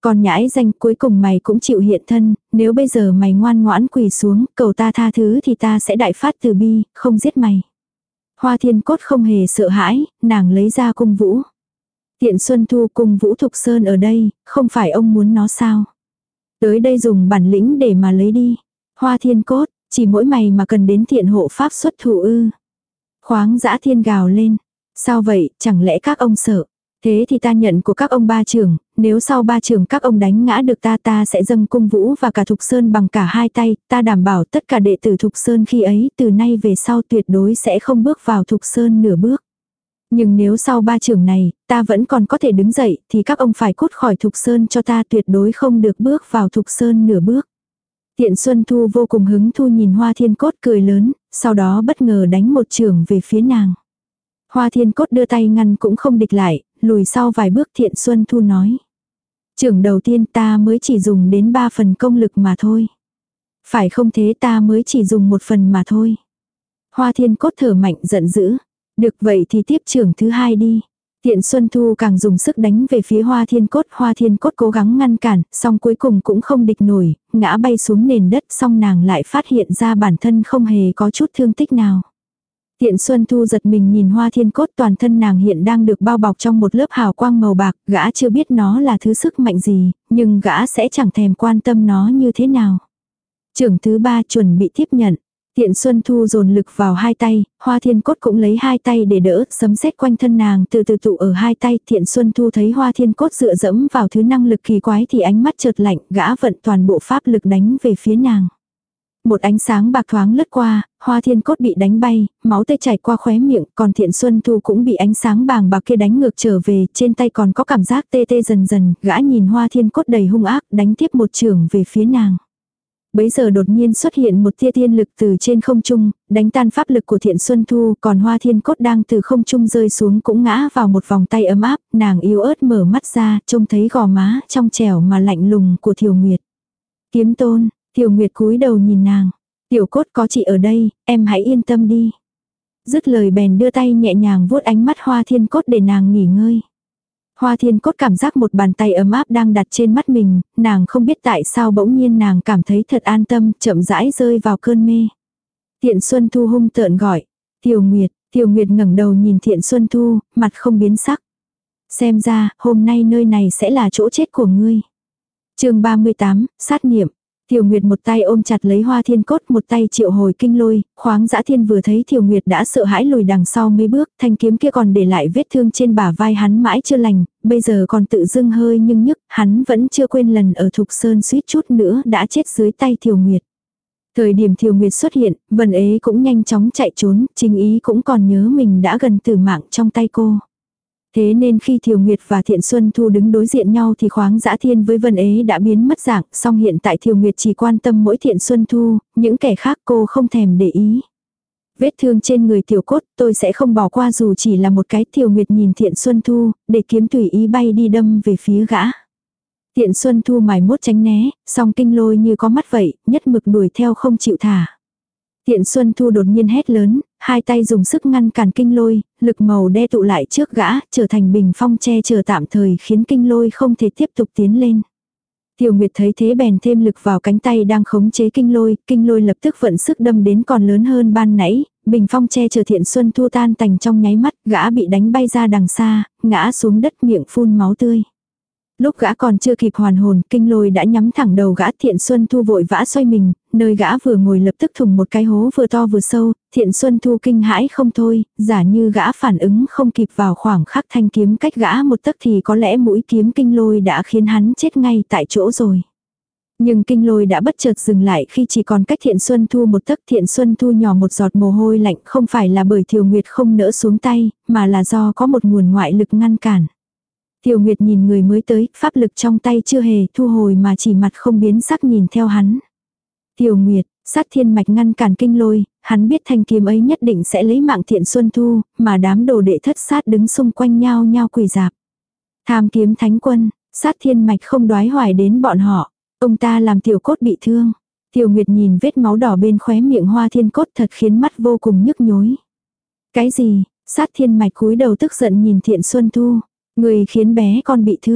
Còn nhãi danh, cuối cùng mày cũng chịu hiện thân, nếu bây giờ mày ngoan ngoãn quỳ xuống, cầu ta tha thứ thì ta sẽ đại phát từ bi, không giết mày. Hoa Thiên Cốt không hề sợ hãi, nàng lấy ra cung vũ. Tiện Xuân Thu, cung vũ Thục Sơn ở đây, không phải ông muốn nó sao? Tới đây dùng bản lĩnh để mà lấy đi. Hoa Thiên Cốt, chỉ mỗi mày mà cần đến thiện hộ pháp xuất thủ ư. Khoáng Dã Thiên gào lên. Sao vậy, chẳng lẽ các ông sợ? Thế thì ta nhận của các ông ba trưởng, nếu sau ba trưởng các ông đánh ngã được ta ta sẽ dâng cung vũ và cả Thục Sơn bằng cả hai tay, ta đảm bảo tất cả đệ tử Thục Sơn khi ấy từ nay về sau tuyệt đối sẽ không bước vào Thục Sơn nửa bước. Nhưng nếu sau ba trưởng này, ta vẫn còn có thể đứng dậy thì các ông phải cút khỏi Thục Sơn cho ta tuyệt đối không được bước vào Thục Sơn nửa bước. Tiện Xuân Thu vô cùng hứng thu nhìn Hoa Thiên Cốt cười lớn, sau đó bất ngờ đánh một trưởng về phía nàng. Hoa Thiên Cốt đưa tay ngăn cũng không địch lại, lùi sau vài bước. Thiện Xuân Thu nói. Trưởng đầu tiên ta mới chỉ dùng đến ba phần công lực mà thôi. Phải không thế, ta mới chỉ dùng một phần mà thôi. Hoa Thiên Cốt thở mạnh giận dữ. Được vậy thì tiếp trưởng thứ hai đi. Tiện Xuân Thu càng dùng sức đánh về phía Hoa Thiên Cốt. Hoa Thiên Cốt cố gắng ngăn cản, song cuối cùng cũng không địch nổi, ngã bay xuống nền đất, song nàng lại phát hiện ra bản thân không hề có chút thương tích nào. Tiện Xuân Thu giật mình nhìn Hoa Thiên Cốt, toàn thân nàng hiện đang được bao bọc trong một lớp hào quang màu bạc, gã chưa biết nó là thứ sức mạnh gì, nhưng gã sẽ chẳng thèm quan tâm nó như thế nào. Trưởng thứ ba chuẩn bị tiếp nhận. Tiện Xuân Thu dồn lực vào hai tay, Hoa Thiên Cốt cũng lấy hai tay để đỡ, sấm sét quanh thân nàng từ từ tụ ở hai tay. Tiện Xuân Thu thấy Hoa Thiên Cốt dựa dẫm vào thứ năng lực kỳ quái thì ánh mắt chợt lạnh, gã vận toàn bộ pháp lực đánh về phía nàng. Một ánh sáng bạc thoáng lướt qua, Hoa Thiên Cốt bị đánh bay, máu tươi chảy qua khóe miệng, còn Thiện Xuân Thu cũng bị ánh sáng bàng bạc kia đánh ngược trở về, trên tay còn có cảm giác tê tê dần dần, gã nhìn Hoa Thiên Cốt đầy hung ác, đánh tiếp một chưởng về phía nàng. Bấy giờ đột nhiên xuất hiện một tia tiên lực từ trên không trung, đánh tan pháp lực của Thiện Xuân Thu, còn Hoa Thiên Cốt đang từ không trung rơi xuống cũng ngã vào một vòng tay ấm áp, nàng yếu ớt mở mắt ra, trông thấy gò má trong trẻo mà lạnh lùng của Thiều Nguyệt. Kiếm Tôn, Thiều Nguyệt cúi đầu nhìn nàng. Tiểu Cốt có chị ở đây, em hãy yên tâm đi. Dứt lời bèn đưa tay nhẹ nhàng vuốt ánh mắt Hoa Thiên Cốt để nàng nghỉ ngơi. Hoa Thiên Cốt cảm giác một bàn tay ấm áp đang đặt trên mắt mình, nàng không biết tại sao bỗng nhiên nàng cảm thấy thật an tâm, chậm rãi rơi vào cơn mê. Thiện Xuân Thu hung tợn gọi. Thiều Nguyệt, Thiều Nguyệt ngẩng đầu nhìn Thiện Xuân Thu, mặt không biến sắc. Xem ra, hôm nay nơi này sẽ là chỗ chết của ngươi. Chương ba mươi tám, sát niệm. Thiều Nguyệt một tay ôm chặt lấy Hoa Thiên Cốt, một tay triệu hồi kinh lôi. Khoáng Dã Thiên vừa thấy Thiều Nguyệt đã sợ hãi lùi đằng sau mấy bước, thanh kiếm kia còn để lại vết thương trên bả vai hắn mãi chưa lành, bây giờ còn tự dưng hơi nhưng nhức, hắn vẫn chưa quên lần ở Thục Sơn suýt chút nữa đã chết dưới tay Thiều Nguyệt. Thời điểm Thiều Nguyệt xuất hiện, Vân Ế cũng nhanh chóng chạy trốn, Trình Ý cũng còn nhớ mình đã gần tử mạng trong tay cô. Thế nên khi Thiều Nguyệt và Thiện Xuân Thu đứng đối diện nhau thì Khoáng Dã Thiên với Vân Ế đã biến mất dạng, song hiện tại Thiều Nguyệt chỉ quan tâm mỗi Thiện Xuân Thu, những kẻ khác cô không thèm để ý. Vết thương trên người Tiểu Cốt tôi sẽ không bỏ qua dù chỉ là một cái. Thiều Nguyệt nhìn Thiện Xuân Thu, để kiếm tùy ý bay đi đâm về phía gã. Thiện Xuân Thu mải mốt tránh né, song kinh lôi như có mắt vậy, nhất mực đuổi theo không chịu thả. Thiện Xuân Thu đột nhiên hét lớn, hai tay dùng sức ngăn cản kinh lôi, lực màu đe tụ lại trước gã, trở thành bình phong che chở tạm thời khiến kinh lôi không thể tiếp tục tiến lên. Tiểu Nguyệt thấy thế bèn thêm lực vào cánh tay đang khống chế kinh lôi, kinh lôi lập tức vận sức đâm đến còn lớn hơn ban nãy, bình phong che chở Thiện Xuân Thu tan tành trong nháy mắt, gã bị đánh bay ra đằng xa, ngã xuống đất miệng phun máu tươi. Lúc gã còn chưa kịp hoàn hồn, kinh lôi đã nhắm thẳng đầu gã. Thiện Xuân Thu vội vã xoay mình, nơi gã vừa ngồi lập tức thủng một cái hố vừa to vừa sâu. Thiện Xuân Thu kinh hãi không thôi, giả như gã phản ứng không kịp vào khoảng khắc thanh kiếm cách gã một tấc thì có lẽ mũi kiếm kinh lôi đã khiến hắn chết ngay tại chỗ rồi. Nhưng kinh lôi đã bất chợt dừng lại khi chỉ còn cách Thiện Xuân Thu một tấc. Thiện Xuân Thu nhỏ một giọt mồ hôi lạnh, không phải là bởi Thiều Nguyệt không nỡ xuống tay, mà là do có một nguồn ngoại lực ngăn cản. Thiều Nguyệt nhìn người mới tới, pháp lực trong tay chưa hề thu hồi mà chỉ mặt không biến sắc nhìn theo hắn. Thiều Nguyệt, Sát Thiên Mạch ngăn cản kinh lôi, hắn biết thanh kiếm ấy nhất định sẽ lấy mạng Thiện Xuân Thu, mà đám đồ đệ thất sát đứng xung quanh nhau nhau quỳ dạp. Tham kiếm thánh quân, Sát Thiên Mạch không đoái hoài đến bọn họ, ông ta làm Tiểu Cốt bị thương. Thiều Nguyệt nhìn vết máu đỏ bên khóe miệng Hoa Thiên Cốt thật khiến mắt vô cùng nhức nhối. Cái gì? Sát Thiên Mạch cúi đầu tức giận nhìn Thiện Xuân Thu. Người khiến bé con bị thương.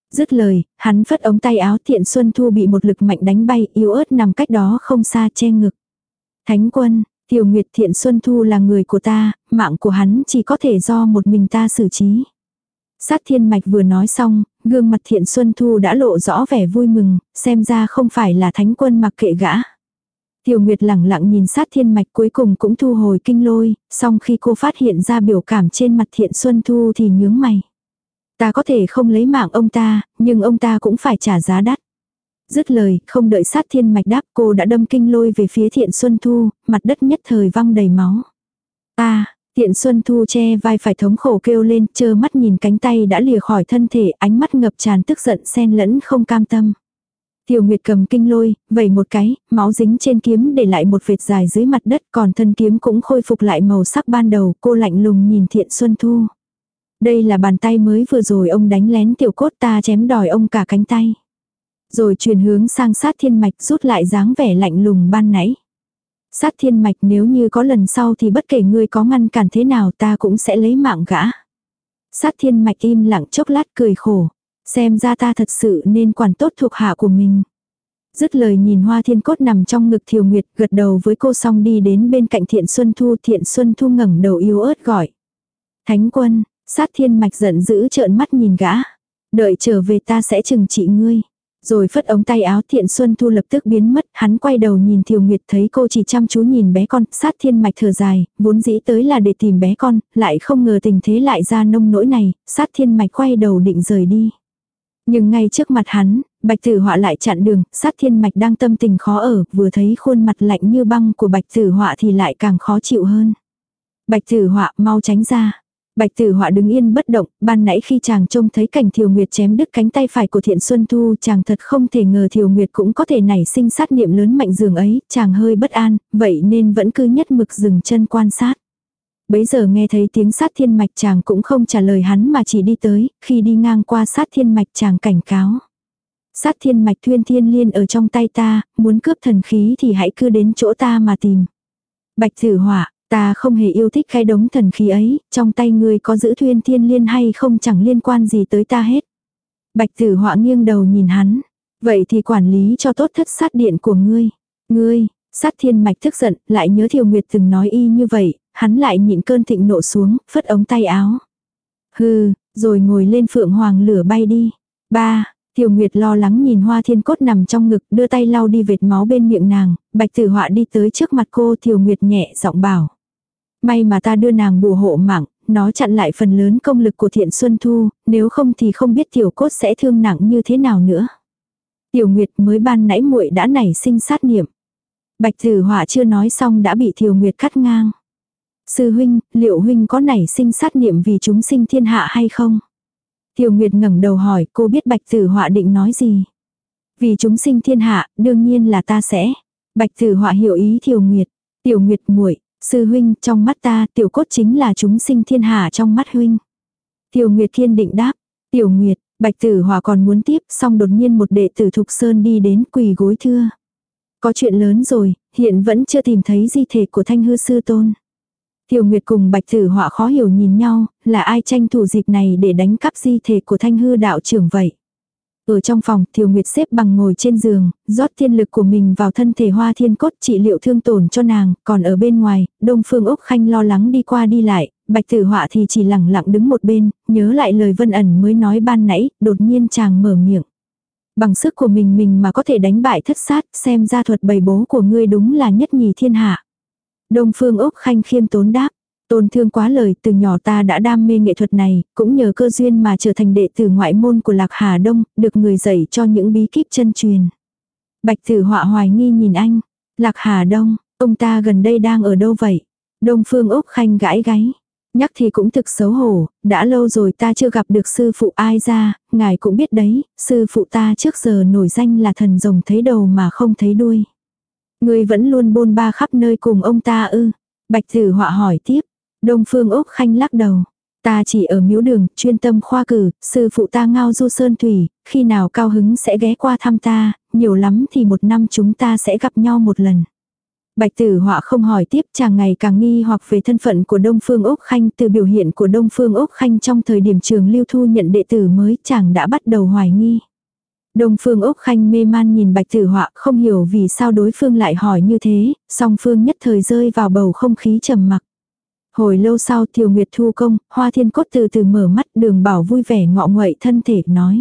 Dứt lời, hắn phất ống tay áo, Thiện Xuân Thu bị một lực mạnh đánh bay, yếu ớt nằm cách đó không xa che ngực. Thánh quân, Tiểu Nguyệt, Thiện Xuân Thu là người của ta, mạng của hắn chỉ có thể do một mình ta xử trí. Sát Thiên Mạch vừa nói xong, gương mặt Thiện Xuân Thu đã lộ rõ vẻ vui mừng, xem ra không phải là thánh quân mặc kệ gã. Tiểu Nguyệt lẳng lặng nhìn Sát Thiên Mạch, cuối cùng cũng thu hồi kinh lôi, song khi cô phát hiện ra biểu cảm trên mặt Thiện Xuân Thu thì nhướng mày. Ta có thể không lấy mạng ông ta, nhưng ông ta cũng phải trả giá đắt. Dứt lời, không đợi Sát Thiên Mạch đáp, cô đã đâm kinh lôi về phía Thiện Xuân Thu, mặt đất nhất thời văng đầy máu. Ta, Thiện Xuân Thu che vai phải thống khổ kêu lên, trơ mắt nhìn cánh tay đã lìa khỏi thân thể, ánh mắt ngập tràn tức giận xen lẫn không cam tâm. Tiểu Nguyệt cầm kinh lôi, vẩy một cái, máu dính trên kiếm để lại một vệt dài dưới mặt đất, còn thân kiếm cũng khôi phục lại màu sắc ban đầu, cô lạnh lùng nhìn Thiện Xuân Thu. Đây là bàn tay mới vừa rồi ông đánh lén Tiểu Cốt, ta chém đòi ông cả cánh tay. Rồi chuyển hướng sang Sát Thiên Mạch, rút lại dáng vẻ lạnh lùng ban nãy. Sát Thiên Mạch, nếu như có lần sau thì bất kể ngươi có ngăn cản thế nào ta cũng sẽ lấy mạng gã. Sát Thiên Mạch im lặng chốc lát cười khổ. Xem ra ta thật sự nên quản tốt thuộc hạ của mình. Dứt lời nhìn Hoa Thiên Cốt nằm trong ngực Thiều Nguyệt, gật đầu với cô xong đi đến bên cạnh Thiện Xuân Thu. Thiện Xuân Thu ngẩng đầu yếu ớt gọi. Thánh quân. Sát Thiên Mạch giận dữ trợn mắt nhìn gã. Đợi trở về ta sẽ trừng trị ngươi. Rồi phất ống tay áo, Thiện Xuân Thu lập tức biến mất, hắn quay đầu nhìn Thiều Nguyệt thấy cô chỉ chăm chú nhìn bé con. Sát Thiên Mạch thở dài, vốn dĩ tới là để tìm bé con, lại không ngờ tình thế lại ra nông nỗi này. Sát Thiên Mạch quay đầu định rời đi. Nhưng ngay trước mặt hắn, Bạch Tử Họa lại chặn đường. Sát Thiên Mạch đang tâm tình khó ở, vừa thấy khuôn mặt lạnh như băng của Bạch Tử Họa thì lại càng khó chịu hơn. Bạch Tử Họa, mau tránh ra. Bạch Tử Họa đứng yên bất động, ban nãy khi chàng trông thấy cảnh Thiều Nguyệt chém đứt cánh tay phải của Thiện Xuân Thu, chàng thật không thể ngờ Thiều Nguyệt cũng có thể nảy sinh sát niệm lớn mạnh dường ấy, chàng hơi bất an, vậy nên vẫn cứ nhất mực dừng chân quan sát. Bấy giờ nghe thấy tiếng Sát Thiên Mạch, chàng cũng không trả lời hắn mà chỉ đi tới, khi đi ngang qua Sát Thiên Mạch chàng cảnh cáo. Sát Thiên Mạch, Thuyên Thiên Liên ở trong tay ta, muốn cướp thần khí thì hãy cứ đến chỗ ta mà tìm. Bạch Tử Họa, ta không hề yêu thích cái đống thần khí ấy, trong tay ngươi có giữ Thuyên Thiên Liên hay không chẳng liên quan gì tới ta hết. Bạch Tử Họa nghiêng đầu nhìn hắn. Vậy thì quản lý cho tốt thất sát điện của ngươi. Ngươi, Sát Thiên Mạch tức giận, lại nhớ Thiều Nguyệt từng nói y như vậy, hắn lại nhịn cơn thịnh nộ xuống, phất ống tay áo. Hừ, rồi ngồi lên phượng hoàng lửa bay đi. Ba, Thiều Nguyệt lo lắng nhìn Hoa Thiên Cốt nằm trong ngực, đưa tay lau đi vệt máu bên miệng nàng. Bạch Tử Họa đi tới trước mặt cô, Thiều Nguyệt nhẹ giọng bảo. May mà ta đưa nàng bùa hộ mạng, nó chặn lại phần lớn công lực của Thiện Xuân Thu, nếu không thì không biết Tiểu Cốt sẽ thương nặng như thế nào nữa. Tiểu Nguyệt, mới ban nãy muội đã nảy sinh sát niệm. Bạch Tử Họa chưa nói xong đã bị Thiều Nguyệt cắt ngang. Sư huynh, liệu huynh có nảy sinh sát niệm vì chúng sinh thiên hạ hay không? Thiều Nguyệt ngẩng đầu hỏi, cô biết Bạch Tử Họa định nói gì? Vì chúng sinh thiên hạ, đương nhiên là ta sẽ. Bạch Tử Họa hiểu ý Thiều Nguyệt. Tiểu Nguyệt muội, sư huynh, trong mắt ta, Tiểu Cốt chính là chúng sinh thiên hạ trong mắt huynh. Thiều Nguyệt kiên định đáp. Tiểu Nguyệt, Bạch Tử Họa còn muốn tiếp, xong đột nhiên một đệ tử Thục Sơn đi đến quỳ gối thưa. Có chuyện lớn rồi, hiện vẫn chưa tìm thấy di thể của Thanh Hư sư tôn. Thiều Nguyệt cùng Bạch Tử Họa khó hiểu nhìn nhau, là ai tranh thủ dịp này để đánh cắp di thể của Thanh Hư đạo trưởng vậy. Ở trong phòng, Thiều Nguyệt xếp bằng ngồi trên giường, rót thiên lực của mình vào thân thể Hoa Thiên Cốt trị liệu thương tổn cho nàng, còn ở bên ngoài, Đông Phương Úc Khanh lo lắng đi qua đi lại, Bạch Tử Họa thì chỉ lẳng lặng đứng một bên, nhớ lại lời Vân Ẩn mới nói ban nãy, đột nhiên chàng mở miệng. Bằng sức của mình mình mà có thể đánh bại thất sát, xem ra thuật bày bố của ngươi đúng là nhất nhì thiên hạ. Đông Phương Úc Khanh khiêm tốn đáp. Tôn thương quá lời, từ nhỏ ta đã đam mê nghệ thuật này, cũng nhờ cơ duyên mà trở thành đệ tử ngoại môn của Lạc Hà Đông, được người dạy cho những bí kíp chân truyền. Bạch Tử Họa hoài nghi nhìn anh. Lạc Hà Đông, ông ta gần đây đang ở đâu vậy? Đông Phương Úc Khanh gãi gáy. Nhắc thì cũng thực xấu hổ, đã lâu rồi ta chưa gặp được sư phụ ai ra, ngài cũng biết đấy, sư phụ ta trước giờ nổi danh là thần rồng thấy đầu mà không thấy đuôi. Người vẫn luôn bôn ba khắp nơi cùng ông ta ư? Bạch Tử Họa hỏi tiếp. Đông Phương Úc Khanh lắc đầu. Ta chỉ ở miếu đường, chuyên tâm khoa cử, sư phụ ta ngao du sơn thủy, khi nào cao hứng sẽ ghé qua thăm ta, nhiều lắm thì một năm chúng ta sẽ gặp nhau một lần. Bạch Tử Họa không hỏi tiếp, chàng ngày càng nghi hoặc về thân phận của Đông Phương Úc Khanh. Từ biểu hiện của Đông Phương Úc Khanh trong thời điểm trường lưu thu nhận đệ tử mới, chàng đã bắt đầu hoài nghi. Đông Phương Úc Khanh mê man nhìn Bạch Tử Họa, không hiểu vì sao đối phương lại hỏi như thế, song phương nhất thời rơi vào bầu không khí trầm mặc. Hồi lâu sau Thiều Nguyệt thu công, Hoa Thiên Cốt từ từ mở mắt, Đường Bảo vui vẻ ngọ nguậy thân thể nói.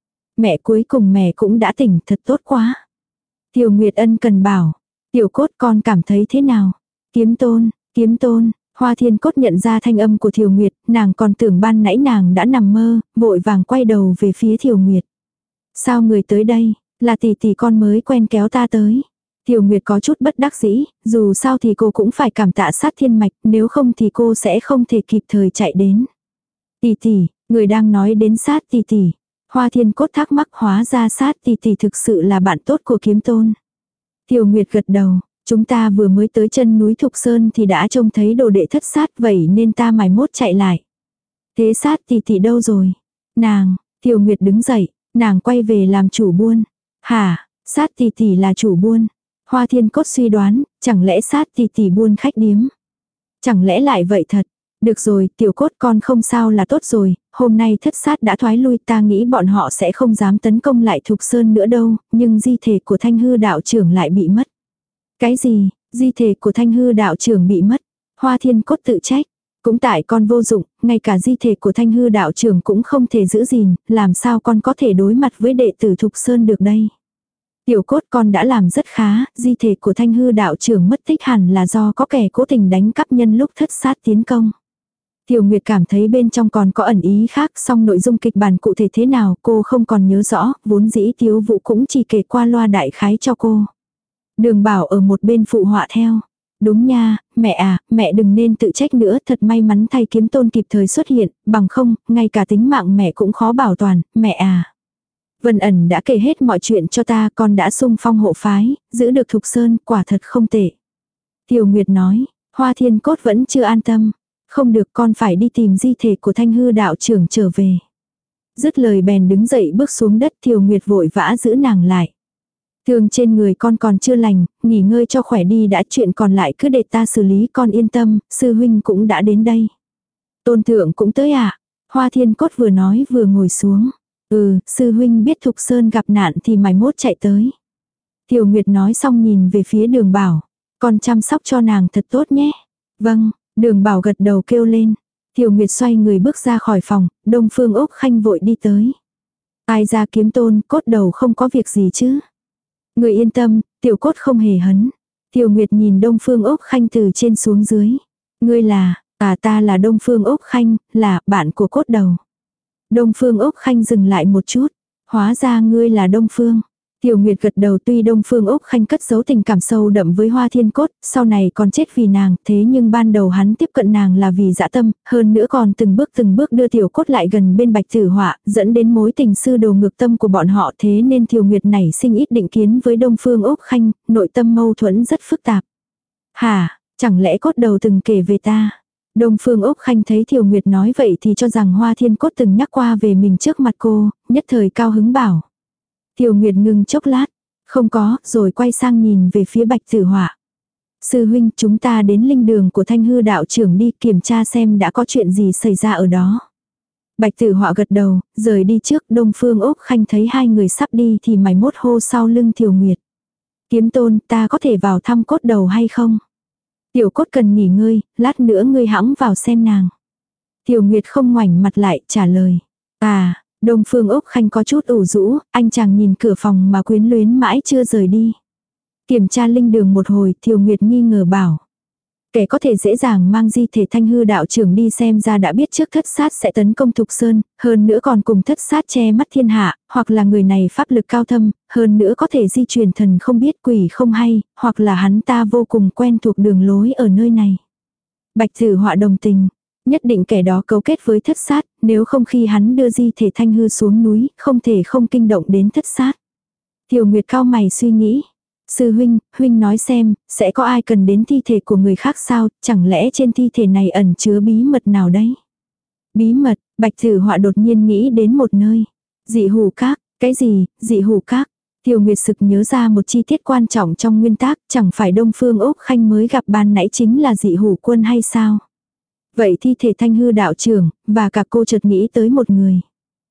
Mẹ cuối cùng mẹ cũng đã tỉnh, thật tốt quá. Thiều Nguyệt ân cần bảo, Tiểu Cốt con cảm thấy thế nào? Kiếm Tôn, Kiếm Tôn. Hoa Thiên Cốt nhận ra thanh âm của Thiều Nguyệt, nàng còn tưởng ban nãy nàng đã nằm mơ, vội vàng quay đầu về phía Thiều Nguyệt. Sao người tới đây, là tỷ tỷ con mới quen kéo ta tới. Thiều Nguyệt có chút bất đắc dĩ, dù sao thì cô cũng phải cảm tạ Sát Thiên Mạch, nếu không thì cô sẽ không thể kịp thời chạy đến. Tỷ tỷ, người đang nói đến Sát tỷ tỷ. Hoa Thiên Cốt thắc mắc, hóa ra Sát tỷ tỷ thực sự là bạn tốt của Kiếm Tôn. Thiều Nguyệt gật đầu, chúng ta vừa mới tới chân núi Thục Sơn thì đã trông thấy đồ đệ thất sát, vậy nên ta mải mốt chạy lại. Thế Sát tỷ tỷ đâu rồi? Nàng, Thiều Nguyệt đứng dậy, nàng quay về làm chủ buôn. Hả, Sát tỷ tỷ là chủ buôn? Hoa Thiên Cốt suy đoán, chẳng lẽ Sát tỷ tỷ buôn khách điếm? Chẳng lẽ lại vậy thật? Được rồi, Tiểu Cốt con không sao là tốt rồi, hôm nay thất sát đã thoái lui, ta nghĩ bọn họ sẽ không dám tấn công lại Thục Sơn nữa đâu, nhưng di thể của Thanh Hư đạo trưởng lại bị mất. Cái gì, di thể của Thanh Hư đạo trưởng bị mất? Hoa Thiên Cốt tự trách, cũng tại con vô dụng, ngay cả di thể của Thanh Hư đạo trưởng cũng không thể giữ gìn, làm sao con có thể đối mặt với đệ tử Thục Sơn được đây? Tiểu Cốt con đã làm rất khá, di thể của Thanh Hư đạo trưởng mất tích hẳn là do có kẻ cố tình đánh cắp nhân lúc thất sát tiến công. Tiểu Nguyệt cảm thấy bên trong còn có ẩn ý khác, song nội dung kịch bản cụ thể thế nào cô không còn nhớ rõ, vốn dĩ Tiếu Vũ cũng chỉ kể qua loa đại khái cho cô. Đường Bảo ở một bên phụ họa theo. Đúng nha, mẹ à, mẹ đừng nên tự trách nữa, thật may mắn thay Kiếm Tôn kịp thời xuất hiện, bằng không, ngay cả tính mạng mẹ cũng khó bảo toàn, mẹ à. Vân Ẩn đã kể hết mọi chuyện cho ta, con đã xung phong hộ phái, giữ được Thục Sơn, quả thật không tệ. Tiểu Nguyệt nói, Hoa Thiên Cốt vẫn chưa an tâm. Không được, con phải đi tìm di thể của Thanh Hư đạo trưởng trở về. Dứt lời bèn đứng dậy bước xuống đất, Thiều Nguyệt vội vã giữ nàng lại. Thương trên người con còn chưa lành, nghỉ ngơi cho khỏe đi đã, chuyện còn lại cứ để ta xử lý, con yên tâm, sư huynh cũng đã đến đây. Tôn thượng cũng tới à? Hoa Thiên Cốt vừa nói vừa ngồi xuống. Ừ, sư huynh biết Thục Sơn gặp nạn thì mày mốt chạy tới. Thiều Nguyệt nói xong nhìn về phía Đường Bảo. Con chăm sóc cho nàng thật tốt nhé. Vâng. Đường Bảo gật đầu kêu lên. Thiều Nguyệt xoay người bước ra khỏi phòng, Đông Phương Úc Khanh vội đi tới. Ai ra Kiếm Tôn, Cốt đầu không có việc gì chứ? Người yên tâm, Tiểu Cốt không hề hấn. Thiều Nguyệt nhìn Đông Phương Úc Khanh từ trên xuống dưới. Ngươi là, à ta là Đông Phương Úc Khanh, là bạn của Cốt đầu. Đông Phương Úc Khanh dừng lại một chút. Hóa ra ngươi là Đông Phương. Tiểu Nguyệt gật đầu, tuy Đông Phương Úc Khanh cất giấu tình cảm sâu đậm với Hoa Thiên Cốt, sau này còn chết vì nàng, thế nhưng ban đầu hắn tiếp cận nàng là vì dã tâm, hơn nữa còn từng bước từng bước đưa Tiểu Cốt lại gần bên Bạch Tử Họa, dẫn đến mối tình sư đồ ngược tâm của bọn họ, thế nên Tiểu Nguyệt nảy sinh ít định kiến với Đông Phương Úc Khanh, nội tâm mâu thuẫn rất phức tạp. Hả, chẳng lẽ Cốt đầu từng kể về ta? Đông Phương Úc Khanh thấy Tiểu Nguyệt nói vậy thì cho rằng Hoa Thiên Cốt từng nhắc qua về mình trước mặt cô, nhất thời cao hứng bảo. Tiểu Nguyệt ngừng chốc lát, không có, rồi quay sang nhìn về phía Bạch Tử Họa. Sư huynh, chúng ta đến linh đường của Thanh Hư đạo trưởng đi kiểm tra xem đã có chuyện gì xảy ra ở đó. Bạch Tử Họa gật đầu, rời đi trước. Đông Phương Úc Khanh thấy hai người sắp đi thì mày mốt hô sau lưng Tiểu Nguyệt. Kiếm Tôn, ta có thể vào thăm Cốt đầu hay không? Tiểu Cốt cần nghỉ ngơi, lát nữa ngươi hãng vào xem nàng. Tiểu Nguyệt không ngoảnh mặt lại, trả lời. À, Đông Phương Úc Khanh có chút ủ rũ, anh chàng nhìn cửa phòng mà quyến luyến mãi chưa rời đi. Kiểm tra linh đường một hồi, Thiều Nguyệt nghi ngờ bảo. Kẻ có thể dễ dàng mang di thể Thanh Hư đạo trưởng đi xem ra đã biết trước thất sát sẽ tấn công Thục Sơn, hơn nữa còn cùng thất sát che mắt thiên hạ, hoặc là người này pháp lực cao thâm, hơn nữa có thể di truyền thần không biết quỷ không hay, hoặc là hắn ta vô cùng quen thuộc đường lối ở nơi này. Bạch Tử Họa đồng tình. Nhất định kẻ đó cấu kết với thất sát, nếu không khi hắn đưa di thể Thanh Hư xuống núi, không thể không kinh động đến thất sát. Tiểu Nguyệt cao mày suy nghĩ. Sư huynh, huynh nói xem, sẽ có ai cần đến thi thể của người khác sao, chẳng lẽ trên thi thể này ẩn chứa bí mật nào đấy? Bí mật, Bạch Tử Họa đột nhiên nghĩ đến một nơi. Dị hủ các, cái gì, dị hủ các? Tiêu Nguyệt sực nhớ ra một chi tiết quan trọng trong nguyên tác, chẳng phải Đông Phương Úc Khanh mới gặp ban nãy chính là Dị Hủ Quân hay sao? Vậy thi thể Thanh Hư đạo trưởng, và cả cô chợt nghĩ tới một người.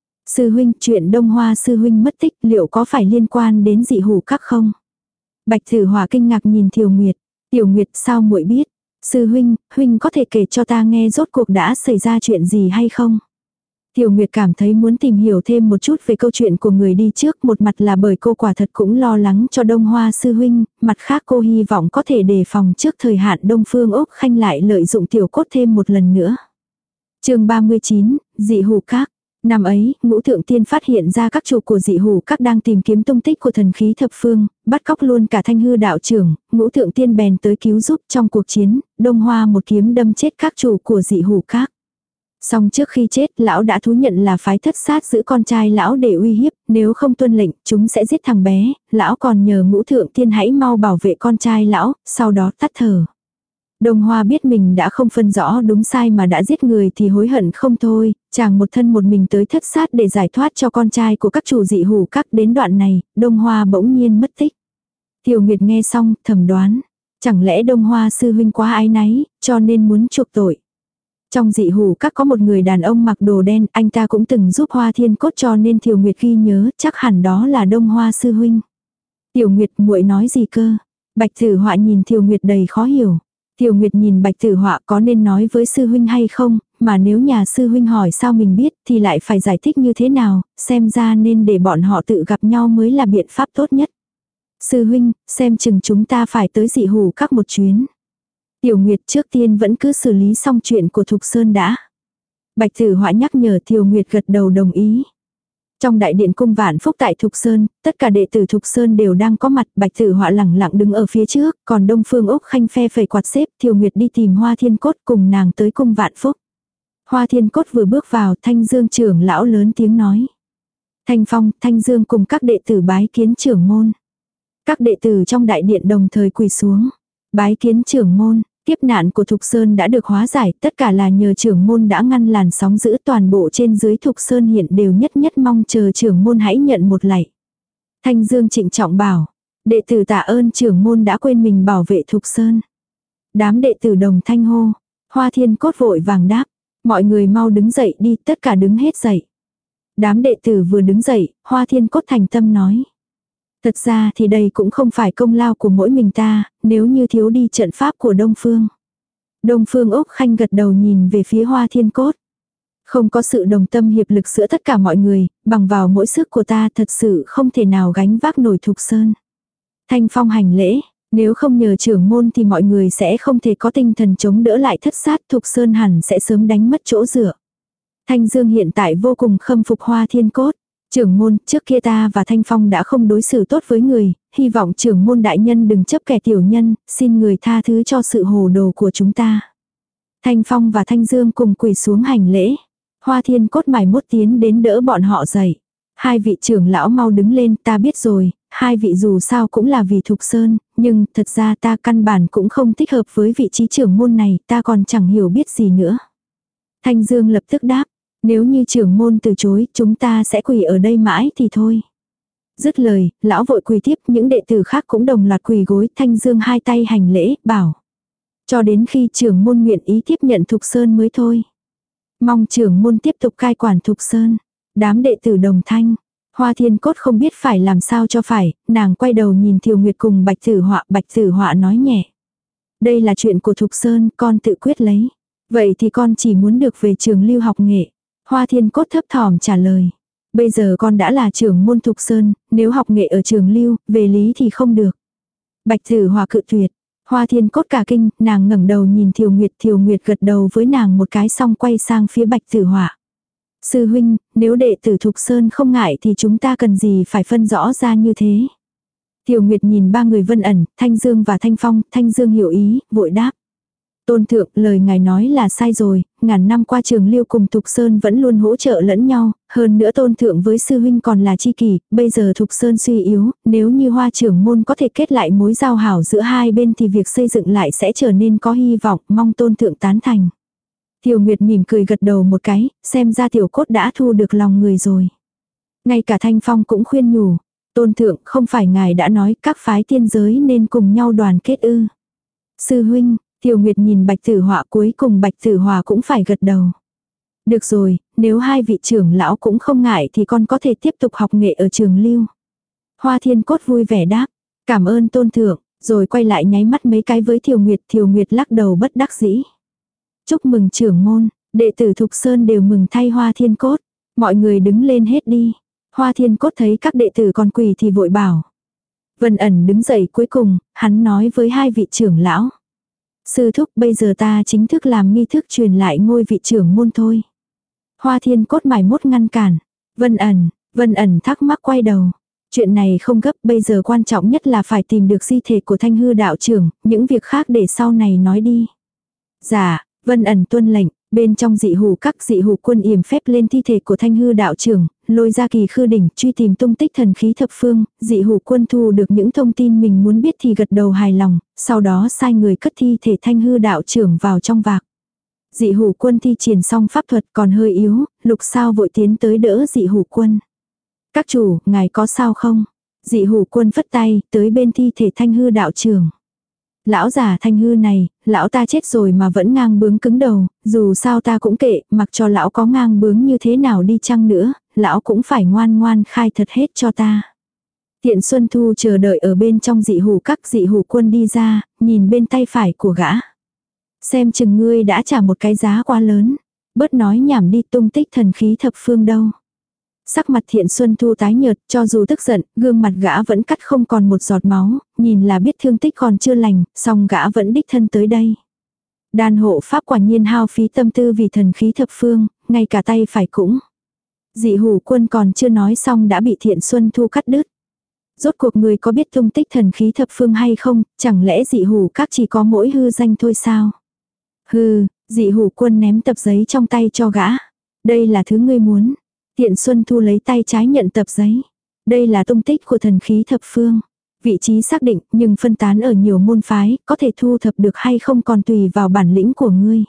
Sư huynh, chuyện Đông Hoa sư huynh mất tích liệu có phải liên quan đến Dị Hủ Các không? Bạch Tử Họa kinh ngạc nhìn Tiểu Nguyệt. Tiểu Nguyệt sao muội biết? Sư huynh, huynh có thể kể cho ta nghe rốt cuộc đã xảy ra chuyện gì hay không? Tiểu Nguyệt cảm thấy muốn tìm hiểu thêm một chút về câu chuyện của người đi trước, một mặt là bởi cô quả thật cũng lo lắng cho Đông Hoa sư huynh, mặt khác cô hy vọng có thể đề phòng trước thời hạn Đông Phương Úc Khanh lại lợi dụng tiểu cốt thêm một lần nữa. Chương ba mươi chín, Dị Hủ Các. Năm ấy, Ngũ Thượng Tiên phát hiện ra các chủ của Dị Hủ Các đang tìm kiếm tung tích của thần khí thập phương, bắt cóc luôn cả Thanh Hư đạo trưởng, Ngũ Thượng Tiên bèn tới cứu giúp. Trong cuộc chiến, Đông Hoa một kiếm đâm chết các chủ của Dị Hủ Các. Song trước khi chết, lão đã thú nhận là phái thất sát giữ con trai lão để uy hiếp, nếu không tuân lệnh, chúng sẽ giết thằng bé. Lão còn nhờ Ngũ Thượng Tiên hãy mau bảo vệ con trai lão, sau đó tắt thở. Đông Hoa biết mình đã không phân rõ đúng sai mà đã giết người thì hối hận không thôi, chàng một thân một mình tới thất sát để giải thoát cho con trai của các chủ Dị Hủ Các. Đến đoạn này, Đông Hoa bỗng nhiên mất tích. Tiểu Nguyệt nghe xong, thầm đoán, chẳng lẽ Đông Hoa sư huynh quá ái náy, cho nên muốn chuộc tội. Trong Dị Hủ Các có một người đàn ông mặc đồ đen, anh ta cũng từng giúp Hoa Thiên Cốt cho nên Tiểu Nguyệt ghi nhớ, chắc hẳn đó là Đông Hoa sư huynh. Tiểu Nguyệt, muội nói gì cơ? Bạch Tử Họa nhìn Tiểu Nguyệt đầy khó hiểu. Tiểu Nguyệt nhìn Bạch Tử Họa, có nên nói với sư huynh hay không, mà nếu nhà sư huynh hỏi sao mình biết thì lại phải giải thích như thế nào, xem ra nên để bọn họ tự gặp nhau mới là biện pháp tốt nhất. Sư huynh, xem chừng chúng ta phải tới Dị Hủ Các một chuyến. Tiểu Nguyệt, trước tiên vẫn cứ xử lý xong chuyện của Thục Sơn đã. Bạch Tử Họa nhắc nhở. Tiểu Nguyệt gật đầu đồng ý. Trong đại điện cung Vạn Phúc tại Thục Sơn, tất cả đệ tử Thục Sơn đều đang có mặt. Bạch Tử Họa lẳng lặng đứng ở phía trước, còn Đông Phương Úc Khanh phe phẩy quạt xếp. Tiểu Nguyệt đi tìm Hoa Thiên Cốt cùng nàng tới cung Vạn Phúc. Hoa Thiên Cốt vừa bước vào, Thanh Dương trưởng lão lớn tiếng nói. Thanh Phong, Thanh Dương cùng các đệ tử bái kiến trưởng môn. Các đệ tử trong đại điện đồng thời quỳ xuống. Bái kiến trưởng môn. Kiếp nạn của Thục Sơn đã được hóa giải, tất cả là nhờ trưởng môn đã ngăn làn sóng dữ. Toàn bộ trên dưới Thục Sơn hiện đều nhất nhất mong chờ trưởng môn hãy nhận một lạy. Thanh Dương trịnh trọng bảo, đệ tử tạ ơn trưởng môn đã quên mình bảo vệ Thục Sơn. Đám đệ tử đồng thanh hô. Hoa Thiên Cốt vội vàng đáp, mọi người mau đứng dậy đi, tất cả đứng hết dậy. Đám đệ tử vừa đứng dậy, Hoa Thiên Cốt thành tâm nói. Thật ra thì đây cũng không phải công lao của mỗi mình ta, nếu như thiếu đi trận pháp của Đông Phương. Đông Phương Úc Khanh gật đầu nhìn về phía Hoa Thiên Cốt. Không có sự đồng tâm hiệp lực giữa tất cả mọi người, bằng vào mỗi sức của ta thật sự không thể nào gánh vác nổi Thục Sơn. Thanh Phong hành lễ, nếu không nhờ trưởng môn thì mọi người sẽ không thể có tinh thần chống đỡ lại thất sát, Thục Sơn hẳn sẽ sớm đánh mất chỗ dựa. Thanh Dương hiện tại vô cùng khâm phục Hoa Thiên Cốt. Trưởng môn, trước kia ta và Thanh Phong đã không đối xử tốt với người, hy vọng trưởng môn đại nhân đừng chấp kẻ tiểu nhân, xin người tha thứ cho sự hồ đồ của chúng ta. Thanh Phong và Thanh Dương cùng quỳ xuống hành lễ. Hoa Thiên Cốt mải mốt tiến đến đỡ bọn họ dậy. Hai vị trưởng lão mau đứng lên, ta biết rồi, hai vị dù sao cũng là vì Thục Sơn, nhưng thật ra ta căn bản cũng không thích hợp với vị trí trưởng môn này, ta còn chẳng hiểu biết gì nữa. Thanh Dương lập tức đáp. Nếu như trưởng môn từ chối, chúng ta sẽ quỳ ở đây mãi thì thôi. Dứt lời, lão vội quỳ tiếp, những đệ tử khác cũng đồng loạt quỳ gối. Thanh Dương hai tay hành lễ, bảo. Cho đến khi trưởng môn nguyện ý tiếp nhận Thục Sơn mới thôi. Mong trưởng môn tiếp tục cai quản Thục Sơn. Đám đệ tử đồng thanh. Hoa Thiên Cốt không biết phải làm sao cho phải, nàng quay đầu nhìn Thiều Nguyệt cùng Bạch Tử Họa. Bạch Tử Họa nói nhẹ. Đây là chuyện của Thục Sơn, con tự quyết lấy. Vậy thì con chỉ muốn được về trường lưu học nghệ. Hoa Thiên Cốt thấp thỏm trả lời. Bây giờ con đã là trưởng môn Thục Sơn, nếu học nghệ ở trường lưu, về lý thì không được. Bạch Tử Họa cự tuyệt. Hoa Thiên Cốt cả kinh, nàng ngẩng đầu nhìn Thiều Nguyệt. Thiều Nguyệt gật đầu với nàng một cái xong quay sang phía Bạch Tử Họa. Sư huynh, nếu đệ tử Thục Sơn không ngại thì chúng ta cần gì phải phân rõ ra như thế. Thiều Nguyệt nhìn ba người Vân Ẩn, Thanh Dương và Thanh Phong. Thanh Dương hiểu ý, vội đáp. Tôn thượng, lời ngài nói là sai rồi, ngàn năm qua trường lưu cùng Thục Sơn vẫn luôn hỗ trợ lẫn nhau, hơn nữa tôn thượng với sư huynh còn là tri kỷ, bây giờ Thục Sơn suy yếu, nếu như Hoa trưởng môn có thể kết lại mối giao hảo giữa hai bên thì việc xây dựng lại sẽ trở nên có hy vọng, mong tôn thượng tán thành. Tiểu Nguyệt mỉm cười gật đầu một cái, xem ra tiểu cốt đã thu được lòng người rồi. Ngay cả Thanh Phong cũng khuyên nhủ, Tôn thượng, không phải ngài đã nói các phái tiên giới nên cùng nhau đoàn kết ư? Sư huynh, Tiểu Nguyệt nhìn Bạch Tử Họa, cuối cùng Bạch Tử Họa cũng phải gật đầu. Được rồi, nếu hai vị trưởng lão cũng không ngại thì con có thể tiếp tục học nghệ ở Trường Lưu. Hoa Thiên Cốt vui vẻ đáp, cảm ơn tôn thượng, rồi quay lại nháy mắt mấy cái với Thiều Nguyệt. Thiều Nguyệt lắc đầu bất đắc dĩ. Chúc mừng trưởng môn, đệ tử Thục Sơn đều mừng thay Hoa Thiên Cốt. Mọi người đứng lên hết đi. Hoa Thiên Cốt thấy các đệ tử còn quỳ thì vội bảo. Vân Ẩn đứng dậy cuối cùng, hắn nói với hai vị trưởng lão. Sư thúc, bây giờ ta chính thức làm nghi thức truyền lại ngôi vị trưởng môn thôi. Hoa Thiên Cốt mải mốt ngăn cản. Vân Ẩn, Vân Ẩn thắc mắc quay đầu. Chuyện này không gấp, bây giờ quan trọng nhất là phải tìm được di thể của Thanh Hư đạo trưởng, những việc khác để sau này nói đi. Dạ, Vân Ẩn tuân lệnh. Bên trong dị hủ các dị hủ quân yểm phép lên thi thể của Thanh Hư đạo trưởng, lôi ra kỳ khư đỉnh, truy tìm tung tích thần khí thập phương. Dị hủ quân thu được những thông tin mình muốn biết thì gật đầu hài lòng, sau đó sai người cất thi thể Thanh Hư đạo trưởng vào trong vạc. Dị hủ quân thi triển xong pháp thuật còn hơi yếu, Lục Sao vội tiến tới đỡ dị hủ quân. Các chủ, ngài có sao không? Dị hủ quân phất tay, tới bên thi thể Thanh Hư đạo trưởng. Lão già Thanh Hư này, lão ta chết rồi mà vẫn ngang bướng cứng đầu, dù sao ta cũng kệ, mặc cho lão có ngang bướng như thế nào đi chăng nữa, lão cũng phải ngoan ngoan khai thật hết cho ta. Tiện Xuân Thu chờ đợi ở bên trong dị hủ các. Dị hủ quân đi ra, nhìn bên tay phải của gã. Xem chừng ngươi đã trả một cái giá quá lớn. Bớt nói nhảm đi, tung tích thần khí thập phương đâu. Sắc mặt Thiện Xuân Thu tái nhợt, cho dù tức giận, gương mặt gã vẫn cắt không còn một giọt máu, nhìn là biết thương tích còn chưa lành, song gã vẫn đích thân tới đây. Đan hộ pháp quả nhiên hao phí tâm tư vì thần khí thập phương, ngay cả tay phải cũng. Dị hủ quân còn chưa nói xong đã bị Thiện Xuân Thu cắt đứt. Rốt cuộc người có biết tung tích thần khí thập phương hay không, chẳng lẽ dị hủ các chỉ có mỗi hư danh thôi sao? Hừ, dị hủ quân ném tập giấy trong tay cho gã. Đây là thứ ngươi muốn. Thiện Xuân Thu lấy tay trái nhận tập giấy. Đây là tung tích của thần khí thập phương. Vị trí xác định nhưng phân tán ở nhiều môn phái, có thể thu thập được hay không còn tùy vào bản lĩnh của ngươi.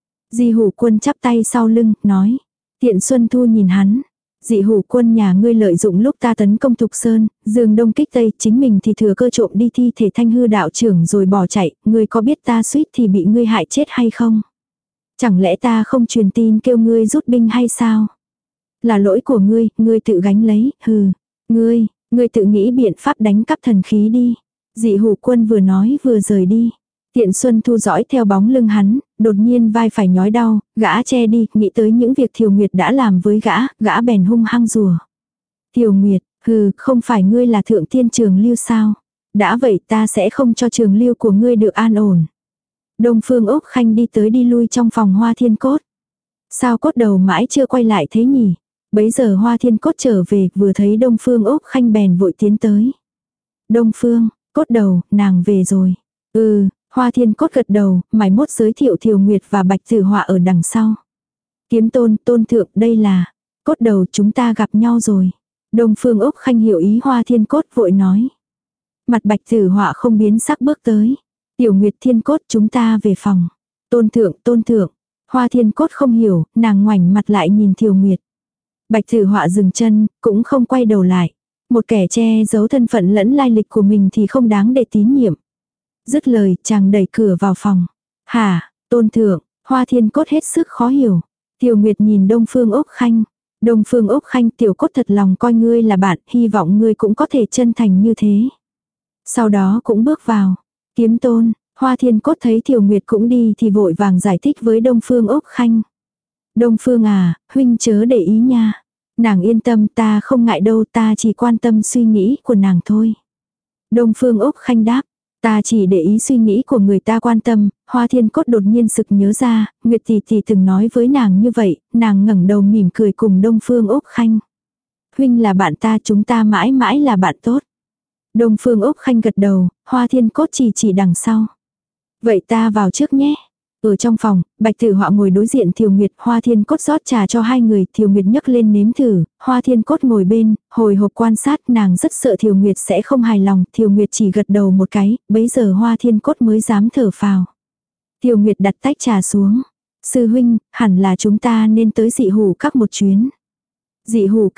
Dị hủ quân chắp tay sau lưng, nói. Thiện Xuân Thu nhìn hắn. Dị hủ quân nhà ngươi lợi dụng lúc ta tấn công Thục Sơn, dương đông kích tây, chính mình thì thừa cơ trộm đi thi thể Thanh Hư đạo trưởng rồi bỏ chạy, ngươi có biết ta suýt thì bị ngươi hại chết hay không? Chẳng lẽ ta không truyền tin kêu ngươi rút binh hay sao? Là lỗi của ngươi, ngươi tự gánh lấy, hừ. Ngươi, ngươi tự nghĩ biện pháp đánh cắp thần khí đi. Dị hủ quân vừa nói vừa rời đi. Tiện Xuân Thu dõi theo bóng lưng hắn, đột nhiên vai phải nhói đau, gã che đi, nghĩ tới những việc Thiều Nguyệt đã làm với gã, gã bèn hung hăng rủa. Thiều Nguyệt, hừ, không phải ngươi là thượng tiên Trường Lưu sao? Đã vậy ta sẽ không cho Trường Lưu của ngươi được an ổn. Đông Phương Ốc Khanh đi tới đi lui trong phòng Hoa Thiên Cốt. Sao cốt đầu mãi chưa quay lại thế nhỉ? Bấy giờ Hoa Thiên Cốt trở về, vừa thấy Đông Phương Ốc Khanh bèn vội tiến tới. Đông Phương, cốt đầu, nàng về rồi. Ừ, Hoa Thiên Cốt gật đầu, mải mốt giới thiệu Thiều Nguyệt và Bạch Tử Họa ở đằng sau. Kiếm tôn, tôn thượng, đây là, cốt đầu chúng ta gặp nhau rồi. Đông Phương Ốc Khanh hiểu ý Hoa Thiên Cốt vội nói. Mặt Bạch Tử Họa không biến sắc bước tới. Tiểu Nguyệt Thiên Cốt chúng ta về phòng. Tôn thượng, tôn thượng. Hoa Thiên Cốt không hiểu, nàng ngoảnh mặt lại nhìn Thiều Nguyệt. Bạch Tử Họa dừng chân, cũng không quay đầu lại. Một kẻ che giấu thân phận lẫn lai lịch của mình thì không đáng để tín nhiệm. Dứt lời, chàng đẩy cửa vào phòng. Hả, tôn thượng, Hoa Thiên Cốt hết sức khó hiểu. Thiều Nguyệt nhìn Đông Phương Ốc Khanh. Đông Phương Ốc Khanh, tiểu cốt thật lòng coi ngươi là bạn, hy vọng ngươi cũng có thể chân thành như thế. Sau đó cũng bước vào. Kiếm tôn, Hoa Thiên Cốt thấy Thiều Nguyệt cũng đi thì vội vàng giải thích với Đông Phương Ốc Khanh. Đông Phương à, huynh chớ để ý nha. Nàng yên tâm, ta không ngại đâu, ta chỉ quan tâm suy nghĩ của nàng thôi. Đông Phương Ốc Khanh đáp, ta chỉ để ý suy nghĩ của người ta quan tâm. Hoa Thiên Cốt đột nhiên sực nhớ ra, Nguyệt tỷ tỷ từng nói với nàng như vậy, nàng ngẩng đầu mỉm cười cùng Đông Phương Ốc Khanh. Huynh là bạn ta, chúng ta mãi mãi là bạn tốt. Đông Phương Ốc Khanh gật đầu, Hoa Thiên Cốt chỉ chỉ đằng sau. Vậy ta vào trước nhé. Ở trong phòng, Bạch Tử Họa ngồi đối diện Thiều Nguyệt, Hoa Thiên Cốt rót trà cho hai người, Thiều Nguyệt nhấc lên nếm thử, Hoa Thiên Cốt ngồi bên, hồi hộp quan sát, nàng rất sợ Thiều Nguyệt sẽ không hài lòng, Thiều Nguyệt chỉ gật đầu một cái, bấy giờ Hoa Thiên Cốt mới dám thở phào. Thiều Nguyệt đặt tách trà xuống. Sư huynh, hẳn là chúng ta nên tới dị hủ các một chuyến. Dị hủ các,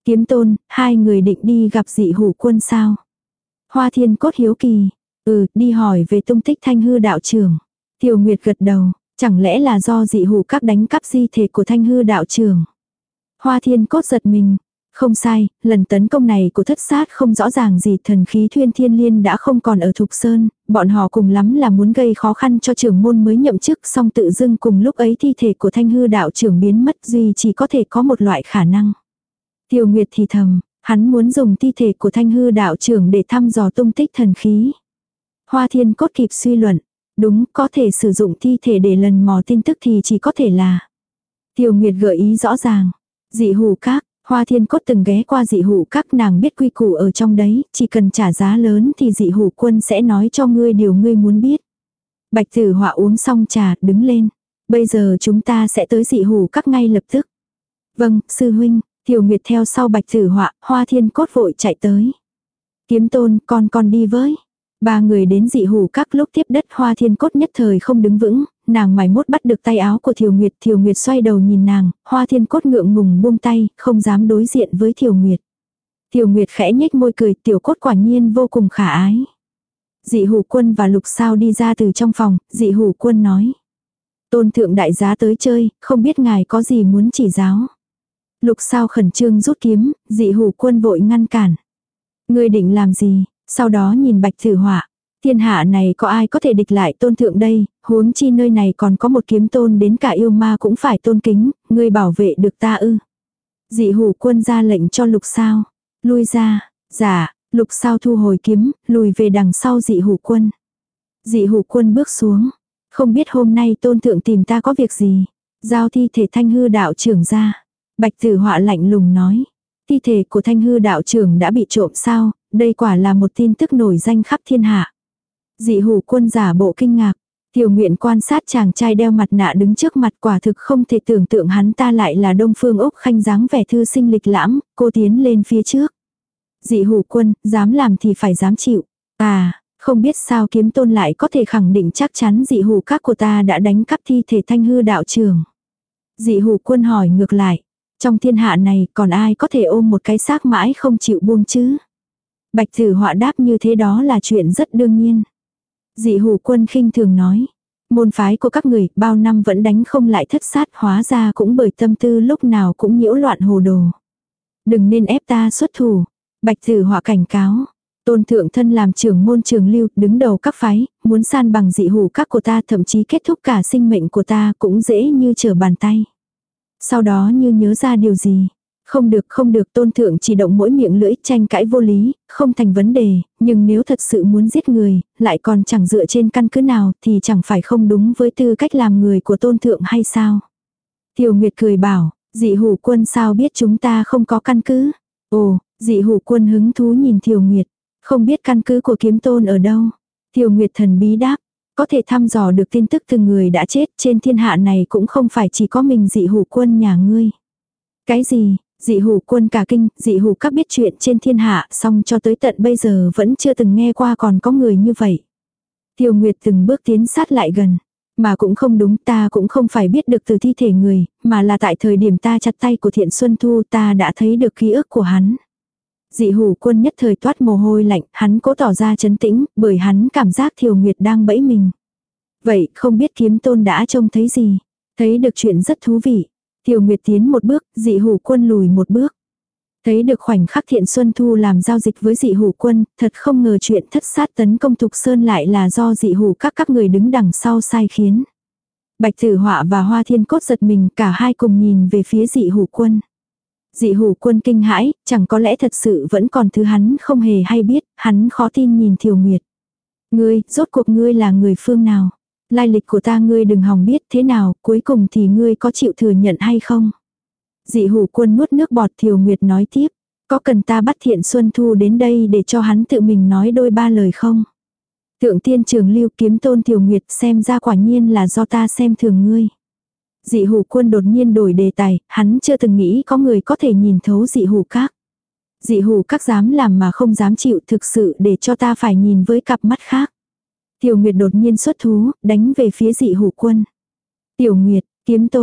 Kiếm Tôn, hai người định đi gặp dị hủ quân sao? Hoa Thiên Cốt hiếu kỳ. Ừ, đi hỏi về tung tích Thanh Hư đạo trưởng. Tiêu Nguyệt gật đầu, chẳng lẽ là do dị hủ các đánh cắp di thể của Thanh Hư đạo trưởng. Hoa Thiên Cốt giật mình. Không sai, lần tấn công này của thất sát không rõ ràng gì, thần khí Thuyên Thiên Liên đã không còn ở Thục Sơn, bọn họ cùng lắm là muốn gây khó khăn cho trưởng môn mới nhậm chức, song tự dưng cùng lúc ấy thi thể của Thanh Hư đạo trưởng biến mất, duy chỉ có thể có một loại khả năng. Tiêu Nguyệt thì thầm, hắn muốn dùng thi thể của Thanh Hư đạo trưởng để thăm dò tung tích thần khí. Hoa Thiên Cốt kịp suy luận, đúng, có thể sử dụng thi thể để lần mò tin tức thì chỉ có thể là. Tiêu Nguyệt gợi ý rõ ràng, dị hủ các. Hoa Thiên Cốt từng ghé qua dị hủ các, nàng biết quy củ ở trong đấy, chỉ cần trả giá lớn thì dị hủ quân sẽ nói cho ngươi điều ngươi muốn biết. Bạch Tử Họa uống xong trà, đứng lên. Bây giờ chúng ta sẽ tới dị hủ các ngay lập tức. Vâng, sư huynh. Tiểu Nguyệt theo sau Bạch Tử Họa, Hoa Thiên Cốt vội chạy tới. Kiếm Tôn, con con đi với. Ba người đến dị hủ các, lúc tiếp đất Hoa Thiên Cốt nhất thời không đứng vững, nàng mải mốt bắt được tay áo của Thiều Nguyệt, Thiều Nguyệt xoay đầu nhìn nàng, Hoa Thiên Cốt ngượng ngùng buông tay, không dám đối diện với Thiều Nguyệt. Thiều Nguyệt khẽ nhếch môi cười, tiểu cốt quả nhiên vô cùng khả ái. Dị hủ quân và Lục Sao đi ra từ trong phòng, dị hủ quân nói. Tôn thượng đại giá tới chơi, không biết ngài có gì muốn chỉ giáo. Lục Sao khẩn trương rút kiếm, dị hủ quân vội ngăn cản. Ngươi định làm gì? Sau đó nhìn Bạch Tử Họa. Thiên hạ này có ai có thể địch lại tôn thượng đây, huống chi nơi này còn có một kiếm tôn đến cả yêu ma cũng phải tôn kính, ngươi bảo vệ được ta ư. Dị hủ quân ra lệnh cho Lục Sao. Lui ra, dạ, Lục Sao thu hồi kiếm, lùi về đằng sau dị hủ quân. Dị hủ quân bước xuống. Không biết hôm nay tôn thượng tìm ta có việc gì. Giao thi thể Thanh Hư đạo trưởng ra. Bạch Tử Họa lạnh lùng nói. Thi thể của Thanh Hư đạo trưởng đã bị trộm sao, đây quả là một tin tức nổi danh khắp thiên hạ. Dị hủ quân giả bộ kinh ngạc. Tiểu Nguyện quan sát chàng trai đeo mặt nạ đứng trước mặt, quả thực không thể tưởng tượng hắn ta lại là Đông Phương Úc Khanh dáng vẻ thư sinh lịch lãm, cô tiến lên phía trước. Dị hủ quân, dám làm thì phải dám chịu. À, không biết sao kiếm tôn lại có thể khẳng định chắc chắn dị hủ các của ta đã đánh cắp thi thể Thanh Hư đạo trưởng. Dị hủ quân hỏi ngược lại. Trong thiên hạ này còn ai có thể ôm một cái xác mãi không chịu buông chứ? Bạch Tử Họa đáp như thế đó là chuyện rất đương nhiên. Dị hủ quân khinh thường nói. Môn phái của các người bao năm vẫn đánh không lại thất sát, hóa ra cũng bởi tâm tư lúc nào cũng nhiễu loạn hồ đồ. Đừng nên ép ta xuất thủ. Bạch Tử Họa cảnh cáo. Tôn thượng thân làm trưởng môn trường lưu, đứng đầu các phái, muốn san bằng dị hủ các của ta, thậm chí kết thúc cả sinh mệnh của ta cũng dễ như trở bàn tay. Sau đó như nhớ ra điều gì. Không được không được, tôn thượng chỉ động mỗi miệng lưỡi, tranh cãi vô lý, không thành vấn đề, nhưng nếu thật sự muốn giết người, lại còn chẳng dựa trên căn cứ nào thì chẳng phải không đúng với tư cách làm người của tôn thượng hay sao? Tiểu Nguyệt cười bảo, dị hủ quân sao biết chúng ta không có căn cứ? Ồ, dị hủ quân hứng thú nhìn Tiểu Nguyệt, không biết căn cứ của kiếm tôn ở đâu? Tiểu Nguyệt thần bí đáp, có thể thăm dò được tin tức từ người đã chết, trên thiên hạ này cũng không phải chỉ có mình dị hủ quân nhà ngươi. Cái gì? Dị hủ quân cả kinh, dị hủ các biết chuyện trên thiên hạ, song cho tới tận bây giờ vẫn chưa từng nghe qua còn có người như vậy. Tiêu Nguyệt từng bước tiến sát lại gần. Mà cũng không đúng, ta cũng không phải biết được từ thi thể người, mà là tại thời điểm ta chặt tay của Thiện Xuân Thu ta đã thấy được ký ức của hắn. Dị hủ quân nhất thời toát mồ hôi lạnh, hắn cố tỏ ra trấn tĩnh, bởi hắn cảm giác Thiều Nguyệt đang bẫy mình. Vậy không biết kiếm tôn đã trông thấy gì? Thấy được chuyện rất thú vị. Tiểu Nguyệt tiến một bước, dị hủ quân lùi một bước. Thấy được khoảnh khắc Thiện Xuân Thu làm giao dịch với dị hủ quân, thật không ngờ chuyện thất sát tấn công Thục Sơn lại là do dị hủ các các người đứng đằng sau sai khiến. Bạch Tử Họa và Hoa Thiên Cốt giật mình, cả hai cùng nhìn về phía dị hủ quân. Dị hủ quân kinh hãi, chẳng có lẽ thật sự vẫn còn thứ hắn không hề hay biết, hắn khó tin nhìn Thiều Nguyệt. Ngươi, rốt cuộc ngươi là người phương nào? Lai lịch của ta ngươi đừng hòng biết thế nào, cuối cùng thì ngươi có chịu thừa nhận hay không? Dị hủ quân nuốt nước bọt. Thiều Nguyệt nói tiếp, có cần ta bắt Thiện Xuân Thu đến đây để cho hắn tự mình nói đôi ba lời không? Thượng tiên trường lưu kiếm tôn Thiều Nguyệt, xem ra quả nhiên là do ta xem thường ngươi. Dị hủ quân đột nhiên đổi đề tài, hắn chưa từng nghĩ có người có thể nhìn thấu dị hủ các. Dị hủ các dám làm mà không dám chịu, thực sự để cho ta phải nhìn với cặp mắt khác. Tiểu Nguyệt đột nhiên xuất thú, đánh về phía dị hủ quân. Tiểu Nguyệt, kiếm tôn,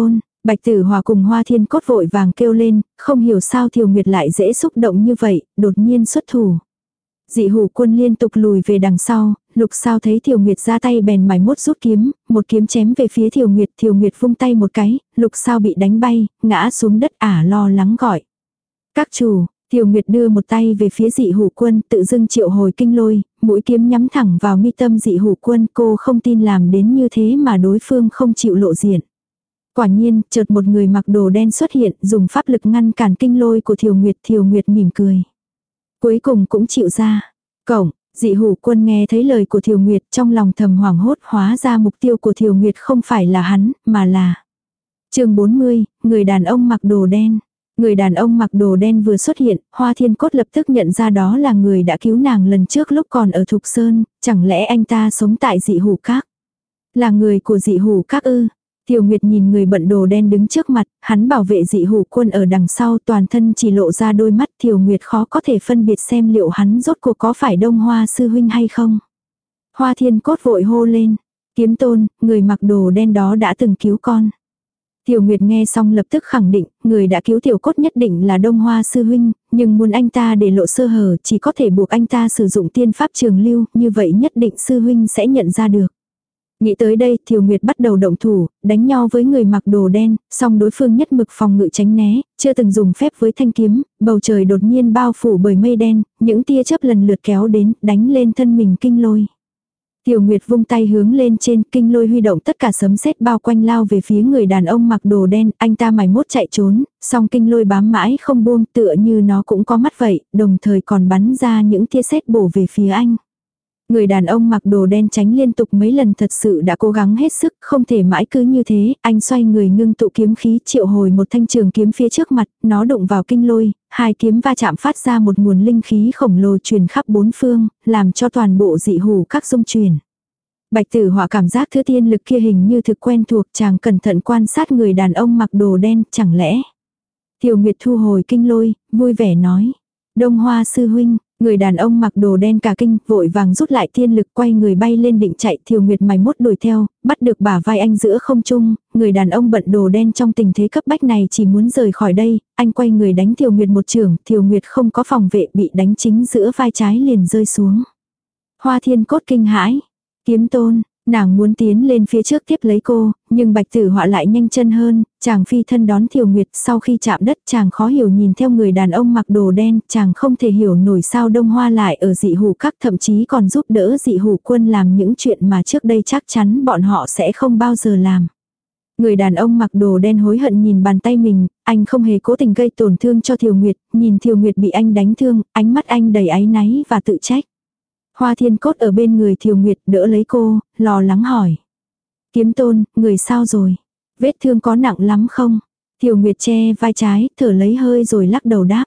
Bạch Tử Hòa cùng Hoa Thiên Cốt vội vàng kêu lên, không hiểu sao Thiều Nguyệt lại dễ xúc động như vậy, đột nhiên xuất thủ. Dị Hủ Quân liên tục lùi về đằng sau, Lục Sao thấy Thiều Nguyệt ra tay bèn mải mốt rút kiếm, một kiếm chém về phía Thiều Nguyệt, Thiều Nguyệt vung tay một cái, Lục Sao bị đánh bay, ngã xuống đất ả lo lắng gọi. Các chủ, Thiều Nguyệt đưa một tay về phía Dị Hủ Quân, tự dưng triệu hồi kinh lôi, mũi kiếm nhắm thẳng vào mi tâm Dị Hủ Quân, cô không tin làm đến như thế mà đối phương không chịu lộ diện. Quả nhiên, chợt một người mặc đồ đen xuất hiện, dùng pháp lực ngăn cản kinh lôi của Thiều Nguyệt, Thiều Nguyệt mỉm cười. Cuối cùng cũng chịu ra. Cổng, Dị Hủ Quân nghe thấy lời của Thiều Nguyệt, trong lòng thầm hoảng hốt, hóa ra mục tiêu của Thiều Nguyệt không phải là hắn, mà là chương bốn mươi, người đàn ông mặc đồ đen. Người đàn ông mặc đồ đen vừa xuất hiện, Hoa Thiên Cốt lập tức nhận ra đó là người đã cứu nàng lần trước lúc còn ở Thục Sơn, chẳng lẽ anh ta sống tại Dị Hủ Các? Là người của Dị Hủ Các ư? Thiều Nguyệt nhìn người bận đồ đen đứng trước mặt, hắn bảo vệ Dị Hủ Quân ở đằng sau, toàn thân chỉ lộ ra đôi mắt. Thiều Nguyệt khó có thể phân biệt xem liệu hắn rốt cuộc có phải Đông Hoa sư huynh hay không. Hoa Thiên Cốt vội hô lên, Kiếm Tôn, người mặc đồ đen đó đã từng cứu con. Thiều Nguyệt nghe xong lập tức khẳng định, người đã cứu Tiểu Cốt nhất định là Đông Hoa sư huynh, nhưng muốn anh ta để lộ sơ hở chỉ có thể buộc anh ta sử dụng tiên pháp trường lưu, như vậy nhất định sư huynh sẽ nhận ra được. Nghĩ tới đây, Thiều Nguyệt bắt đầu động thủ, đánh nhau với người mặc đồ đen, song đối phương nhất mực phòng ngự tránh né, chưa từng dùng phép với thanh kiếm, bầu trời đột nhiên bao phủ bởi mây đen, những tia chớp lần lượt kéo đến, đánh lên thân mình kinh lôi. Thiều Nguyệt vung tay hướng lên trên, kinh lôi huy động tất cả sấm sét bao quanh lao về phía người đàn ông mặc đồ đen, anh ta mải mốt chạy trốn, song kinh lôi bám mãi không buông, tựa như nó cũng có mắt vậy, đồng thời còn bắn ra những tia sét bổ về phía anh. Người đàn ông mặc đồ đen tránh liên tục mấy lần thật sự đã cố gắng hết sức, không thể mãi cứ như thế, anh xoay người ngưng tụ kiếm khí triệu hồi một thanh trường kiếm phía trước mặt, nó đụng vào kinh lôi, hai kiếm va chạm phát ra một nguồn linh khí khổng lồ truyền khắp bốn phương, làm cho toàn bộ Dị Hủ Các rung chuyển. Bạch Tử Họa cảm giác thứ tiên lực kia hình như thực quen thuộc, chàng cẩn thận quan sát người đàn ông mặc đồ đen, chẳng lẽ. Thiều Nguyệt thu hồi kinh lôi, vui vẻ nói, Đông Hoa sư huynh. Người đàn ông mặc đồ đen cả kinh, vội vàng rút lại thiên lực quay người bay lên định chạy. Thiều Nguyệt mày mốt đuổi theo, bắt được bả vai anh giữa không trung. Người đàn ông bận đồ đen trong tình thế cấp bách này chỉ muốn rời khỏi đây. Anh quay người đánh Thiều Nguyệt một chưởng. Thiều Nguyệt không có phòng vệ, bị đánh chính giữa vai trái liền rơi xuống. Hoa Thiên Cốt kinh hãi. Kiếm Tôn, nàng muốn tiến lên phía trước tiếp lấy cô, nhưng Bạch Tử Họa lại nhanh chân hơn, chàng phi thân đón Thiều Nguyệt, sau khi chạm đất chàng khó hiểu nhìn theo người đàn ông mặc đồ đen, chàng không thể hiểu nổi sao Đông Hoa lại ở Dị Hủ Các, thậm chí còn giúp đỡ Dị Hủ Quân làm những chuyện mà trước đây chắc chắn bọn họ sẽ không bao giờ làm. Người đàn ông mặc đồ đen hối hận nhìn bàn tay mình, anh không hề cố tình gây tổn thương cho Thiều Nguyệt, nhìn Thiều Nguyệt bị anh đánh thương, ánh mắt anh đầy áy náy và tự trách. Hoa Thiên Cốt ở bên người Thiều Nguyệt đỡ lấy cô, lo lắng hỏi. Kiếm Tôn, người sao rồi? Vết thương có nặng lắm không? Thiều Nguyệt che vai trái, thở lấy hơi rồi lắc đầu đáp.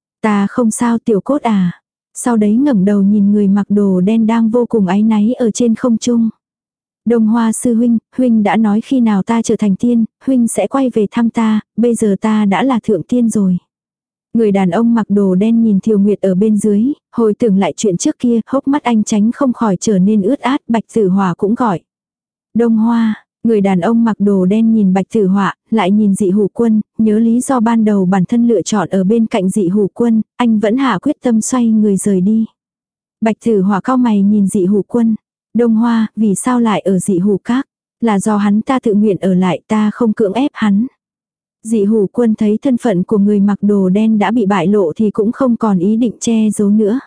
Ta không sao Tiểu Cốt à. Sau đấy ngẩng đầu nhìn người mặc đồ đen đang vô cùng áy náy ở trên không trung. Đông Hoa sư huynh, huynh đã nói khi nào ta trở thành tiên, huynh sẽ quay về thăm ta, bây giờ ta đã là thượng tiên rồi. Người đàn ông mặc đồ đen nhìn Thiều Nguyệt ở bên dưới, hồi tưởng lại chuyện trước kia, hốc mắt anh tránh không khỏi trở nên ướt át. Bạch Tử Họa cũng gọi. Đông Hoa, người đàn ông mặc đồ đen nhìn Bạch Tử Họa, lại nhìn Dị Hủ Quân, nhớ lý do ban đầu bản thân lựa chọn ở bên cạnh Dị Hủ Quân, anh vẫn hạ quyết tâm xoay người rời đi. Bạch Tử Họa cau mày nhìn Dị Hủ Quân. Đông Hoa, vì sao lại ở Dị Hủ Các? Là do hắn ta tự nguyện ở lại, ta không cưỡng ép hắn. Dị Hủ Quân thấy thân phận của người mặc đồ đen đã bị bại lộ thì cũng không còn ý định che giấu nữa.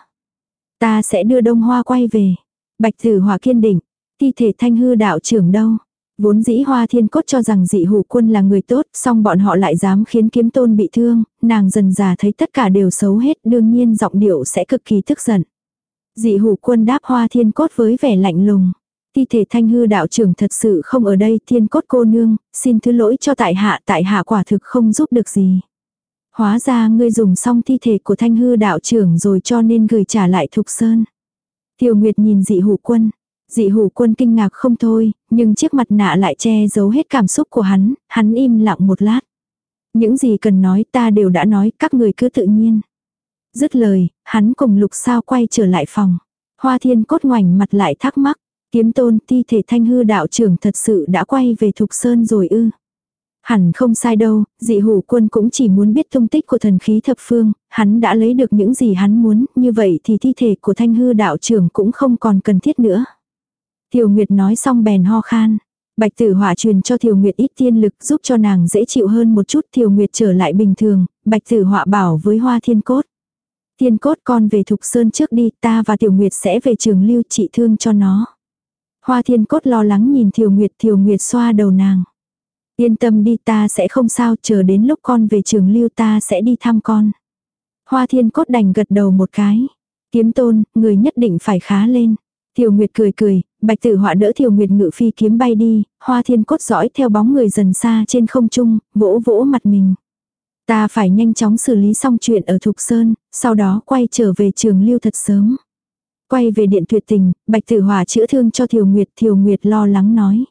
Ta sẽ đưa Đông Hoa quay về. Bạch Tử Họa kiên định. Thi thể Thanh Hư đạo trưởng đâu? Vốn dĩ Hoa Thiên Cốt cho rằng Dị Hủ Quân là người tốt, song bọn họ lại dám khiến Kiếm Tôn bị thương, nàng dần dà thấy tất cả đều xấu hết, đương nhiên giọng điệu sẽ cực kỳ tức giận. Dị Hủ Quân đáp Hoa Thiên Cốt với vẻ lạnh lùng. Thi thể Thanh Hư đạo trưởng thật sự không ở đây, Thiên Cốt cô nương, xin thứ lỗi cho tại hạ, tại hạ quả thực không giúp được gì. Hóa ra ngươi dùng xong thi thể của Thanh Hư đạo trưởng rồi cho nên gửi trả lại Thục Sơn. Thiều Nguyệt nhìn Dị Hủ Quân. Dị Hủ Quân kinh ngạc không thôi, nhưng chiếc mặt nạ lại che giấu hết cảm xúc của hắn, hắn im lặng một lát. Những gì cần nói ta đều đã nói, các người cứ tự nhiên. Dứt lời, hắn cùng Lục Sao quay trở lại phòng. Hoa Thiên Cốt ngoảnh mặt lại thắc mắc. Kiếm Tôn, thi thể Thanh Hư đạo trưởng thật sự đã quay về Thục Sơn rồi ư? Hẳn không sai đâu, dị hủ quân cũng chỉ muốn biết tung tích của thần khí thập phương, hắn đã lấy được những gì hắn muốn, như vậy thì thi thể của Thanh Hư đạo trưởng cũng không còn cần thiết nữa. Tiểu Nguyệt nói xong bèn ho khan. Bạch Tử Họa truyền cho Tiểu Nguyệt ít tiên lực giúp cho nàng dễ chịu hơn một chút. Tiểu Nguyệt trở lại bình thường, Bạch Tử Họa bảo với Hoa Thiên Cốt. Thiên Cốt con về Thục Sơn trước đi, ta và Tiểu Nguyệt sẽ về Trường Lưu trị thương cho nó. Hoa Thiên Cốt lo lắng nhìn Tiểu Nguyệt, Tiểu Nguyệt xoa đầu nàng. Yên tâm đi, ta sẽ không sao, chờ đến lúc con về Trường Lưu ta sẽ đi thăm con. Hoa Thiên Cốt đành gật đầu một cái. Kiếm Tôn, người nhất định phải khá lên. Tiểu Nguyệt cười cười, Bạch Tử Họa đỡ Tiểu Nguyệt ngự phi kiếm bay đi, Hoa Thiên Cốt dõi theo bóng người dần xa trên không trung, vỗ vỗ mặt mình. Ta phải nhanh chóng xử lý xong chuyện ở Thục Sơn, sau đó quay trở về Trường Lưu thật sớm. Quay về điện tuyệt tình, Bạch Tử Họa chữa thương cho Tiểu Nguyệt, Tiểu Nguyệt lo lắng nói.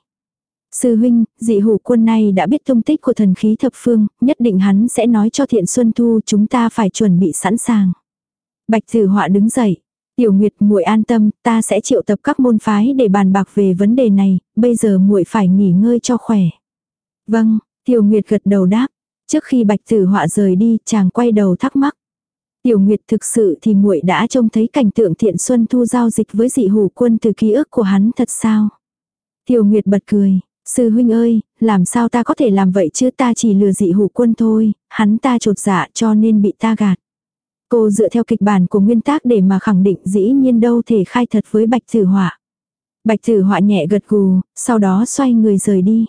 Sư huynh, dị hủ quân này đã biết tung tích của thần khí thập phương, nhất định hắn sẽ nói cho Thiện Xuân Thu, chúng ta phải chuẩn bị sẵn sàng. Bạch Tử Họa đứng dậy. Tiểu Nguyệt, muội an tâm, ta sẽ triệu tập các môn phái để bàn bạc về vấn đề này, bây giờ muội phải nghỉ ngơi cho khỏe. Vâng, Tiểu Nguyệt gật đầu đáp. Trước khi Bạch Tử Họa rời đi, chàng quay đầu thắc mắc. Tiểu Nguyệt, thực sự thì muội đã trông thấy cảnh tượng Thiện Xuân Thu giao dịch với dị hủ quân từ ký ức của hắn thật sao? Tiểu Nguyệt bật cười. Sư huynh ơi, làm sao ta có thể làm vậy chứ, ta chỉ lừa dị hủ quân thôi, hắn ta trột dạ cho nên bị ta gạt. Cô dựa theo kịch bản của nguyên tác để mà khẳng định, dĩ nhiên đâu thể khai thật với Bạch Tử Họa. Bạch Tử Họa nhẹ gật gù, sau đó xoay người rời đi.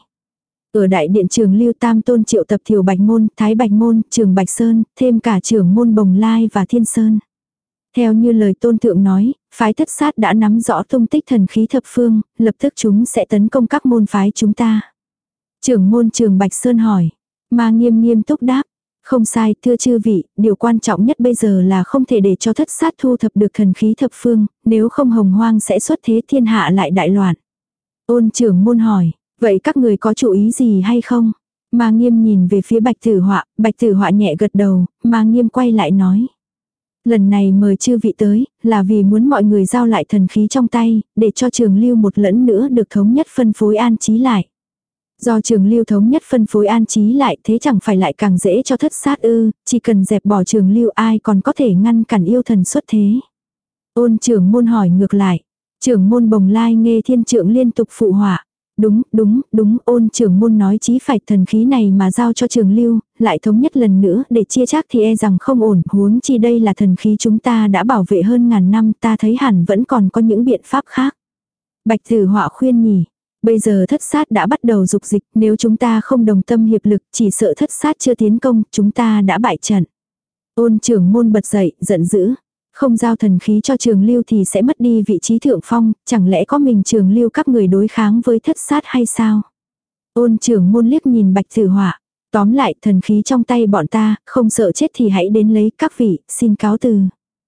Ở đại điện Trường Lưu, tam tôn triệu tập Thiều Bạch Môn, Thái Bạch Môn, Trường Bạch Sơn, thêm cả trưởng môn Bồng Lai và Thiên Sơn. Theo như lời tôn thượng nói, phái Thất Sát đã nắm rõ tung tích thần khí thập phương, lập tức chúng sẽ tấn công các môn phái chúng ta. Trưởng môn Trường Bạch Sơn hỏi. Ma Nghiêm nghiêm túc đáp. Không sai, thưa chư vị, điều quan trọng nhất bây giờ là không thể để cho Thất Sát thu thập được thần khí thập phương, nếu không Hồng Hoang sẽ xuất thế, thiên hạ lại đại loạn. Ôn trưởng môn hỏi, vậy các người có chủ ý gì hay không? Ma Nghiêm nhìn về phía Bạch Tử Họa, Bạch Tử Họa nhẹ gật đầu, Ma Nghiêm quay lại nói. Lần này mời chư vị tới, là vì muốn mọi người giao lại thần khí trong tay, để cho Trường Lưu một lẫn nữa được thống nhất phân phối an trí lại. Do Trường Lưu thống nhất phân phối an trí lại, thế chẳng phải lại càng dễ cho Thất Sát ư, chỉ cần dẹp bỏ Trường Lưu ai còn có thể ngăn cản yêu thần xuất thế. Ôn trưởng môn hỏi ngược lại. Trưởng môn Bồng Lai Nghê Thiên Trượng liên tục phụ họa. Đúng, đúng, đúng, ôn trưởng môn nói chí phải thần khí này mà giao cho Trường Lưu, lại thống nhất lần nữa để chia chác thì e rằng không ổn, huống chi đây là thần khí chúng ta đã bảo vệ hơn ngàn năm, ta thấy hẳn vẫn còn có những biện pháp khác. Bạch Tử Họa khuyên nhỉ, bây giờ Thất Sát đã bắt đầu dục dịch, nếu chúng ta không đồng tâm hiệp lực, chỉ sợ Thất Sát chưa tiến công, chúng ta đã bại trận. Ôn trưởng môn bật dậy, giận dữ. Không giao thần khí cho Trường Lưu thì sẽ mất đi vị trí thượng phong, chẳng lẽ có mình Trường Lưu các người đối kháng với Thất Sát hay sao? Ôn trưởng môn liếc nhìn Bạch Tử Họa. Tóm lại, thần khí trong tay bọn ta, không sợ chết thì hãy đến lấy, các vị, xin cáo từ.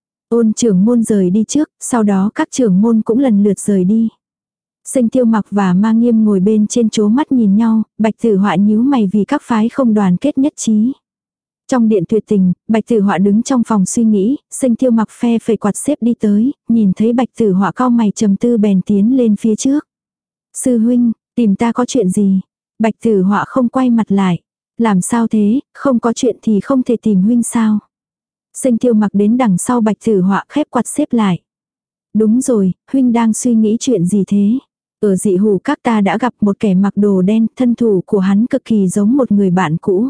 Ôn trưởng môn rời đi trước, sau đó các trưởng môn cũng lần lượt rời đi. Sinh Tiêu Mặc và Ma Nghiêm ngồi bên trên chố mắt nhìn nhau, Bạch Tử Họa nhíu mày vì các phái không đoàn kết nhất trí. Trong điện tuyệt tình, Bạch Tử Họa đứng trong phòng suy nghĩ, Sinh Tiêu Mặc phe phẩy quạt xếp đi tới, nhìn thấy Bạch Tử Họa cau mày trầm tư bèn tiến lên phía trước. Sư huynh, tìm ta có chuyện gì? Bạch Tử Họa không quay mặt lại. Làm sao thế, không có chuyện thì không thể tìm huynh sao? Sinh Tiêu Mặc đến đằng sau Bạch Tử Họa khép quạt xếp lại. Đúng rồi, huynh đang suy nghĩ chuyện gì thế? Ở dị hủ các ta đã gặp một kẻ mặc đồ đen, thân thủ của hắn cực kỳ giống một người bạn cũ.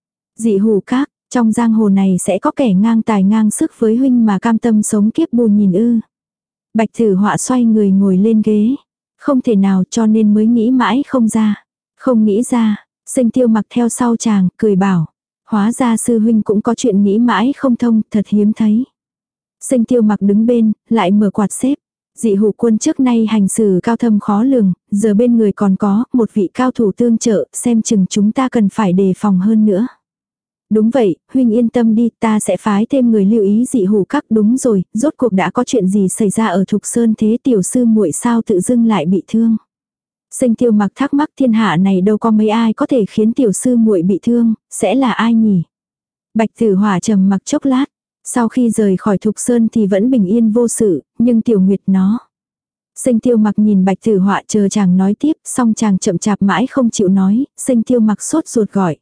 Dị hủ các, trong giang hồ này sẽ có kẻ ngang tài ngang sức với huynh mà cam tâm sống kiếp bù nhìn ư? Bạch Tử Họa xoay người ngồi lên ghế. Không thể nào, cho nên mới nghĩ mãi không ra. Không nghĩ ra, Sinh Tiêu Mặc theo sau chàng, cười bảo. Hóa ra sư huynh cũng có chuyện nghĩ mãi không thông, thật hiếm thấy. Sinh Tiêu Mặc đứng bên, lại mở quạt xếp. Dị hủ quân trước nay hành xử cao thâm khó lường, giờ bên người còn có một vị cao thủ tương trợ, xem chừng chúng ta cần phải đề phòng hơn nữa. Đúng vậy, huynh yên tâm đi, ta sẽ phái thêm người lưu ý dị hủ các. Đúng rồi, rốt cuộc đã có chuyện gì xảy ra ở Thục Sơn thế, tiểu sư muội sao tự dưng lại bị thương? Sinh Tiêu Mặc thắc mắc, thiên hạ này đâu có mấy ai có thể khiến tiểu sư muội bị thương, sẽ là ai nhỉ? Bạch Tử Họa trầm mặc chốc lát, sau khi rời khỏi Thục Sơn thì vẫn bình yên vô sự, nhưng Tiểu Nguyệt nó. Sinh Tiêu Mặc nhìn Bạch Tử Họa chờ chàng nói tiếp, xong chàng chậm chạp mãi không chịu nói, Sinh Tiêu Mặc sốt ruột gọi.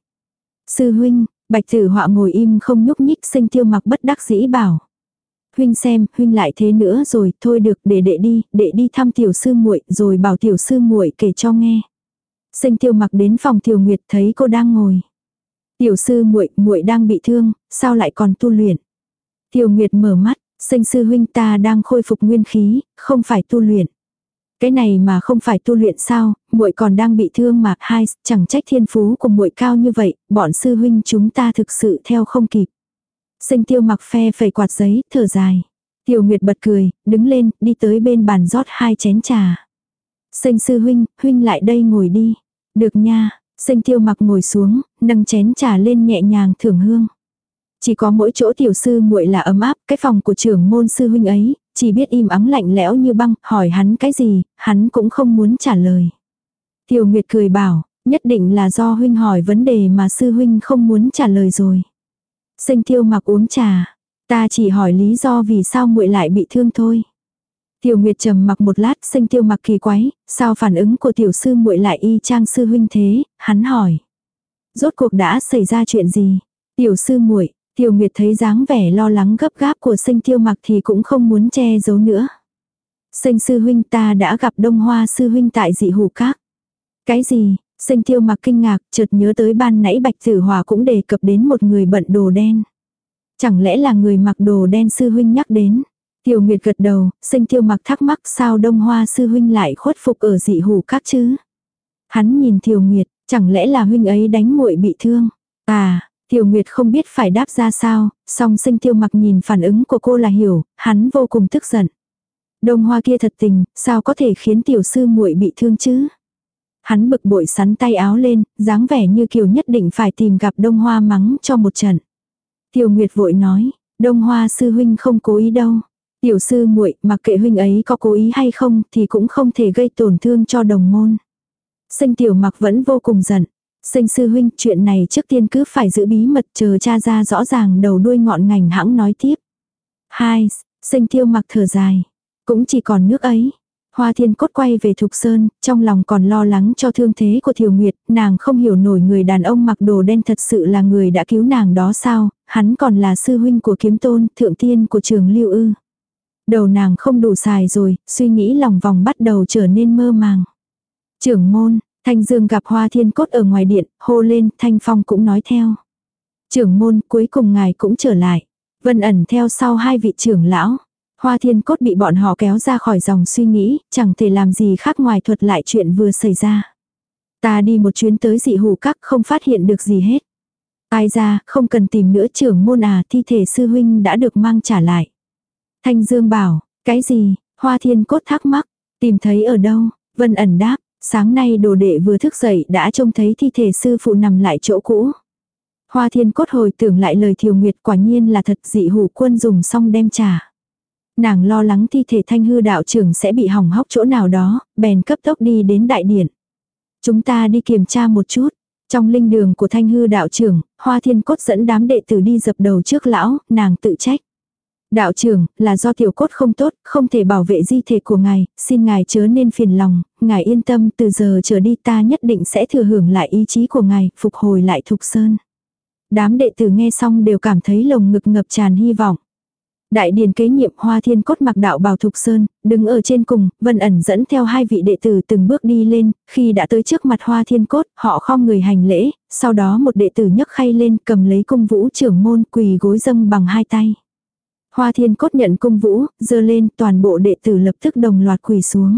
Sư huynh, Bạch Tử Họa ngồi im không nhúc nhích, Sinh Tiêu Mặc bất đắc dĩ bảo. Huynh xem, huynh lại thế nữa rồi, thôi được, để đệ đi, đệ đi thăm tiểu sư muội, rồi bảo tiểu sư muội kể cho nghe. Sinh Tiêu Mặc đến phòng Tiểu Nguyệt thấy cô đang ngồi. Tiểu sư muội, muội đang bị thương, sao lại còn tu luyện? Tiểu Nguyệt mở mắt, Sinh sư huynh ta đang khôi phục nguyên khí, không phải tu luyện. Cái này mà không phải tu luyện sao, muội còn đang bị thương mà, hai, chẳng trách thiên phú của muội cao như vậy, bọn sư huynh chúng ta thực sự theo không kịp. Sinh Tiêu Mặc phe phẩy quạt giấy, thở dài. Tiểu Nguyệt bật cười, đứng lên, đi tới bên bàn rót hai chén trà. Sinh sư huynh, huynh lại đây ngồi đi. Được nha, Sinh Tiêu Mặc ngồi xuống, nâng chén trà lên nhẹ nhàng thưởng hương. Chỉ có mỗi chỗ tiểu sư muội là ấm áp, cái phòng của trưởng môn sư huynh ấy, chỉ biết im ắng lạnh lẽo như băng, hỏi hắn cái gì, hắn cũng không muốn trả lời. Tiểu Nguyệt cười bảo, nhất định là do huynh hỏi vấn đề mà sư huynh không muốn trả lời rồi. Sinh Tiêu Mặc uống trà, ta chỉ hỏi lý do vì sao muội lại bị thương thôi. Tiểu Nguyệt trầm mặc một lát, Sinh Tiêu Mặc kỳ quái, sao phản ứng của tiểu sư muội lại y chang sư huynh thế, hắn hỏi. Rốt cuộc đã xảy ra chuyện gì? Tiểu sư muội, Tiểu Nguyệt thấy dáng vẻ lo lắng gấp gáp của Sinh Tiêu Mặc thì cũng không muốn che giấu nữa. Sinh sư huynh, ta đã gặp Đông Hoa sư huynh tại Dị Hủ Các. Cái gì? Sinh Tiêu Mặc kinh ngạc, chợt nhớ tới ban nãy Bạch Tử Hỏa cũng đề cập đến một người bận đồ đen. Chẳng lẽ là người mặc đồ đen sư huynh nhắc đến? Tiểu Nguyệt gật đầu, Sinh Tiêu Mặc thắc mắc sao Đông Hoa sư huynh lại khuất phục ở Dị Hủ Các chứ? Hắn nhìn Tiểu Nguyệt, chẳng lẽ là huynh ấy đánh muội bị thương? À, Tiểu Nguyệt không biết phải đáp ra sao, song Sinh Tiêu Mặc nhìn phản ứng của cô là hiểu, hắn vô cùng tức giận. Đông Hoa kia thật tình, sao có thể khiến tiểu sư muội bị thương chứ? Hắn bực bội sắn tay áo lên, dáng vẻ như kiểu nhất định phải tìm gặp Đông Hoa mắng cho một trận. Tiểu Nguyệt vội nói, Đông Hoa sư huynh không cố ý đâu. Tiểu sư muội, mặc kệ huynh ấy có cố ý hay không thì cũng không thể gây tổn thương cho đồng môn. Sinh Tiểu Mặc vẫn vô cùng giận. Sinh sư huynh, chuyện này trước tiên cứ phải giữ bí mật, chờ cha ra rõ ràng đầu đuôi ngọn ngành hãng nói tiếp. Hai, Sinh Tiêu Mặc thở dài. Cũng chỉ còn nước ấy. Hoa Thiên Cốt quay về Thục Sơn, trong lòng còn lo lắng cho thương thế của Thiều Nguyệt, nàng không hiểu nổi người đàn ông mặc đồ đen thật sự là người đã cứu nàng đó sao, hắn còn là sư huynh của Kiếm Tôn, thượng tiên của Trường Lưu ư. Đầu nàng không đủ xài rồi, suy nghĩ lòng vòng bắt đầu trở nên mơ màng. Trưởng môn, Thanh Dương gặp Hoa Thiên Cốt ở ngoài điện, hô lên, Thanh Phong cũng nói theo. Trưởng môn, cuối cùng ngài cũng trở lại. Vân ẩn theo sau hai vị trưởng lão. Hoa Thiên Cốt bị bọn họ kéo ra khỏi dòng suy nghĩ, chẳng thể làm gì khác ngoài thuật lại chuyện vừa xảy ra. Ta đi một chuyến tới Dị Hủ Các không phát hiện được gì hết. Ai ra, không cần tìm nữa trưởng môn à, thi thể sư huynh đã được mang trả lại. Thanh Dương bảo, cái gì? Hoa Thiên Cốt thắc mắc, tìm thấy ở đâu? Vân ẩn đáp, sáng nay đồ đệ vừa thức dậy đã trông thấy thi thể sư phụ nằm lại chỗ cũ. Hoa Thiên Cốt hồi tưởng lại lời Thiều Nguyệt, quả nhiên là thật, Dị Hủ quân dùng xong đem trả. Nàng lo lắng thi thể Thanh Hư đạo trưởng sẽ bị hỏng hóc chỗ nào đó, bèn cấp tốc đi đến đại điện. Chúng ta đi kiểm tra một chút. Trong linh đường của Thanh Hư đạo trưởng, Hoa Thiên Cốt dẫn đám đệ tử đi dập đầu trước lão, nàng tự trách. Đạo trưởng, là do tiểu cốt không tốt, không thể bảo vệ di thể của ngài, xin ngài chớ nên phiền lòng, ngài yên tâm, từ giờ trở đi ta nhất định sẽ thừa hưởng lại ý chí của ngài, phục hồi lại Thục Sơn. Đám đệ tử nghe xong đều cảm thấy lồng ngực ngập tràn hy vọng. Đại điển kế nhiệm Hoa Thiên Cốt mặc đạo bào Thục Sơn, đứng ở trên cùng, Vân ẩn dẫn theo hai vị đệ tử từng bước đi lên, khi đã tới trước mặt Hoa Thiên Cốt, họ khom người hành lễ, sau đó một đệ tử nhấc khay lên cầm lấy cung vũ trưởng môn quỳ gối dâng bằng hai tay. Hoa Thiên Cốt nhận cung vũ, giơ lên, toàn bộ đệ tử lập tức đồng loạt quỳ xuống.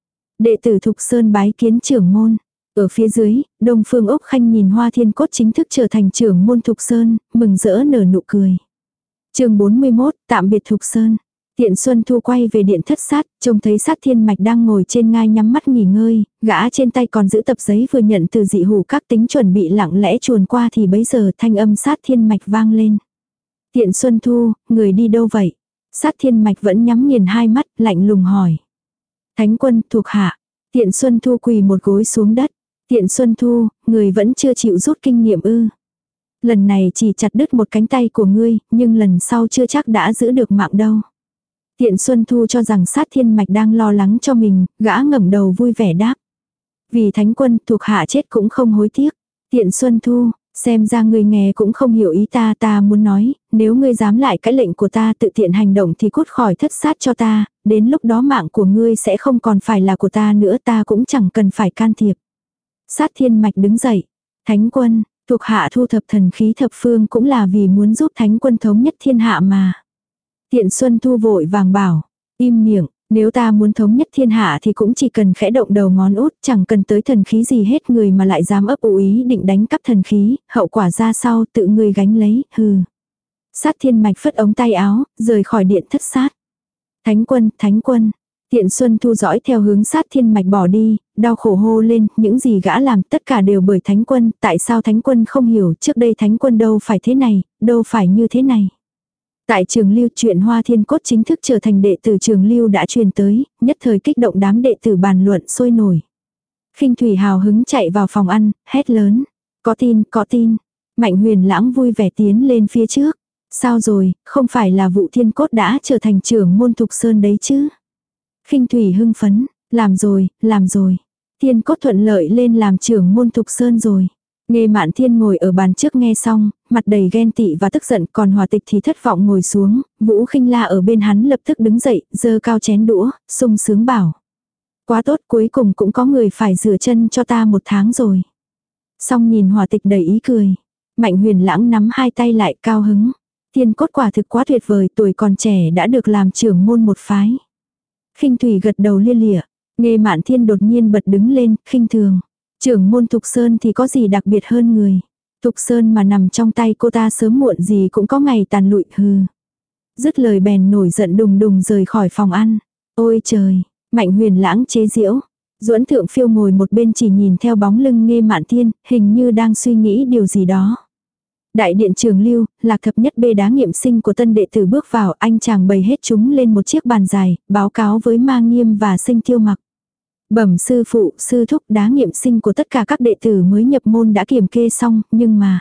Đệ tử Thục Sơn bái kiến trưởng môn. Ở phía dưới, Đông Phương Ốc Khanh nhìn Hoa Thiên Cốt chính thức trở thành trưởng môn Thục Sơn, mừng rỡ nở nụ cười. Chương bốn mươi mốt, tạm biệt Thục Sơn. Tiện Xuân Thu quay về điện thất sát, trông thấy Sát Thiên Mạch đang ngồi trên ngai nhắm mắt nghỉ ngơi, gã trên tay còn giữ tập giấy vừa nhận từ Dị Hủ Các, tính chuẩn bị lặng lẽ chuồn qua thì bấy giờ thanh âm Sát Thiên Mạch vang lên. Tiện Xuân Thu, người đi đâu vậy? Sát Thiên Mạch vẫn nhắm nghiền hai mắt, lạnh lùng hỏi. Thánh quân, thuộc hạ. Tiện Xuân Thu quỳ một gối xuống đất. Tiện Xuân Thu, người vẫn chưa chịu rút kinh nghiệm ư? Lần này chỉ chặt đứt một cánh tay của ngươi, nhưng lần sau chưa chắc đã giữ được mạng đâu. Tiện Xuân Thu cho rằng Sát Thiên Mạch đang lo lắng cho mình, gã ngẩng đầu vui vẻ đáp. Vì thánh quân thuộc hạ chết cũng không hối tiếc. Tiện Xuân Thu, xem ra ngươi nghe cũng không hiểu ý ta, ta muốn nói, nếu ngươi dám lại cái lệnh của ta tự tiện hành động thì cút khỏi thất sát cho ta, đến lúc đó mạng của ngươi sẽ không còn phải là của ta nữa, ta cũng chẳng cần phải can thiệp. Sát Thiên Mạch đứng dậy, thánh quân, thuộc hạ thu thập thần khí thập phương cũng là vì muốn giúp thánh quân thống nhất thiên hạ mà. Tiện Xuân Thu vội vàng bảo, im miệng, nếu ta muốn thống nhất thiên hạ thì cũng chỉ cần khẽ động đầu ngón út, chẳng cần tới thần khí gì hết, người mà lại dám ấp ủ ý định đánh cắp thần khí, hậu quả ra sao tự người gánh lấy, hừ. Sát Thiên Mạch phất ống tay áo, rời khỏi điện thất sát. Thánh quân, thánh quân. Tiện Xuân Thu dõi theo hướng Sát Thiên Mạch bỏ đi, đau khổ hô lên, những gì gã làm tất cả đều bởi thánh quân, tại sao thánh quân không hiểu, trước đây thánh quân đâu phải thế này, đâu phải như thế này. Tại Trường Lưu, chuyện Hoa Thiên Cốt chính thức trở thành đệ tử Trường Lưu đã truyền tới, nhất thời kích động đám đệ tử bàn luận sôi nổi. Khinh Thủy hào hứng chạy vào phòng ăn, hét lớn, có tin, có tin. Mạnh Huyền Lãng vui vẻ tiến lên phía trước. Sao rồi, không phải là Vũ Thiên Cốt đã trở thành trưởng môn Thục Sơn đấy chứ? Khinh Thủy hưng phấn, làm rồi, làm rồi. Thiên Cốt thuận lợi lên làm trưởng môn Thục Sơn rồi. Nghê Mạn Thiên ngồi ở bàn trước nghe xong, mặt đầy ghen tị và tức giận, còn Hòa Tịch thì thất vọng ngồi xuống, Vũ Khinh La ở bên hắn lập tức đứng dậy, giơ cao chén đũa, sung sướng bảo. Quá tốt, cuối cùng cũng có người phải rửa chân cho ta một tháng rồi. Xong nhìn Hòa Tịch đầy ý cười. Mạnh Huyền Lãng nắm hai tay lại cao hứng. Thiên Cốt quả thực quá tuyệt vời, tuổi còn trẻ đã được làm trưởng môn một phái. Khinh Thủy gật đầu lia lịa. Nghê Mạn Thiên đột nhiên bật đứng lên, khinh thường. Trưởng môn Thục Sơn thì có gì đặc biệt hơn người. Thục Sơn mà nằm trong tay cô ta sớm muộn gì cũng có ngày tàn lụi, hừ. Dứt lời bèn nổi giận đùng đùng rời khỏi phòng ăn. Ôi trời, Mạnh Huyền Lãng chế giễu. Duẫn Thượng Phiêu ngồi một bên chỉ nhìn theo bóng lưng Nghê Mạn Thiên, hình như đang suy nghĩ điều gì đó. Đại điện Trường Lưu, Lạc Thập Nhất bê đá nghiệm sinh của tân đệ tử bước vào, anh chàng bày hết chúng lên một chiếc bàn dài, báo cáo với Ma Nghiêm và Sinh Tiêu Mặc. Bẩm sư phụ, sư thúc, đá nghiệm sinh của tất cả các đệ tử mới nhập môn đã kiểm kê xong, nhưng mà...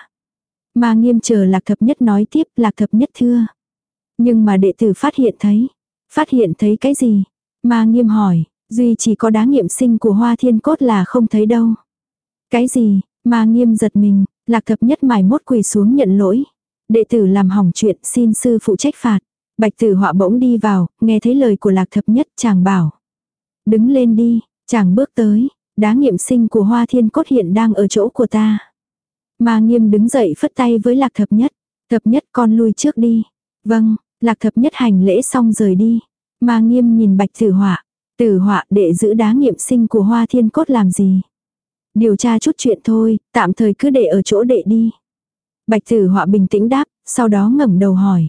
Ma Nghiêm chờ Lạc Thập Nhất nói tiếp, Lạc Thập Nhất thưa. Nhưng mà đệ tử phát hiện thấy. Phát hiện thấy cái gì? Ma Nghiêm hỏi, duy chỉ có đá nghiệm sinh của Hoa Thiên Cốt là không thấy đâu. Cái gì? Ma Nghiêm giật mình, Lạc Thập Nhất mải mốt quỳ xuống nhận lỗi. Đệ tử làm hỏng chuyện, xin sư phụ trách phạt. Bạch Tử Họa bỗng đi vào, nghe thấy lời của Lạc Thập Nhất, chàng bảo. Đứng lên đi. Chàng bước tới, đá nghiệm sinh của Hoa Thiên Cốt hiện đang ở chỗ của ta. Ma Nghiêm đứng dậy phất tay với Lạc Thập Nhất. Thập Nhất con lui trước đi. Vâng, Lạc Thập Nhất hành lễ xong rời đi. Ma Nghiêm nhìn Bạch Tử Họa. Tử Họa, đệ giữ đá nghiệm sinh của Hoa Thiên Cốt làm gì? Điều tra chút chuyện thôi, tạm thời cứ để ở chỗ đệ đi. Bạch Tử Họa bình tĩnh đáp, sau đó ngẩng đầu hỏi.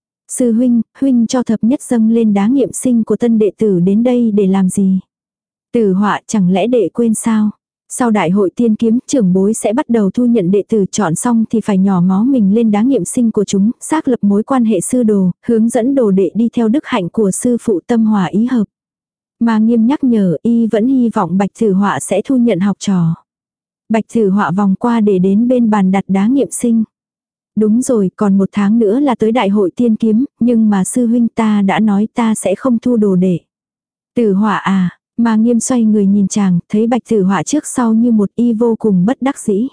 Sư huynh, huynh cho Thập Nhất dâng lên đá nghiệm sinh của tân đệ tử đến đây để làm gì? Tử Họa, chẳng lẽ đệ quên sao? Sau đại hội tiên kiếm, trưởng bối sẽ bắt đầu thu nhận đệ tử, chọn xong thì phải nhỏ máu mình lên đá nghiệm sinh của chúng, xác lập mối quan hệ sư đồ, hướng dẫn đồ đệ đi theo đức hạnh của sư phụ, tâm hòa ý hợp. Ma Nghiêm nhắc nhở, y vẫn hy vọng Bạch Tử Họa sẽ thu nhận học trò. Bạch Tử Họa vòng qua để đến bên bàn đặt đá nghiệm sinh. Đúng rồi, còn một tháng nữa là tới đại hội tiên kiếm, nhưng mà sư huynh ta đã nói ta sẽ không thu đồ đệ. Tử Họa à? Ma Nghiêm xoay người nhìn chàng, thấy Bạch Tử Họa trước sau như một, y vô cùng bất đắc dĩ.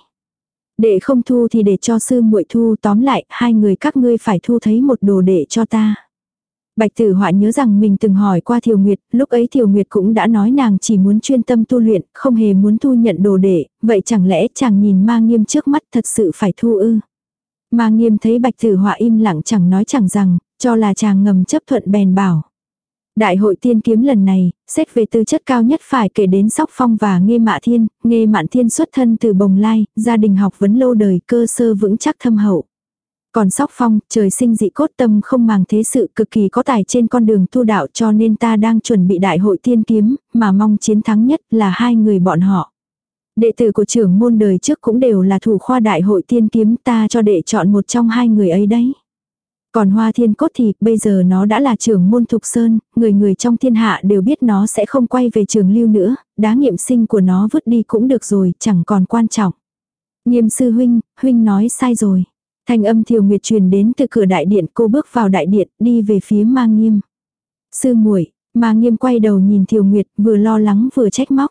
Đệ không thu thì để cho sư muội thu, tóm lại, hai người các ngươi phải thu thấy một đồ đệ cho ta. Bạch Tử Họa nhớ rằng mình từng hỏi qua Thiều Nguyệt, lúc ấy Thiều Nguyệt cũng đã nói nàng chỉ muốn chuyên tâm tu luyện, không hề muốn thu nhận đồ đệ, vậy chẳng lẽ chàng nhìn Ma Nghiêm trước mắt thật sự phải thu ư? Ma Nghiêm thấy Bạch Tử Họa im lặng chẳng nói chẳng rằng, cho là chàng ngầm chấp thuận bèn bảo. Đại hội tiên kiếm lần này, xét về tư chất cao nhất phải kể đến Sóc Phong và Nghê Mạn Thiên. Nghê Mạn Thiên xuất thân từ Bồng Lai, gia đình học vấn lâu đời, cơ sơ vững chắc thâm hậu. Còn Sóc Phong, trời sinh dị cốt, tâm không màng thế sự, cực kỳ có tài trên con đường tu đạo, cho nên ta đang chuẩn bị đại hội tiên kiếm, mà mong chiến thắng nhất là hai người bọn họ. Đệ tử của trưởng môn đời trước cũng đều là thủ khoa đại hội tiên kiếm, ta cho đệ chọn một trong hai người ấy đấy. Còn Hoa Thiên Cốt thì bây giờ nó đã là trưởng môn Thục Sơn, người người trong thiên hạ đều biết nó sẽ không quay về Trường Lưu nữa, đá nghiệm sinh của nó vứt đi cũng được rồi, chẳng còn quan trọng. Nghiêm sư huynh, huynh nói sai rồi. Thanh âm Thiều Nguyệt truyền đến từ cửa đại điện, cô bước vào đại điện, đi về phía Ma Nghiêm. Sư muội, Ma Nghiêm quay đầu nhìn Thiều Nguyệt, vừa lo lắng vừa trách móc.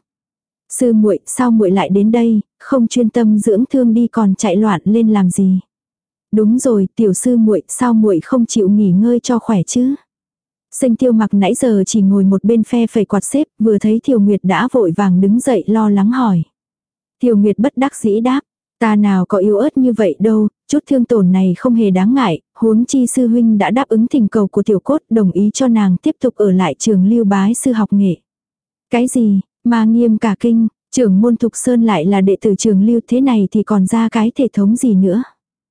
Sư muội, sao muội lại đến đây, không chuyên tâm dưỡng thương đi còn chạy loạn lên làm gì? Đúng rồi, tiểu sư muội, sao muội không chịu nghỉ ngơi cho khỏe chứ? Sinh Tiêu Mặc nãy giờ chỉ ngồi một bên phe phẩy quạt xếp, vừa thấy Thiều Nguyệt đã vội vàng đứng dậy lo lắng hỏi. Thiều Nguyệt bất đắc dĩ đáp, ta nào có yếu ớt như vậy đâu, chút thương tổn này không hề đáng ngại, huống chi sư huynh đã đáp ứng thỉnh cầu của tiểu cốt, đồng ý cho nàng tiếp tục ở lại trường Lưu bái sư học nghệ. Cái gì, Ma Nghiêm cả kinh, trưởng môn Thục Sơn lại là đệ tử trường Lưu, thế này thì còn ra cái thể thống gì nữa?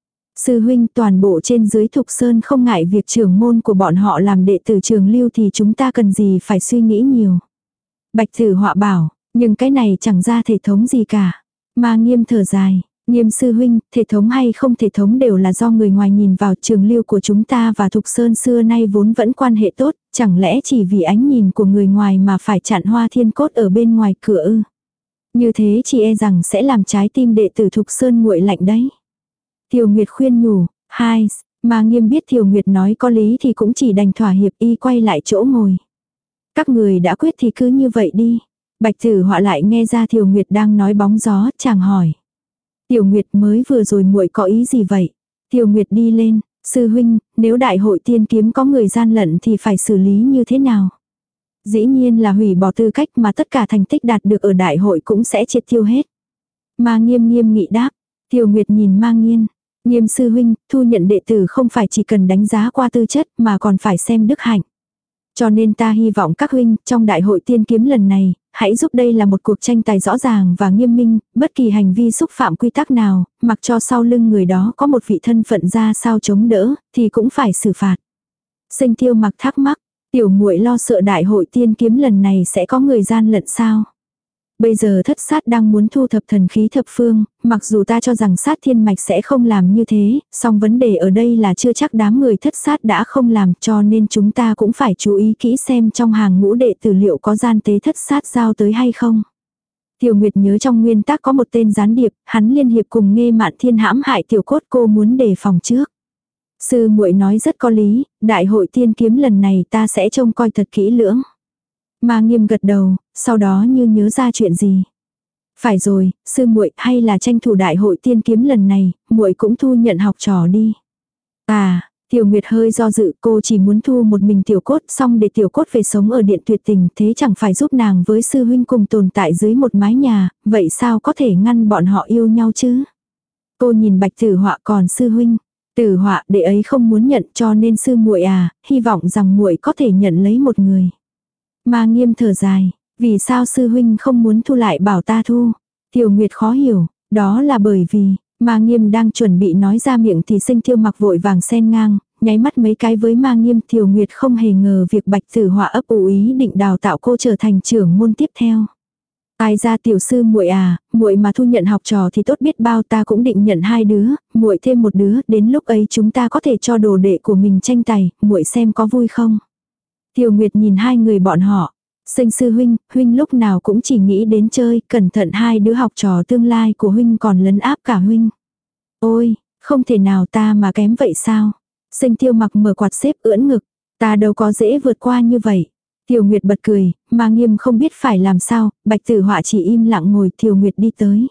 Sư huynh, toàn bộ trên dưới Thục Sơn không ngại việc trưởng môn của bọn họ làm đệ tử trường Lưu thì chúng ta cần gì phải suy nghĩ nhiều. Bạch Tử Họa bảo, nhưng cái này chẳng ra thể thống gì cả. Ma Nghiêm thở dài, Nghiêm sư huynh, thể thống hay không thể thống đều là do người ngoài nhìn vào, trường Lưu của chúng ta và Thục Sơn xưa nay vốn vẫn quan hệ tốt, chẳng lẽ chỉ vì ánh nhìn của người ngoài mà phải chặn Hoa Thiên Cốt ở bên ngoài cửa ư? Như thế chỉ e rằng sẽ làm trái tim đệ tử Thục Sơn nguội lạnh đấy. Thiều Nguyệt khuyên nhủ, hai, Ma Nghiêm biết Thiều Nguyệt nói có lý thì cũng chỉ đành thỏa hiệp, y quay lại chỗ ngồi. Các người đã quyết thì cứ như vậy đi. Bạch Tử Họa lại nghe ra Thiều Nguyệt đang nói bóng gió, chàng hỏi. Tiểu Nguyệt, mới vừa rồi muội có ý gì vậy? Thiều Nguyệt đi lên, sư huynh, nếu đại hội tiên kiếm có người gian lận thì phải xử lý như thế nào? Dĩ nhiên là hủy bỏ tư cách, mà tất cả thành tích đạt được ở đại hội cũng sẽ triệt tiêu hết. Ma Nghiêm nghiêm nghị đáp. Thiều Nguyệt nhìn Ma Nghiêm. Nghiêm sư huynh, thu nhận đệ tử không phải chỉ cần đánh giá qua tư chất mà còn phải xem đức hạnh. Cho nên ta hy vọng các huynh, trong đại hội tiên kiếm lần này, hãy giúp đây là một cuộc tranh tài rõ ràng và nghiêm minh, bất kỳ hành vi xúc phạm quy tắc nào, mặc cho sau lưng người đó có một vị thân phận ra sao chống đỡ, thì cũng phải xử phạt. Sinh Tiêu Mặc thắc mắc, tiểu muội lo sợ đại hội tiên kiếm lần này sẽ có người gian lận sao? Bây giờ thất sát đang muốn thu thập thần khí thập phương, mặc dù ta cho rằng sát thiên mạch sẽ không làm như thế, song vấn đề ở đây là chưa chắc đám người thất sát đã không làm, cho nên chúng ta cũng phải chú ý kỹ xem trong hàng ngũ đệ tử liệu có gian tế thất sát giao tới hay không. Tiểu Nguyệt nhớ trong nguyên tắc có một tên gián điệp, hắn liên hiệp cùng Nghê Mạn Thiên hãm hại tiểu cốt, cô muốn đề phòng trước. Sư muội nói rất có lý, đại hội tiên kiếm lần này ta sẽ trông coi thật kỹ lưỡng. Ma Nghiêm gật đầu, sau đó như nhớ ra chuyện gì. Phải rồi, sư muội, hay là tranh thủ đại hội tiên kiếm lần này, muội cũng thu nhận học trò đi. À, Tiểu Nguyệt hơi do dự, cô chỉ muốn thu một mình tiểu cốt, xong để tiểu cốt về sống ở điện tuyệt tình, thế chẳng phải giúp nàng với sư huynh cùng tồn tại dưới một mái nhà, vậy sao có thể ngăn bọn họ yêu nhau chứ? Cô nhìn Bạch Tử Họa, còn sư huynh. Tử Họa, đệ ấy không muốn nhận, cho nên sư muội à, hy vọng rằng muội có thể nhận lấy một người. Ma Nghiêm thở dài, vì sao sư huynh không muốn thu lại bảo ta thu? Tiểu Nguyệt khó hiểu, đó là bởi vì, Ma Nghiêm đang chuẩn bị nói ra miệng thì Sinh Tiêu Mặc vội vàng xen ngang, nháy mắt mấy cái với Ma Nghiêm. Tiểu Nguyệt không hề ngờ việc Bạch Tử Họa ấp ủ ý định đào tạo cô trở thành trưởng môn tiếp theo. Ai ra tiểu sư muội à, muội mà thu nhận học trò thì tốt biết bao, ta cũng định nhận hai đứa, muội thêm một đứa, đến lúc ấy chúng ta có thể cho đồ đệ của mình tranh tài, muội xem có vui không? Tiểu Nguyệt nhìn hai người bọn họ. Sinh sư huynh, huynh lúc nào cũng chỉ nghĩ đến chơi, cẩn thận hai đứa học trò tương lai của huynh còn lấn áp cả huynh. Ôi, không thể nào ta mà kém vậy sao? Sinh Tiêu Mặc mở quạt xếp ưỡn ngực. Ta đâu có dễ vượt qua như vậy. Tiểu Nguyệt bật cười, Ma Nghiêm không biết phải làm sao, Bạch Tử Họa chỉ im lặng ngồi. Tiểu Nguyệt đi tới.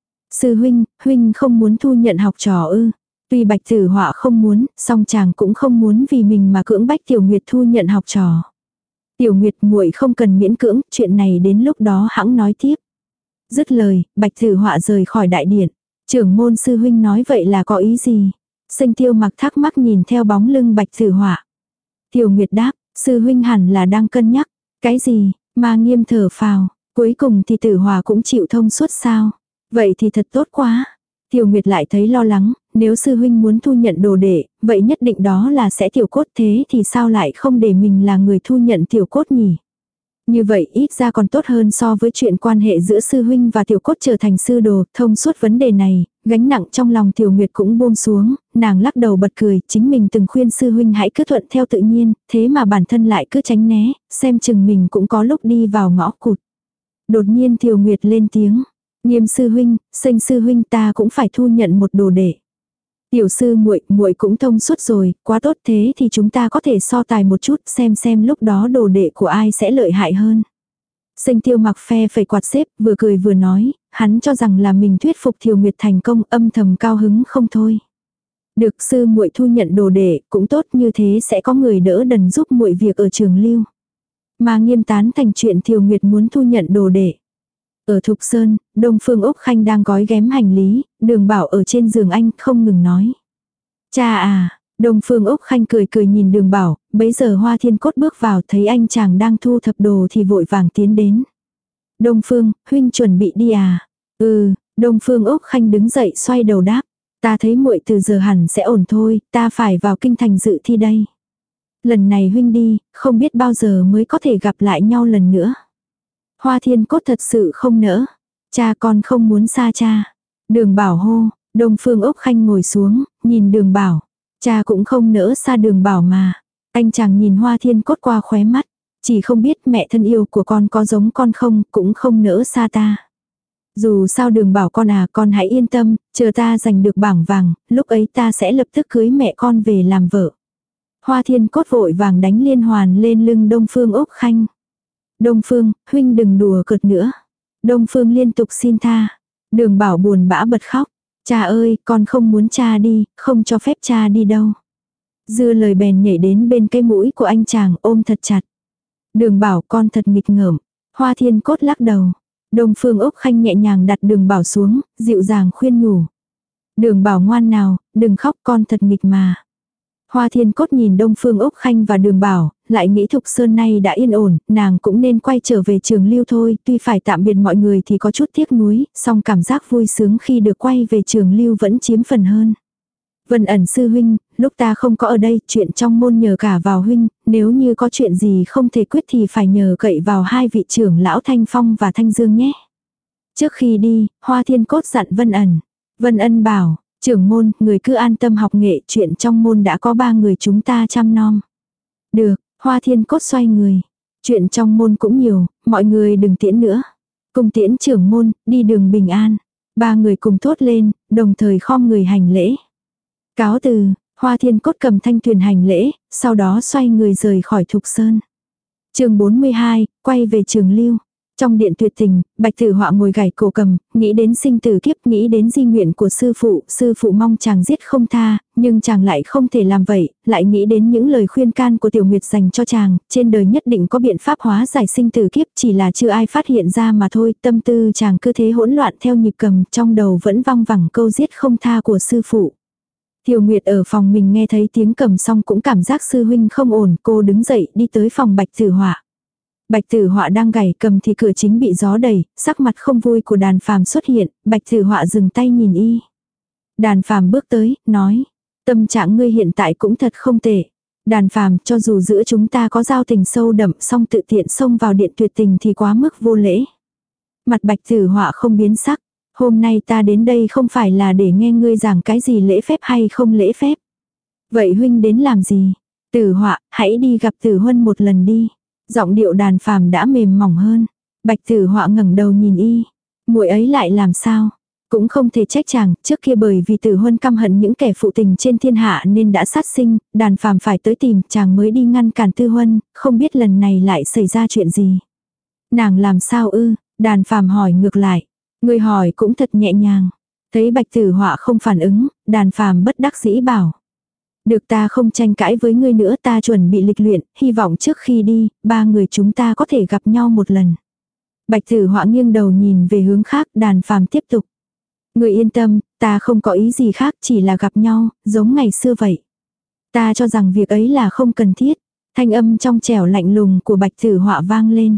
Sư huynh, huynh không muốn thu nhận học trò ư? Tuy Bạch Tử Họa không muốn, song chàng cũng không muốn vì mình mà cưỡng bách Tiểu Nguyệt thu nhận học trò. Tiểu Nguyệt, muội không cần miễn cưỡng, chuyện này đến lúc đó hẵng nói tiếp. Dứt lời, Bạch Tử Họa rời khỏi đại điện. Trưởng môn sư huynh nói vậy là có ý gì? Sinh Tiêu Mặc thắc mắc nhìn theo bóng lưng Bạch Tử Họa. Tiểu Nguyệt đáp, sư huynh hẳn là đang cân nhắc. Cái gì? Ma Nghiêm thở phào, cuối cùng thì Tử Họa cũng chịu thông suốt sao? Vậy thì thật tốt quá. Tiểu Nguyệt lại thấy lo lắng, nếu sư huynh muốn thu nhận đồ đệ, vậy nhất định đó là sẽ tiểu cốt, thế thì sao lại không để mình là người thu nhận tiểu cốt nhỉ? Như vậy ít ra còn tốt hơn so với chuyện quan hệ giữa sư huynh và tiểu cốt trở thành sư đồ. Thông suốt vấn đề này, gánh nặng trong lòng Tiểu Nguyệt cũng buông xuống, nàng lắc đầu bật cười, chính mình từng khuyên sư huynh hãy cứ thuận theo tự nhiên, thế mà bản thân lại cứ tránh né, xem chừng mình cũng có lúc đi vào ngõ cụt. Đột nhiên Tiểu Nguyệt lên tiếng. Nghiêm sư huynh, Sinh sư huynh, ta cũng phải thu nhận một đồ đệ. Tiểu sư muội, muội cũng thông suốt rồi, quá tốt, thế thì chúng ta có thể so tài một chút xem xem lúc đó đồ đệ của ai sẽ lợi hại hơn. Sinh Tiêu Mặc phe phẩy quạt xếp, vừa cười vừa nói, hắn cho rằng là mình thuyết phục Thiều Nguyệt thành công, âm thầm cao hứng không thôi. Được, sư muội thu nhận đồ đệ, cũng tốt, như thế sẽ có người đỡ đần giúp muội việc ở Trường Lưu. Mà Nghiêm tán thành chuyện Thiều Nguyệt muốn thu nhận đồ đệ. Ở Thục Sơn, Đông Phương Úc Khanh đang gói ghém hành lý, Đường Bảo ở trên giường anh không ngừng nói. Cha à, Đông Phương Úc Khanh cười cười nhìn Đường Bảo, bấy giờ Hoa Thiên Cốt bước vào thấy anh chàng đang thu thập đồ thì vội vàng tiến đến. Đông Phương, huynh chuẩn bị đi à? Ừ, Đông Phương Úc Khanh đứng dậy xoay đầu đáp. Ta thấy muội từ giờ hẳn sẽ ổn thôi, ta phải vào kinh thành dự thi đây. Lần này huynh đi, không biết bao giờ mới có thể gặp lại nhau lần nữa. Hoa Thiên Cốt thật sự không nỡ. Cha con không muốn xa cha. Đường Bảo hô, Đông Phương Úc Khanh ngồi xuống, nhìn Đường Bảo. Cha cũng không nỡ xa Đường Bảo mà. Anh chàng nhìn Hoa Thiên Cốt qua khóe mắt. Chỉ không biết mẹ thân yêu của con có giống con không, cũng không nỡ xa ta. Dù sao Đường Bảo con à, con hãy yên tâm, chờ ta giành được bảng vàng, lúc ấy ta sẽ lập tức cưới mẹ con về làm vợ. Hoa Thiên Cốt vội vàng đánh liên hoàn lên lưng Đông Phương Úc Khanh. Đông Phương, huynh đừng đùa cợt nữa. Đông Phương liên tục xin tha. Đường Bảo buồn bã bật khóc. Cha ơi, con không muốn cha đi, không cho phép cha đi đâu. Dưa lời bèn nhảy đến bên cái mũi của anh chàng ôm thật chặt. Đường Bảo con thật nghịch ngợm. Hoa Thiên Cốt lắc đầu. Đông Phương Úc Khanh nhẹ nhàng đặt Đường Bảo xuống, dịu dàng khuyên nhủ. Đường Bảo ngoan nào, đừng khóc, con thật nghịch mà. Hoa Thiên Cốt nhìn Đông Phương Úc Khanh và Đường Bảo, lại nghĩ Thục Sơn nay đã yên ổn, nàng cũng nên quay trở về Trường Lưu thôi, tuy phải tạm biệt mọi người thì có chút tiếc nuối, song cảm giác vui sướng khi được quay về Trường Lưu vẫn chiếm phần hơn. Vân Ẩn sư huynh, lúc ta không có ở đây, chuyện trong môn nhờ cả vào huynh, nếu như có chuyện gì không thể quyết thì phải nhờ cậy vào hai vị trưởng lão Thanh Phong và Thanh Dương nhé. Trước khi đi, Hoa Thiên Cốt dặn Vân Ẩn. Vân Ân bảo, trưởng môn, người cứ an tâm học nghệ, chuyện trong môn đã có ba người chúng ta chăm nom. Được, Hoa Thiên Cốt xoay người. Chuyện trong môn cũng nhiều, mọi người đừng tiễn nữa. Cùng tiễn trưởng môn, đi đường bình an. Ba người cùng thốt lên, đồng thời khom người hành lễ. Cáo từ, Hoa Thiên Cốt cầm thanh thuyền hành lễ, sau đó xoay người rời khỏi Thục Sơn. Chương bốn mươi hai, quay về Trường Lưu. Trong điện tuyệt tình, Bạch Tử Họa ngồi gảy cổ cầm, nghĩ đến sinh tử kiếp, nghĩ đến di nguyện của sư phụ, sư phụ mong chàng giết không tha, nhưng chàng lại không thể làm vậy, lại nghĩ đến những lời khuyên can của Tiểu Nguyệt dành cho chàng, trên đời nhất định có biện pháp hóa giải sinh tử kiếp, chỉ là chưa ai phát hiện ra mà thôi, tâm tư chàng cứ thế hỗn loạn theo nhịp cầm, trong đầu vẫn văng vẳng câu giết không tha của sư phụ. Tiểu Nguyệt ở phòng mình nghe thấy tiếng cầm xong cũng cảm giác sư huynh không ổn, cô đứng dậy đi tới phòng Bạch Tử Họa. Bạch Tử Họa đang gảy cầm thì cửa chính bị gió đẩy, sắc mặt không vui của Đàn Phàm xuất hiện, Bạch Tử Họa dừng tay nhìn y. Đàn Phàm bước tới, nói, tâm trạng ngươi hiện tại cũng thật không tệ. Đàn Phàm, cho dù giữa chúng ta có giao tình sâu đậm, song tự tiện xông vào điện tuyệt tình thì quá mức vô lễ. Mặt Bạch Tử Họa không biến sắc, hôm nay ta đến đây không phải là để nghe ngươi giảng cái gì lễ phép hay không lễ phép. Vậy huynh đến làm gì? Tử Họa, hãy đi gặp Tử Huân một lần đi. Giọng điệu Đàn Phàm đã mềm mỏng hơn. Bạch Tử Họa ngẩng đầu nhìn y. Muội ấy lại làm sao? Cũng không thể trách chàng, trước kia bởi vì Tử Huân căm hận những kẻ phụ tình trên thiên hạ nên đã sát sinh, Đàn Phàm phải tới tìm, chàng mới đi ngăn cản Tư Huân, không biết lần này lại xảy ra chuyện gì. Nàng làm sao ư? Đàn Phàm hỏi ngược lại. Người hỏi cũng thật nhẹ nhàng. Thấy Bạch Tử Họa không phản ứng, Đàn Phàm bất đắc dĩ bảo. Được, ta không tranh cãi với ngươi nữa, ta chuẩn bị lịch luyện, hy vọng trước khi đi, ba người chúng ta có thể gặp nhau một lần. Bạch Tử Họa nghiêng đầu nhìn về hướng khác, Đàn Phàm tiếp tục. Ngươi yên tâm, ta không có ý gì khác, chỉ là gặp nhau, giống ngày xưa vậy. Ta cho rằng việc ấy là không cần thiết. Thanh âm trong trẻo lạnh lùng của Bạch Tử Họa vang lên.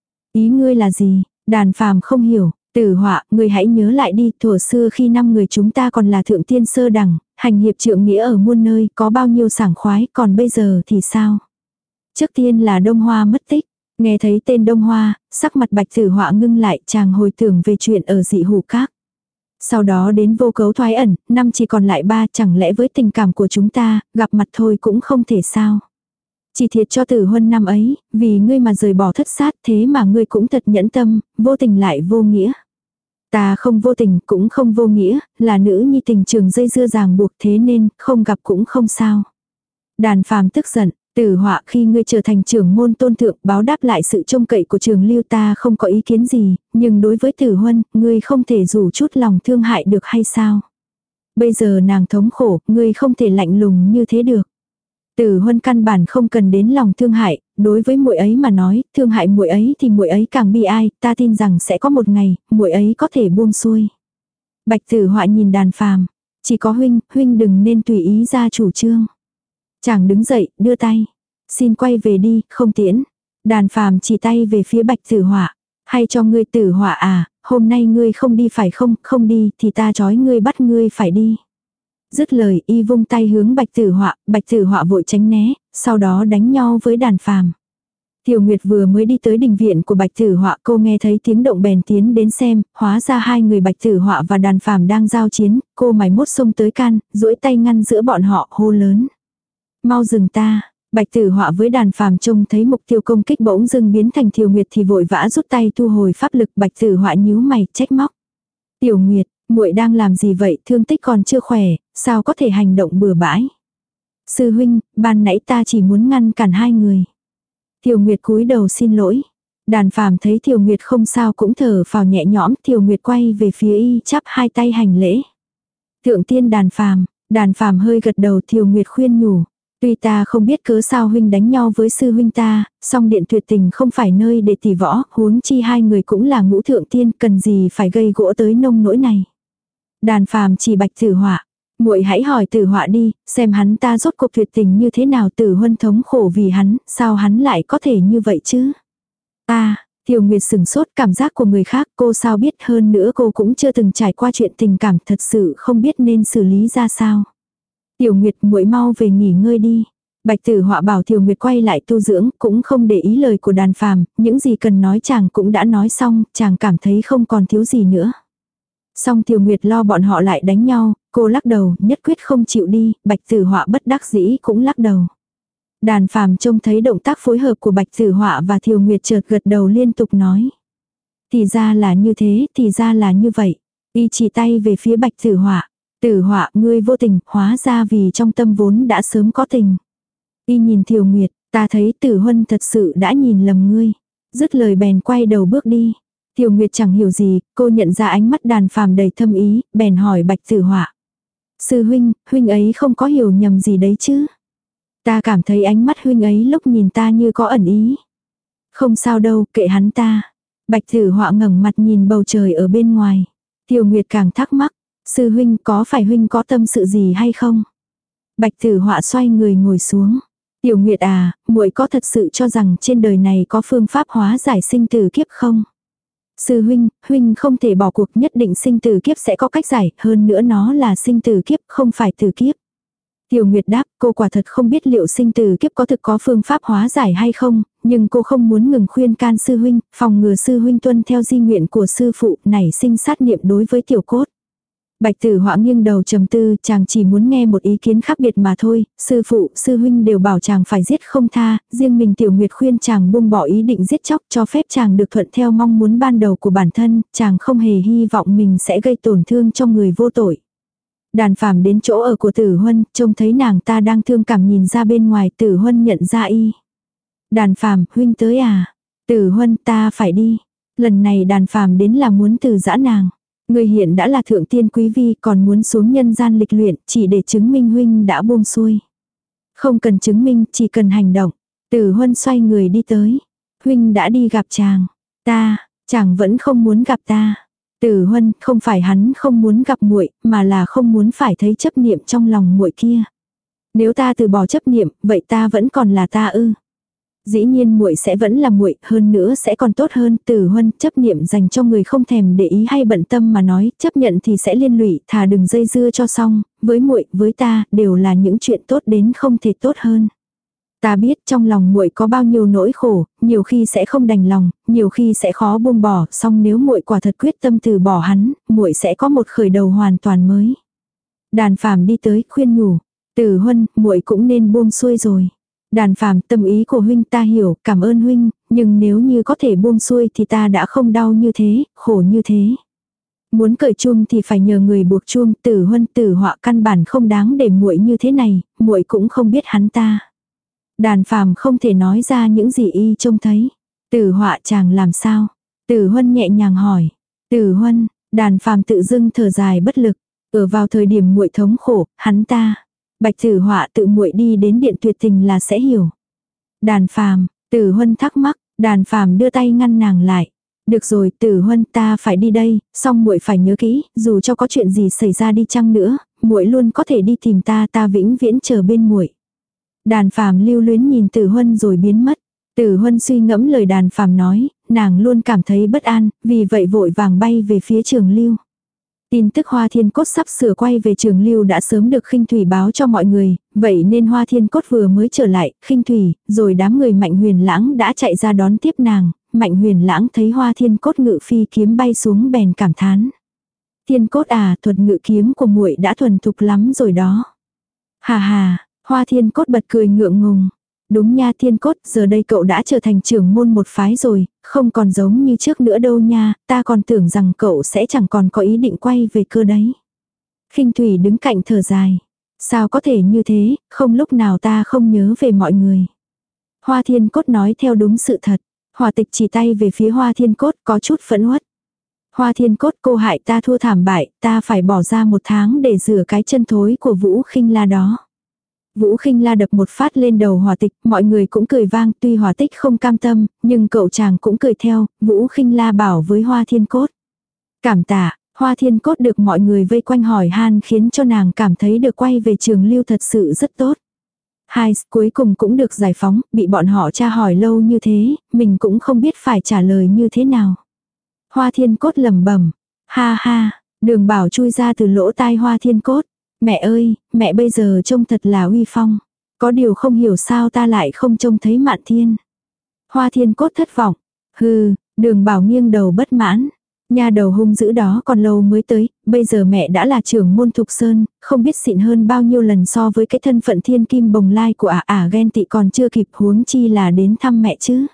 Ý ngươi là gì? Đàn Phàm không hiểu. Tử Họa, ngươi hãy nhớ lại đi, thuở xưa khi năm người chúng ta còn là thượng tiên sơ đẳng, hành hiệp trượng nghĩa ở muôn nơi, có bao nhiêu sảng khoái, còn bây giờ thì sao? Trước tiên là Đông Hoa mất tích, nghe thấy tên Đông Hoa, sắc mặt Bạch Tử Họa ngưng lại, chàng hồi tưởng về chuyện ở Dị Hủ Các. Sau đó đến Vô Cấu Thoái Ẩn, năm chỉ còn lại ba, chẳng lẽ với tình cảm của chúng ta, gặp mặt thôi cũng không thể sao? Chỉ thiệt cho Tử Huân năm ấy, vì ngươi mà rời bỏ thất sát, thế mà ngươi cũng thật nhẫn tâm, vô tình lại vô nghĩa. Ta không vô tình cũng không vô nghĩa, là nữ nhi tình trường dây dưa ràng buộc thế nên không gặp cũng không sao. Đàn Phàm tức giận, Tử Họa khi ngươi trở thành trưởng môn tôn thượng báo đáp lại sự trông cậy của Trường Lưu ta không có ý kiến gì, nhưng đối với Tử Huân, ngươi không thể rủ chút lòng thương hại được hay sao? Bây giờ nàng thống khổ, ngươi không thể lạnh lùng như thế được. Tử Huân căn bản không cần đến lòng thương hại, đối với muội ấy mà nói, thương hại muội ấy thì muội ấy càng bi ai, ta tin rằng sẽ có một ngày, muội ấy có thể buông xuôi. Bạch Tử Họa nhìn Đàn Phàm, chỉ có huynh, huynh đừng nên tùy ý ra chủ trương. Chàng đứng dậy, đưa tay. Xin quay về đi, không tiễn. Đàn Phàm chỉ tay về phía Bạch Tử Họa. Hay cho ngươi Tử Họa à, hôm nay ngươi không đi phải không, không đi thì ta trói ngươi bắt ngươi phải đi. Dứt lời y vung tay hướng Bạch Tử Họa, Bạch Tử Họa vội tránh né, sau đó đánh nhau với Đàn Phàm. Tiểu Nguyệt vừa mới đi tới đình viện của Bạch Tử Họa, cô nghe thấy tiếng động bèn tiến đến xem, hóa ra hai người Bạch Tử Họa và Đàn Phàm đang giao chiến, cô mày mốt xông tới can, duỗi tay ngăn giữa bọn họ, hô lớn. Mau dừng ta. Bạch Tử Họa với Đàn Phàm trông thấy mục tiêu công kích bỗng dưng biến thành Tiểu Nguyệt thì vội vã rút tay thu hồi pháp lực. Bạch Tử Họa nhíu mày trách móc. Tiểu Nguyệt, muội đang làm gì vậy, thương tích còn chưa khỏe, sao có thể hành động bừa bãi. Sư huynh, ban nãy ta chỉ muốn ngăn cản hai người. Tiểu Nguyệt cúi đầu xin lỗi. Đàn Phàm thấy Tiểu Nguyệt không sao cũng thở phào nhẹ nhõm. Tiểu Nguyệt quay về phía y chắp hai tay hành lễ. Thượng tiên Đàn Phàm. Đàn Phàm hơi gật đầu. Tiểu Nguyệt khuyên nhủ. Tuy ta không biết cớ sao huynh đánh nhau với sư huynh ta, song điện tuyệt tình không phải nơi để tỉ võ, huống chi hai người cũng là ngũ thượng tiên, cần gì phải gây gỗ tới nông nỗi này. Đàn Phàm chỉ Bạch Tử Họa, muội hãy hỏi Tử Họa đi, xem hắn ta rốt cuộc tuyệt tình như thế nào. Tử Huân thống khổ vì hắn, sao hắn lại có thể như vậy chứ? Ta, Tiểu Nguyệt sừng sốt, cảm giác của người khác cô sao biết, hơn nữa cô cũng chưa từng trải qua chuyện tình cảm, thật sự không biết nên xử lý ra sao. Tiểu Nguyệt, muội mau về nghỉ ngơi đi. Bạch Tử Họa bảo Tiểu Nguyệt quay lại tu dưỡng, cũng không để ý lời của Đàn Phàm, những gì cần nói chàng cũng đã nói xong, chàng cảm thấy không còn thiếu gì nữa. Xong Tiểu Nguyệt lo bọn họ lại đánh nhau, cô lắc đầu, nhất quyết không chịu đi. Bạch Tử Họa bất đắc dĩ cũng lắc đầu. Đàn Phàm trông thấy động tác phối hợp của Bạch Tử Họa và Tiểu Nguyệt chợt gật đầu liên tục nói. Thì ra là như thế, thì ra là như vậy. Y chỉ tay về phía Bạch Tử Họa. Tử Họa, ngươi vô tình, hóa ra vì trong tâm vốn đã sớm có tình. Y nhìn Tiểu Nguyệt, ta thấy Tử Huân thật sự đã nhìn lầm ngươi. Dứt lời bèn quay đầu bước đi. Tiểu Nguyệt chẳng hiểu gì, cô nhận ra ánh mắt Đàn Phàm đầy thâm ý, bèn hỏi Bạch Tử Họa. Sư huynh, huynh ấy không có hiểu nhầm gì đấy chứ? Ta cảm thấy ánh mắt huynh ấy lúc nhìn ta như có ẩn ý. Không sao đâu, kệ hắn ta. Bạch Tử Họa ngẩng mặt nhìn bầu trời ở bên ngoài. Tiểu Nguyệt càng thắc mắc. Sư huynh, có phải huynh có tâm sự gì hay không? Bạch Tử Họa xoay người ngồi xuống. Tiểu Nguyệt à, muội có thật sự cho rằng trên đời này có phương pháp hóa giải sinh tử kiếp không? Sư huynh, huynh không thể bỏ cuộc, nhất định sinh tử kiếp sẽ có cách giải, hơn nữa nó là sinh tử kiếp, không phải tử kiếp. Tiểu Nguyệt đáp, cô quả thật không biết liệu sinh tử kiếp có thực có phương pháp hóa giải hay không, nhưng cô không muốn ngừng khuyên can sư huynh, phòng ngừa sư huynh tuân theo di nguyện của sư phụ, nảy sinh sát niệm đối với tiểu cốt. Bạch Tử Họa nghiêng đầu trầm tư, chàng chỉ muốn nghe một ý kiến khác biệt mà thôi, sư phụ, sư huynh đều bảo chàng phải giết không tha, riêng mình Tiểu Nguyệt khuyên chàng buông bỏ ý định giết chóc, cho phép chàng được thuận theo mong muốn ban đầu của bản thân, chàng không hề hy vọng mình sẽ gây tổn thương cho người vô tội. Đàn Phàm đến chỗ ở của Tử Huân, trông thấy nàng ta đang thương cảm nhìn ra bên ngoài. Tử Huân nhận ra y. Đàn Phàm, huynh tới à? Tử Huân, ta phải đi. Lần này Đàn Phàm đến là muốn từ giã nàng. Người hiện đã là thượng tiên quý vi, còn muốn xuống nhân gian lịch luyện, chỉ để chứng minh huynh đã buông xuôi. Không cần chứng minh, chỉ cần hành động. Tử Huân xoay người đi tới. Huynh đã đi gặp chàng. Ta, chàng vẫn không muốn gặp ta. Tử Huân, không phải hắn không muốn gặp muội, mà là không muốn phải thấy chấp niệm trong lòng muội kia. Nếu ta từ bỏ chấp niệm, vậy ta vẫn còn là ta ư? Dĩ nhiên muội sẽ vẫn là muội, hơn nữa sẽ còn tốt hơn. Tử Huân, chấp niệm dành cho người không thèm để ý hay bận tâm mà nói, chấp nhận thì sẽ liên lụy, thà đừng dây dưa cho xong, với muội, với ta, đều là những chuyện tốt đến không thể tốt hơn. Ta biết trong lòng muội có bao nhiêu nỗi khổ, nhiều khi sẽ không đành lòng, nhiều khi sẽ khó buông bỏ, song nếu muội quả thật quyết tâm từ bỏ hắn, muội sẽ có một khởi đầu hoàn toàn mới. Đàn Phàm đi tới, khuyên nhủ, Tử Huân, muội cũng nên buông xuôi rồi. Đàn Phàm, tâm ý của huynh ta hiểu, cảm ơn huynh, nhưng nếu như có thể buông xuôi thì ta đã không đau như thế, khổ như thế. Muốn cởi chuông thì phải nhờ người buộc chuông, Tử Huân Tử Họa căn bản không đáng để muội như thế này, muội cũng không biết hắn ta. Đàn Phàm không thể nói ra những gì y trông thấy. Tử Họa chàng làm sao? Tử Huân nhẹ nhàng hỏi. Tử Huân, Đàn Phàm tự dưng thở dài bất lực. Ở vào thời điểm muội thống khổ, hắn ta. Bạch Tử Họa tự muội đi đến điện tuyệt tình là sẽ hiểu. Đàn Phàm, Tử Huân thắc mắc, Đàn Phàm đưa tay ngăn nàng lại. Được rồi, Tử Huân, ta phải đi đây, song muội phải nhớ kỹ, dù cho có chuyện gì xảy ra đi chăng nữa, muội luôn có thể đi tìm ta, ta vĩnh viễn chờ bên muội. Đàn Phàm lưu luyến nhìn Tử Huân rồi biến mất. Tử Huân suy ngẫm lời Đàn Phàm nói, nàng luôn cảm thấy bất an, vì vậy vội vàng bay về phía Trường Lưu. Tin tức Hoa Thiên Cốt sắp sửa quay về Trường Lưu đã sớm được Khinh Thủy báo cho mọi người, vậy nên Hoa Thiên Cốt vừa mới trở lại, Khinh Thủy, rồi đám người Mạnh Huyền Lãng đã chạy ra đón tiếp nàng. Mạnh Huyền Lãng thấy Hoa Thiên Cốt ngự phi kiếm bay xuống bèn cảm thán. Thiên Cốt à, thuật ngự kiếm của muội đã thuần thục lắm rồi đó. Hà hà, Hoa Thiên Cốt bật cười ngượng ngùng. Đúng nha Thiên Cốt, giờ đây cậu đã trở thành trưởng môn một phái rồi, không còn giống như trước nữa đâu nha, ta còn tưởng rằng cậu sẽ chẳng còn có ý định quay về cơ đấy. Khinh Thủy đứng cạnh thở dài. Sao có thể như thế, không lúc nào ta không nhớ về mọi người. Hoa Thiên Cốt nói theo đúng sự thật. Hỏa Tịch chỉ tay về phía Hoa Thiên Cốt có chút phẫn uất. Hoa Thiên Cốt, cô hại ta thua thảm bại, ta phải bỏ ra một tháng để rửa cái chân thối của Vũ Khinh La đó. Vũ Khinh La đập một phát lên đầu Hỏa Tịch, mọi người cũng cười vang, tuy Hỏa Tịch không cam tâm, nhưng cậu chàng cũng cười theo, Vũ Khinh La bảo với Hoa Thiên Cốt. Cảm tạ, Hoa Thiên Cốt được mọi người vây quanh hỏi han khiến cho nàng cảm thấy được quay về Trường Lưu thật sự rất tốt. Hai, cuối cùng cũng được giải phóng, bị bọn họ tra hỏi lâu như thế, mình cũng không biết phải trả lời như thế nào. Hoa Thiên Cốt lẩm bẩm, ha ha, Đường Bảo chui ra từ lỗ tai Hoa Thiên Cốt. Mẹ ơi, mẹ bây giờ trông thật là uy phong. Có điều không hiểu sao ta lại không trông thấy Mạn Thiên. Hoa Thiên Cốt thất vọng. Hừ, Đường Bảo nghiêng đầu bất mãn. Nhà đầu hung dữ đó còn lâu mới tới, bây giờ mẹ đã là trưởng môn Thục Sơn, không biết xịn hơn bao nhiêu lần so với cái thân phận thiên kim bồng lai của ả à, ả à, ghen tị còn chưa kịp huống chi là đến thăm mẹ chứ.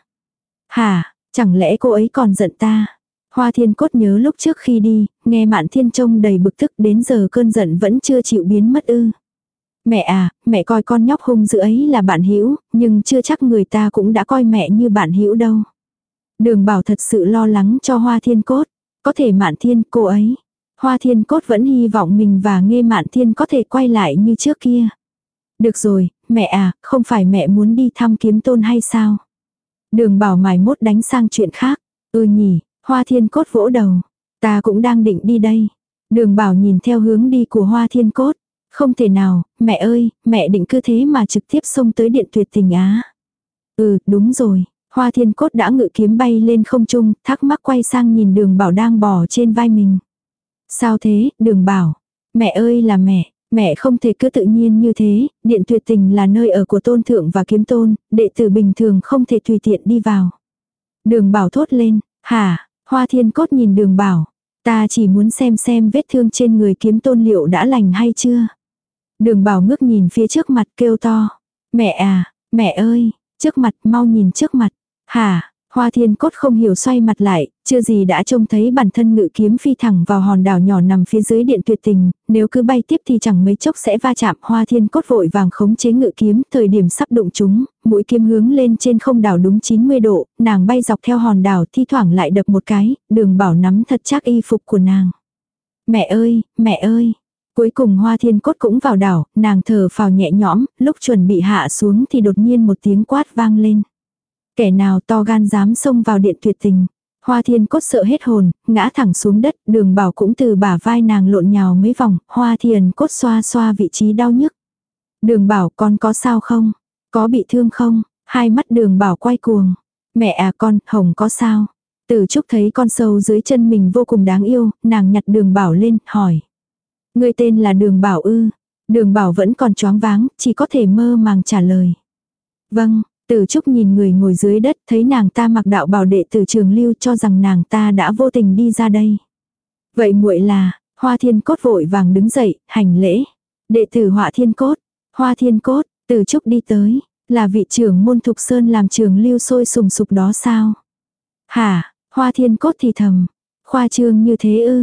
Hả, chẳng lẽ cô ấy còn giận ta? Hoa Thiên Cốt nhớ lúc trước khi đi, nghe Mạn Thiên trông đầy bực tức đến giờ cơn giận vẫn chưa chịu biến mất ư. Mẹ à, mẹ coi con nhóc hung dữ ấy là bạn hữu, nhưng chưa chắc người ta cũng đã coi mẹ như bạn hữu đâu. Đường Bảo thật sự lo lắng cho Hoa Thiên Cốt. Có thể Mạn Thiên cô ấy. Hoa Thiên Cốt vẫn hy vọng mình và Nghê Mạn Thiên có thể quay lại như trước kia. Được rồi, mẹ à, không phải mẹ muốn đi thăm Kiếm Tôn hay sao? Đường Bảo mải mốt đánh sang chuyện khác. Ừ nhỉ, Hoa Thiên Cốt vỗ đầu. Ta cũng đang định đi đây. Đường Bảo nhìn theo hướng đi của Hoa Thiên Cốt. Không thể nào, mẹ ơi, mẹ định cứ thế mà trực tiếp xông tới điện tuyệt tình á. Ừ, đúng rồi. Hoa Thiên Cốt đã ngự kiếm bay lên không trung, thắc mắc quay sang nhìn Đường Bảo đang bò trên vai mình. Sao thế, Đường Bảo? Mẹ ơi là mẹ, mẹ không thể cứ tự nhiên như thế, điện tuyệt tình là nơi ở của Tôn Thượng và Kiếm Tôn, đệ tử bình thường không thể tùy tiện đi vào. Đường Bảo thốt lên, hả? Hoa Thiên Cốt nhìn Đường Bảo, ta chỉ muốn xem xem vết thương trên người Kiếm Tôn liệu đã lành hay chưa. Đường Bảo ngước nhìn phía trước mặt kêu to, mẹ à, mẹ ơi, trước mặt mau nhìn trước mặt. Hả, Hoa Thiên Cốt không hiểu xoay mặt lại, chưa gì đã trông thấy bản thân ngự kiếm phi thẳng vào hòn đảo nhỏ nằm phía dưới điện tuyệt tình, nếu cứ bay tiếp thì chẳng mấy chốc sẽ va chạm. Hoa Thiên Cốt vội vàng khống chế ngự kiếm, thời điểm sắp đụng chúng, mũi kiếm hướng lên trên không đảo đúng chín mươi độ, nàng bay dọc theo hòn đảo thi thoảng lại đập một cái, Đường Bảo nắm thật chắc y phục của nàng. Mẹ ơi, mẹ ơi. Cuối cùng Hoa Thiên Cốt cũng vào đảo, nàng thở phào nhẹ nhõm, lúc chuẩn bị hạ xuống thì đột nhiên một tiếng quát vang lên. Kẻ nào to gan dám xông vào điện tuyệt tình. Hoa Thiên Cốt sợ hết hồn, ngã thẳng xuống đất, Đường Bảo cũng từ bả vai nàng lộn nhào mấy vòng, Hoa Thiên Cốt xoa xoa vị trí đau nhức. Đường Bảo con có sao không? Có bị thương không? Hai mắt Đường Bảo quay cuồng. Mẹ à con, Hồng có sao? Tử Trúc thấy con sâu dưới chân mình vô cùng đáng yêu, nàng nhặt Đường Bảo lên, hỏi. Người tên là Đường Bảo ư? Đường Bảo vẫn còn choáng váng, chỉ có thể mơ màng trả lời. Vâng. Tử Trúc nhìn người ngồi dưới đất, thấy nàng ta mặc đạo bào đệ tử Trường Lưu, cho rằng nàng ta đã vô tình đi ra đây. Vậy muội là, Hoa Thiên Cốt vội vàng đứng dậy, hành lễ. Đệ tử Hoa Thiên Cốt, Hoa Thiên Cốt, Tử Trúc đi tới, là vị trưởng môn Thục Sơn làm Trường Lưu sôi sùng sục đó sao? Hả, Hoa Thiên Cốt thì thầm, khoa trương như thế ư,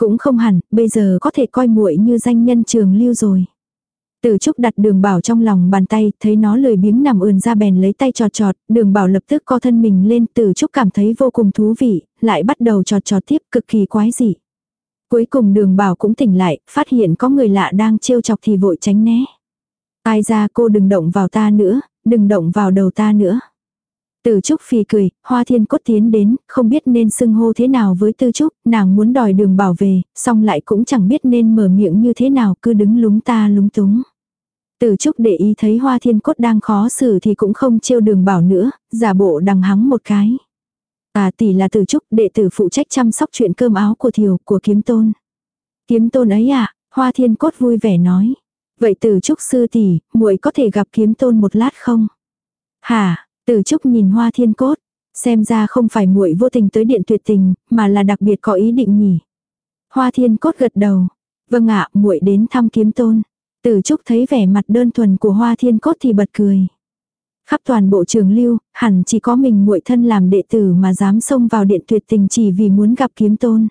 Cũng không hẳn, bây giờ có thể coi muội như danh nhân trường lưu rồi. Từ Trúc đặt Đường Bảo trong lòng bàn tay, thấy nó lười biếng nằm ườn ra bèn lấy tay chọt chọt, Đường Bảo lập tức co thân mình lên, Từ Trúc cảm thấy vô cùng thú vị, lại bắt đầu chọt chọt tiếp, cực kỳ quái dị. Cuối cùng Đường Bảo cũng tỉnh lại, phát hiện có người lạ đang trêu chọc thì vội tránh né. Ai ra, cô đừng động vào ta nữa, đừng động vào đầu ta nữa. Từ Trúc phì cười, Hoa Thiên Cốt tiến đến, không biết nên xưng hô thế nào với Từ Trúc, nàng muốn đòi Đường Bảo về, xong lại cũng chẳng biết nên mở miệng như thế nào, cứ đứng lúng ta lúng túng. Từ Trúc để ý thấy Hoa Thiên Cốt đang khó xử thì cũng không trêu Đường Bảo nữa, giả bộ đằng hắng một cái. À, tỷ là Từ Trúc, đệ tử phụ trách chăm sóc chuyện cơm áo của Thiều, của Kiếm Tôn. Kiếm Tôn ấy à? Hoa Thiên Cốt vui vẻ nói. Vậy Từ Trúc sư tỷ, muội có thể gặp Kiếm Tôn một lát không? Hả? Từ Trúc nhìn Hoa Thiên Cốt, xem ra không phải muội vô tình tới điện tuyệt tình, mà là đặc biệt có ý định nhỉ. Hoa Thiên Cốt gật đầu. Vâng ạ, muội đến thăm Kiếm Tôn. Từ Trúc thấy vẻ mặt đơn thuần của Hoa Thiên Cốt thì bật cười. Khắp toàn bộ trường lưu, hẳn chỉ có mình muội thân làm đệ tử mà dám xông vào điện tuyệt tình chỉ vì muốn gặp Kiếm Tôn.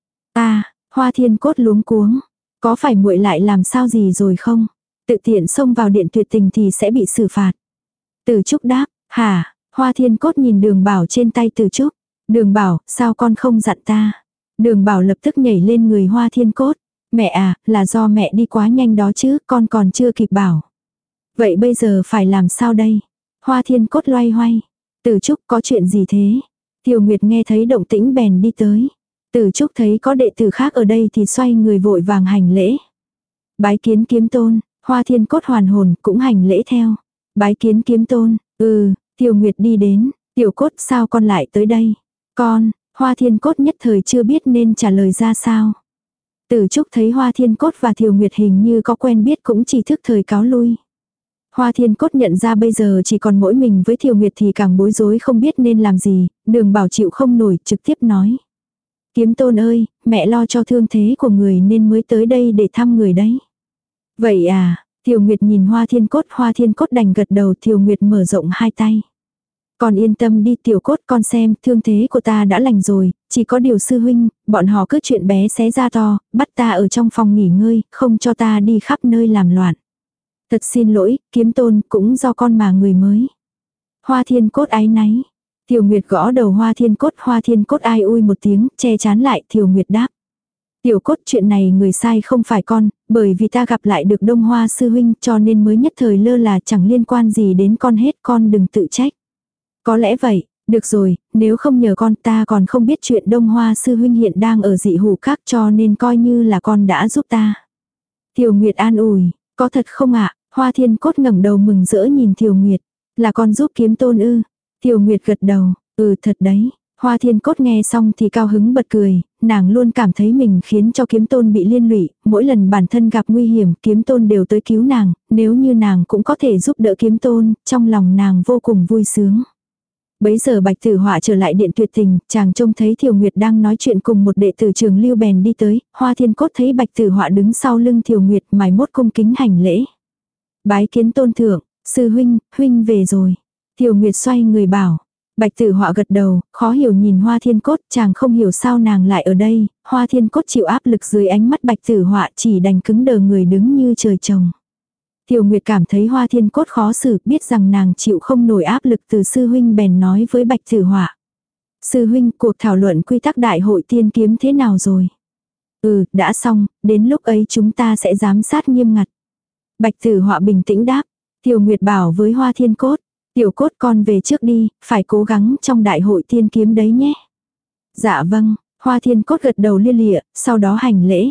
À, Hoa Thiên Cốt luống cuống. Có phải muội lại làm sao gì rồi không? Tự tiện xông vào điện tuyệt tình thì sẽ bị xử phạt. Từ Trúc đáp, hả? Hoa Thiên Cốt nhìn Đường Bảo trên tay Từ Trúc. Đường Bảo, sao con không dặn ta? Đường Bảo lập tức nhảy lên người Hoa Thiên Cốt. Mẹ à, là do mẹ đi quá nhanh đó chứ, con còn chưa kịp bảo. Vậy bây giờ phải làm sao đây? Hoa Thiên Cốt loay hoay. Từ Trúc, có chuyện gì thế? Tiểu Nguyệt nghe thấy động tĩnh bèn đi tới. Từ Trúc thấy có đệ tử khác ở đây thì xoay người vội vàng hành lễ. Bái kiến Kiếm Tôn. Hoa Thiên Cốt hoàn hồn cũng hành lễ theo. Bái kiến Kiếm Tôn. Ừ, Tiểu Nguyệt đi đến. Tiểu Cốt, sao con lại tới đây? Con, Hoa Thiên Cốt nhất thời chưa biết nên trả lời ra sao. Từ Trúc thấy Hoa Thiên Cốt và Tiểu Nguyệt hình như có quen biết cũng chỉ thức thời cáo lui. Hoa Thiên Cốt nhận ra bây giờ chỉ còn mỗi mình với Tiểu Nguyệt thì càng bối rối không biết nên làm gì, Đường Bảo chịu không nổi trực tiếp nói. Kiếm Tôn ơi, mẹ lo cho thương thế của người nên mới tới đây để thăm người đấy. Vậy à, Tiểu Nguyệt nhìn Hoa Thiên Cốt, Hoa Thiên Cốt đành gật đầu. Tiểu Nguyệt mở rộng hai tay. Con yên tâm đi Tiểu Cốt, con xem, thương thế của ta đã lành rồi, chỉ có điều sư huynh, bọn họ cứ chuyện bé xé ra to, bắt ta ở trong phòng nghỉ ngơi, không cho ta đi khắp nơi làm loạn. Thật xin lỗi, Kiếm Tôn, cũng do con mà người mới. Hoa Thiên Cốt áy náy. Tiểu Nguyệt gõ đầu Hoa Thiên Cốt, Hoa Thiên Cốt ai ui một tiếng, che chán lại. Tiểu Nguyệt đáp. Tiểu Cốt, chuyện này người sai không phải con, bởi vì ta gặp lại được Đông Hoa sư huynh cho nên mới nhất thời lơ là, chẳng liên quan gì đến con hết, con đừng tự trách. Có lẽ vậy, được rồi, nếu không nhờ con ta còn không biết chuyện Đông Hoa sư huynh hiện đang ở dị hủ khác cho nên coi như là con đã giúp ta. Tiểu Nguyệt an ủi, có thật không ạ? Hoa Thiên Cốt ngẩng đầu mừng rỡ nhìn Tiểu Nguyệt, là con giúp Kiếm Tôn ư? Tiểu Nguyệt gật đầu, ừ thật đấy. Hoa Thiên Cốt nghe xong thì cao hứng bật cười, nàng luôn cảm thấy mình khiến cho Kiếm Tôn bị liên lụy, mỗi lần bản thân gặp nguy hiểm Kiếm Tôn đều tới cứu nàng, nếu như nàng cũng có thể giúp đỡ Kiếm Tôn, trong lòng nàng vô cùng vui sướng. Bấy giờ Bạch Tử Họa trở lại điện tuyệt tình, chàng trông thấy Tiểu Nguyệt đang nói chuyện cùng một đệ tử trường lưu bèn đi tới, Hoa Thiên Cốt thấy Bạch Tử Họa đứng sau lưng Tiểu Nguyệt mài mốt cung kính hành lễ. Bái kiến tôn thượng, sư huynh, huynh về rồi. Tiểu Nguyệt xoay người bảo. Bạch Tử Họa gật đầu, khó hiểu nhìn Hoa Thiên Cốt, chàng không hiểu sao nàng lại ở đây, Hoa Thiên Cốt chịu áp lực dưới ánh mắt Bạch Tử Họa chỉ đành cứng đờ người đứng như trời trồng. Tiểu Nguyệt cảm thấy Hoa Thiên Cốt khó xử, biết rằng nàng chịu không nổi áp lực từ sư huynh bèn nói với Bạch Tử Họa. Sư huynh, cuộc thảo luận quy tắc đại hội tiên kiếm thế nào rồi? Ừ, đã xong, đến lúc ấy chúng ta sẽ giám sát nghiêm ngặt. Bạch Tử Họa bình tĩnh đáp. Tiểu Nguyệt bảo với Hoa Thiên Cốt. Tiểu Cốt con về trước đi, phải cố gắng trong đại hội tiên kiếm đấy nhé. Dạ vâng, Hoa Thiên Cốt gật đầu lia lịa, sau đó hành lễ.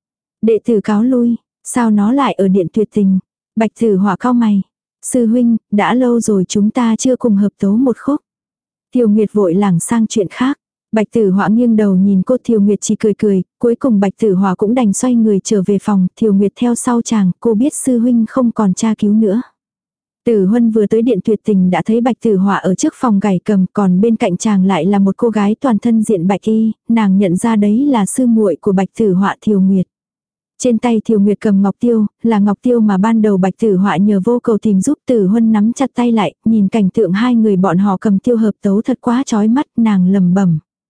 Đệ tử cáo lui, sao nó lại ở điện tuyệt tình? Bạch Tử Họa cau mày. Sư huynh, đã lâu rồi chúng ta chưa cùng hợp tấu một khúc. Tiểu Nguyệt vội lảng sang chuyện khác. Bạch Tử Họa nghiêng đầu nhìn cô, Tiểu Nguyệt chỉ cười cười, cuối cùng Bạch Tử Họa cũng đành xoay người trở về phòng, Tiểu Nguyệt theo sau chàng, cô biết sư huynh không còn tra cứu nữa. Tử Huân vừa tới điện tuyệt tình đã thấy Bạch Tử Họa ở trước phòng gảy cầm, còn bên cạnh chàng lại là một cô gái toàn thân diện bạch y, nàng nhận ra đấy là sư muội của Bạch Tử Họa, Thiều Nguyệt. Trên tay Thiều Nguyệt cầm ngọc tiêu, là ngọc tiêu mà ban đầu Bạch Tử Họa nhờ vô cầu tìm giúp. Tử Huân nắm chặt tay lại, nhìn cảnh tượng hai người bọn họ cầm tiêu hợp tấu thật quá chói mắt, nàng lẩm bẩm.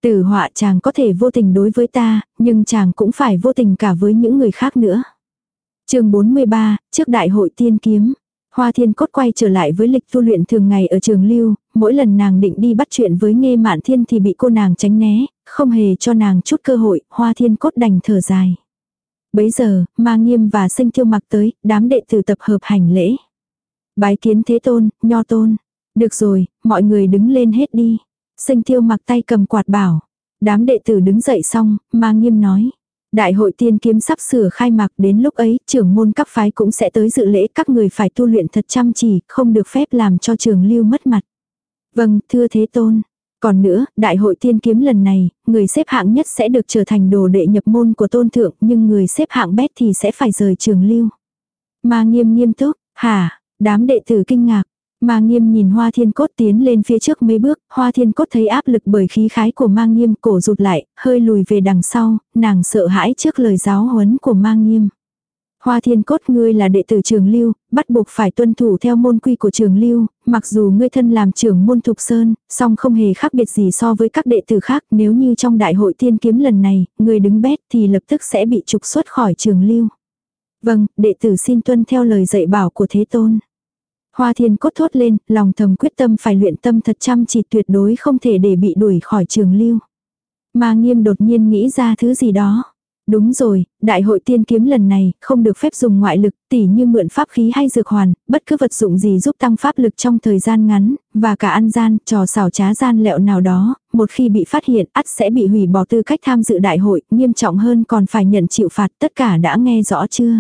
Tử Họa, chàng có thể vô tình đối với ta, nhưng chàng cũng phải vô tình cả với những người khác nữa. Chương bốn mươi ba, trước đại hội tiên kiếm. Hoa Thiên Cốt quay trở lại với lịch tu luyện thường ngày ở Trường Lưu, mỗi lần nàng định đi bắt chuyện với Nghê Mạn Thiên thì bị cô nàng tránh né, không hề cho nàng chút cơ hội, Hoa Thiên Cốt đành thở dài. Bấy giờ, Ma Nghiêm và Sinh Tiêu Mặc tới, đám đệ tử tập hợp hành lễ. Bái kiến Thế Tôn, Nho Tôn. Được rồi, mọi người đứng lên hết đi. Sinh Tiêu Mặc tay cầm quạt bảo. Đám đệ tử đứng dậy xong, Ma Nghiêm nói. Đại hội tiên kiếm sắp sửa khai mạc, đến lúc ấy, trưởng môn các phái cũng sẽ tới dự lễ, các người phải tu luyện thật chăm chỉ, không được phép làm cho Trường Lưu mất mặt. Vâng, thưa Thế Tôn. Còn nữa, đại hội tiên kiếm lần này, người xếp hạng nhất sẽ được trở thành đồ đệ nhập môn của Tôn Thượng, nhưng người xếp hạng bét thì sẽ phải rời Trường Lưu. Ma Nghiêm nghiêm túc, hả, đám đệ tử kinh ngạc. Ma Nghiêm nhìn Hoa Thiên Cốt tiến lên phía trước mấy bước, Hoa Thiên Cốt thấy áp lực bởi khí khái của Ma Nghiêm, cổ rụt lại, hơi lùi về đằng sau, nàng sợ hãi trước lời giáo huấn của Ma Nghiêm. Hoa Thiên Cốt, ngươi là đệ tử Trường Lưu, bắt buộc phải tuân thủ theo môn quy của Trường Lưu, mặc dù ngươi thân làm trưởng môn Thục Sơn, song không hề khác biệt gì so với các đệ tử khác, nếu như trong đại hội tiên kiếm lần này, ngươi đứng bét thì lập tức sẽ bị trục xuất khỏi Trường Lưu. Vâng, đệ tử xin tuân theo lời dạy bảo của Thế Tôn. Hoa Thiên Cốt thốt lên, lòng thầm quyết tâm phải luyện tâm thật chăm chỉ, tuyệt đối không thể để bị đuổi khỏi Trường Lưu. Ma Nghiêm đột nhiên nghĩ ra thứ gì đó. Đúng rồi, đại hội tiên kiếm lần này không được phép dùng ngoại lực, tỉ như mượn pháp khí hay dược hoàn, bất cứ vật dụng gì giúp tăng pháp lực trong thời gian ngắn, và cả ăn gian, trò xảo trá gian lẹo nào đó, một khi bị phát hiện ắt sẽ bị hủy bỏ tư cách tham dự đại hội, nghiêm trọng hơn còn phải nhận chịu phạt, tất cả đã nghe rõ chưa?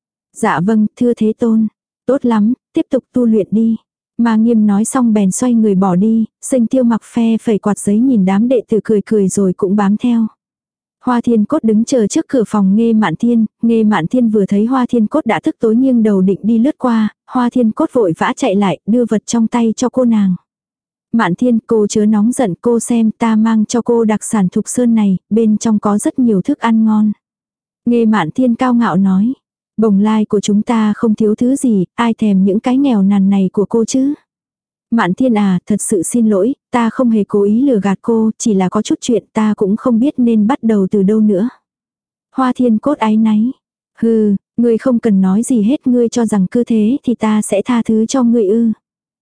Dạ vâng, thưa Thế Tôn. Tốt lắm, tiếp tục tu luyện đi. Ma Nghiêm nói xong bèn xoay người bỏ đi, Sinh Tiêu Mặc phe phẩy quạt giấy nhìn đám đệ tử cười cười rồi cũng bám theo. Hoa Thiên Cốt đứng chờ trước cửa phòng Nghê Mạn Thiên, Nghê Mạn Thiên vừa thấy Hoa Thiên Cốt đã thức tối nghiêng đầu định đi lướt qua, Hoa Thiên Cốt vội vã chạy lại, đưa vật trong tay cho cô nàng. Mạn Thiên, cô chớ nóng giận, cô xem, ta mang cho cô đặc sản Thục Sơn này, bên trong có rất nhiều thức ăn ngon. Nghê Mạn Thiên cao ngạo nói. Bồng lai của chúng ta không thiếu thứ gì, ai thèm những cái nghèo nàn này của cô chứ. Mạn Thiên à, thật sự xin lỗi, ta không hề cố ý lừa gạt cô, chỉ là có chút chuyện ta cũng không biết nên bắt đầu từ đâu nữa. Hoa Thiên Cốt áy náy. Hừ, ngươi không cần nói gì hết, ngươi cho rằng cứ thế thì ta sẽ tha thứ cho ngươi ư.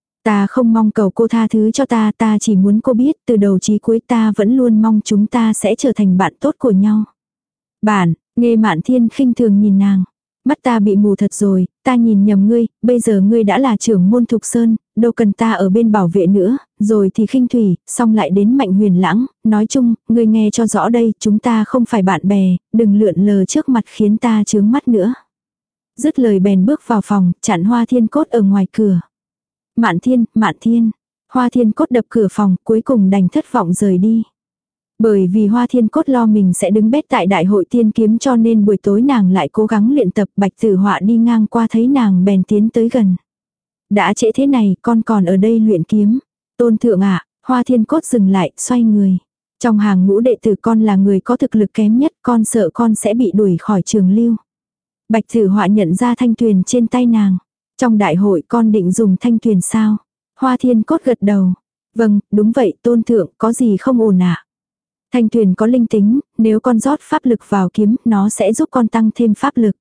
Ta không mong cầu cô tha thứ cho ta, ta chỉ muốn cô biết từ đầu chí cuối ta vẫn luôn mong chúng ta sẽ trở thành bạn tốt của nhau. Bạn, Nghê Mạn Thiên khinh thường nhìn nàng. Mắt ta bị mù thật rồi, ta nhìn nhầm ngươi, bây giờ ngươi đã là trưởng môn Thục Sơn, đâu cần ta ở bên bảo vệ nữa, rồi thì Khinh Thủy, xong lại đến Mạnh Huyền Lãng, nói chung, ngươi nghe cho rõ đây, chúng ta không phải bạn bè, đừng lượn lờ trước mặt khiến ta chướng mắt nữa. Dứt lời bèn bước vào phòng, chặn Hoa Thiên Cốt ở ngoài cửa. Mạn Thiên, Mạn Thiên, Hoa Thiên Cốt đập cửa phòng, cuối cùng đành thất vọng rời đi. Bởi vì Hoa Thiên Cốt lo mình sẽ đứng bét tại đại hội tiên kiếm cho nên buổi tối nàng lại cố gắng luyện tập. Bạch Tử Họa đi ngang qua thấy nàng bèn tiến tới gần. Đã trễ thế này con còn ở đây luyện kiếm. Tôn thượng ạ, Hoa Thiên Cốt dừng lại, xoay người. Trong hàng ngũ đệ tử con là người có thực lực kém nhất, con sợ con sẽ bị đuổi khỏi Trường Lưu. Bạch Tử Họa nhận ra thanh tuyền trên tay nàng. Trong đại hội con định dùng thanh tuyền sao? Hoa Thiên Cốt gật đầu. Vâng, đúng vậy tôn thượng, có gì không ổn ạ? Thanh tuyền có linh tính, nếu con rót pháp lực vào kiếm, nó sẽ giúp con tăng thêm pháp lực.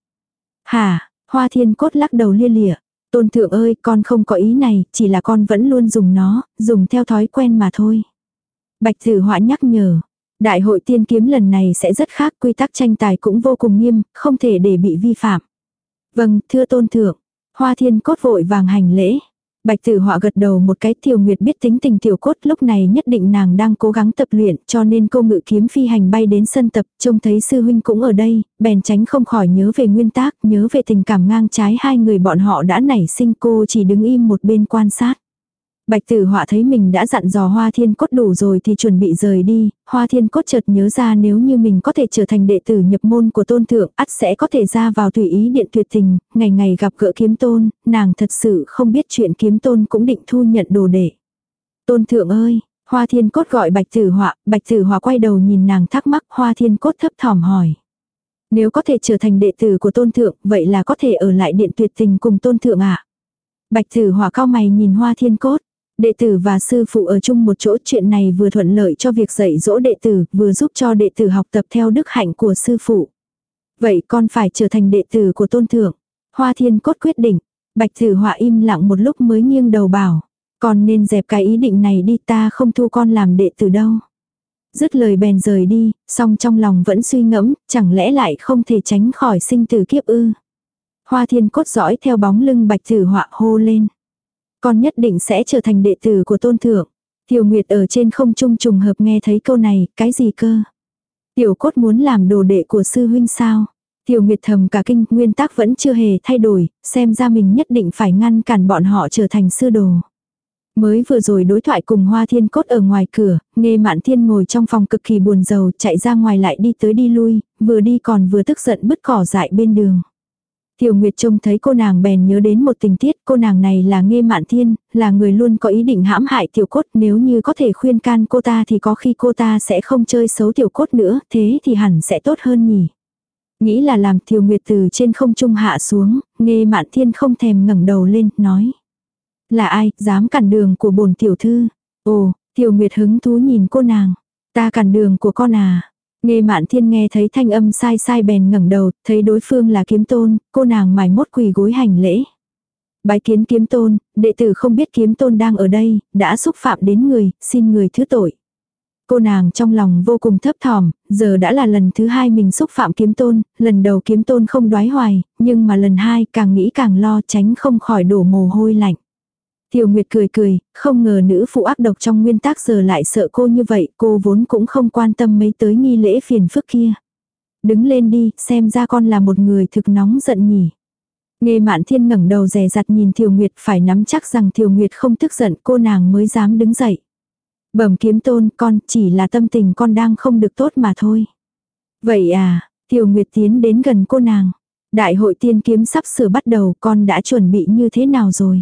Hả, Hoa Thiên Cốt lắc đầu lia lịa. Tôn thượng ơi, con không có ý này, chỉ là con vẫn luôn dùng nó, dùng theo thói quen mà thôi. Bạch Tử Họa nhắc nhở. Đại hội tiên kiếm lần này sẽ rất khác, quy tắc tranh tài cũng vô cùng nghiêm, không thể để bị vi phạm. Vâng, thưa tôn thượng. Hoa Thiên Cốt vội vàng hành lễ. Bạch Tử Họa gật đầu một cái. Tiểu Nguyệt biết tính tình Tiểu Cốt, lúc này nhất định nàng đang cố gắng tập luyện, cho nên cô ngự kiếm phi hành bay đến sân tập, trông thấy sư huynh cũng ở đây, bèn tránh không khỏi nhớ về nguyên tác, nhớ về tình cảm ngang trái hai người bọn họ đã nảy sinh. Cô chỉ đứng im một bên quan sát. Bạch Tử Họa thấy mình đã dặn dò Hoa Thiên Cốt đủ rồi thì chuẩn bị rời đi, Hoa Thiên Cốt chợt nhớ ra nếu như mình có thể trở thành đệ tử nhập môn của tôn thượng, ắt sẽ có thể ra vào tùy ý điện tuyệt tình, ngày ngày gặp gỡ kiếm tôn, nàng thật sự không biết chuyện kiếm tôn cũng định thu nhận đồ đệ. Tôn thượng ơi, Hoa Thiên Cốt gọi Bạch Tử Họa, Bạch Tử Họa quay đầu nhìn nàng thắc mắc, Hoa Thiên Cốt thấp thỏm hỏi. Nếu có thể trở thành đệ tử của tôn thượng, vậy là có thể ở lại điện tuyệt tình cùng tôn thượng ạ? À? Bạch Tử Họa cau mày nhìn Hoa Thiên Cốt. Đệ tử và sư phụ ở chung một chỗ, chuyện này vừa thuận lợi cho việc dạy dỗ đệ tử, vừa giúp cho đệ tử học tập theo đức hạnh của sư phụ. Vậy con phải trở thành đệ tử của tôn thượng. Hoa Thiên Cốt quyết định. Bạch Tử Họa im lặng một lúc mới nghiêng đầu bảo. Con nên dẹp cái ý định này đi, ta không thu con làm đệ tử đâu. Dứt lời bèn rời đi, song trong lòng vẫn suy ngẫm, chẳng lẽ lại không thể tránh khỏi sinh tử kiếp ư. Hoa Thiên Cốt dõi theo bóng lưng Bạch Tử Họa hô lên. Con nhất định sẽ trở thành đệ tử của tôn thượng. Tiểu Nguyệt ở trên không trung trùng hợp nghe thấy câu này, cái gì cơ? Tiểu Cốt muốn làm đồ đệ của sư huynh sao? Tiểu Nguyệt thầm cả kinh, nguyên tắc vẫn chưa hề thay đổi, xem ra mình nhất định phải ngăn cản bọn họ trở thành sư đồ. Mới vừa rồi đối thoại cùng Hoa Thiên Cốt ở ngoài cửa, Nghê Mạn Thiên ngồi trong phòng cực kỳ buồn rầu, chạy ra ngoài lại đi tới đi lui, vừa đi còn vừa tức giận bứt cỏ dại bên đường. Tiểu Nguyệt trông thấy cô nàng bèn nhớ đến một tình tiết, cô nàng này là Nghê Mạn Thiên, là người luôn có ý định hãm hại Tiểu Cốt, nếu như có thể khuyên can cô ta thì có khi cô ta sẽ không chơi xấu Tiểu Cốt nữa, thế thì hẳn sẽ tốt hơn nhỉ. Nghĩ là làm, Tiểu Nguyệt từ trên không trung hạ xuống, Nghê Mạn Thiên không thèm ngẩng đầu lên, nói. Là ai, dám cản đường của bổn tiểu thư? Ồ, Tiểu Nguyệt hứng thú nhìn cô nàng. Ta cản đường của con à? Nghê Mạn Thiên nghe thấy thanh âm sai sai bèn ngẩng đầu, thấy đối phương là Kiếm Tôn, cô nàng mải mốt quỳ gối hành lễ. Bái kiến Kiếm Tôn, đệ tử không biết Kiếm Tôn đang ở đây, đã xúc phạm đến người, xin người thứ tội. Cô nàng trong lòng vô cùng thấp thỏm, giờ đã là lần thứ hai mình xúc phạm Kiếm Tôn, lần đầu Kiếm Tôn không đoái hoài, nhưng mà lần hai càng nghĩ càng lo, tránh không khỏi đổ mồ hôi lạnh. Tiểu Nguyệt cười cười, không ngờ nữ phụ ác độc trong nguyên tắc giờ lại sợ cô như vậy, cô vốn cũng không quan tâm mấy tới nghi lễ phiền phức kia. Đứng lên đi, xem ra con là một người thực nóng giận nhỉ. Nghê Mạn Thiên ngẩng đầu dè dặt nhìn Tiểu Nguyệt, phải nắm chắc rằng Tiểu Nguyệt không tức giận, cô nàng mới dám đứng dậy. Bẩm Kiếm Tôn, con chỉ là tâm tình con đang không được tốt mà thôi. Vậy à, Tiểu Nguyệt tiến đến gần cô nàng. Đại hội tiên kiếm sắp sửa bắt đầu, con đã chuẩn bị như thế nào rồi?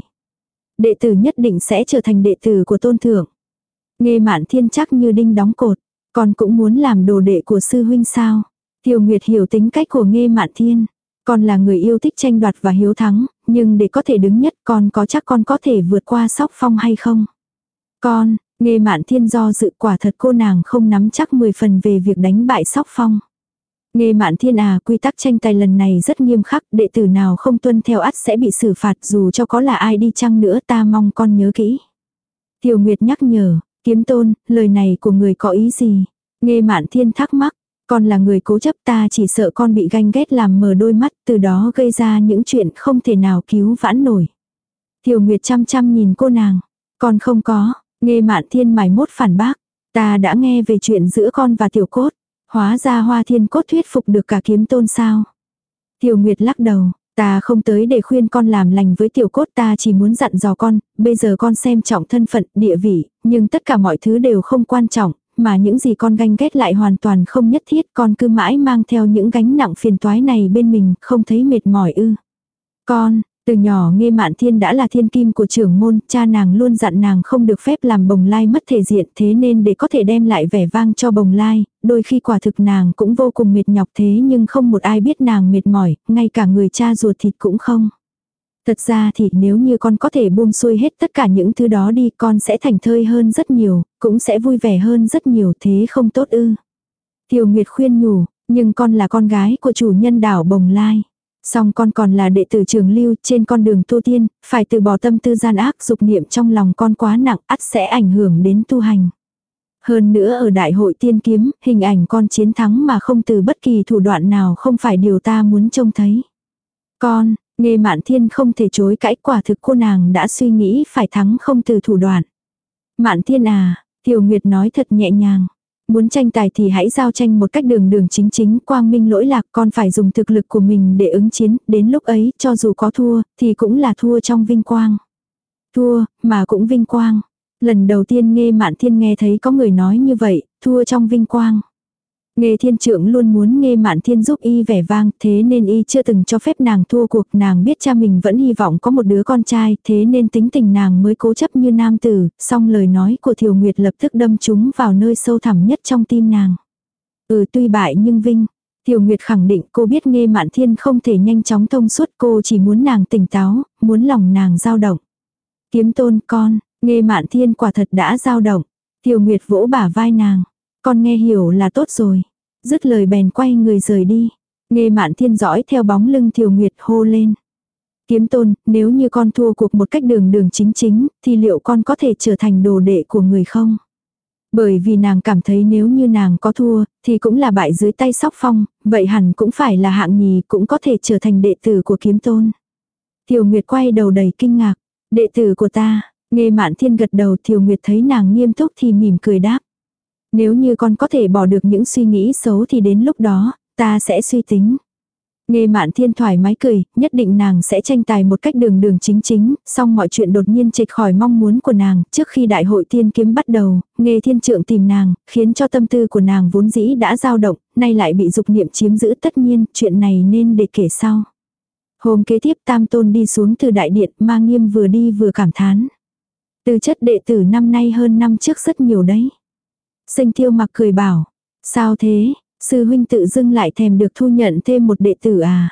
Đệ tử nhất định sẽ trở thành đệ tử của tôn thượng. Nghê Mạn Thiên chắc như đinh đóng cột. Con cũng muốn làm đồ đệ của sư huynh sao? Tiểu Nguyệt hiểu tính cách của Nghê Mạn Thiên. Con là người yêu thích tranh đoạt và hiếu thắng, nhưng để có thể đứng nhất con có chắc con có thể vượt qua Sóc Phong hay không? Con, Nghê Mạn Thiên do dự, quả thật cô nàng không nắm chắc mười phần về việc đánh bại Sóc Phong. Nghê Mạn Thiên à, quy tắc tranh tài lần này rất nghiêm khắc, đệ tử nào không tuân theo ắt sẽ bị xử phạt, dù cho có là ai đi chăng nữa, ta mong con nhớ kỹ. Tiểu Nguyệt nhắc nhở, Kiếm Tôn, lời này của người có ý gì? Nghê Mạn Thiên thắc mắc, con là người cố chấp, ta chỉ sợ con bị ganh ghét làm mờ đôi mắt, từ đó gây ra những chuyện không thể nào cứu vãn nổi. Tiểu Nguyệt chăm chăm nhìn cô nàng, con không có. Nghê Mạn Thiên mải mốt phản bác, ta đã nghe về chuyện giữa con và Tiểu Cốt. Hóa ra Hoa Thiên Cốt thuyết phục được cả Kiếm Tôn sao? Tiểu Nguyệt lắc đầu, ta không tới để khuyên con làm lành với Tiểu Cốt, ta chỉ muốn dặn dò con, bây giờ con xem trọng thân phận, địa vị, nhưng tất cả mọi thứ đều không quan trọng, mà những gì con ganh ghét lại hoàn toàn không nhất thiết, con cứ mãi mang theo những gánh nặng phiền toái này bên mình, không thấy mệt mỏi ư? Con, từ nhỏ Nghê Mạn Thiên đã là thiên kim của trưởng môn, cha nàng luôn dặn nàng không được phép làm Bồng Lai mất thể diện, thế nên để có thể đem lại vẻ vang cho Bồng Lai, đôi khi quả thực nàng cũng vô cùng mệt nhọc, thế nhưng không một ai biết nàng mệt mỏi, ngay cả người cha ruột thịt cũng không. Thật ra thì nếu như con có thể buông xuôi hết tất cả những thứ đó đi, con sẽ thảnh thơi hơn rất nhiều, cũng sẽ vui vẻ hơn rất nhiều, thế không tốt ư? Tiểu Nguyệt khuyên nhủ, nhưng con là con gái của chủ nhân đảo Bồng Lai. Song con còn là đệ tử Trường Lưu, trên con đường tu tiên, phải từ bỏ tâm tư gian ác, dục niệm trong lòng con quá nặng, ắt sẽ ảnh hưởng đến tu hành. Hơn nữa ở đại hội tiên kiếm, hình ảnh con chiến thắng mà không từ bất kỳ thủ đoạn nào không phải điều ta muốn trông thấy. Con, Nghê Mạn Thiên không thể chối cãi, quả thực cô nàng đã suy nghĩ phải thắng không từ thủ đoạn. Mạn Thiên à, Tiểu Nguyệt nói thật nhẹ nhàng. Muốn tranh tài thì hãy giao tranh một cách đường đường chính chính, quang minh lỗi lạc, con phải dùng thực lực của mình để ứng chiến, đến lúc ấy, cho dù có thua, thì cũng là thua trong vinh quang. Thua, mà cũng vinh quang. Lần đầu tiên Nghê Mạn Thiên nghe thấy có người nói như vậy, thua trong vinh quang. Nghê Thiên Trượng luôn muốn Nghê Mạn Thiên giúp y vẻ vang, thế nên y chưa từng cho phép nàng thua cuộc, nàng biết cha mình vẫn hy vọng có một đứa con trai, thế nên tính tình nàng mới cố chấp như nam tử, song lời nói của Thiều Nguyệt lập tức đâm trúng vào nơi sâu thẳm nhất trong tim nàng. Ừ, tuy bại nhưng vinh. Thiều Nguyệt khẳng định cô biết Nghê Mạn Thiên không thể nhanh chóng thông suốt, cô chỉ muốn nàng tỉnh táo, muốn lòng nàng dao động. Kiếm Tôn con, Nghe Mạn Thiên quả thật đã dao động. Tiểu Nguyệt vỗ bả vai nàng. Con nghe hiểu là tốt rồi. Dứt lời bèn quay người rời đi. Nghe Mạn Thiên dõi theo bóng lưng Tiểu Nguyệt hô lên. Kiếm Tôn, nếu như con thua cuộc một cách đường đường chính chính, thì liệu con có thể trở thành đồ đệ của người không? Bởi vì nàng cảm thấy nếu như nàng có thua, thì cũng là bại dưới tay Sóc Phong, vậy hẳn cũng phải là hạng nhì, cũng có thể trở thành đệ tử của Kiếm Tôn. Tiểu Nguyệt quay đầu đầy kinh ngạc. Đệ tử của ta, Nghe Mạn Thiên gật đầu. Tiểu Nguyệt thấy nàng nghiêm túc thì mỉm cười đáp. Nếu như con có thể bỏ được những suy nghĩ xấu thì đến lúc đó, ta sẽ suy tính. Nghe Mạn Thiên thoải mái cười, nhất định nàng sẽ tranh tài một cách đường đường chính chính, song mọi chuyện đột nhiên chệch khỏi mong muốn của nàng. Trước khi đại hội tiên kiếm bắt đầu, Nghe Thiên Trượng tìm nàng, khiến cho tâm tư của nàng vốn dĩ đã dao động, nay lại bị dục niệm chiếm giữ. Tất nhiên, chuyện này nên để kể sau. Hôm kế tiếp Tam Tôn đi xuống từ đại điện, Ma Nghiêm vừa đi vừa cảm thán. Tư chất đệ tử năm nay hơn năm trước rất nhiều đấy. Sinh Tiêu Mặc cười bảo, sao thế? Sư huynh tự dưng lại thèm được thu nhận thêm một đệ tử à?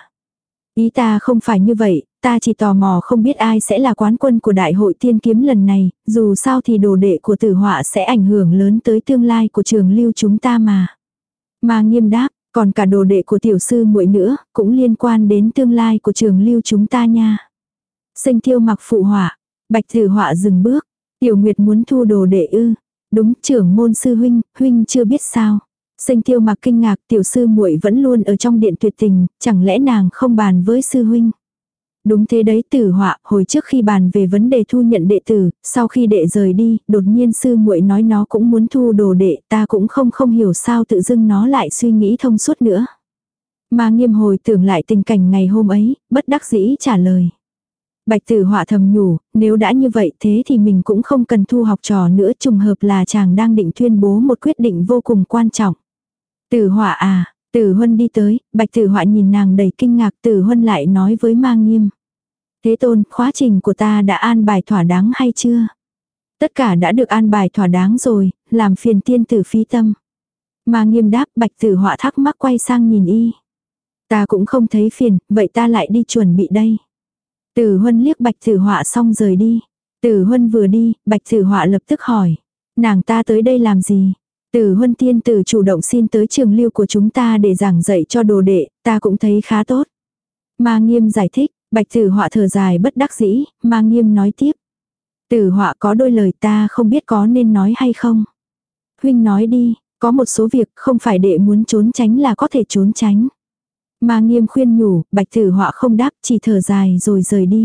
Ý ta không phải như vậy, ta chỉ tò mò không biết ai sẽ là quán quân của đại hội tiên kiếm lần này, dù sao thì đồ đệ của Tử Họa sẽ ảnh hưởng lớn tới tương lai của trường lưu chúng ta mà. Ma Nghiêm đáp, còn cả đồ đệ của tiểu sư muội nữa, cũng liên quan đến tương lai của trường lưu chúng ta nha. Sinh Tiêu Mặc phụ họa, Bạch Tử Họa dừng bước, Tiểu Nguyệt muốn thu đồ đệ ư? Đúng, trưởng môn sư huynh, huynh chưa biết sao? Sinh Tiêu Mặc kinh ngạc, tiểu sư muội vẫn luôn ở trong điện tuyệt tình, chẳng lẽ nàng không bàn với sư huynh? Đúng thế đấy Tử Họa, hồi trước khi bàn về vấn đề thu nhận đệ tử, sau khi đệ rời đi, đột nhiên sư muội nói nó cũng muốn thu đồ đệ, ta cũng không không hiểu sao tự dưng nó lại suy nghĩ thông suốt nữa. Ma Nghiêm hồi tưởng lại tình cảnh ngày hôm ấy, bất đắc dĩ trả lời. Bạch Tử Họa thầm nhủ, nếu đã như vậy thế thì mình cũng không cần thu học trò nữa, trùng hợp là chàng đang định tuyên bố một quyết định vô cùng quan trọng. Tử Họa à, Tử Huân đi tới, Bạch Tử Họa nhìn nàng đầy kinh ngạc. Tử Huân lại nói với Ma Nghiêm. Thế Tôn, khóa trình của ta đã an bài thỏa đáng hay chưa? Tất cả đã được an bài thỏa đáng rồi, làm phiền tiên tử phí tâm. Ma Nghiêm đáp. Bạch Tử Họa thắc mắc quay sang nhìn y. Ta cũng không thấy phiền, vậy ta lại đi chuẩn bị đây. Tử Huân liếc Bạch Tử Họa xong rời đi. Tử Huân vừa đi, Bạch Tử Họa lập tức hỏi. Nàng ta tới đây làm gì? Tử Huân tiên tử chủ động xin tới trường lưu của chúng ta để giảng dạy cho đồ đệ, ta cũng thấy khá tốt. Ma Nghiêm giải thích, Bạch Tử Họa thở dài bất đắc dĩ, Ma Nghiêm nói tiếp. Tử Họa có đôi lời ta không biết có nên nói hay không. Huynh nói đi, có một số việc không phải đệ muốn trốn tránh là có thể trốn tránh. Ma Nghiêm khuyên nhủ, Bạch Tử Họa không đáp, chỉ thở dài rồi rời đi.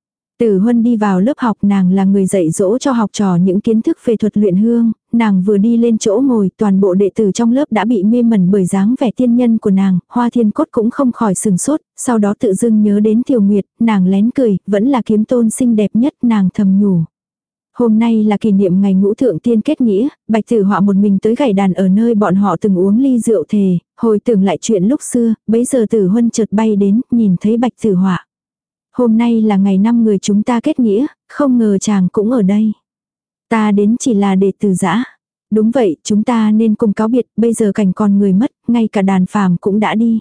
Tử Huân đi vào lớp học, nàng là người dạy dỗ cho học trò những kiến thức về thuật luyện hương, nàng vừa đi lên chỗ ngồi, toàn bộ đệ tử trong lớp đã bị mê mẩn bởi dáng vẻ tiên nhân của nàng, Hoa Thiên Cốt cũng không khỏi sừng sốt, sau đó tự dưng nhớ đến Tiểu Nguyệt, nàng lén cười, vẫn là Kiếm Tôn xinh đẹp nhất, nàng thầm nhủ. Hôm nay là kỷ niệm ngày ngũ thượng tiên kết nghĩa, Bạch Tử Họa một mình tới gảy đàn ở nơi bọn họ từng uống ly rượu thề, hồi tưởng lại chuyện lúc xưa, bấy giờ Tử Huân chợt bay đến, nhìn thấy Bạch Tử Họa. Hôm nay là ngày năm người chúng ta kết nghĩa, không ngờ chàng cũng ở đây. Ta đến chỉ là để từ giã. Đúng vậy, chúng ta nên cùng cáo biệt, bây giờ cảnh còn người mất, ngay cả đàn phàm cũng đã đi.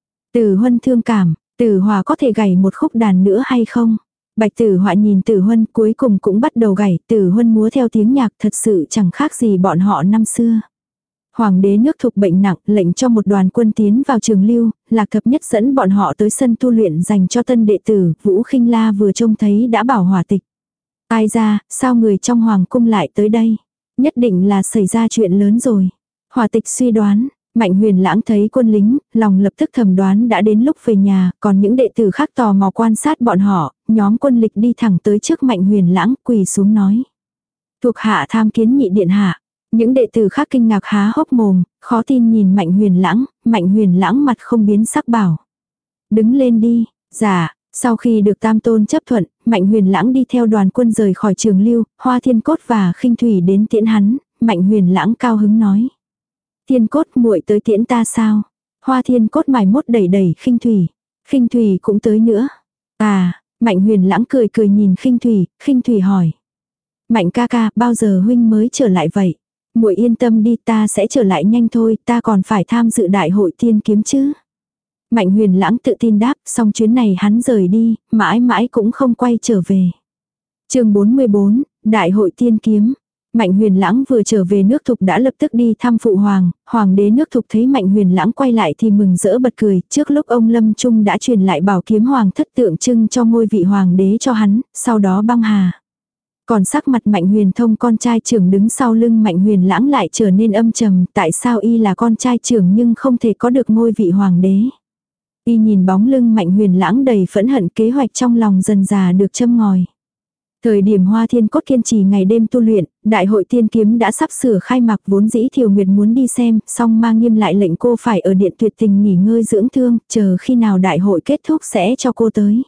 Tử Huân thương cảm, Tử Họa có thể gảy một khúc đàn nữa hay không? Bạch Tử Họa nhìn Tử Huân cuối cùng cũng bắt đầu gảy, Tử Huân múa theo tiếng nhạc thật sự chẳng khác gì bọn họ năm xưa. Hoàng đế nước Thục bệnh nặng, lệnh cho một đoàn quân tiến vào trường lưu, Lạc Thập Nhất dẫn bọn họ tới sân tu luyện dành cho tân đệ tử, Vũ Khinh La vừa trông thấy đã bảo Hỏa Tịch. Ai ra, sao người trong hoàng cung lại tới đây? Nhất định là xảy ra chuyện lớn rồi. Hỏa Tịch suy đoán, Mạnh Huyền Lãng thấy quân lính, lòng lập tức thầm đoán đã đến lúc về nhà, còn những đệ tử khác tò mò quan sát bọn họ, nhóm quân lịch đi thẳng tới trước Mạnh Huyền Lãng, quỳ xuống nói. Thuộc hạ tham kiến nhị điện hạ. Những đệ tử khác kinh ngạc há hốc mồm, khó tin nhìn Mạnh Huyền Lãng, Mạnh Huyền Lãng mặt không biến sắc bảo. Đứng lên đi, dạ, sau khi được Tam Tôn chấp thuận, Mạnh Huyền Lãng đi theo đoàn quân rời khỏi trường lưu, Hoa Thiên Cốt và Khinh Thủy đến tiễn hắn, Mạnh Huyền Lãng cao hứng nói. Thiên Cốt muội tới tiễn ta sao? Hoa Thiên Cốt mải mốt đẩy đẩy Khinh Thủy, Khinh Thủy cũng tới nữa. À, Mạnh Huyền Lãng cười cười nhìn Khinh Thủy, Khinh Thủy hỏi. Mạnh ca ca, bao giờ huynh mới trở lại vậy? Muội yên tâm đi, ta sẽ trở lại nhanh thôi, ta còn phải tham dự đại hội tiên kiếm chứ. Mạnh Huyền Lãng tự tin đáp, xong chuyến này hắn rời đi, mãi mãi cũng không quay trở về. Chương bốn mươi bốn, đại hội tiên kiếm. Mạnh Huyền Lãng vừa trở về nước Thục đã lập tức đi thăm phụ hoàng, hoàng đế nước Thục thấy Mạnh Huyền Lãng quay lại thì mừng rỡ bật cười, trước lúc ông Lâm Trung đã truyền lại bảo kiếm hoàng thất tượng trưng cho ngôi vị hoàng đế cho hắn, sau đó băng hà. Còn sắc mặt Mạnh Huyền Thông con trai trưởng đứng sau lưng Mạnh Huyền Lãng lại trở nên âm trầm, tại sao y là con trai trưởng nhưng không thể có được ngôi vị hoàng đế. Y nhìn bóng lưng Mạnh Huyền Lãng đầy phẫn hận, kế hoạch trong lòng dần già được châm ngòi. Thời điểm Hoa Thiên Cốt kiên trì ngày đêm tu luyện, đại hội tiên kiếm đã sắp sửa khai mạc, vốn dĩ Thiều Nguyệt muốn đi xem, song Ma Nghiêm lại lệnh cô phải ở điện tuyệt tình nghỉ ngơi dưỡng thương, chờ khi nào đại hội kết thúc sẽ cho cô tới.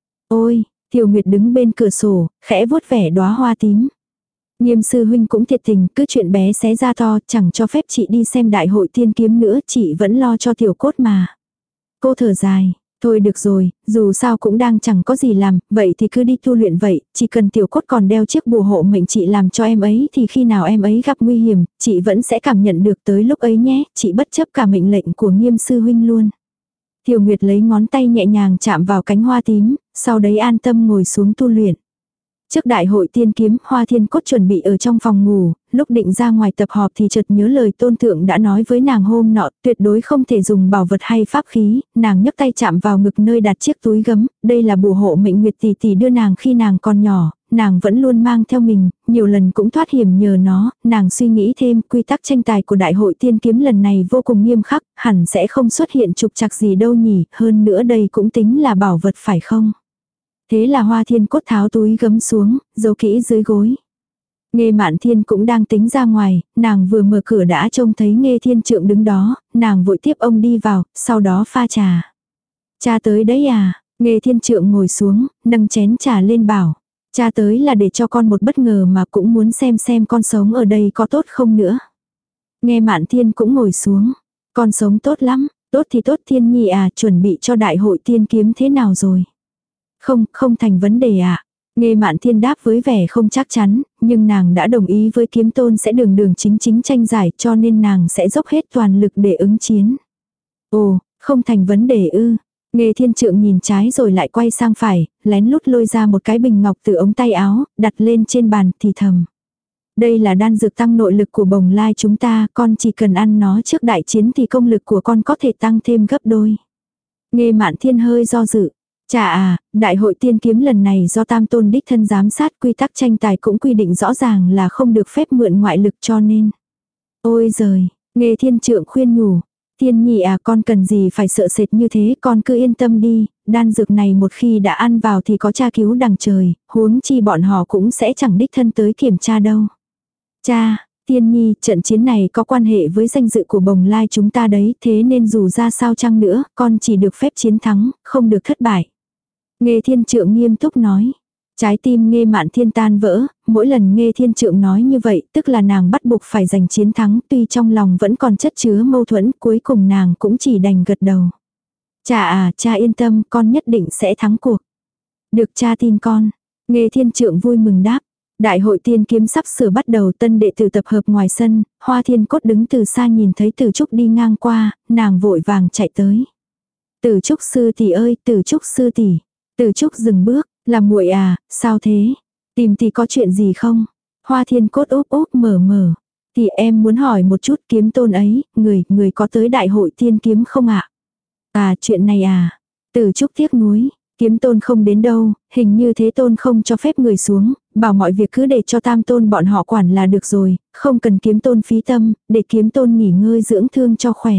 Ôi, Thiều Nguyệt đứng bên cửa sổ, khẽ vuốt vẻ đóa hoa tím. Nghiêm sư huynh cũng thiệt tình, cứ chuyện bé xé ra to, chẳng cho phép chị đi xem đại hội tiên kiếm nữa, chị vẫn lo cho Tiểu Cốt mà. Cô thở dài. Thôi được rồi, dù sao cũng đang chẳng có gì làm, vậy thì cứ đi tu luyện vậy, chỉ cần Tiểu Cốt còn đeo chiếc bùa hộ mệnh chị làm cho em ấy thì khi nào em ấy gặp nguy hiểm, chị vẫn sẽ cảm nhận được tới lúc ấy nhé, chị bất chấp cả mệnh lệnh của Nghiêm sư huynh luôn. Thiều Nguyệt lấy ngón tay nhẹ nhàng chạm vào cánh hoa tím, sau đấy an tâm ngồi xuống tu luyện. Trước đại hội tiên kiếm, Hoa Thiên Cốt chuẩn bị ở trong phòng ngủ, lúc định ra ngoài tập họp thì chợt nhớ lời tôn thượng đã nói với nàng hôm nọ, tuyệt đối không thể dùng bảo vật hay pháp khí, nàng nhấc tay chạm vào ngực nơi đặt chiếc túi gấm, đây là bùa hộ mệnh Nguyệt tỷ tỷ đưa nàng khi nàng còn nhỏ, nàng vẫn luôn mang theo mình, nhiều lần cũng thoát hiểm nhờ nó, nàng suy nghĩ thêm, quy tắc tranh tài của đại hội tiên kiếm lần này vô cùng nghiêm khắc, hẳn sẽ không xuất hiện trục trặc gì đâu nhỉ, hơn nữa đây cũng tính là bảo vật phải không? Thế là Hoa Thiên Cốt tháo túi gấm xuống, giấu kỹ dưới gối. Nghê Mạn Thiên cũng đang tính ra ngoài, nàng vừa mở cửa đã trông thấy Nghê Thiên Trượng đứng đó, nàng vội tiếp ông đi vào, sau đó pha trà. Cha tới đấy à? Nghê Thiên Trượng ngồi xuống, nâng chén trà lên bảo. Cha tới là để cho con một bất ngờ mà cũng muốn xem xem con sống ở đây có tốt không nữa. Nghê Mạn Thiên cũng ngồi xuống. Con sống tốt lắm, tốt thì tốt Thiên Nhi à, chuẩn bị cho đại hội tiên kiếm thế nào rồi? Không, không thành vấn đề ạ. À. Nghê Mạn Thiên đáp với vẻ không chắc chắn, nhưng nàng đã đồng ý với kiếm tôn sẽ đường đường chính chính tranh giải cho nên nàng sẽ dốc hết toàn lực để ứng chiến. Ồ, không thành vấn đề ư. Nghê Thiên Trượng nhìn trái rồi lại quay sang phải, lén lút lôi ra một cái bình ngọc từ ống tay áo, đặt lên trên bàn thì thầm. Đây là đan dược tăng nội lực của Bồng Lai chúng ta, con chỉ cần ăn nó trước đại chiến thì công lực của con có thể tăng thêm gấp đôi. Nghê Mạn Thiên hơi do dự. Chà à, đại hội tiên kiếm lần này do Tam Tôn đích thân giám sát, quy tắc tranh tài cũng quy định rõ ràng là không được phép mượn ngoại lực cho nên. Ôi giời, Nghê Thiên Trượng khuyên nhủ. Thiên Nhi à, con cần gì phải sợ sệt như thế, con cứ yên tâm đi, đan dược này một khi đã ăn vào thì có cha cứu đằng trời, huống chi bọn họ cũng sẽ chẳng đích thân tới kiểm tra đâu. Cha, Thiên Nhi, trận chiến này có quan hệ với danh dự của Bồng Lai chúng ta đấy, thế nên dù ra sao chăng nữa, con chỉ được phép chiến thắng, không được thất bại. Nghê Thiên Trượng nghiêm túc nói. Trái tim Nghê Mạn Thiên tan vỡ, mỗi lần Nghê Thiên Trượng nói như vậy, tức là nàng bắt buộc phải giành chiến thắng, tuy trong lòng vẫn còn chất chứa mâu thuẫn, cuối cùng nàng cũng chỉ đành gật đầu. Cha à, cha yên tâm, con nhất định sẽ thắng cuộc. Được cha tin con. Nghê Thiên Trượng vui mừng đáp. Đại hội tiên kiếm sắp sửa bắt đầu, tân đệ tử tập hợp ngoài sân, Hoa Thiên Cốt đứng từ xa nhìn thấy Tử Trúc đi ngang qua, nàng vội vàng chạy tới. Tử Trúc sư tỷ ơi, Tử Trúc sư tỷ. Tử Trúc dừng bước, là muội à, sao thế? Tìm tỷ có chuyện gì không? Hoa Thiên Cốt úp úp mở mở. Thì em muốn hỏi một chút kiếm tôn ấy, người, người có tới đại hội tiên kiếm không ạ? À? à, chuyện này à? Tử Trúc tiếc nuối. Kiếm tôn không đến đâu, hình như thế tôn không cho phép người xuống, bảo mọi việc cứ để cho Tam Tôn bọn họ quản là được rồi, không cần kiếm tôn phí tâm, để kiếm tôn nghỉ ngơi dưỡng thương cho khỏe.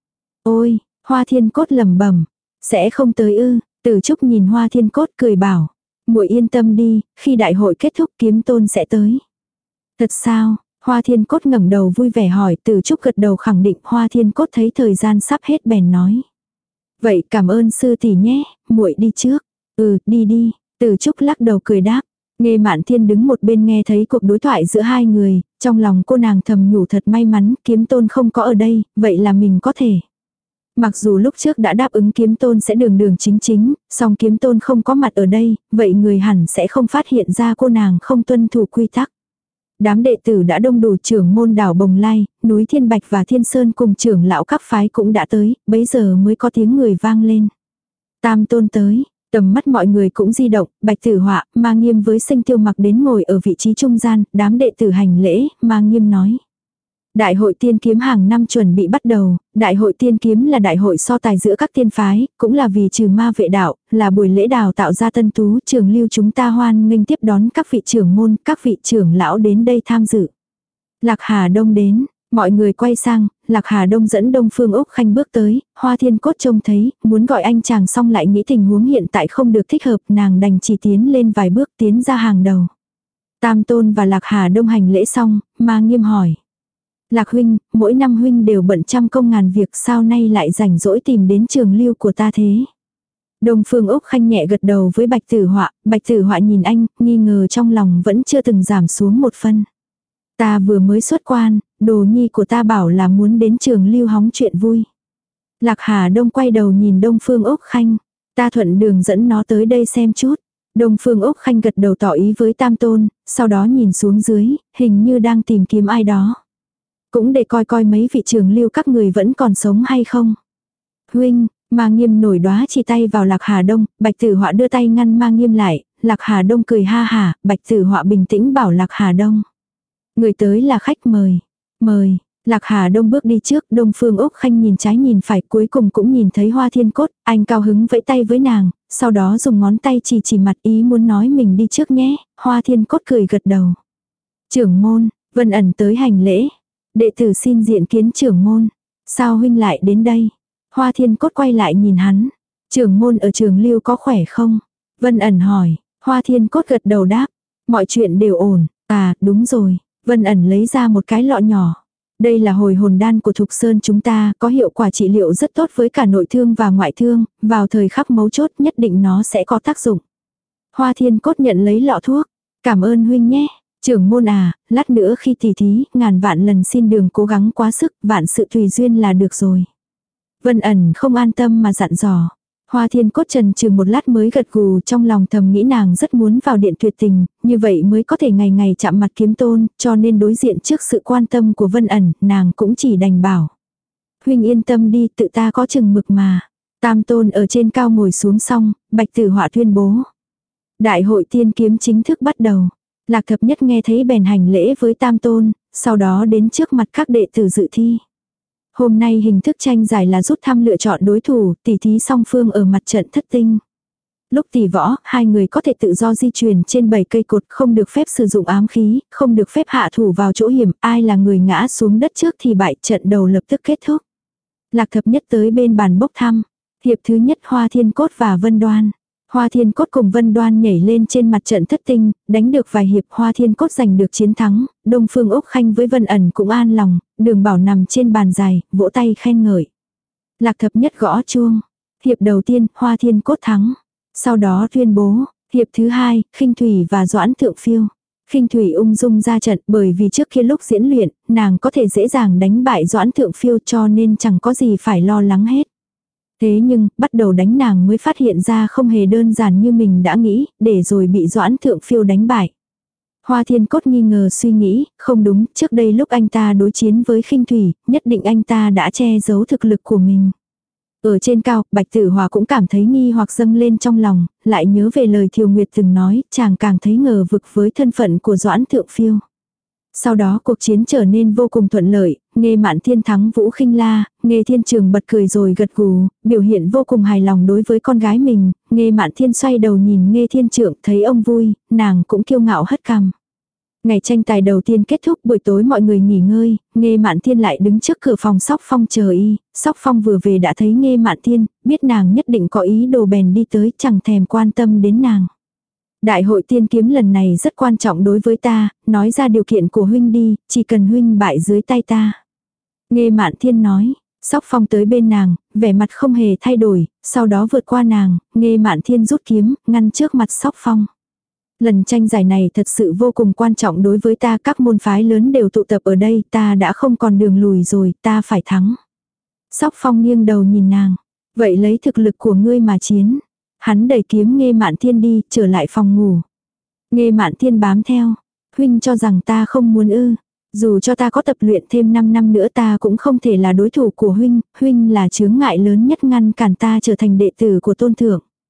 Ôi, Hoa Thiên Cốt lẩm bẩm, sẽ không tới ư? Tử Trúc nhìn Hoa Thiên Cốt cười bảo, muội yên tâm đi, khi đại hội kết thúc kiếm tôn sẽ tới. Thật sao? Hoa Thiên Cốt ngẩng đầu vui vẻ hỏi. Tử Trúc gật đầu khẳng định. Hoa Thiên Cốt thấy thời gian sắp hết bèn nói. Vậy cảm ơn sư tỷ nhé, muội đi trước. Ừ, đi đi. Tử Trúc lắc đầu cười đáp. Nghê Mạn Thiên đứng một bên nghe thấy cuộc đối thoại giữa hai người, trong lòng cô nàng thầm nhủ thật may mắn, kiếm tôn không có ở đây, vậy là mình có thể. Mặc dù lúc trước đã đáp ứng kiếm tôn sẽ đường đường chính chính, song kiếm tôn không có mặt ở đây, vậy người hẳn sẽ không phát hiện ra cô nàng không tuân thủ quy tắc. Đám đệ tử đã đông đủ, trưởng môn đảo Bồng Lai, núi Thiên Bạch và Thiên Sơn cùng trưởng lão các phái cũng đã tới, bấy giờ mới có tiếng người vang lên. Tam Tôn tới. Tầm mắt mọi người cũng di động, Bạch Tử Họa, Ma Nghiêm với Sinh Tiêu Mặc đến ngồi ở vị trí trung gian, đám đệ tử hành lễ, Ma Nghiêm nói. Đại hội tiên kiếm hàng năm chuẩn bị bắt đầu, đại hội tiên kiếm là đại hội so tài giữa các tiên phái, cũng là vì trừ ma vệ đạo, là buổi lễ đào tạo ra tân tú, trường lưu chúng ta hoan nghênh tiếp đón các vị trưởng môn, các vị trưởng lão đến đây tham dự. Lạc Hà Đông đến, mọi người quay sang, Lạc Hà Đông dẫn Đông Phương Úc Khanh bước tới, Hoa Thiên Cốt trông thấy, muốn gọi anh chàng xong lại nghĩ tình huống hiện tại không được thích hợp, nàng đành chỉ tiến lên vài bước tiến ra hàng đầu. Tam Tôn và Lạc Hà Đông hành lễ xong, Ma Nghiêm hỏi. Lạc huynh, mỗi năm huynh đều bận trăm công ngàn việc, sao nay lại rảnh rỗi tìm đến trường lưu của ta thế? Đông Phương Úc Khanh nhẹ gật đầu với Bạch Tử Họa, Bạch Tử Họa nhìn anh, nghi ngờ trong lòng vẫn chưa từng giảm xuống một phân. Ta vừa mới xuất quan, đồ nhi của ta bảo là muốn đến trường lưu hóng chuyện vui. Lạc Hà Đông quay đầu nhìn Đông Phương Úc Khanh, ta thuận đường dẫn nó tới đây xem chút. Đông Phương Úc Khanh gật đầu tỏ ý với Tam Tôn, sau đó nhìn xuống dưới, hình như đang tìm kiếm ai đó. Cũng để coi coi mấy vị trường lưu các người vẫn còn sống hay không. Huynh, Ma Nghiêm nổi đoá chỉ tay vào Lạc Hà Đông, Bạch Tử Họa đưa tay ngăn Ma Nghiêm lại, Lạc Hà Đông cười ha hả, Bạch Tử Họa bình tĩnh bảo Lạc Hà Đông. Người tới là khách mời, mời, Lạc Hà Đông bước đi trước, Đông Phương Úc Khanh nhìn trái nhìn phải cuối cùng cũng nhìn thấy Hoa Thiên Cốt, anh cao hứng vẫy tay với nàng, sau đó dùng ngón tay chỉ chỉ mặt ý muốn nói mình đi trước nhé, Hoa Thiên Cốt cười gật đầu. Trưởng môn, Vân Ẩn tới hành lễ. Đệ tử xin diện kiến trưởng môn. Sao huynh lại đến đây? Hoa Thiên Cốt quay lại nhìn hắn. Trưởng môn ở trường lưu có khỏe không? Vân Ẩn hỏi. Hoa Thiên Cốt gật đầu đáp. Mọi chuyện đều ổn. À đúng rồi. Vân Ẩn lấy ra một cái lọ nhỏ. Đây là hồi hồn đan của Thục Sơn chúng ta, có hiệu quả trị liệu rất tốt với cả nội thương và ngoại thương. Vào thời khắc mấu chốt nhất định nó sẽ có tác dụng. Hoa Thiên Cốt nhận lấy lọ thuốc. Cảm ơn huynh nhé. Trưởng môn à, lát nữa khi tỉ thí, ngàn vạn lần xin đừng cố gắng quá sức, vạn sự tùy duyên là được rồi. Vân Ẩn không an tâm mà dặn dò. Hoa Thiên Cốt trần trừ một lát mới gật gù, trong lòng thầm nghĩ nàng rất muốn vào điện tuyệt tình, như vậy mới có thể ngày ngày chạm mặt Kiếm Tôn, cho nên đối diện trước sự quan tâm của Vân Ẩn, nàng cũng chỉ đành bảo. Huynh yên tâm đi, tự ta có chừng mực mà. Tam Tôn ở trên cao ngồi xuống xong, Bạch Tử Họa tuyên bố. Đại hội tiên kiếm chính thức bắt đầu. Lạc Thập Nhất nghe thấy bèn hành lễ với Tam Tôn, sau đó đến trước mặt các đệ tử dự thi. Hôm nay hình thức tranh giải là rút thăm lựa chọn đối thủ, tỉ thí song phương ở mặt trận thất tinh. Lúc tỉ võ, hai người có thể tự do di chuyển trên bảy cây cột, không được phép sử dụng ám khí, không được phép hạ thủ vào chỗ hiểm, ai là người ngã xuống đất trước thì bại, trận đầu lập tức kết thúc. Lạc Thập Nhất tới bên bàn bốc thăm. Hiệp thứ nhất Hoa Thiên Cốt và Vân Đoan. Hoa Thiên Cốt cùng Vân Đoan nhảy lên trên mặt trận thất tinh, đánh được vài hiệp Hoa Thiên Cốt giành được chiến thắng, Đông Phương Úc Khanh với Vân Ẩn cũng an lòng, Đường Bảo nằm trên bàn dài, vỗ tay khen ngợi. Lạc Thập Nhất gõ chuông. Hiệp đầu tiên, Hoa Thiên Cốt thắng. Sau đó tuyên bố, hiệp thứ hai, Khinh Thủy và Doãn Thượng Phiêu. Khinh Thủy ung dung ra trận bởi vì trước kia lúc diễn luyện, nàng có thể dễ dàng đánh bại Doãn Thượng Phiêu cho nên chẳng có gì phải lo lắng hết. Thế nhưng, bắt đầu đánh nàng mới phát hiện ra không hề đơn giản như mình đã nghĩ, để rồi bị Doãn Thượng Phiêu đánh bại. Hoa Thiên Cốt nghi ngờ suy nghĩ, không đúng, trước đây lúc anh ta đối chiến với Khinh Thủy, nhất định anh ta đã che giấu thực lực của mình. Ở trên cao, Bạch Tử Hòa cũng cảm thấy nghi hoặc dâng lên trong lòng, lại nhớ về lời Thiều Nguyệt từng nói, chàng càng thấy ngờ vực với thân phận của Doãn Thượng Phiêu. Sau đó cuộc chiến trở nên vô cùng thuận lợi, Nghê Mạn Thiên thắng Vũ Khinh La, Nghê Thiên Trường bật cười rồi gật gù, biểu hiện vô cùng hài lòng đối với con gái mình, Nghê Mạn Thiên xoay đầu nhìn Nghê Thiên Trượng thấy ông vui, nàng cũng kiêu ngạo hất cằm. Ngày tranh tài đầu tiên kết thúc, buổi tối mọi người nghỉ ngơi, Nghê Mạn Thiên lại đứng trước cửa phòng Sóc Phong chờ y, Sóc Phong vừa về đã thấy Nghê Mạn Thiên, biết nàng nhất định có ý đồ bèn đi tới, chẳng thèm quan tâm đến nàng. Đại hội tiên kiếm lần này rất quan trọng đối với ta, nói ra điều kiện của huynh đi, chỉ cần huynh bại dưới tay ta. Nghê Mạn Thiên nói, Sóc Phong tới bên nàng, vẻ mặt không hề thay đổi, sau đó vượt qua nàng, Nghê Mạn Thiên rút kiếm, ngăn trước mặt Sóc Phong. Lần tranh giải này thật sự vô cùng quan trọng đối với ta, các môn phái lớn đều tụ tập ở đây, ta đã không còn đường lùi rồi, ta phải thắng. Sóc Phong nghiêng đầu nhìn nàng, vậy lấy thực lực của ngươi mà chiến. Hắn đẩy kiếm Nghê Mạn Thiên đi, trở lại phòng ngủ. Nghê Mạn Thiên bám theo. Huynh cho rằng ta không muốn ư. Dù cho ta có tập luyện thêm năm năm nữa ta cũng không thể là đối thủ của huynh. Huynh là chướng ngại lớn nhất ngăn cản ta trở thành đệ tử của tôn thượng.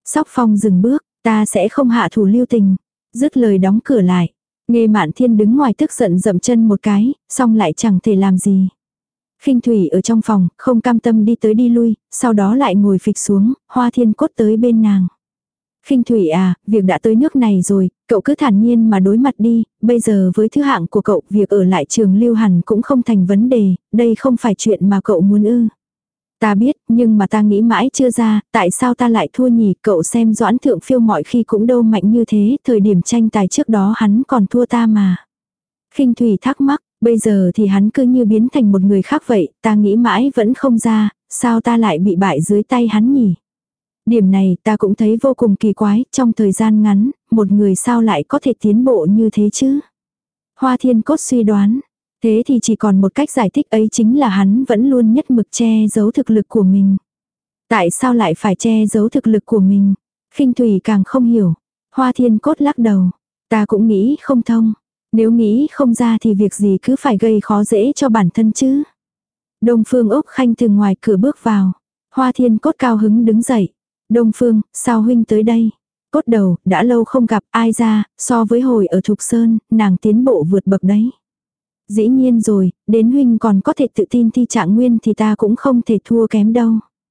Sóc Phong dừng bước, ta sẽ không hạ thủ lưu tình. Dứt lời đóng cửa lại. Nghe Mạn Thiên đứng ngoài tức giận dậm chân một cái, xong lại chẳng thể làm gì. Khinh Thủy ở trong phòng, không cam tâm đi tới đi lui, sau đó lại ngồi phịch xuống, Hoa Thiên Cốt tới bên nàng. Khinh Thủy à, việc đã tới nước này rồi, cậu cứ thản nhiên mà đối mặt đi, bây giờ với thứ hạng của cậu, việc ở lại trường lưu hẳn cũng không thành vấn đề, đây không phải chuyện mà cậu muốn ư. Ta biết, nhưng mà ta nghĩ mãi chưa ra, tại sao ta lại thua nhỉ, cậu xem Doãn Thượng Phiêu mọi khi cũng đâu mạnh như thế, thời điểm tranh tài trước đó hắn còn thua ta mà. Khinh Thủy thắc mắc, bây giờ thì hắn cứ như biến thành một người khác vậy, ta nghĩ mãi vẫn không ra, sao ta lại bị bại dưới tay hắn nhỉ. Điểm này ta cũng thấy vô cùng kỳ quái, trong thời gian ngắn, một người sao lại có thể tiến bộ như thế chứ. Hoa Thiên Cốt suy đoán, thế thì chỉ còn một cách giải thích ấy chính là hắn vẫn luôn nhất mực che giấu thực lực của mình. Tại sao lại phải che giấu thực lực của mình? Khinh Thủy càng không hiểu. Hoa Thiên Cốt lắc đầu. Ta cũng nghĩ không thông. Nếu nghĩ không ra thì việc gì cứ phải gây khó dễ cho bản thân chứ. Đông Phương Úc Khanh từ ngoài cửa bước vào. Hoa Thiên Cốt cao hứng đứng dậy. Đông Phương, sao huynh tới đây? Cốt đầu, đã lâu không gặp ai ra, so với hồi ở Thục Sơn, nàng tiến bộ vượt bậc đấy. Dĩ nhiên rồi, đến huynh còn có thể tự tin thi trạng nguyên thì ta cũng không thể thua kém đâu.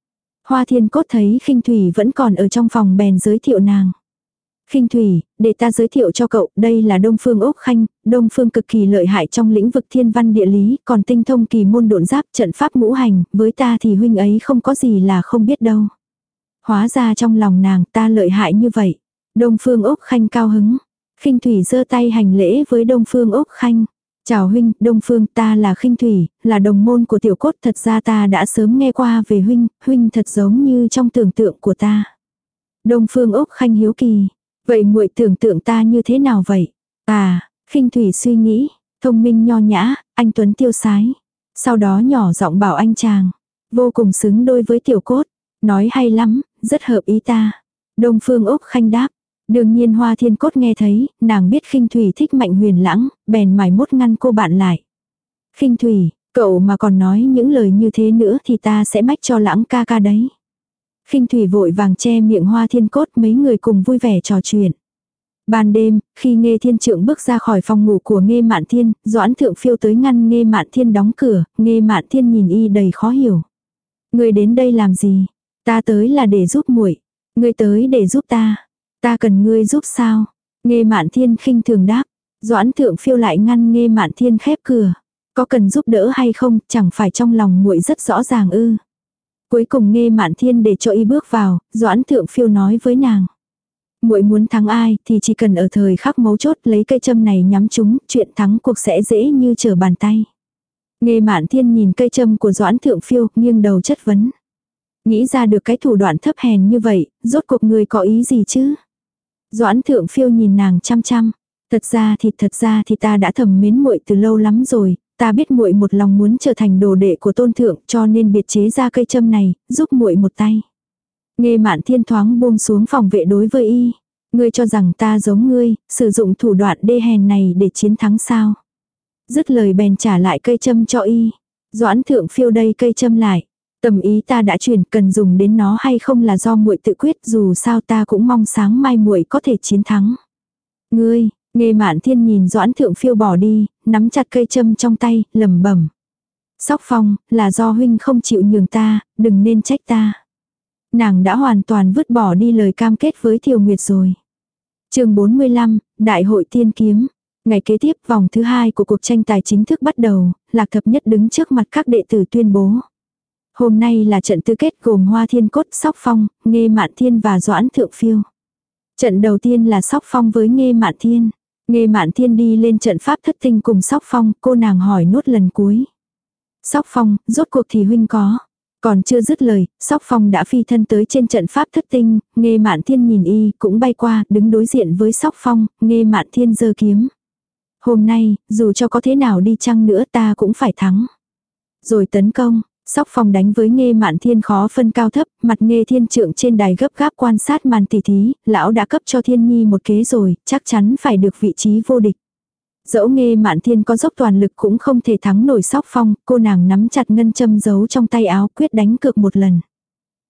Hoa Thiên Cốt thấy Khinh Thủy vẫn còn ở trong phòng bèn giới thiệu nàng. Khinh Thủy, để ta giới thiệu cho cậu, đây là Đông Phương Úc Khanh, Đông Phương cực kỳ lợi hại trong lĩnh vực thiên văn địa lý, còn tinh thông kỳ môn độn giáp trận pháp ngũ hành, với ta thì huynh ấy không có gì là không biết đâu. Hóa ra trong lòng nàng ta lợi hại như vậy. Đông Phương Úc Khanh cao hứng. Khinh Thủy giơ tay hành lễ với Đông Phương Úc Khanh. Chào huynh, Đông Phương, ta là Khinh Thủy, là đồng môn của Tiểu Cốt, thật ra ta đã sớm nghe qua về huynh, huynh thật giống như trong tưởng tượng của ta. Đông Phương Úc Khanh hiếu kỳ, vậy muội tưởng tượng ta như thế nào vậy? À, Khinh Thủy suy nghĩ, thông minh nho nhã, anh tuấn tiêu sái. Sau đó nhỏ giọng bảo anh chàng, vô cùng xứng đôi với Tiểu Cốt, nói hay lắm, rất hợp ý ta. Đông Phương Úc Khanh đáp. Đương nhiên Hoa Thiên Cốt nghe thấy, nàng biết Khinh Thủy thích Mạnh Huyền Lãng, bèn mải mốt ngăn cô bạn lại. Khinh Thủy, cậu mà còn nói những lời như thế nữa thì ta sẽ mách cho Lãng ca ca đấy. Khinh Thủy vội vàng che miệng Hoa Thiên Cốt, mấy người cùng vui vẻ trò chuyện. Ban đêm, khi Nghê Thiên Trượng bước ra khỏi phòng ngủ của Nghê Mạn Thiên, Doãn Thượng Phiêu tới ngăn Nghê Mạn Thiên đóng cửa, Nghê Mạn Thiên nhìn y đầy khó hiểu. Người đến đây làm gì? Ta tới là để giúp muội. Người tới để giúp ta. Ta cần ngươi giúp sao? Nghê Mạn Thiên khinh thường đáp. Doãn Thượng Phiêu lại ngăn Nghê Mạn Thiên khép cửa. Có cần giúp đỡ hay không, chẳng phải trong lòng muội rất rõ ràng ư? Cuối cùng Nghê Mạn Thiên để cho y bước vào, Doãn Thượng Phiêu nói với nàng. Muội muốn thắng ai thì chỉ cần ở thời khắc mấu chốt lấy cây châm này nhắm chúng, chuyện thắng cuộc sẽ dễ như trở bàn tay. Nghê Mạn Thiên nhìn cây châm của Doãn Thượng Phiêu, nghiêng đầu chất vấn. Nghĩ ra được cái thủ đoạn thấp hèn như vậy, rốt cuộc người có ý gì chứ? Doãn Thượng Phiêu nhìn nàng chăm chăm. Thật ra thì thật ra thì ta đã thầm mến muội từ lâu lắm rồi, ta biết muội một lòng muốn trở thành đồ đệ của tôn thượng, cho nên biệt chế ra cây châm này, giúp muội một tay. Nghê Mạn Thiên thoáng buông xuống phòng vệ đối với y. Ngươi cho rằng ta giống ngươi, sử dụng thủ đoạn đê hèn này để chiến thắng sao? Dứt lời bèn trả lại cây châm cho y. Doãn Thượng Phiêu đây cây châm lại. Tầm ý ta đã truyền, cần dùng đến nó hay không là do muội tự quyết, dù sao ta cũng mong sáng mai muội có thể chiến thắng. Ngươi, Nghê Mạn Thiên nhìn Doãn Thượng Phiêu bỏ đi, nắm chặt cây châm trong tay, lẩm bẩm. Sóc Phong, là do huynh không chịu nhường ta, đừng nên trách ta. Nàng đã hoàn toàn vứt bỏ đi lời cam kết với Thiều Nguyệt rồi. Chương bốn mươi lăm, Đại hội Tiên Kiếm. Ngày kế tiếp, vòng thứ hai của cuộc tranh tài chính thức bắt đầu, Lạc Thập Nhất đứng trước mặt các đệ tử tuyên bố. Hôm nay là trận tứ kết gồm Hoa Thiên Cốt, Sóc Phong, Nghê Mạn Thiên và Doãn Thượng Phiêu. Trận đầu tiên là Sóc Phong với Nghê Mạn Thiên. Nghê Mạn Thiên đi lên trận pháp thất tinh cùng Sóc Phong, cô nàng hỏi nốt lần cuối. Sóc Phong, rốt cuộc thì huynh có. Còn chưa dứt lời, Sóc Phong đã phi thân tới trên trận pháp thất tinh, Nghê Mạn Thiên nhìn y, cũng bay qua, đứng đối diện với Sóc Phong, Nghê Mạn Thiên giơ kiếm. Hôm nay, dù cho có thế nào đi chăng nữa ta cũng phải thắng. Rồi tấn công. Sóc Phong đánh với Nghê Mạn Thiên khó phân cao thấp, mặt Nghê Thiên Trượng trên đài gấp gáp quan sát màn tỉ thí, lão đã cấp cho Thiên Nhi một kế rồi, chắc chắn phải được vị trí vô địch. Dẫu Nghê Mạn Thiên có dốc toàn lực cũng không thể thắng nổi Sóc Phong, cô nàng nắm chặt ngân châm giấu trong tay áo quyết đánh cược một lần.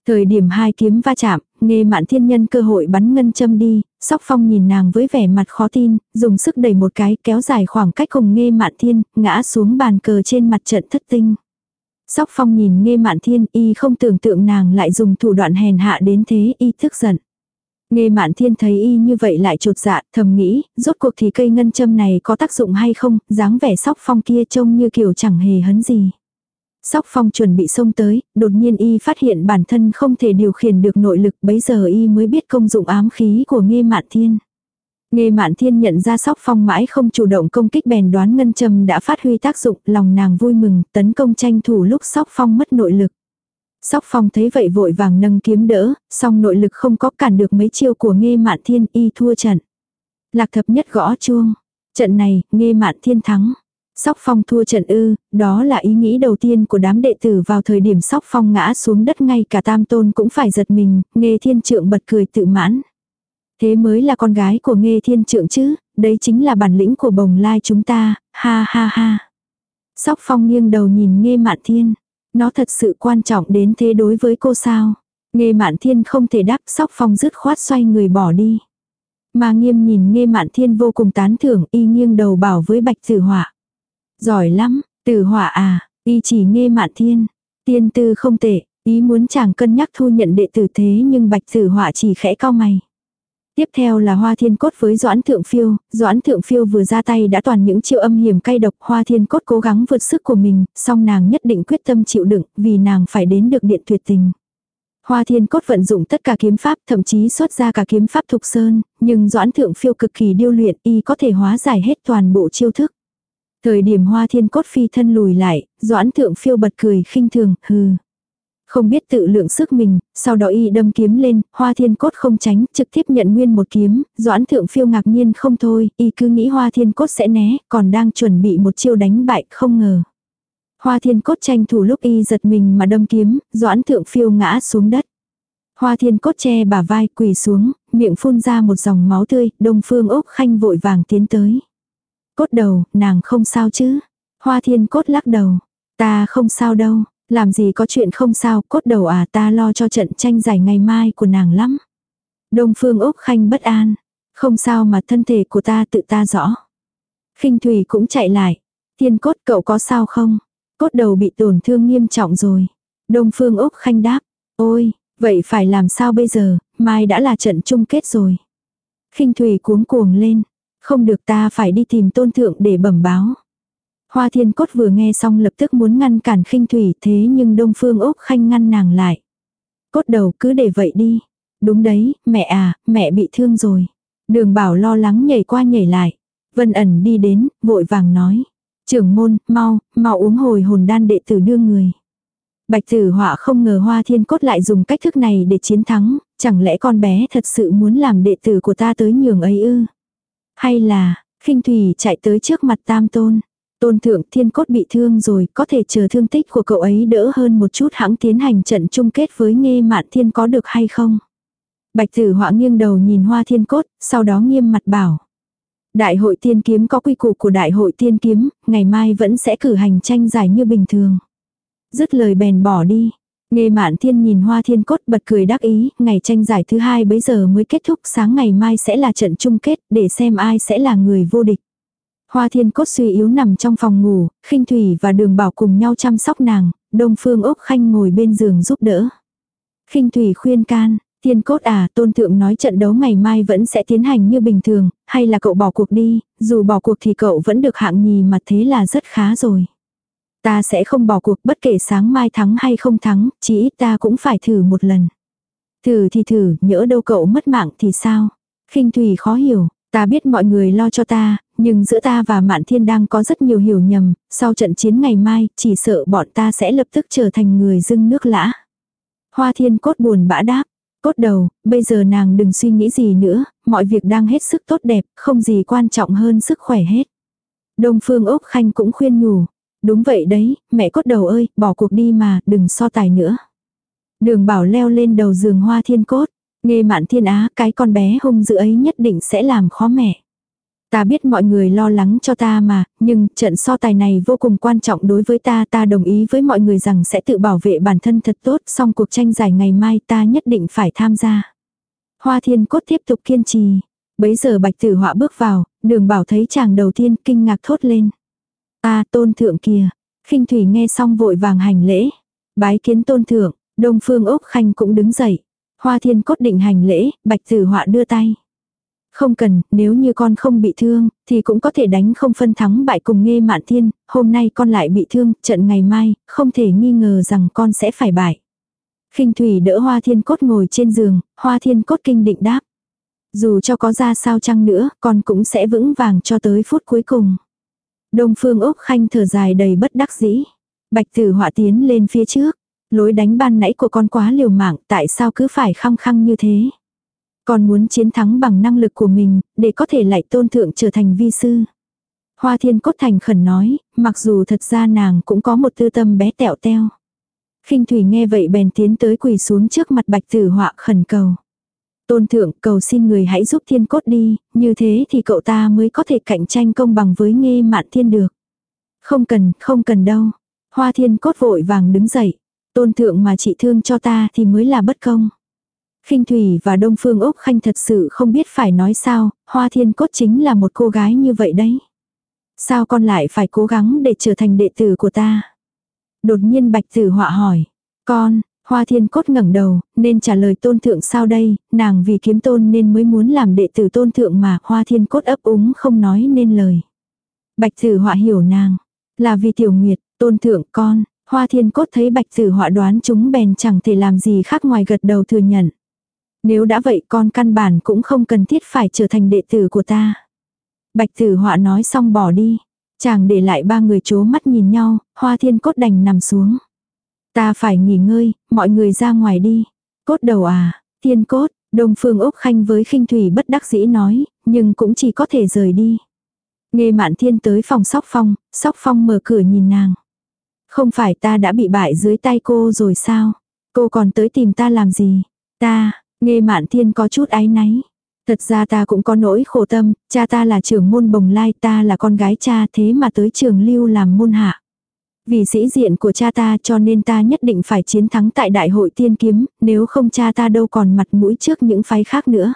Thời điểm hai kiếm va chạm, Nghê Mạn Thiên nhân cơ hội bắn ngân châm đi, Sóc Phong nhìn nàng với vẻ mặt khó tin, dùng sức đẩy một cái kéo dài khoảng cách cùng Nghê Mạn Thiên, ngã xuống bàn cờ trên mặt trận thất tinh. Sóc Phong nhìn Nghê Mạn Thiên, y không tưởng tượng nàng lại dùng thủ đoạn hèn hạ đến thế, y tức giận. Nghê Mạn Thiên thấy y như vậy lại chột dạ, thầm nghĩ, rốt cuộc thì cây ngân châm này có tác dụng hay không, dáng vẻ Sóc Phong kia trông như kiểu chẳng hề hấn gì. Sóc Phong chuẩn bị xông tới, đột nhiên y phát hiện bản thân không thể điều khiển được nội lực, bấy giờ y mới biết công dụng ám khí của Nghê Mạn Thiên. Nghê Mạn Thiên nhận ra Sóc Phong mãi không chủ động công kích bèn đoán ngân châm đã phát huy tác dụng, lòng nàng vui mừng, tấn công tranh thủ lúc Sóc Phong mất nội lực. Sóc Phong thấy vậy vội vàng nâng kiếm đỡ, song nội lực không có cản được mấy chiêu của Nghê Mạn Thiên, y thua trận. Lạc thập nhất gõ chuông. Trận này, Nghê Mạn Thiên thắng. Sóc Phong thua trận ư, đó là ý nghĩ đầu tiên của đám đệ tử vào thời điểm Sóc Phong ngã xuống đất, ngay cả Tam Tôn cũng phải giật mình, Nghê Thiên Trượng bật cười tự mãn. Thế mới là con gái của Nghê Thiên Trượng chứ, đấy chính là bản lĩnh của Bồng Lai chúng ta, ha ha ha. Sóc Phong nghiêng đầu nhìn Nghê Mạn Thiên, nó thật sự quan trọng đến thế đối với cô sao? Nghê Mạn Thiên không thể đáp, Sóc Phong dứt khoát xoay người bỏ đi. Mà Nghiêm nhìn Nghê Mạn Thiên vô cùng tán thưởng, y nghiêng đầu bảo với Bạch Tử Họa. Giỏi lắm, Tử Họa à, y chỉ Nghê Mạn Thiên. Tiên tư không tệ, ý muốn chàng cân nhắc thu nhận đệ tử thế nhưng Bạch Tử Họa chỉ khẽ cau mày. Tiếp theo là Hoa Thiên Cốt với Doãn Thượng Phiêu, Doãn Thượng Phiêu vừa ra tay đã toàn những chiêu âm hiểm cay độc, Hoa Thiên Cốt cố gắng vượt sức của mình, song nàng nhất định quyết tâm chịu đựng, vì nàng phải đến được điện tuyệt tình. Hoa Thiên Cốt vận dụng tất cả kiếm pháp, thậm chí xuất ra cả kiếm pháp Thục Sơn, nhưng Doãn Thượng Phiêu cực kỳ điêu luyện, y có thể hóa giải hết toàn bộ chiêu thức. Thời điểm Hoa Thiên Cốt phi thân lùi lại, Doãn Thượng Phiêu bật cười khinh thường, hừ. Không biết tự lượng sức mình, sau đó y đâm kiếm lên, Hoa Thiên Cốt không tránh, trực tiếp nhận nguyên một kiếm, Doãn Thượng Phiêu ngạc nhiên không thôi, y cứ nghĩ Hoa Thiên Cốt sẽ né, còn đang chuẩn bị một chiêu đánh bại, không ngờ. Hoa Thiên Cốt tranh thủ lúc y giật mình mà đâm kiếm, Doãn Thượng Phiêu ngã xuống đất. Hoa Thiên Cốt che bả vai, quỳ xuống, miệng phun ra một dòng máu tươi, Đông Phương Ốc Khanh vội vàng tiến tới. Cốt đầu, nàng không sao chứ? Hoa Thiên Cốt lắc đầu. Ta không sao đâu, làm gì có chuyện không sao, Cốt đầu à, ta lo cho trận tranh giải ngày mai của nàng lắm. Đông Phương Ốc Khanh bất an. Không sao mà thân thể của ta tự ta rõ. Khinh Thủy cũng chạy lại. Thiên Cốt cậu có sao không? Cốt đầu bị tổn thương nghiêm trọng rồi. Đông Phương Ốc Khanh đáp. Ôi, vậy phải làm sao bây giờ, mai đã là trận chung kết rồi. Khinh Thủy cuống cuồng lên. Không được, ta phải đi tìm Tôn Thượng để bẩm báo. Hoa Thiên Cốt vừa nghe xong lập tức muốn ngăn cản Khinh Thủy, thế nhưng Đông Phương Ốc Khanh ngăn nàng lại. Cốt đầu cứ để vậy đi. Đúng đấy, mẹ à, mẹ bị thương rồi. Đường Bảo lo lắng nhảy qua nhảy lại. Vân Ẩn đi đến, vội vàng nói. Trưởng môn, mau, mau uống hồi hồn đan đệ tử đưa người. Bạch Tử Họa không ngờ Hoa Thiên Cốt lại dùng cách thức này để chiến thắng, chẳng lẽ con bé thật sự muốn làm đệ tử của ta tới nhường ấy ư? Hay là, Khinh Thủy chạy tới trước mặt Tam Tôn. Tôn Thượng, Thiên Cốt bị thương rồi, có thể chờ thương tích của cậu ấy đỡ hơn một chút hãng tiến hành trận chung kết với Nghê Mạn Thiên có được hay không? Bạch Tử Họa nghiêng đầu nhìn Hoa Thiên Cốt, sau đó nghiêm mặt bảo. Đại hội tiên kiếm có quy củ của đại hội tiên kiếm, ngày mai vẫn sẽ cử hành tranh giải như bình thường. Dứt lời bèn bỏ đi. Nghê Mạn Thiên nhìn Hoa Thiên Cốt bật cười đắc ý, ngày tranh giải thứ hai bấy giờ mới kết thúc, sáng ngày mai sẽ là trận chung kết, để xem ai sẽ là người vô địch. Hoa Thiên Cốt suy yếu nằm trong phòng ngủ, Khinh Thủy và Đường Bảo cùng nhau chăm sóc nàng, Đông Phương Ốc Khanh ngồi bên giường giúp đỡ. Khinh Thủy khuyên can, Thiên Cốt à, Tôn Thượng nói trận đấu ngày mai vẫn sẽ tiến hành như bình thường, hay là cậu bỏ cuộc đi, dù bỏ cuộc thì cậu vẫn được hạng nhì mà thế là rất khá rồi. Ta sẽ không bỏ cuộc, bất kể sáng mai thắng hay không thắng, chỉ ít ta cũng phải thử một lần. Thử thì thử, nhỡ đâu cậu mất mạng thì sao? Khinh Thủy khó hiểu, ta biết mọi người lo cho ta, nhưng giữa ta và Mạn Thiên đang có rất nhiều hiểu nhầm, sau trận chiến ngày mai, chỉ sợ bọn ta sẽ lập tức trở thành người dưng nước lã. Hoa Thiên Cốt buồn bã đáp, Cốt đầu, bây giờ nàng đừng suy nghĩ gì nữa, mọi việc đang hết sức tốt đẹp, không gì quan trọng hơn sức khỏe hết. Đông Phương Ốc Khanh cũng khuyên nhủ. Đúng vậy đấy, mẹ Cốt đầu ơi, bỏ cuộc đi mà, đừng so tài nữa. Đường Bảo leo lên đầu giường Hoa Thiên Cốt. Nghê Mạn Thiên á, cái con bé hung dữ ấy nhất định sẽ làm khó mẹ. Ta biết mọi người lo lắng cho ta mà, nhưng trận so tài này vô cùng quan trọng đối với ta. Ta đồng ý với mọi người rằng sẽ tự bảo vệ bản thân thật tốt, song cuộc tranh giải ngày mai ta nhất định phải tham gia. Hoa Thiên Cốt tiếp tục kiên trì. Bấy giờ Bạch Tử Họa bước vào, Đường Bảo thấy chàng đầu tiên kinh ngạc thốt lên. Ta Tôn thượng kìa. Khinh Thủy nghe xong vội vàng hành lễ. Bái kiến Tôn thượng. Đông Phương Úc Khanh cũng đứng dậy. Hoa Thiên Cốt định hành lễ, Bạch Tử Họa đưa tay. Không cần, nếu như con không bị thương, thì cũng có thể đánh không phân thắng bại cùng Nghê Mạn Thiên. Hôm nay con lại bị thương, trận ngày mai, không thể nghi ngờ rằng con sẽ phải bại. Khinh Thủy đỡ Hoa Thiên Cốt ngồi trên giường, Hoa Thiên Cốt kinh định đáp. Dù cho có ra sao chăng nữa, con cũng sẽ vững vàng cho tới phút cuối cùng. Đông Phương Úc Khanh thở dài đầy bất đắc dĩ. Bạch Tử Họa tiến lên phía trước. Lối đánh ban nãy của con quá liều mạng, tại sao cứ phải khăng khăng như thế? Con muốn chiến thắng bằng năng lực của mình, để có thể lại Tôn thượng trở thành vi sư. Hoa Thiên Cốt thành khẩn nói, mặc dù thật ra nàng cũng có một tư tâm bé tẹo teo. Khinh Thủy nghe vậy bèn tiến tới quỳ xuống trước mặt Bạch Tử Họa khẩn cầu. Tôn thượng, cầu xin người hãy giúp Thiên Cốt đi, như thế thì cậu ta mới có thể cạnh tranh công bằng với Nghê Mạn Thiên được. Không cần, không cần đâu. Hoa Thiên Cốt vội vàng đứng dậy. Tôn thượng mà trị thương cho ta thì mới là bất công. Khinh Thủy và Đông Phương Úc Khanh thật sự không biết phải nói sao, Hoa Thiên Cốt chính là một cô gái như vậy đấy. Sao con lại phải cố gắng để trở thành đệ tử của ta? Đột nhiên Bạch Tử Họa hỏi. Con, Hoa Thiên Cốt ngẩng đầu, nên trả lời Tôn thượng sao đây, nàng vì kiếm tôn nên mới muốn làm đệ tử Tôn thượng mà. Hoa Thiên Cốt ấp úng không nói nên lời. Bạch Tử Họa hiểu nàng, là vì Tiểu Nguyệt, Tôn thượng con. Hoa Thiên Cốt thấy Bạch Tử Họa đoán chúng bèn chẳng thể làm gì khác ngoài gật đầu thừa nhận. Nếu đã vậy con căn bản cũng không cần thiết phải trở thành đệ tử của ta. Bạch Tử Họa nói xong bỏ đi. Chàng để lại ba người chố mắt nhìn nhau, Hoa Thiên Cốt đành nằm xuống. Ta phải nghỉ ngơi, mọi người ra ngoài đi. Cốt đầu à, Thiên Cốt, Đông Phương Úc Khanh với Khinh Thủy bất đắc dĩ nói, nhưng cũng chỉ có thể rời đi. Nghê Mạn Thiên tới phòng Sóc Phong, Sóc Phong mở cửa nhìn nàng. Không phải ta đã bị bại dưới tay cô rồi sao? Cô còn tới tìm ta làm gì? Ta, Nghê Mạn Thiên có chút áy náy. Thật ra ta cũng có nỗi khổ tâm, cha ta là trưởng môn Bồng Lai, ta là con gái cha, thế mà tới Trường Lưu làm môn hạ. Vì sĩ diện của cha ta cho nên ta nhất định phải chiến thắng tại đại hội tiên kiếm, nếu không cha ta đâu còn mặt mũi trước những phái khác nữa.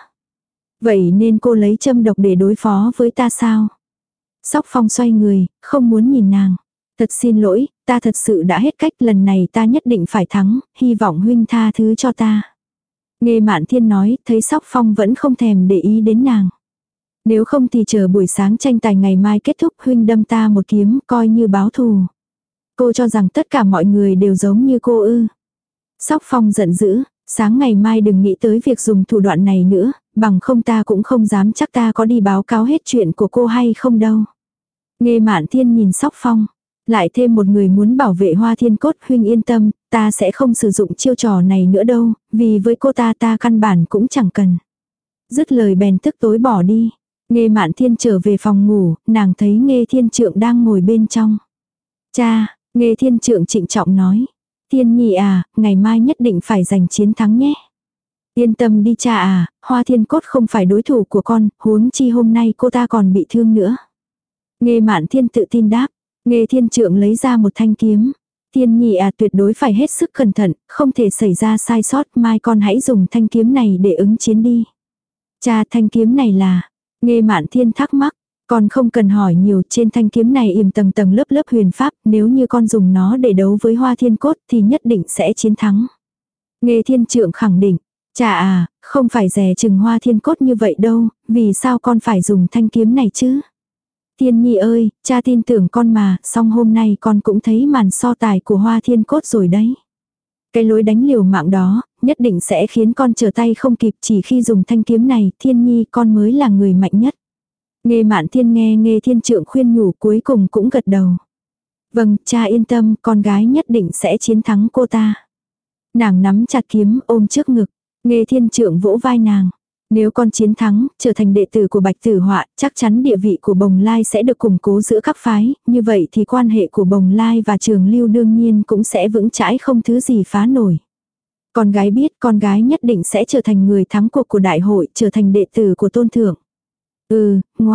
Vậy nên cô lấy châm độc để đối phó với ta sao? Sóc Phong xoay người, không muốn nhìn nàng. Thật xin lỗi, ta thật sự đã hết cách, lần này ta nhất định phải thắng, hy vọng huynh tha thứ cho ta. Nghê Mạn Thiên nói, thấy Sóc Phong vẫn không thèm để ý đến nàng. Nếu không thì chờ buổi sáng tranh tài ngày mai kết thúc, huynh đâm ta một kiếm, coi như báo thù. Cô cho rằng tất cả mọi người đều giống như cô ư? Sóc Phong giận dữ, sáng ngày mai đừng nghĩ tới việc dùng thủ đoạn này nữa, bằng không ta cũng không dám chắc ta có đi báo cáo hết chuyện của cô hay không đâu. Nghê Mạn Thiên nhìn Sóc Phong. Lại thêm một người muốn bảo vệ Hoa Thiên Cốt, huynh yên tâm, ta sẽ không sử dụng chiêu trò này nữa đâu, vì với cô ta ta căn bản cũng chẳng cần. Dứt lời bèn tức tối bỏ đi. Nghê Mạn Thiên trở về phòng ngủ, nàng thấy Nghê Thiên Trượng đang ngồi bên trong. Cha, Nghê Thiên Trượng trịnh trọng nói. Thiên Nhi à, ngày mai nhất định phải giành chiến thắng nhé. Yên tâm đi cha à, Hoa Thiên Cốt không phải đối thủ của con, huống chi hôm nay cô ta còn bị thương nữa. Nghê Mạn Thiên tự tin đáp. Nghê Thiên Trượng lấy ra một thanh kiếm. Thiên Nhi à, tuyệt đối phải hết sức cẩn thận, không thể xảy ra sai sót, mai con hãy dùng thanh kiếm này để ứng chiến đi. Cha, thanh kiếm này là... Nghê Mạn Thiên thắc mắc, con không cần hỏi nhiều, trên thanh kiếm này yểm tầng tầng lớp lớp huyền pháp, nếu như con dùng nó để đấu với Hoa Thiên Cốt thì nhất định sẽ chiến thắng. Nghê Thiên Trượng khẳng định, cha à, không phải dè chừng Hoa Thiên Cốt như vậy đâu, vì sao con phải dùng thanh kiếm này chứ? Thiên Nhi ơi, cha tin tưởng con mà, song hôm nay con cũng thấy màn so tài của Hoa Thiên Cốt rồi đấy. Cái lối đánh liều mạng đó, nhất định sẽ khiến con trở tay không kịp, chỉ khi dùng thanh kiếm này, Thiên Nhi con mới là người mạnh nhất. Nghê Mạn Thiên nghe Nghê Thiên Trượng khuyên nhủ cuối cùng cũng gật đầu. Vâng, cha yên tâm, con gái nhất định sẽ chiến thắng cô ta. Nàng nắm chặt kiếm ôm trước ngực, Nghê Thiên Trượng vỗ vai nàng. Nếu con chiến thắng, trở thành đệ tử của Bạch Tử Họa, chắc chắn địa vị của Bồng Lai sẽ được củng cố giữa các phái, như vậy thì quan hệ của Bồng Lai và Trường Lưu đương nhiên cũng sẽ vững chãi không thứ gì phá nổi. Con gái biết con gái nhất định sẽ trở thành người thắng cuộc của đại hội, trở thành đệ tử của Tôn thượng. Ừ, ngoan,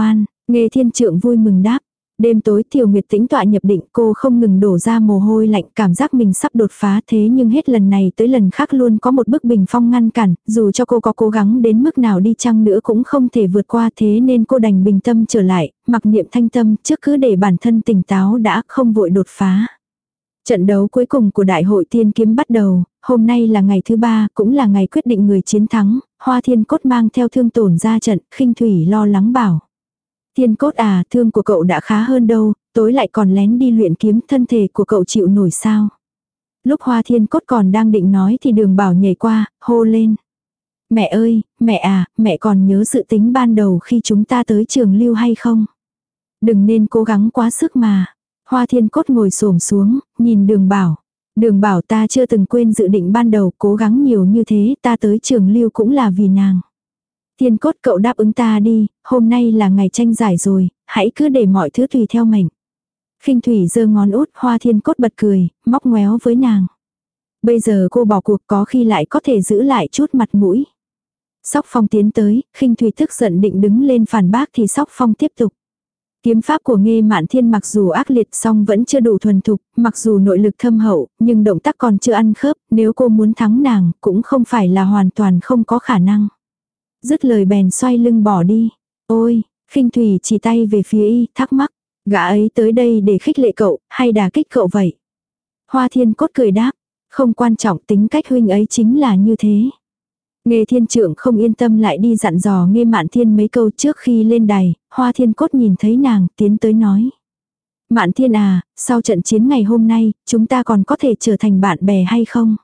Nghê Thiên Trượng vui mừng đáp. Đêm tối Tiểu Nguyệt tĩnh tọa nhập định, cô không ngừng đổ ra mồ hôi lạnh, cảm giác mình sắp đột phá, thế nhưng hết lần này tới lần khác luôn có một bức bình phong ngăn cản, dù cho cô có cố gắng đến mức nào đi chăng nữa cũng không thể vượt qua, thế nên cô đành bình tâm trở lại, mặc niệm thanh tâm, trước cứ để bản thân tỉnh táo đã, không vội đột phá. Trận đấu cuối cùng của Đại hội Tiên Kiếm bắt đầu, hôm nay là ngày thứ ba, cũng là ngày quyết định người chiến thắng, Hoa Thiên Cốt mang theo thương tổn ra trận, Khinh Thủy lo lắng bảo. Thiên Cốt à, thương của cậu đã khá hơn đâu, tối lại còn lén đi luyện kiếm, thân thể của cậu chịu nổi sao? Lúc Hoa Thiên Cốt còn đang định nói thì Đường Bảo nhảy qua, hô lên. Mẹ ơi, mẹ à, mẹ còn nhớ dự tính ban đầu khi chúng ta tới Trường Lưu hay không? Đừng nên cố gắng quá sức mà. Hoa Thiên Cốt ngồi xổm xuống, nhìn Đường Bảo. Đường Bảo, ta chưa từng quên dự định ban đầu, cố gắng nhiều như thế, ta tới Trường Lưu cũng là vì nàng. Thiên Cốt, cậu đáp ứng ta đi, hôm nay là ngày tranh giải rồi, hãy cứ để mọi thứ tùy theo mình. Khinh Thủy giơ ngón út, Hoa Thiên Cốt bật cười, móc ngoéo với nàng. Bây giờ cô bỏ cuộc có khi lại có thể giữ lại chút mặt mũi. Sóc Phong tiến tới, Khinh Thủy tức giận định đứng lên phản bác thì Sóc Phong tiếp tục. Kiếm pháp của Nghê Mạn Thiên mặc dù ác liệt song vẫn chưa đủ thuần thục, mặc dù nội lực thâm hậu, nhưng động tác còn chưa ăn khớp, nếu cô muốn thắng nàng, cũng không phải là hoàn toàn không có khả năng. Dứt lời bèn xoay lưng bỏ đi. Ôi, Khinh Thủy chỉ tay về phía y, thắc mắc, gã ấy tới đây để khích lệ cậu, hay đả kích cậu vậy? Hoa Thiên Cốt cười đáp, không quan trọng, tính cách huynh ấy chính là như thế. Nghê Thiên Trượng không yên tâm lại đi dặn dò Nghê Mạn Thiên mấy câu trước khi lên đài, Hoa Thiên Cốt nhìn thấy nàng, tiến tới nói. Mạn Thiên à, sau trận chiến ngày hôm nay, chúng ta còn có thể trở thành bạn bè hay không?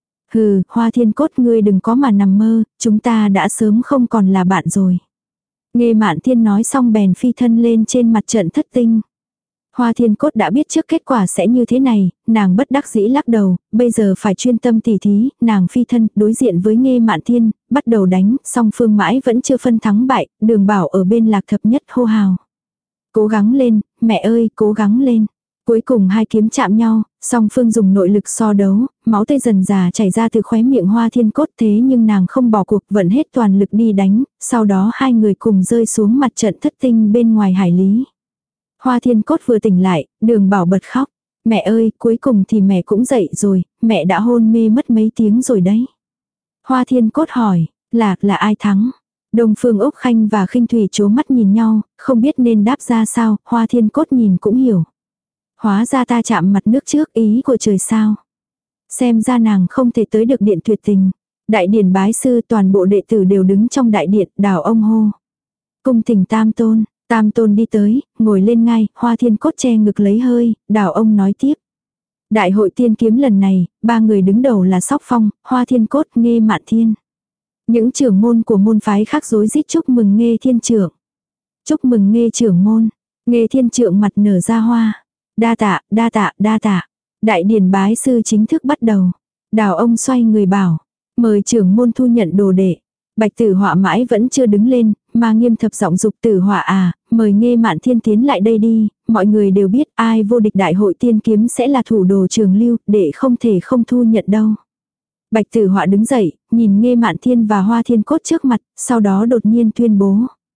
Hừ, Hoa Thiên Cốt ngươi đừng có mà nằm mơ, chúng ta đã sớm không còn là bạn rồi. Nghê Mạn Thiên nói xong bèn phi thân lên trên mặt trận thất tinh. Hoa Thiên Cốt đã biết trước kết quả sẽ như thế này, nàng bất đắc dĩ lắc đầu, bây giờ phải chuyên tâm tỉ thí, nàng phi thân, đối diện với Nghê Mạn Thiên, bắt đầu đánh, song phương mãi vẫn chưa phân thắng bại, Đường Bảo ở bên Lạc Thập Nhất hô hào. Cố gắng lên, mẹ ơi, cố gắng lên. Cuối cùng hai kiếm chạm nhau, song phương dùng nội lực so đấu, máu tươi dần dà chảy ra từ khóe miệng Hoa Thiên Cốt, thế nhưng nàng không bỏ cuộc, vẫn hết toàn lực đi đánh, sau đó hai người cùng rơi xuống mặt trận thất tinh bên ngoài hải lý. Hoa Thiên Cốt vừa tỉnh lại, Đường Bảo bật khóc. Mẹ ơi, cuối cùng thì mẹ cũng dậy rồi, mẹ đã hôn mê mất mấy tiếng rồi đấy. Hoa Thiên Cốt hỏi, Lạc là ai thắng? Đông Phương Úc Khanh và Khinh Thủy chố mắt nhìn nhau, không biết nên đáp ra sao, Hoa Thiên Cốt nhìn cũng hiểu. Hóa ra ta chạm mặt nước trước, ý của trời sao. Xem ra nàng không thể tới được điện tuyệt tình. Đại điển bái sư, toàn bộ đệ tử đều đứng trong đại điện, đào ông hô. Cung thỉnh Tam Tôn. Tam Tôn đi tới, ngồi lên ngay, Hoa Thiên Cốt che ngực lấy hơi, đào ông nói tiếp. Đại hội tiên kiếm lần này, ba người đứng đầu là Sóc Phong, Hoa Thiên Cốt, Nghê Mạn Thiên. Những trưởng môn của môn phái khác rối rít chúc mừng Nghê Thiên Trượng. Chúc mừng Nghê trưởng môn. Nghê Thiên Trượng mặt nở ra hoa. Đa tạ, đa tạ, đa tạ. Đại điển bái sư chính thức bắt đầu. Đào ông xoay người bảo, mời trưởng môn thu nhận đồ đệ. Bạch Tử Họa mãi vẫn chưa đứng lên, mà Nghiêm thập giọng dục Tử Họa à, mời Nghê Mạn Thiên tiến lại đây đi, mọi người đều biết ai vô địch đại hội tiên kiếm sẽ là thủ đồ Trường Lưu, để không thể không thu nhận đâu. Bạch Tử Họa đứng dậy, nhìn Nghê Mạn Thiên và Hoa Thiên Cốt trước mặt, sau đó đột nhiên tuyên bố.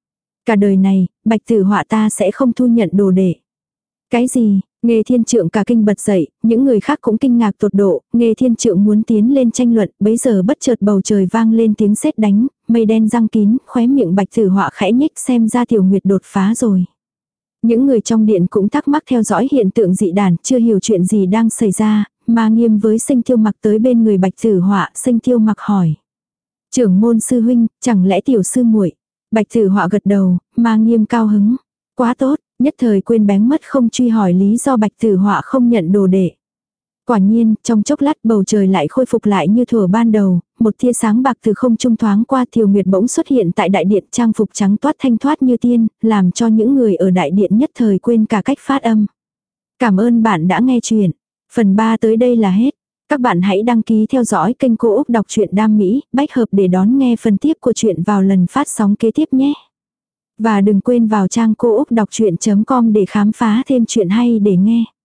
Cả đời này, Bạch Tử Họa ta sẽ không thu nhận đồ đệ. Cái gì? Nghê Thiên Trượng cả kinh bật dậy, những người khác cũng kinh ngạc tột độ, Nghê Thiên Trượng muốn tiến lên tranh luận, bấy giờ bất chợt bầu trời vang lên tiếng sét đánh, mây đen răng kín, khóe miệng Bạch Tử Họa khẽ nhếch, xem ra Tiểu Nguyệt đột phá rồi. Những người trong điện cũng thắc mắc theo dõi hiện tượng dị đản, chưa hiểu chuyện gì đang xảy ra, mà Nghiêm với Sinh Tiêu Mặc tới bên người Bạch Tử Họa, Sinh Tiêu Mặc hỏi: "Trưởng môn sư huynh, chẳng lẽ tiểu sư muội?" Bạch Tử Họa gật đầu, mà Nghiêm cao hứng: "Quá tốt." Nhất thời quên bén mất không truy hỏi lý do Bạch Tử Họa không nhận đồ đệ. Quả nhiên, trong chốc lát bầu trời lại khôi phục lại như thuở ban đầu, một tia sáng bạc từ không trung thoáng qua, Tiểu Nguyệt bỗng xuất hiện tại đại điện, trang phục trắng toát thanh thoát như tiên, làm cho những người ở đại điện nhất thời quên cả cách phát âm. Cảm ơn bạn đã nghe chuyện. Phần ba tới đây là hết. Các bạn hãy đăng ký theo dõi kênh Cô Úc Đọc truyện Đam Mỹ, bách hợp để đón nghe phần tiếp của chuyện vào lần phát sóng kế tiếp nhé. Và đừng quên vào trang cô úc đọc chuyện chấm com để khám phá thêm chuyện hay để nghe.